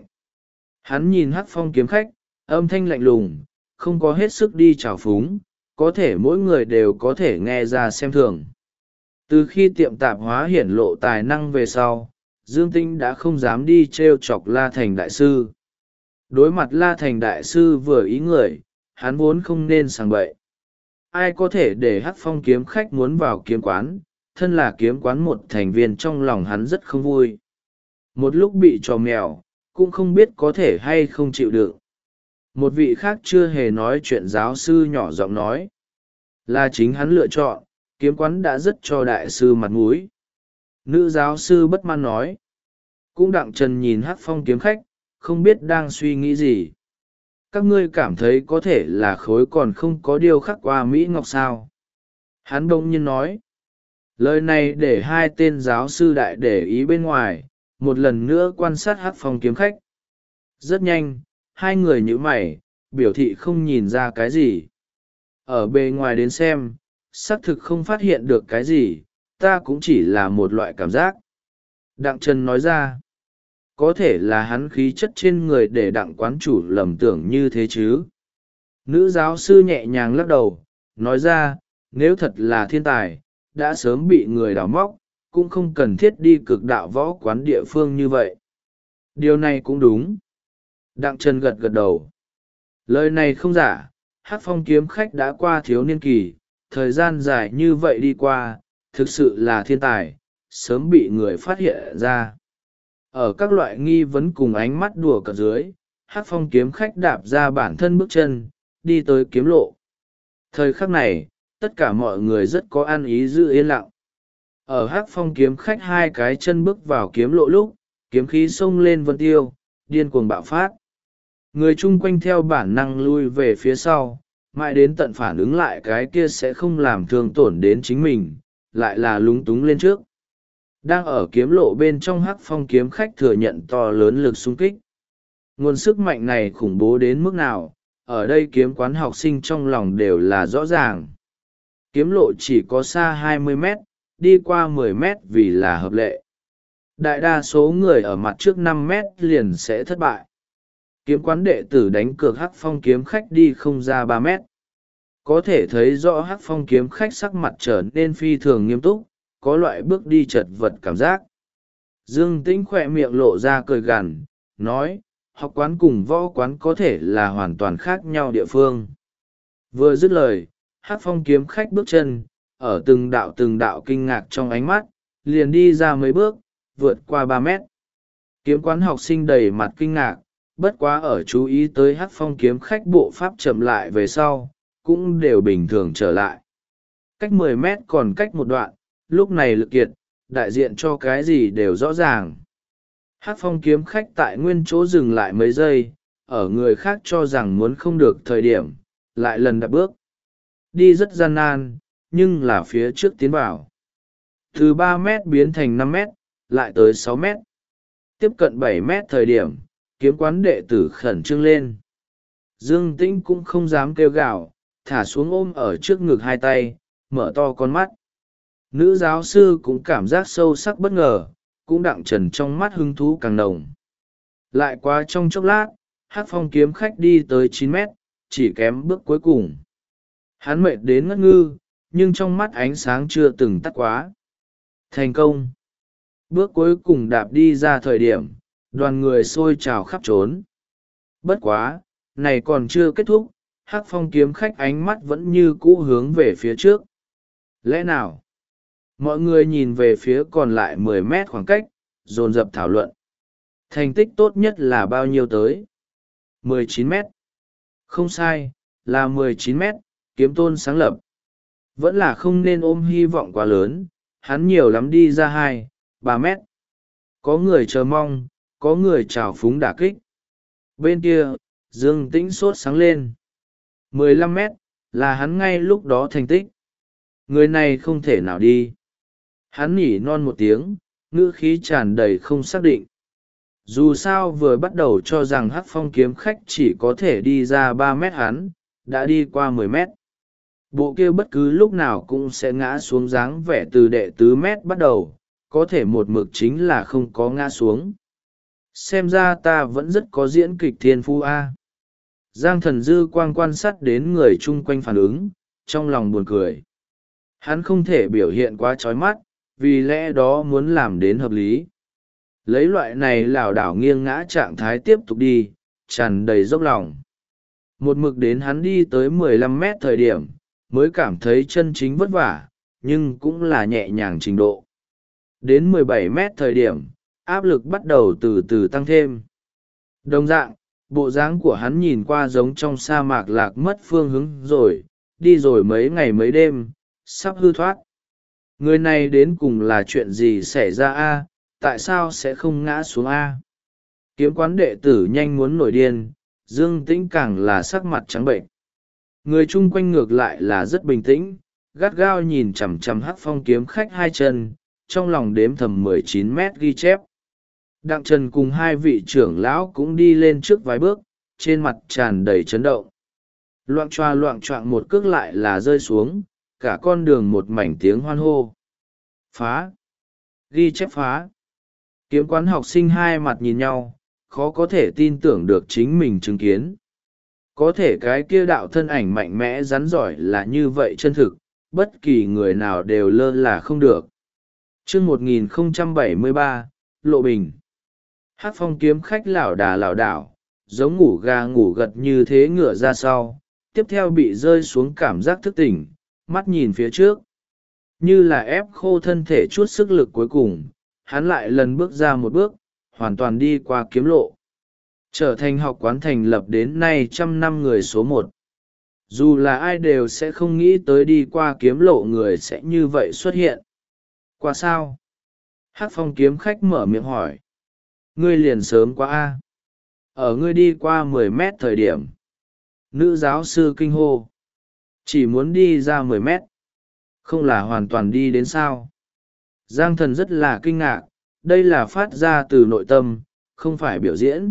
Hắn nhìn Hắc Phong kiếm khách, âm thanh lạnh lùng, không có hết sức đi trào phúng, có thể mỗi người đều có thể nghe ra xem thường. Từ khi tiệm tạp hóa hiển lộ tài năng về sau, Dương Tĩnh đã không dám đi trêu chọc La Thành đại sư. Đối mặt La Thành đại sư vừa ý người, hắn vốn không nên sảng bậy. Ai có thể để Hắc Phong kiếm khách muốn vào kiếm quán, thân là kiếm quán một thành viên trong lòng hắn rất không vui. Một lúc bị trò mèo, cũng không biết có thể hay không chịu đựng. Một vị khác chưa hề nói chuyện giáo sư nhỏ giọng nói. Là chính hắn lựa chọn, kiếm quán đã rất cho đại sư mặt mũi. Nữ giáo sư bất mãn nói. Cũng Đặng Trần nhìn Hắc Phong kiếm khách, không biết đang suy nghĩ gì. Các ngươi cảm thấy có thể là khối còn không có điêu khắc qua Mỹ Ngọc sao? Hắn bỗng nhiên nói. Lời này để 2 tên giáo sư đại để ý bên ngoài, một lần nữa quan sát Hắc Phong kiếm khách. Rất nhanh, 2 người nhíu mày, biểu thị không nhìn ra cái gì. Ở bề ngoài đến xem, xác thực không phát hiện được cái gì, ta cũng chỉ là một loại cảm giác. Đặng Trần nói ra. Có thể là hắn khí chất trên người để đặng quán chủ lầm tưởng như thế chứ. Nữ giáo sư nhẹ nhàng lắc đầu, nói ra, nếu thật là thiên tài, đã sớm bị người đào móc, cũng không cần thiết đi cực đạo võ quán địa phương như vậy. Điều này cũng đúng. Đặng Trần gật gật đầu. Lời này không giả, Hắc Phong kiếm khách đã qua thiếu niên kỳ, thời gian dài như vậy đi qua, thực sự là thiên tài, sớm bị người phát hiện ra. Ở các loại nghi vấn cùng ánh mắt đùa cợt dưới, Hắc Phong kiếm khách đạp ra bản thân bước chân, đi tới kiếm lộ. Thời khắc này, tất cả mọi người rất có ăn ý giữ yên lặng. Ở Hắc Phong kiếm khách hai cái chân bước vào kiếm lộ lúc, kiếm khí xông lên vân tiêu, điên cuồng bạo phát. Người chung quanh theo bản năng lui về phía sau, mãi đến tận phản ứng lại cái kia sẽ không làm thương tổn đến chính mình, lại là lúng túng lên trước. Đang ở kiếm lộ bên trong Hắc Phong kiếm khách thừa nhận to lớn lực xung kích. Nguồn sức mạnh này khủng bố đến mức nào, ở đây kiếm quán học sinh trong lòng đều là rõ ràng. Kiếm lộ chỉ có xa 20 mét, đi qua 10 mét vì là hợp lệ. Đại đa số người ở mặt trước 5 mét liền sẽ thất bại. Kiếm quán đệ tử đánh cược Hắc Phong kiếm khách đi không ra 3 mét. Có thể thấy rõ Hắc Phong kiếm khách sắc mặt trở nên phi thường nghiêm túc, có loại bước đi chật vật cảm giác. Dương Tĩnh khỏe miệng lộ ra cười gằn, nói, học quán cùng võ quán có thể là hoàn toàn khác nhau địa phương. Vừa dứt lời, Hắc Phong kiếm khách bước chân, ở từng đạo kinh ngạc trong ánh mắt, liền đi ra mấy bước, vượt qua 3 mét. Kiếm quán học sinh đầy mặt kinh ngạc, bất quá ở chú ý tới Hắc Phong kiếm khách bộ pháp chậm lại về sau, cũng đều bình thường trở lại. Cách 10 mét còn cách một đoạn, lúc này lực kiệt, đại diện cho cái gì đều rõ ràng. Hắc Phong kiếm khách tại nguyên chỗ dừng lại mấy giây, ở người khác cho rằng muốn không được thời điểm, lại lần đạp bước. Đi rất gian nan, nhưng là phía trước tiến vào. Từ 3 mét biến thành 5 mét, lại tới 6 mét. Tiếp cận 7 mét thời điểm, kiếm quán đệ tử khẩn trương lên. Dương Tĩnh cũng không dám kêu gào, thả xuống ôm ở trước ngực hai tay, mở to con mắt. Nữ giáo sư cũng cảm giác sâu sắc bất ngờ, cũng Đặng Trần trong mắt hứng thú càng nồng. Lại qua trong chốc lát, Hắc Phong kiếm khách đi tới 9 mét, chỉ kém bước cuối cùng. Hắn mệt đến ngất ngư, nhưng trong mắt ánh sáng chưa từng tắt quá. Thành công! Bước cuối cùng đạp đi ra thời điểm, đoàn người xôi trào khắp trốn. Bất quá, này còn chưa kết thúc, Hắc Phong kiếm khách ánh mắt vẫn như cũ hướng về phía trước. Lẽ nào? Mọi người nhìn về phía còn lại 10 mét khoảng cách, dồn dập thảo luận. Thành tích tốt nhất là bao nhiêu tới? 19 mét. Không sai, là 19 mét, kiếm tôn sáng lập. Vẫn là không nên ôm hy vọng quá lớn, hắn nhiều lắm đi ra 2-3 mét. Có người chờ mong, có người trào phúng đả kích. Bên kia, Dương Tĩnh sốt sáng lên. 15 mét, là hắn ngay lúc đó thành tích. Người này không thể nào đi. Hắn nhỉ non một tiếng, ngữ khí tràn đầy không xác định. Dù sao vừa bắt đầu cho rằng Hắc Phong kiếm khách chỉ có thể đi ra 3 mét, hắn đã đi qua 10 mét. Bộ kia bất cứ lúc nào cũng sẽ ngã xuống dáng vẻ từ đệ tứ mét bắt đầu, có thể một mực chính là không có ngã xuống. Xem ra ta vẫn rất có diễn kịch thiên phú a. Giang Thần Dư quang quan sát đến người chung quanh phản ứng, trong lòng buồn cười. Hắn không thể biểu hiện quá trói mắt, vì lẽ đó muốn làm đến hợp lý. Lấy loại này lảo đảo nghiêng ngã trạng thái tiếp tục đi, tràn đầy dốc lòng. Một mực đến hắn đi tới 15 mét thời điểm, mới cảm thấy chân chính vất vả, nhưng cũng là nhẹ nhàng trình độ. Đến 17 mét thời điểm, áp lực bắt đầu từ từ tăng thêm. Đồng dạng, bộ dáng của hắn nhìn qua giống trong sa mạc lạc mất phương hướng rồi, đi rồi mấy ngày mấy đêm, sắp hư thoát. Người này đến cùng là chuyện gì xảy ra a? Tại sao sẽ không ngã xuống a? Kiếm quán đệ tử nhanh muốn nổi điên, Dương Tĩnh càng là sắc mặt trắng bệnh. Người chung quanh ngược lại là rất bình tĩnh, gắt gao nhìn chằm chằm Hắc Phong kiếm khách hai chân, trong lòng đếm thầm 19 mét ghi chép. Đặng Trần cùng hai vị trưởng lão cũng đi lên trước vài bước, trên mặt tràn đầy chấn động. Loạng choạng một cước lại là rơi xuống, cả con đường một mảnh tiếng hoan hô. Phá. Ghi chép phá. Kiếm quán học sinh hai mặt nhìn nhau, khó có thể tin tưởng được chính mình chứng kiến. Có thể cái kia đạo thân ảnh mạnh mẽ rắn giỏi là như vậy chân thực, bất kỳ người nào đều lơ là không được. Chương 1073, Lộ Bình. Hắc Phong kiếm khách lảo đà lảo đảo, giống ngủ gà ngủ gật như thế ngửa ra sau, tiếp theo bị rơi xuống cảm giác thức tỉnh, mắt nhìn phía trước. Như là ép khô thân thể chút sức lực cuối cùng, hắn lại lần bước ra một bước, hoàn toàn đi qua kiếm lộ. Trở thành học quán thành lập đến nay 100 năm người số 1. Dù là ai đều sẽ không nghĩ tới đi qua kiếm lộ người sẽ như vậy xuất hiện. Qua sao? Hắc Phong kiếm khách mở miệng hỏi. Ngươi liền sớm quá a. Ở ngươi đi qua 10 mét thời điểm. Nữ giáo sư kinh hô. Chỉ muốn đi ra 10 mét. Không là hoàn toàn đi đến sao. Giang Thần rất là kinh ngạc, đây là phát ra từ nội tâm, không phải biểu diễn.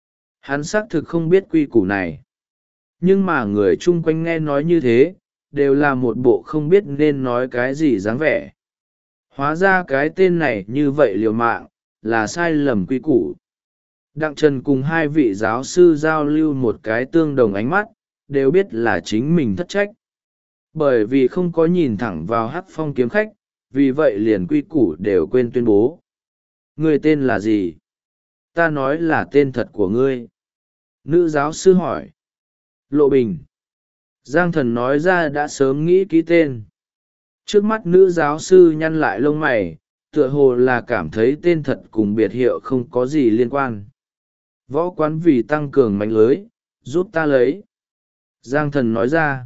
Hắn xác thực không biết quy củ này. Nhưng mà người chung quanh nghe nói như thế, đều là một bộ không biết nên nói cái gì dáng vẻ. Hóa ra cái tên này như vậy liều mạng, là sai lầm quy củ. Đặng Trần cùng hai vị giáo sư giao lưu một cái tương đồng ánh mắt, đều biết là chính mình thất trách. Bởi vì không có nhìn thẳng vào Hắc Phong kiếm khách, vì vậy liền quy củ đều quên tuyên bố. Ngươi tên là gì? Ta nói là tên thật của ngươi. Nữ giáo sư hỏi. Lộ Bình. Giang Thần nói ra đã sớm nghĩ ký tên. Trước mắt nữ giáo sư nhăn lại lông mày, tựa hồ là cảm thấy tên thật cùng biệt hiệu không có gì liên quan. Võ quán vì tăng cường mạnh lưới, giúp ta lấy. Giang Thần nói ra.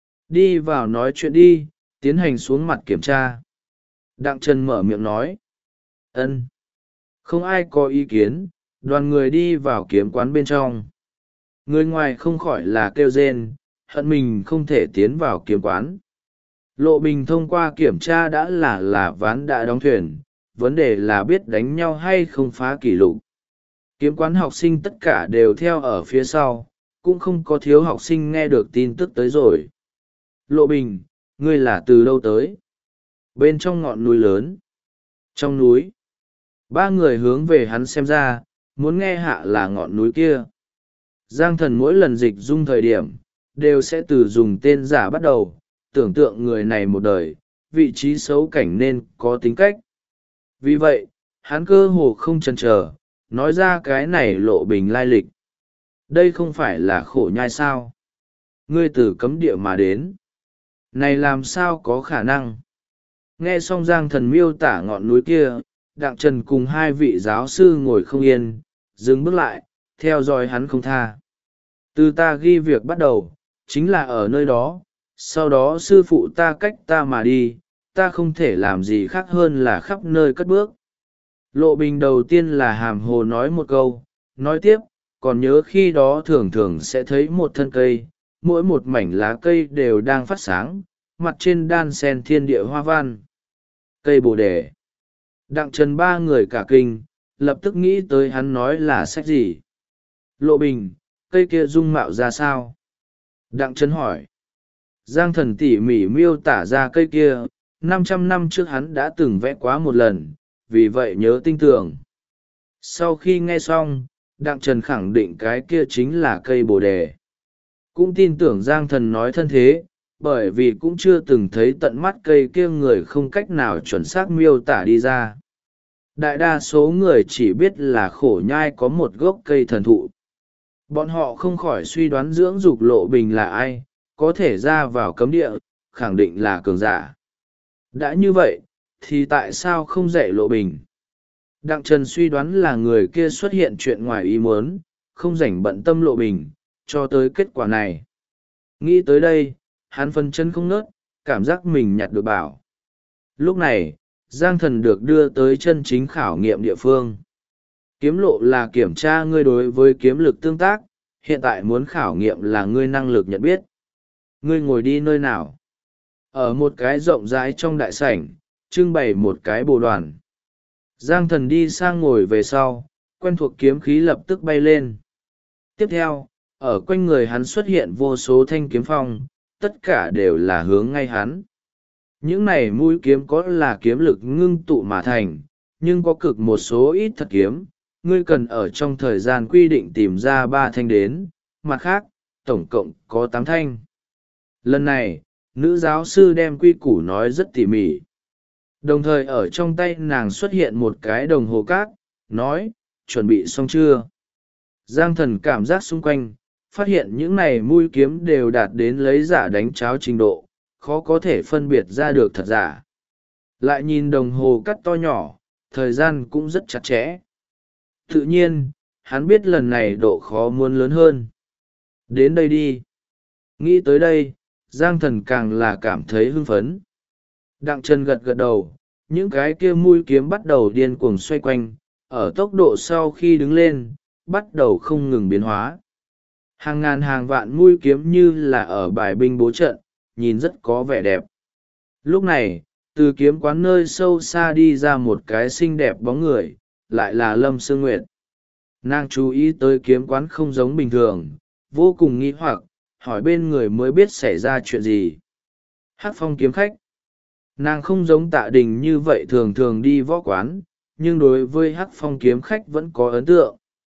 Đi vào nói chuyện đi, tiến hành xuống mặt kiểm tra. Đặng Trần mở miệng nói. Ân. Không ai có ý kiến, đoàn người đi vào kiếm quán bên trong. Người ngoài không khỏi là kêu rên, hận mình không thể tiến vào kiếm quán. Lộ Bình thông qua kiểm tra đã là ván đã đóng thuyền, vấn đề là biết đánh nhau hay không phá kỷ lục. Kiếm quán học sinh tất cả đều theo ở phía sau, cũng không có thiếu học sinh nghe được tin tức tới rồi. Lộ Bình, ngươi là từ đâu tới? Bên trong ngọn núi lớn. Trong núi. Ba người hướng về hắn xem ra, muốn nghe hạ là ngọn núi kia. Giang Thần mỗi lần dịch dung thời điểm, đều sẽ từ dùng tên giả bắt đầu, tưởng tượng người này một đời, vị trí xấu cảnh nên có tính cách. Vì vậy, hắn cơ hồ không chần chờ, nói ra cái này Lộ Bình lai lịch. Đây không phải là khổ nhai sao? Ngươi từ cấm địa mà đến. Này làm sao có khả năng? Nghe xong Giang Thần miêu tả ngọn núi kia, Đặng Trần cùng hai vị giáo sư ngồi không yên, dừng bước lại, theo dõi hắn không tha. Từ ta ghi việc bắt đầu, chính là ở nơi đó, sau đó sư phụ ta cách ta mà đi, ta không thể làm gì khác hơn là khắp nơi cất bước. Lộ Bình đầu tiên là hàm hồ nói một câu, nói tiếp, còn nhớ khi đó thường thường sẽ thấy một thân cây, mỗi một mảnh lá cây đều đang phát sáng, mặt trên đan sen thiên địa hoa văn. Cây bồ đề. Đặng Trần ba người cả kinh, lập tức nghĩ tới hắn nói là sách gì. Lộ Bình, cây kia dung mạo ra sao? Đặng Trần hỏi. Giang Thần tỉ mỉ miêu tả ra cây kia, 500 năm trước hắn đã từng vẽ quá một lần, vì vậy nhớ tinh tường. Sau khi nghe xong, Đặng Trần khẳng định cái kia chính là cây bồ đề. Cũng tin tưởng Giang Thần nói thân thế, bởi vì cũng chưa từng thấy tận mắt cây kia người không cách nào chuẩn xác miêu tả đi ra. Đại đa số người chỉ biết là khổ nhai có một gốc cây thần thụ. Bọn họ không khỏi suy đoán dưỡng dục Lộ Bình là ai, có thể ra vào cấm địa, khẳng định là cường giả. Đã như vậy, thì tại sao không dạy Lộ Bình? Đặng Trần suy đoán là người kia xuất hiện chuyện ngoài ý muốn, không rảnh bận tâm Lộ Bình, cho tới kết quả này. Nghĩ tới đây, hắn phân chân không nớt, cảm giác mình nhặt được bảo. Lúc này, Giang Thần được đưa tới chân chính khảo nghiệm địa phương. Kiếm lộ là kiểm tra ngươi đối với kiếm lực tương tác, hiện tại muốn khảo nghiệm là ngươi năng lực nhận biết. Ngươi ngồi đi nơi nào? Ở một cái rộng rãi trong đại sảnh, trưng bày một cái bồ đoàn. Giang Thần đi sang ngồi về sau, quen thuộc kiếm khí lập tức bay lên. Tiếp theo, ở quanh người hắn xuất hiện vô số thanh kiếm phong, tất cả đều là hướng ngay hắn. Những này mũi kiếm có là kiếm lực ngưng tụ mà thành, nhưng có cực một số ít thật kiếm, ngươi cần ở trong thời gian quy định tìm ra 3 thanh đến, mặt khác, tổng cộng có 8 thanh. Lần này, nữ giáo sư đem quy củ nói rất tỉ mỉ. Đồng thời ở trong tay nàng xuất hiện một cái đồng hồ cát, nói, chuẩn bị xong chưa? Giang Thần cảm giác xung quanh, phát hiện những này mũi kiếm đều đạt đến lấy giả đánh cháo trình độ, khó có thể phân biệt ra được thật giả. Lại nhìn đồng hồ cắt to nhỏ, thời gian cũng rất chặt chẽ. Tự nhiên, hắn biết lần này độ khó muốn lớn hơn. Đến đây đi. Nghĩ tới đây, Giang Thần càng là cảm thấy hưng phấn. Đặng Trần gật gật đầu, những cái kia mũi kiếm bắt đầu điên cuồng xoay quanh, ở tốc độ sau khi đứng lên, bắt đầu không ngừng biến hóa. Hàng ngàn hàng vạn mũi kiếm như là ở bài binh bố trận, nhìn rất có vẻ đẹp. Lúc này, từ kiếm quán nơi sâu xa đi ra một cái xinh đẹp bóng người, lại là Lâm Sương Nguyệt. Nàng chú ý tới kiếm quán không giống bình thường, vô cùng nghi hoặc, hỏi bên người mới biết xảy ra chuyện gì. Hắc Phong kiếm khách. Nàng không giống Tạ Đình như vậy thường thường đi võ quán, nhưng đối với Hắc Phong kiếm khách vẫn có ấn tượng.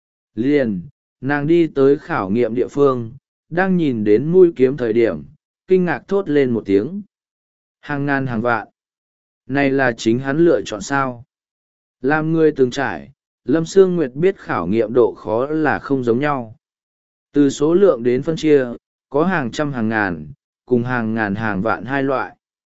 Liền, nàng đi tới khảo nghiệm địa phương, đang nhìn đến mũi kiếm thời điểm, kinh ngạc thốt lên một tiếng. Hàng ngàn hàng vạn. Này là chính hắn lựa chọn sao? Làm người từng trải, Lâm Sương Nguyệt biết khảo nghiệm độ khó là không giống nhau. Từ số lượng đến phân chia, có hàng trăm hàng ngàn, cùng hàng ngàn hàng vạn hai loại.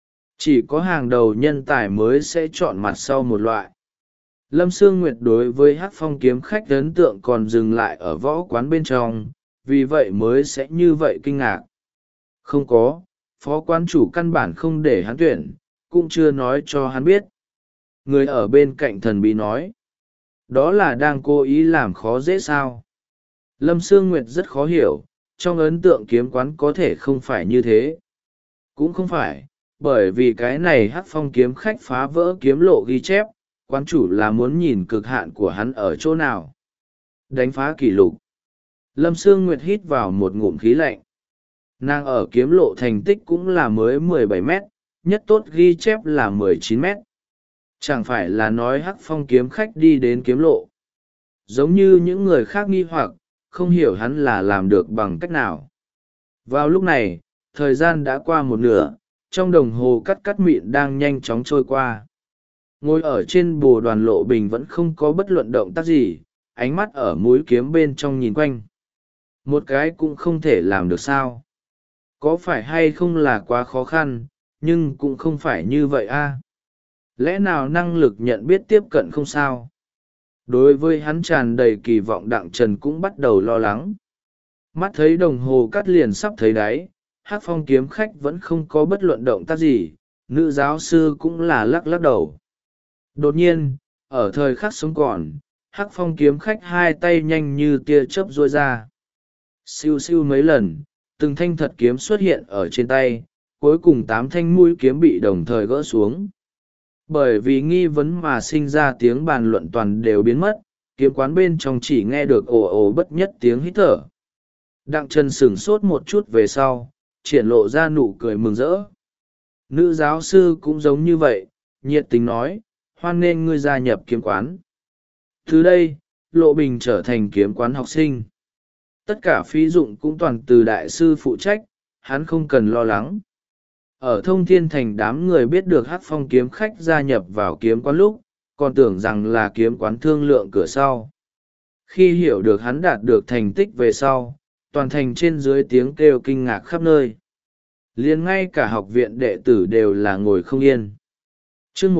Chỉ có hàng đầu nhân tài mới sẽ chọn mặt sau một loại. Lâm Sương Nguyệt đối với Hắc Phong kiếm khách ấn tượng còn dừng lại ở võ quán bên trong, vì vậy mới sẽ như vậy kinh ngạc. Không có, phó quán chủ căn bản không để hắn tuyển, cũng chưa nói cho hắn biết. Người ở bên cạnh thần bí nói, đó là đang cố ý làm khó dễ sao. Lâm Sương Nguyệt rất khó hiểu, trong ấn tượng kiếm quán có thể không phải như thế. Cũng không phải, bởi vì cái này Hắc Phong kiếm khách phá vỡ kiếm lộ ghi chép, quán chủ là muốn nhìn cực hạn của hắn ở chỗ nào. Đánh phá kỷ lục. Lâm Sương Nguyệt hít vào một ngụm khí lạnh. Nàng ở kiếm lộ thành tích cũng là mới 17 mét, nhất tốt ghi chép là 19 mét. Chẳng phải là nói Hắc Phong kiếm khách đi đến kiếm lộ. Giống như những người khác nghi hoặc, không hiểu hắn là làm được bằng cách nào. Vào lúc này, thời gian đã qua một nửa, trong đồng hồ cắt mịn đang nhanh chóng trôi qua. Ngồi ở trên bồ đoàn Lộ Bình vẫn không có bất luận động tác gì, ánh mắt ở mũi kiếm bên trong nhìn quanh. Một cái cũng không thể làm được sao. Có phải hay không là quá khó khăn, nhưng cũng không phải như vậy a. Lẽ nào năng lực nhận biết tiếp cận không sao? Đối với hắn tràn đầy kỳ vọng Đặng Trần cũng bắt đầu lo lắng. Mắt thấy đồng hồ cắt liền sắp thấy đáy, Hắc Phong kiếm khách vẫn không có bất luận động tác gì, nữ giáo sư cũng là lắc lắc đầu. Đột nhiên, ở thời khắc sống còn, Hắc Phong kiếm khách hai tay nhanh như tia chớp duỗi ra. Siêu siêu mấy lần, từng thanh thật kiếm xuất hiện ở trên tay, cuối cùng 8 thanh mũi kiếm bị đồng thời gỡ xuống. Bởi vì nghi vấn mà sinh ra tiếng bàn luận toàn đều biến mất, kiếm quán bên trong chỉ nghe được ồ ồ bất nhất tiếng hít thở. Đặng Trần sửng sốt một chút về sau, triển lộ ra nụ cười mừng rỡ. Nữ giáo sư cũng giống như vậy, nhiệt tình nói, hoan nghênh ngươi gia nhập kiếm quán. Từ đây, Lộ Bình trở thành kiếm quán học sinh. Tất cả phí dụng cũng toàn từ đại sư phụ trách, hắn không cần lo lắng. Ở Thông Thiên Thành đám người biết được Hắc Phong kiếm khách gia nhập vào kiếm quán lúc, còn tưởng rằng là kiếm quán thương lượng cửa sau. Khi hiểu được hắn đạt được thành tích về sau, toàn thành trên dưới tiếng kêu kinh ngạc khắp nơi. Liền ngay cả học viện đệ tử đều là ngồi không yên. Chương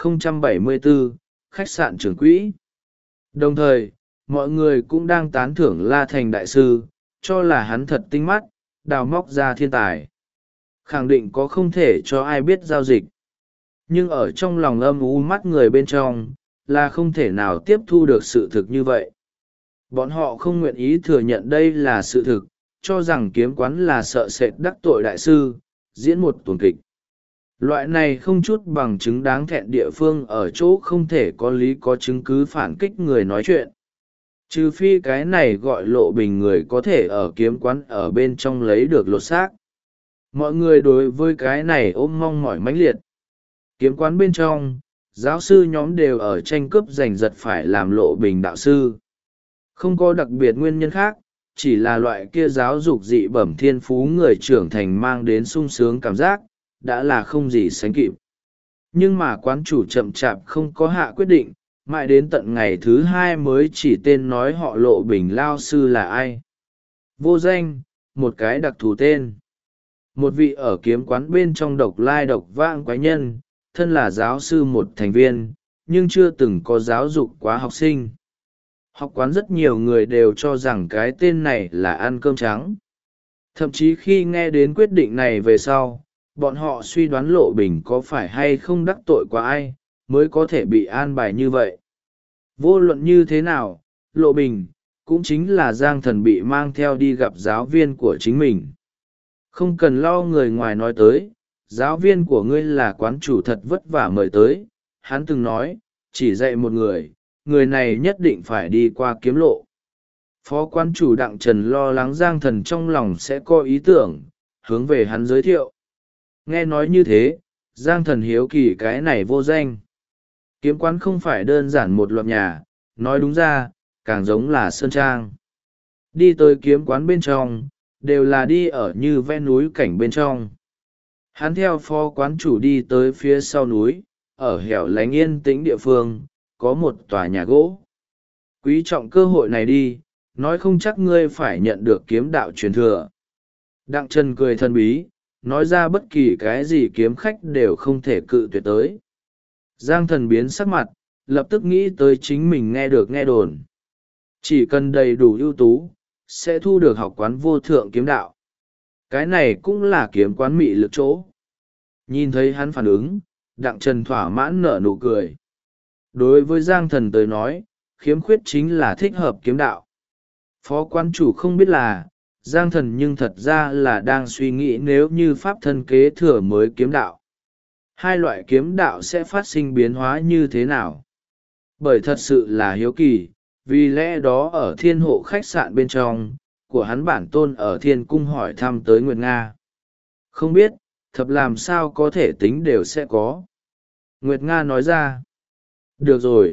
1074, khách sạn trưởng quỹ. Đồng thời, mọi người cũng đang tán thưởng La Thành đại sư, cho là hắn thật tinh mắt, đào móc ra thiên tài. Khẳng định có không thể cho ai biết giao dịch. Nhưng ở trong lòng âm u mắt người bên trong, là không thể nào tiếp thu được sự thực như vậy. Bọn họ không nguyện ý thừa nhận đây là sự thực, cho rằng kiếm quán là sợ sệt đắc tội đại sư, diễn một tuần kịch. Loại này không chút bằng chứng đáng thẹn địa phương ở chỗ không thể có lý có chứng cứ phản kích người nói chuyện. Trừ phi cái này gọi Lộ Bình người có thể ở kiếm quán ở bên trong lấy được lột xác. mọi người đối với cái này ôm mong mỏi mãnh liệt. Kiếm quán bên trong, giáo sư nhóm đều ở tranh cướp giành giật phải làm Lộ Bình đạo sư. Không có đặc biệt nguyên nhân khác, chỉ là loại kia giáo dục dị bẩm thiên phú người trưởng thành mang đến sung sướng cảm giác, đã là không gì sánh kịp. Nhưng mà quán chủ chậm chạp không có hạ quyết định, mãi đến tận ngày thứ hai mới chỉ tên nói họ Lộ Bình lao sư là ai. Vô danh, một cái đặc thù tên. Một vị ở kiếm quán bên trong độc lai độc vãng quái nhân, thân là giáo sư một thành viên, nhưng chưa từng có giáo dục quá học sinh. Học quán rất nhiều người đều cho rằng cái tên này là ăn cơm trắng. Thậm chí khi nghe đến quyết định này về sau, bọn họ suy đoán Lộ Bình có phải hay không đắc tội qua ai, mới có thể bị an bài như vậy. Vô luận như thế nào, Lộ Bình, cũng chính là Giang Thần bị mang theo đi gặp giáo viên của chính mình. Không cần lo người ngoài nói tới, giáo viên của ngươi là quán chủ thật vất vả mời tới, hắn từng nói, chỉ dạy một người, người này nhất định phải đi qua kiếm lộ. Phó quán chủ Đặng Trần lo lắng Giang Thần trong lòng sẽ có ý tưởng, hướng về hắn giới thiệu. Nghe nói như thế, Giang Thần hiếu kỳ cái này vô danh. Kiếm quán không phải đơn giản một loạt nhà, nói đúng ra, càng giống là sơn trang. Đi tới kiếm quán bên trong, đều là đi ở như ven núi cảnh bên trong. Hắn theo phó quán chủ đi tới phía sau núi, ở hẻo lánh yên tĩnh địa phương, có một tòa nhà gỗ. Quý trọng cơ hội này đi, nói không chắc ngươi phải nhận được kiếm đạo truyền thừa. Đặng Trần cười thân bí, nói ra bất kỳ cái gì kiếm khách đều không thể cự tuyệt tới. Giang Thần biến sắc mặt, lập tức nghĩ tới chính mình nghe được nghe đồn. Chỉ cần đầy đủ ưu tú, sẽ thu được học quán vô thượng kiếm đạo. Cái này cũng là kiếm quán mị lực chỗ. Nhìn thấy hắn phản ứng, Đặng Trần thỏa mãn nở nụ cười. Đối với Giang Thần tới nói, khiếm khuyết chính là thích hợp kiếm đạo. Phó quán chủ không biết là, Giang Thần nhưng thật ra là đang suy nghĩ nếu như pháp thân kế thừa mới kiếm đạo. Hai loại kiếm đạo sẽ phát sinh biến hóa như thế nào? Bởi thật sự là hiếu kỳ, vì lẽ đó ở thiên hộ khách sạn bên trong, của hắn bản tôn ở thiên cung hỏi thăm tới Nguyệt Nga. Không biết, thập làm sao có thể tính đều sẽ có. Nguyệt Nga nói ra. Được rồi.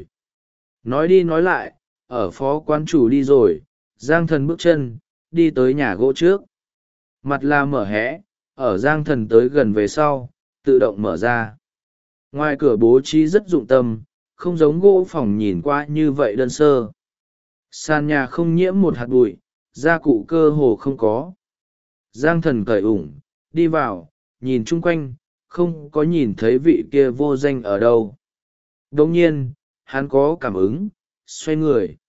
Nói đi nói lại, ở phó quán chủ đi rồi, Giang Thần bước chân, đi tới nhà gỗ trước. Mặt là mở hé, ở Giang Thần tới gần về sau, tự động mở ra. Ngoài cửa bố trí rất dụng tâm, không giống gỗ phòng nhìn qua như vậy đơn sơ. Sàn nhà không nhiễm một hạt bụi, gia cụ cơ hồ không có. Giang Thần cởi ủng, đi vào, nhìn chung quanh, không có nhìn thấy vị kia vô danh ở đâu. Đồng nhiên, hắn có cảm ứng, xoay người.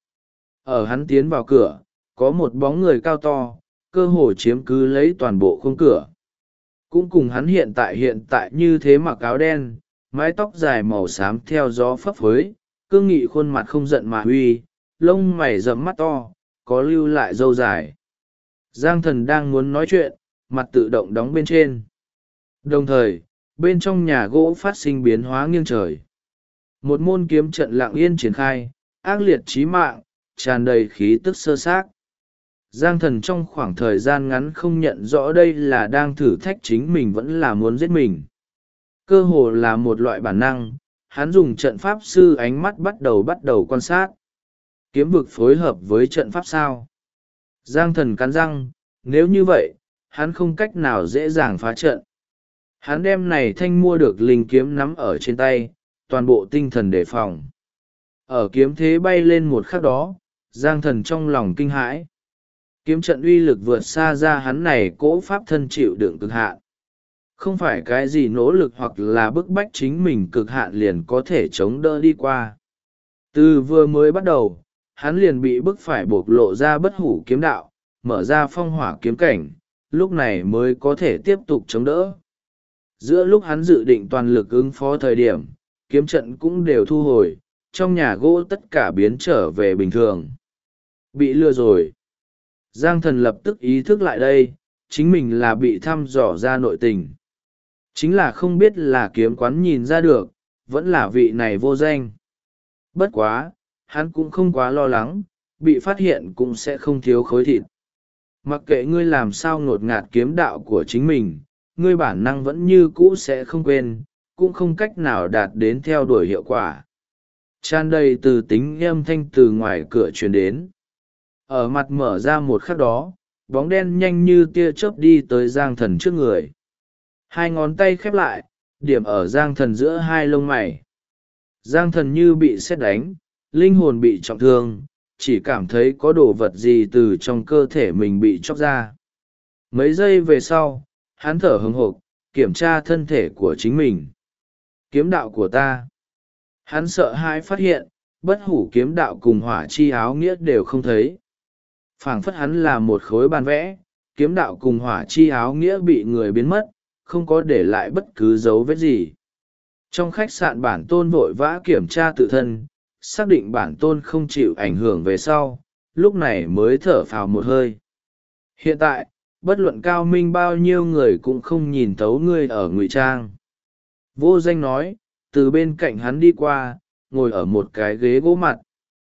Ở hắn tiến vào cửa, có một bóng người cao to, cơ hồ chiếm cứ lấy toàn bộ khung cửa. Cũng cùng hắn hiện tại như thế mặc áo đen, mái tóc dài màu xám theo gió phấp phới, cương nghị khuôn mặt không giận mà huy, lông mày rậm mắt to, có lưu lại râu dài. Giang Thần đang muốn nói chuyện, mặt tự động đóng bên trên. Đồng thời, bên trong nhà gỗ phát sinh biến hóa nghiêng trời. Một môn kiếm trận lặng yên triển khai, ác liệt chí mạng, tràn đầy khí tức sơ xác. Giang Thần trong khoảng thời gian ngắn không nhận rõ đây là đang thử thách chính mình vẫn là muốn giết mình. Cơ hồ là một loại bản năng, hắn dùng trận pháp sư ánh mắt bắt đầu quan sát. Kiếm vực phối hợp với trận pháp sao? Giang Thần cắn răng, nếu như vậy, hắn không cách nào dễ dàng phá trận. Hắn đem này thanh mua được linh kiếm nắm ở trên tay, toàn bộ tinh thần đề phòng. Ở kiếm thế bay lên một khắc đó, Giang Thần trong lòng kinh hãi. Kiếm trận uy lực vượt xa ra hắn này cỗ pháp thân chịu đựng cực hạn. Không phải cái gì nỗ lực hoặc là bức bách chính mình cực hạn liền có thể chống đỡ đi qua. Từ vừa mới bắt đầu, hắn liền bị bức phải bộc lộ ra bất hủ kiếm đạo, mở ra phong hỏa kiếm cảnh, lúc này mới có thể tiếp tục chống đỡ. Giữa lúc hắn dự định toàn lực ứng phó thời điểm, kiếm trận cũng đều thu hồi, trong nhà gỗ tất cả biến trở về bình thường. Bị lừa rồi. Giang Thần lập tức ý thức lại đây, chính mình là bị thăm dò ra nội tình. Chính là không biết là kiếm quán nhìn ra được, vẫn là vị này vô danh. Bất quá, hắn cũng không quá lo lắng, bị phát hiện cũng sẽ không thiếu khối thịt. Mặc kệ ngươi làm sao ngột ngạt kiếm đạo của chính mình, ngươi bản năng vẫn như cũ sẽ không quên, cũng không cách nào đạt đến theo đuổi hiệu quả. Tràn đầy từ tính âm thanh từ ngoài cửa truyền đến. Ở mặt mở ra một khắc đó, bóng đen nhanh như tia chớp đi tới Giang Thần trước người. Hai ngón tay khép lại, điểm ở Giang Thần giữa hai lông mày. Giang Thần như bị sét đánh, linh hồn bị trọng thương, chỉ cảm thấy có đồ vật gì từ trong cơ thể mình bị chóc ra. Mấy giây về sau, hắn thở hừng hộp, kiểm tra thân thể của chính mình. Kiếm đạo của ta. Hắn sợ hãi phát hiện, bất hủ kiếm đạo cùng hỏa chi áo nghĩa đều không thấy. Phảng phất hắn là một khối bàn vẽ, kiếm đạo cùng hỏa chi áo nghĩa bị người biến mất, không có để lại bất cứ dấu vết gì. Trong khách sạn bản tôn vội vã kiểm tra tự thân, xác định bản tôn không chịu ảnh hưởng về sau, lúc này mới thở phào một hơi. Hiện tại, bất luận cao minh bao nhiêu người cũng không nhìn thấu ngươi ở ngụy trang. Vô Danh nói, từ bên cạnh hắn đi qua, ngồi ở một cái ghế gỗ mặt.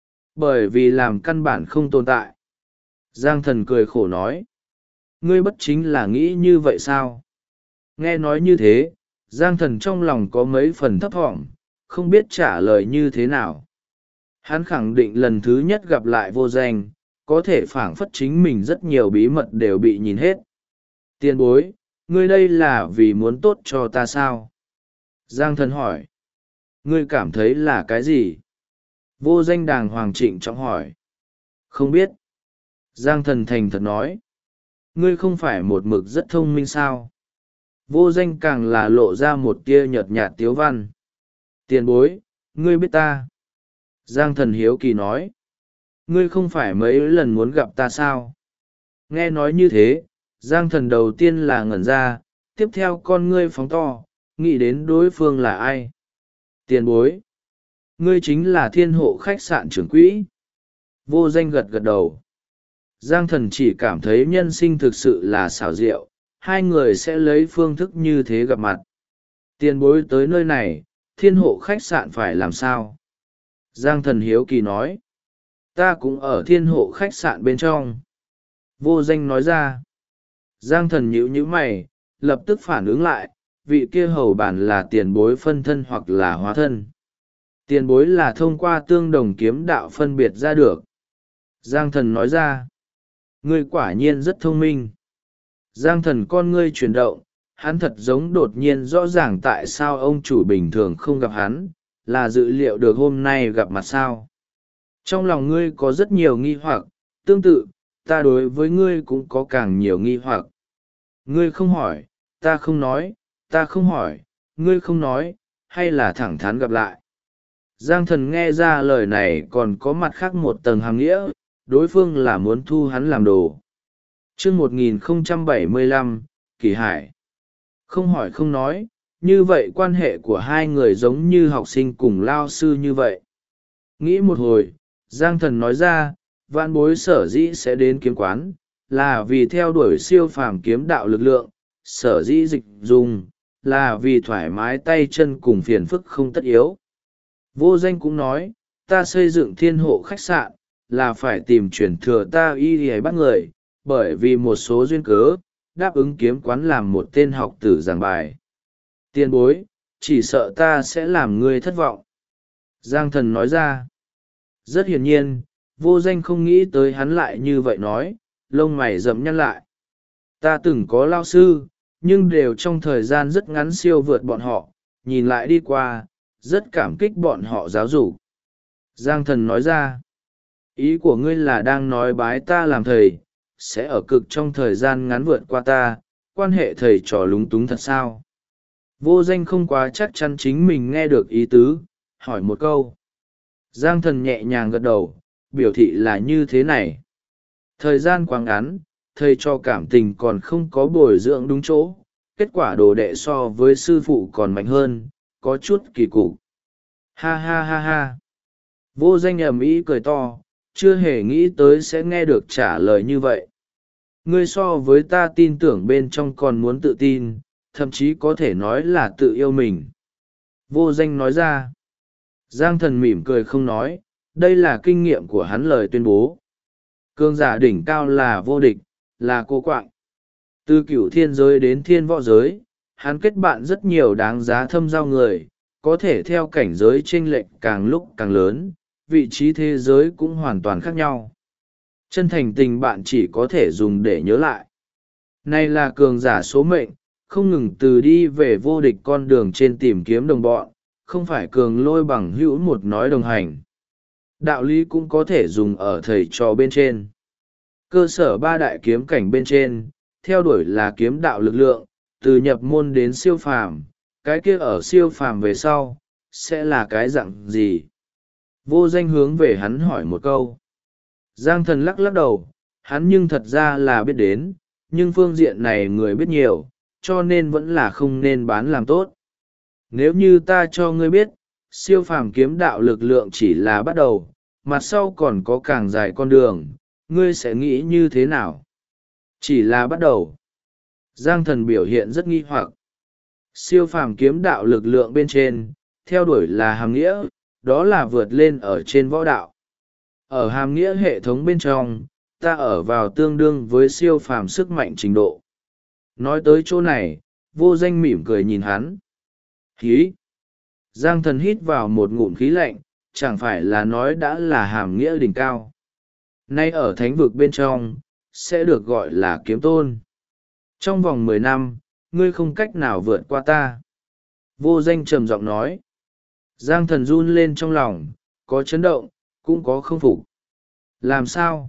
Bởi vì làm căn bản không tồn tại. Giang Thần cười khổ nói, ngươi bất chính là nghĩ như vậy sao? Nghe nói như thế, Giang Thần trong lòng có mấy phần thấp thỏm, không biết trả lời như thế nào. Hắn khẳng định lần thứ nhất gặp lại Vô Danh, có thể phảng phất chính mình rất nhiều bí mật đều bị nhìn hết. Tiền bối, ngươi đây là vì muốn tốt cho ta sao? Giang Thần hỏi. Ngươi cảm thấy là cái gì? Vô Danh đàng hoàng trịnh trọng hỏi. Không biết. Giang Thần thành thật nói. Ngươi không phải một mực rất thông minh sao? Vô Danh càng là lộ ra một tia nhợt nhạt tiếu văn. Tiền bối, ngươi biết ta. Giang Thần hiếu kỳ nói. Ngươi không phải mấy lần muốn gặp ta sao? Nghe nói như thế, Giang Thần đầu tiên là ngẩn ra, tiếp theo con ngươi phóng to, nghĩ đến đối phương là ai. Tiền bối. Ngươi chính là Thiên Hộ khách sạn trưởng quỹ. Vô Danh gật gật đầu. Giang Thần chỉ cảm thấy nhân sinh thực sự là xảo diệu, hai người sẽ lấy phương thức như thế gặp mặt. Tiền bối tới nơi này, Thiên Hộ khách sạn phải làm sao? Giang Thần hiếu kỳ nói. Ta cũng ở Thiên Hộ khách sạn bên trong. Vô Danh nói ra. Giang Thần nhíu nhíu mày, lập tức phản ứng lại, vị kia hầu bản là tiền bối phân thân hoặc là hóa thân. Tiền bối là thông qua tương đồng kiếm đạo phân biệt ra được. Giang Thần nói ra. Ngươi quả nhiên rất thông minh. Giang Thần con ngươi chuyển động, hắn thật giống đột nhiên rõ ràng tại sao ông chủ bình thường không gặp hắn, là dự liệu được hôm nay gặp mặt sao. Trong lòng ngươi có rất nhiều nghi hoặc, tương tự, ta đối với ngươi cũng có càng nhiều nghi hoặc. Ngươi không hỏi, ta không nói, ta không hỏi, ngươi không nói, hay là thẳng thắn gặp lại. Giang Thần nghe ra lời này còn có mặt khác một tầng hàm nghĩa, đối phương là muốn thu hắn làm đồ. Chương 1075, Kỳ Hải. Không hỏi không nói, như vậy quan hệ của hai người giống như học sinh cùng lao sư như vậy. Nghĩ một hồi, Giang Thần nói ra, vạn bối sở dĩ sẽ đến kiếm quán, là vì theo đuổi siêu phàm kiếm đạo lực lượng, sở dĩ dịch dùng, là vì thoải mái tay chân cùng phiền phức không tất yếu. Vô Danh cũng nói, ta xây dựng Thiên Hộ khách sạn, là phải tìm truyền thừa ta y hề bắt người, bởi vì một số duyên cớ, đáp ứng kiếm quán làm một tên học tử giảng bài. Tiền bối, chỉ sợ ta sẽ làm ngươi thất vọng. Giang Thần nói ra. Rất hiển nhiên, Vô Danh không nghĩ tới hắn lại như vậy nói, lông mày rậm nhăn lại. Ta từng có lao sư, nhưng đều trong thời gian rất ngắn siêu vượt bọn họ, nhìn lại đi qua, rất cảm kích bọn họ giáo dục. Giang Thần nói ra. Ý của ngươi là đang nói bái ta làm thầy, sẽ ở cực trong thời gian ngắn vượt qua ta, quan hệ thầy trò lúng túng thật sao? Vô Danh không quá chắc chắn chính mình nghe được ý tứ, hỏi một câu. Giang Thần nhẹ nhàng gật đầu, biểu thị là như thế này. Thời gian quá ngắn, thầy cho cảm tình còn không có bồi dưỡng đúng chỗ, kết quả đồ đệ so với sư phụ còn mạnh hơn, có chút kỳ cục. Ha ha ha ha. Vô Danh ầm ĩ cười to, chưa hề nghĩ tới sẽ nghe được trả lời như vậy. Ngươi so với ta tin tưởng bên trong còn muốn tự tin, thậm chí có thể nói là tự yêu mình. Vô Danh nói ra. Giang Thần mỉm cười không nói, đây là kinh nghiệm của hắn lời tuyên bố. Cường giả đỉnh cao là vô địch, là cô quạng. Từ cửu thiên giới đến thiên võ giới, hắn kết bạn rất nhiều đáng giá thâm giao người, có thể theo cảnh giới chênh lệch càng lúc càng lớn, vị trí thế giới cũng hoàn toàn khác nhau. Chân thành tình bạn chỉ có thể dùng để nhớ lại. Này là cường giả số mệnh, không ngừng từ đi về vô địch con đường trên tìm kiếm đồng bọn, không phải cường lôi bằng hữu một nói đồng hành. Đạo lý cũng có thể dùng ở thầy trò bên trên. Cơ sở ba đại kiếm cảnh bên trên, theo đuổi là kiếm đạo lực lượng, từ nhập môn đến siêu phàm, cái kia ở siêu phàm về sau, sẽ là cái dạng gì? Vô Danh hướng về hắn hỏi một câu. Giang Thần lắc lắc đầu, hắn nhưng thật ra là biết đến, nhưng phương diện này người biết nhiều, cho nên vẫn là không nên bán làm tốt. Nếu như ta cho ngươi biết, siêu phàm kiếm đạo lực lượng chỉ là bắt đầu, mặt sau còn có càng dài con đường, ngươi sẽ nghĩ như thế nào? Chỉ là bắt đầu. Giang Thần biểu hiện rất nghi hoặc. Siêu phàm kiếm đạo lực lượng bên trên, theo đuổi là hàm nghĩa, đó là vượt lên ở trên võ đạo. Ở hàm nghĩa hệ thống bên trong, ta ở vào tương đương với siêu phàm sức mạnh trình độ. Nói tới chỗ này, Vô Danh mỉm cười nhìn hắn. Hí! Giang Thần hít vào một ngụm khí lạnh, chẳng phải là nói đã là hàm nghĩa đỉnh cao. Nay ở thánh vực bên trong, sẽ được gọi là kiếm tôn. Trong vòng 10 năm, ngươi không cách nào vượt qua ta. Vô Danh trầm giọng nói. Giang Thần run lên trong lòng, có chấn động, cũng có không phục. Làm sao?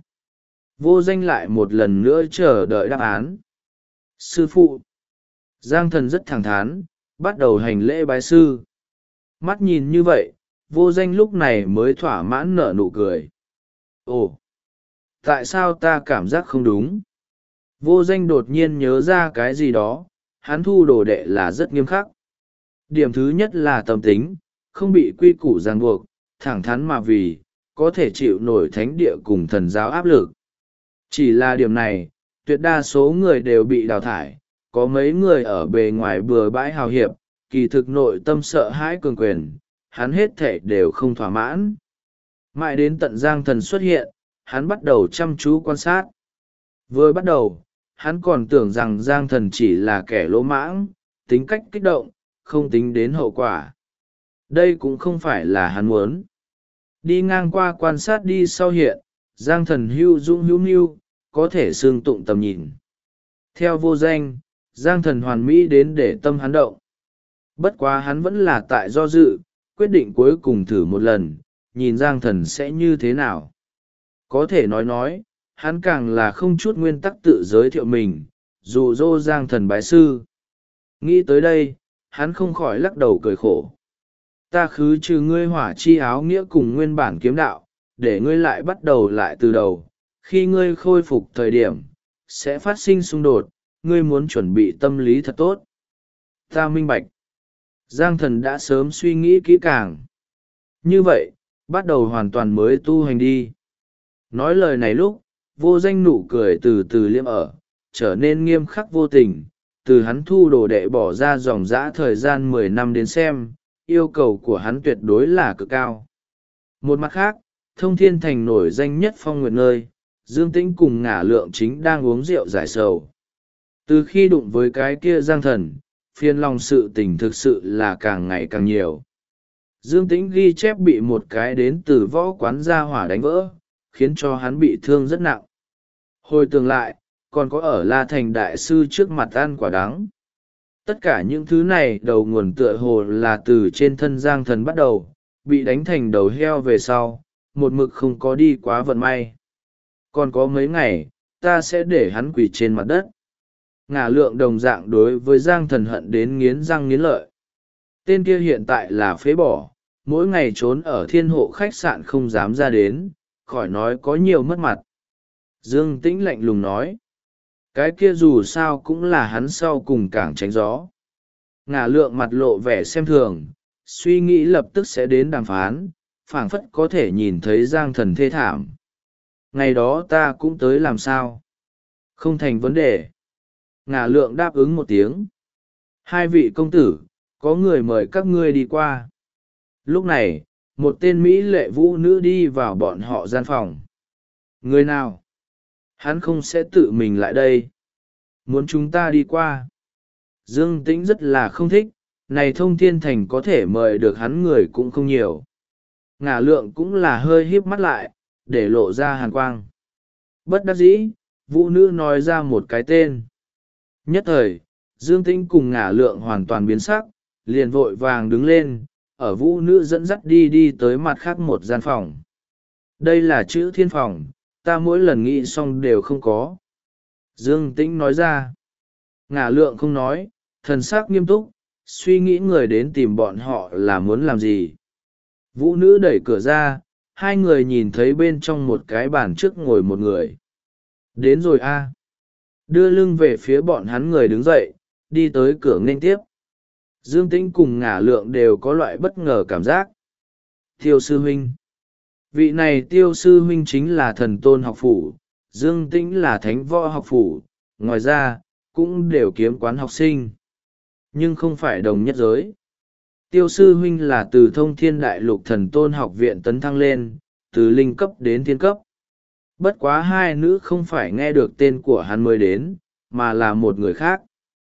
Vô Danh lại một lần nữa chờ đợi đáp án. Sư phụ! Giang Thần rất thẳng thắn, bắt đầu hành lễ bái sư. Mắt nhìn như vậy, Vô Danh lúc này mới thỏa mãn nở nụ cười. Ồ! Tại sao ta cảm giác không đúng? Vô Danh đột nhiên nhớ ra cái gì đó, hắn thu đồ đệ là rất nghiêm khắc. Điểm thứ nhất là tâm tính, không bị quy củ ràng buộc, thẳng thắn mà vì, có thể chịu nổi thánh địa cùng thần giáo áp lực. Chỉ là điểm này, tuyệt đa số người đều bị đào thải, có mấy người ở bề ngoài bừa bãi hào hiệp, kỳ thực nội tâm sợ hãi cường quyền, hắn hết thể đều không thỏa mãn. Mãi đến tận Giang Thần xuất hiện, hắn bắt đầu chăm chú quan sát. Vừa bắt đầu, hắn còn tưởng rằng Giang Thần chỉ là kẻ lỗ mãng, tính cách kích động, không tính đến hậu quả. Đây cũng không phải là hắn muốn. Đi ngang qua quan sát đi sau hiện, Giang Thần hưu dũng hữu mưu, có thể xương tụng tầm nhìn. Theo Vô Danh, Giang Thần hoàn mỹ đến để tâm hắn động. Bất quá hắn vẫn là tại do dự, quyết định cuối cùng thử một lần, nhìn Giang Thần sẽ như thế nào. Có thể nói, hắn càng là không chút nguyên tắc tự giới thiệu mình, dụ dỗ Giang Thần bái sư. Nghĩ tới đây, hắn không khỏi lắc đầu cười khổ. Ta khứ trừ ngươi hỏa chi áo nghĩa cùng nguyên bản kiếm đạo, để ngươi lại bắt đầu lại từ đầu. Khi ngươi khôi phục thời điểm, sẽ phát sinh xung đột, ngươi muốn chuẩn bị tâm lý thật tốt. Ta minh bạch. Giang Thần đã sớm suy nghĩ kỹ càng. Như vậy, bắt đầu hoàn toàn mới tu hành đi. Nói lời này lúc, Vô Danh nụ cười từ từ liêm ở, trở nên nghiêm khắc vô tình. Từ hắn thu đồ đệ bỏ ra dòng dã thời gian 10 năm đến xem, yêu cầu của hắn tuyệt đối là cực cao. Một mặt khác, Thông Thiên Thành nổi danh nhất phong nguyệt nơi, Dương Tĩnh cùng Ngả Lượng chính đang uống rượu giải sầu. Từ khi đụng với cái kia Giang Thần, phiền lòng sự tình thực sự là càng ngày càng nhiều. Dương Tĩnh ghi chép bị một cái đến từ võ quán gia hỏa đánh vỡ, khiến cho hắn bị thương rất nặng. Hồi tưởng lại, còn có ở La Thành Đại Sư trước mặt ăn quả đắng. Tất cả những thứ này đầu nguồn tựa hồ là từ trên thân Giang Thần bắt đầu, bị đánh thành đầu heo về sau, một mực không có đi quá vận may. Còn có mấy ngày, ta sẽ để hắn quỳ trên mặt đất. Ngả Lượng đồng dạng đối với Giang Thần hận đến nghiến răng nghiến lợi. Tên kia hiện tại là phế bỏ, mỗi ngày trốn ở thiên hộ khách sạn không dám ra đến, khỏi nói có nhiều mất mặt. Dương Tĩnh lạnh lùng nói. Cái kia dù sao cũng là hắn sau cùng cảng tránh gió. Ngả Lượng mặt lộ vẻ xem thường, suy nghĩ lập tức sẽ đến đàm phán, phảng phất có thể nhìn thấy Giang Thần thê thảm. Ngày đó ta cũng tới làm sao? Không thành vấn đề. Ngả Lượng đáp ứng một tiếng. Hai vị công tử, có người mời các ngươi đi qua. Lúc này, một tên Mỹ lệ vũ nữ đi vào bọn họ gian phòng. Người nào? Hắn không sẽ tự mình lại đây. Muốn chúng ta đi qua. Dương Tĩnh rất là không thích, này Thông Thiên Thành có thể mời được hắn người cũng không nhiều. Ngả Lượng cũng là hơi híp mắt lại, để lộ ra hàn quang. Bất đắc dĩ, vũ nữ nói ra một cái tên. Nhất thời, Dương Tĩnh cùng Ngả Lượng hoàn toàn biến sắc, liền vội vàng đứng lên, ở vũ nữ dẫn dắt đi tới mặt khác một gian phòng. Đây là chữ Thiên phòng, ta mỗi lần nghĩ xong đều không có. Dương Tĩnh nói ra. Ngả Lượng không nói, thần sắc nghiêm túc, suy nghĩ người đến tìm bọn họ là muốn làm gì. Vũ nữ đẩy cửa ra, hai người nhìn thấy bên trong một cái bàn trước ngồi một người. Đến rồi a. Đưa lưng về phía bọn hắn, người đứng dậy, đi tới cửa nghênh tiếp. Dương Tĩnh cùng Ngả Lượng đều có loại bất ngờ cảm giác. Tiêu sư huynh. Vị này Tiêu sư huynh chính là thần tôn học phủ, Dương Tĩnh là thánh võ học phủ, ngoài ra, cũng đều kiếm quán học sinh. Nhưng không phải đồng nhất giới. Tiêu sư huynh là từ Thông Thiên Đại Lục Thần Tôn học viện tấn thăng lên, từ linh cấp đến thiên cấp. Bất quá hai nữ không phải nghe được tên của hắn mới đến, mà là một người khác.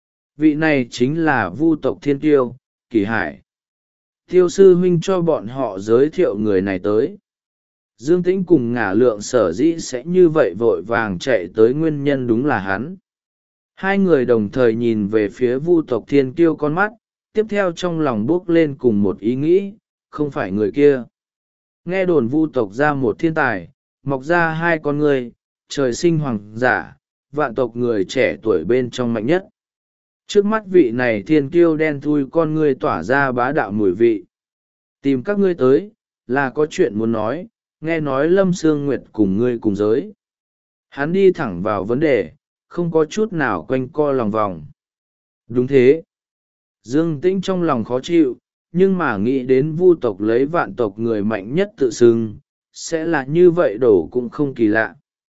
Vị này chính là Vu tộc Thiên Tiêu, Kỳ Hải. Tiêu sư huynh cho bọn họ giới thiệu người này tới. Dương Tĩnh cùng Ngả Lượng sở dĩ sẽ như vậy vội vàng chạy tới, nguyên nhân đúng là hắn. Hai người đồng thời nhìn về phía Vu tộc Thiên Kiêu con mắt, tiếp theo trong lòng bước lên cùng một ý nghĩ, không phải người kia. Nghe đồn Vu tộc ra một thiên tài, mọc ra hai con người, trời sinh hoàng giả, vạn tộc người trẻ tuổi bên trong mạnh nhất. Trước mắt vị này Thiên Kiêu đen thui, con ngươi tỏa ra bá đạo mùi vị. Tìm các ngươi tới, là có chuyện muốn nói, nghe nói Lâm Sương Nguyệt cùng ngươi cùng giới. Hắn đi thẳng vào vấn đề, không có chút nào quanh co lòng vòng. Đúng thế. Dương Tĩnh trong lòng khó chịu, nhưng mà nghĩ đến Vu tộc lấy vạn tộc người mạnh nhất tự xưng, sẽ là như vậy đổ cũng không kỳ lạ.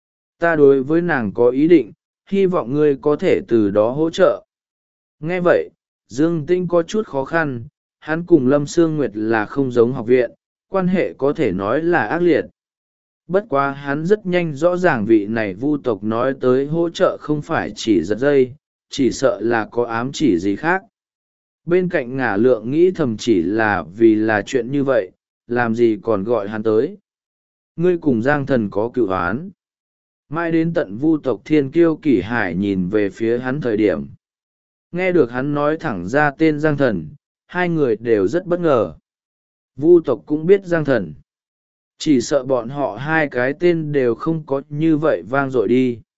Ta đối với nàng có ý định, hy vọng ngươi có thể từ đó hỗ trợ. Nghe vậy, Dương Tĩnh có chút khó khăn, hắn cùng Lâm Sương Nguyệt là không giống học viện, quan hệ có thể nói là ác liệt. Bất quá hắn rất nhanh rõ ràng vị này Vu tộc nói tới hỗ trợ không phải chỉ giật dây, chỉ sợ là có ám chỉ gì khác. Bên cạnh Ngả Lượng nghĩ thầm chỉ là vì là chuyện như vậy, làm gì còn gọi hắn tới. Ngươi cùng Giang Thần có cựu oán. Mãi đến tận Vu tộc Thiên Kiêu Kỳ Hải nhìn về phía hắn thời điểm. Nghe được hắn nói thẳng ra tên Giang Thần, hai người đều rất bất ngờ. Vu tộc cũng biết Giang Thần. Chỉ sợ bọn họ hai cái tên đều không có như vậy vang dội đi.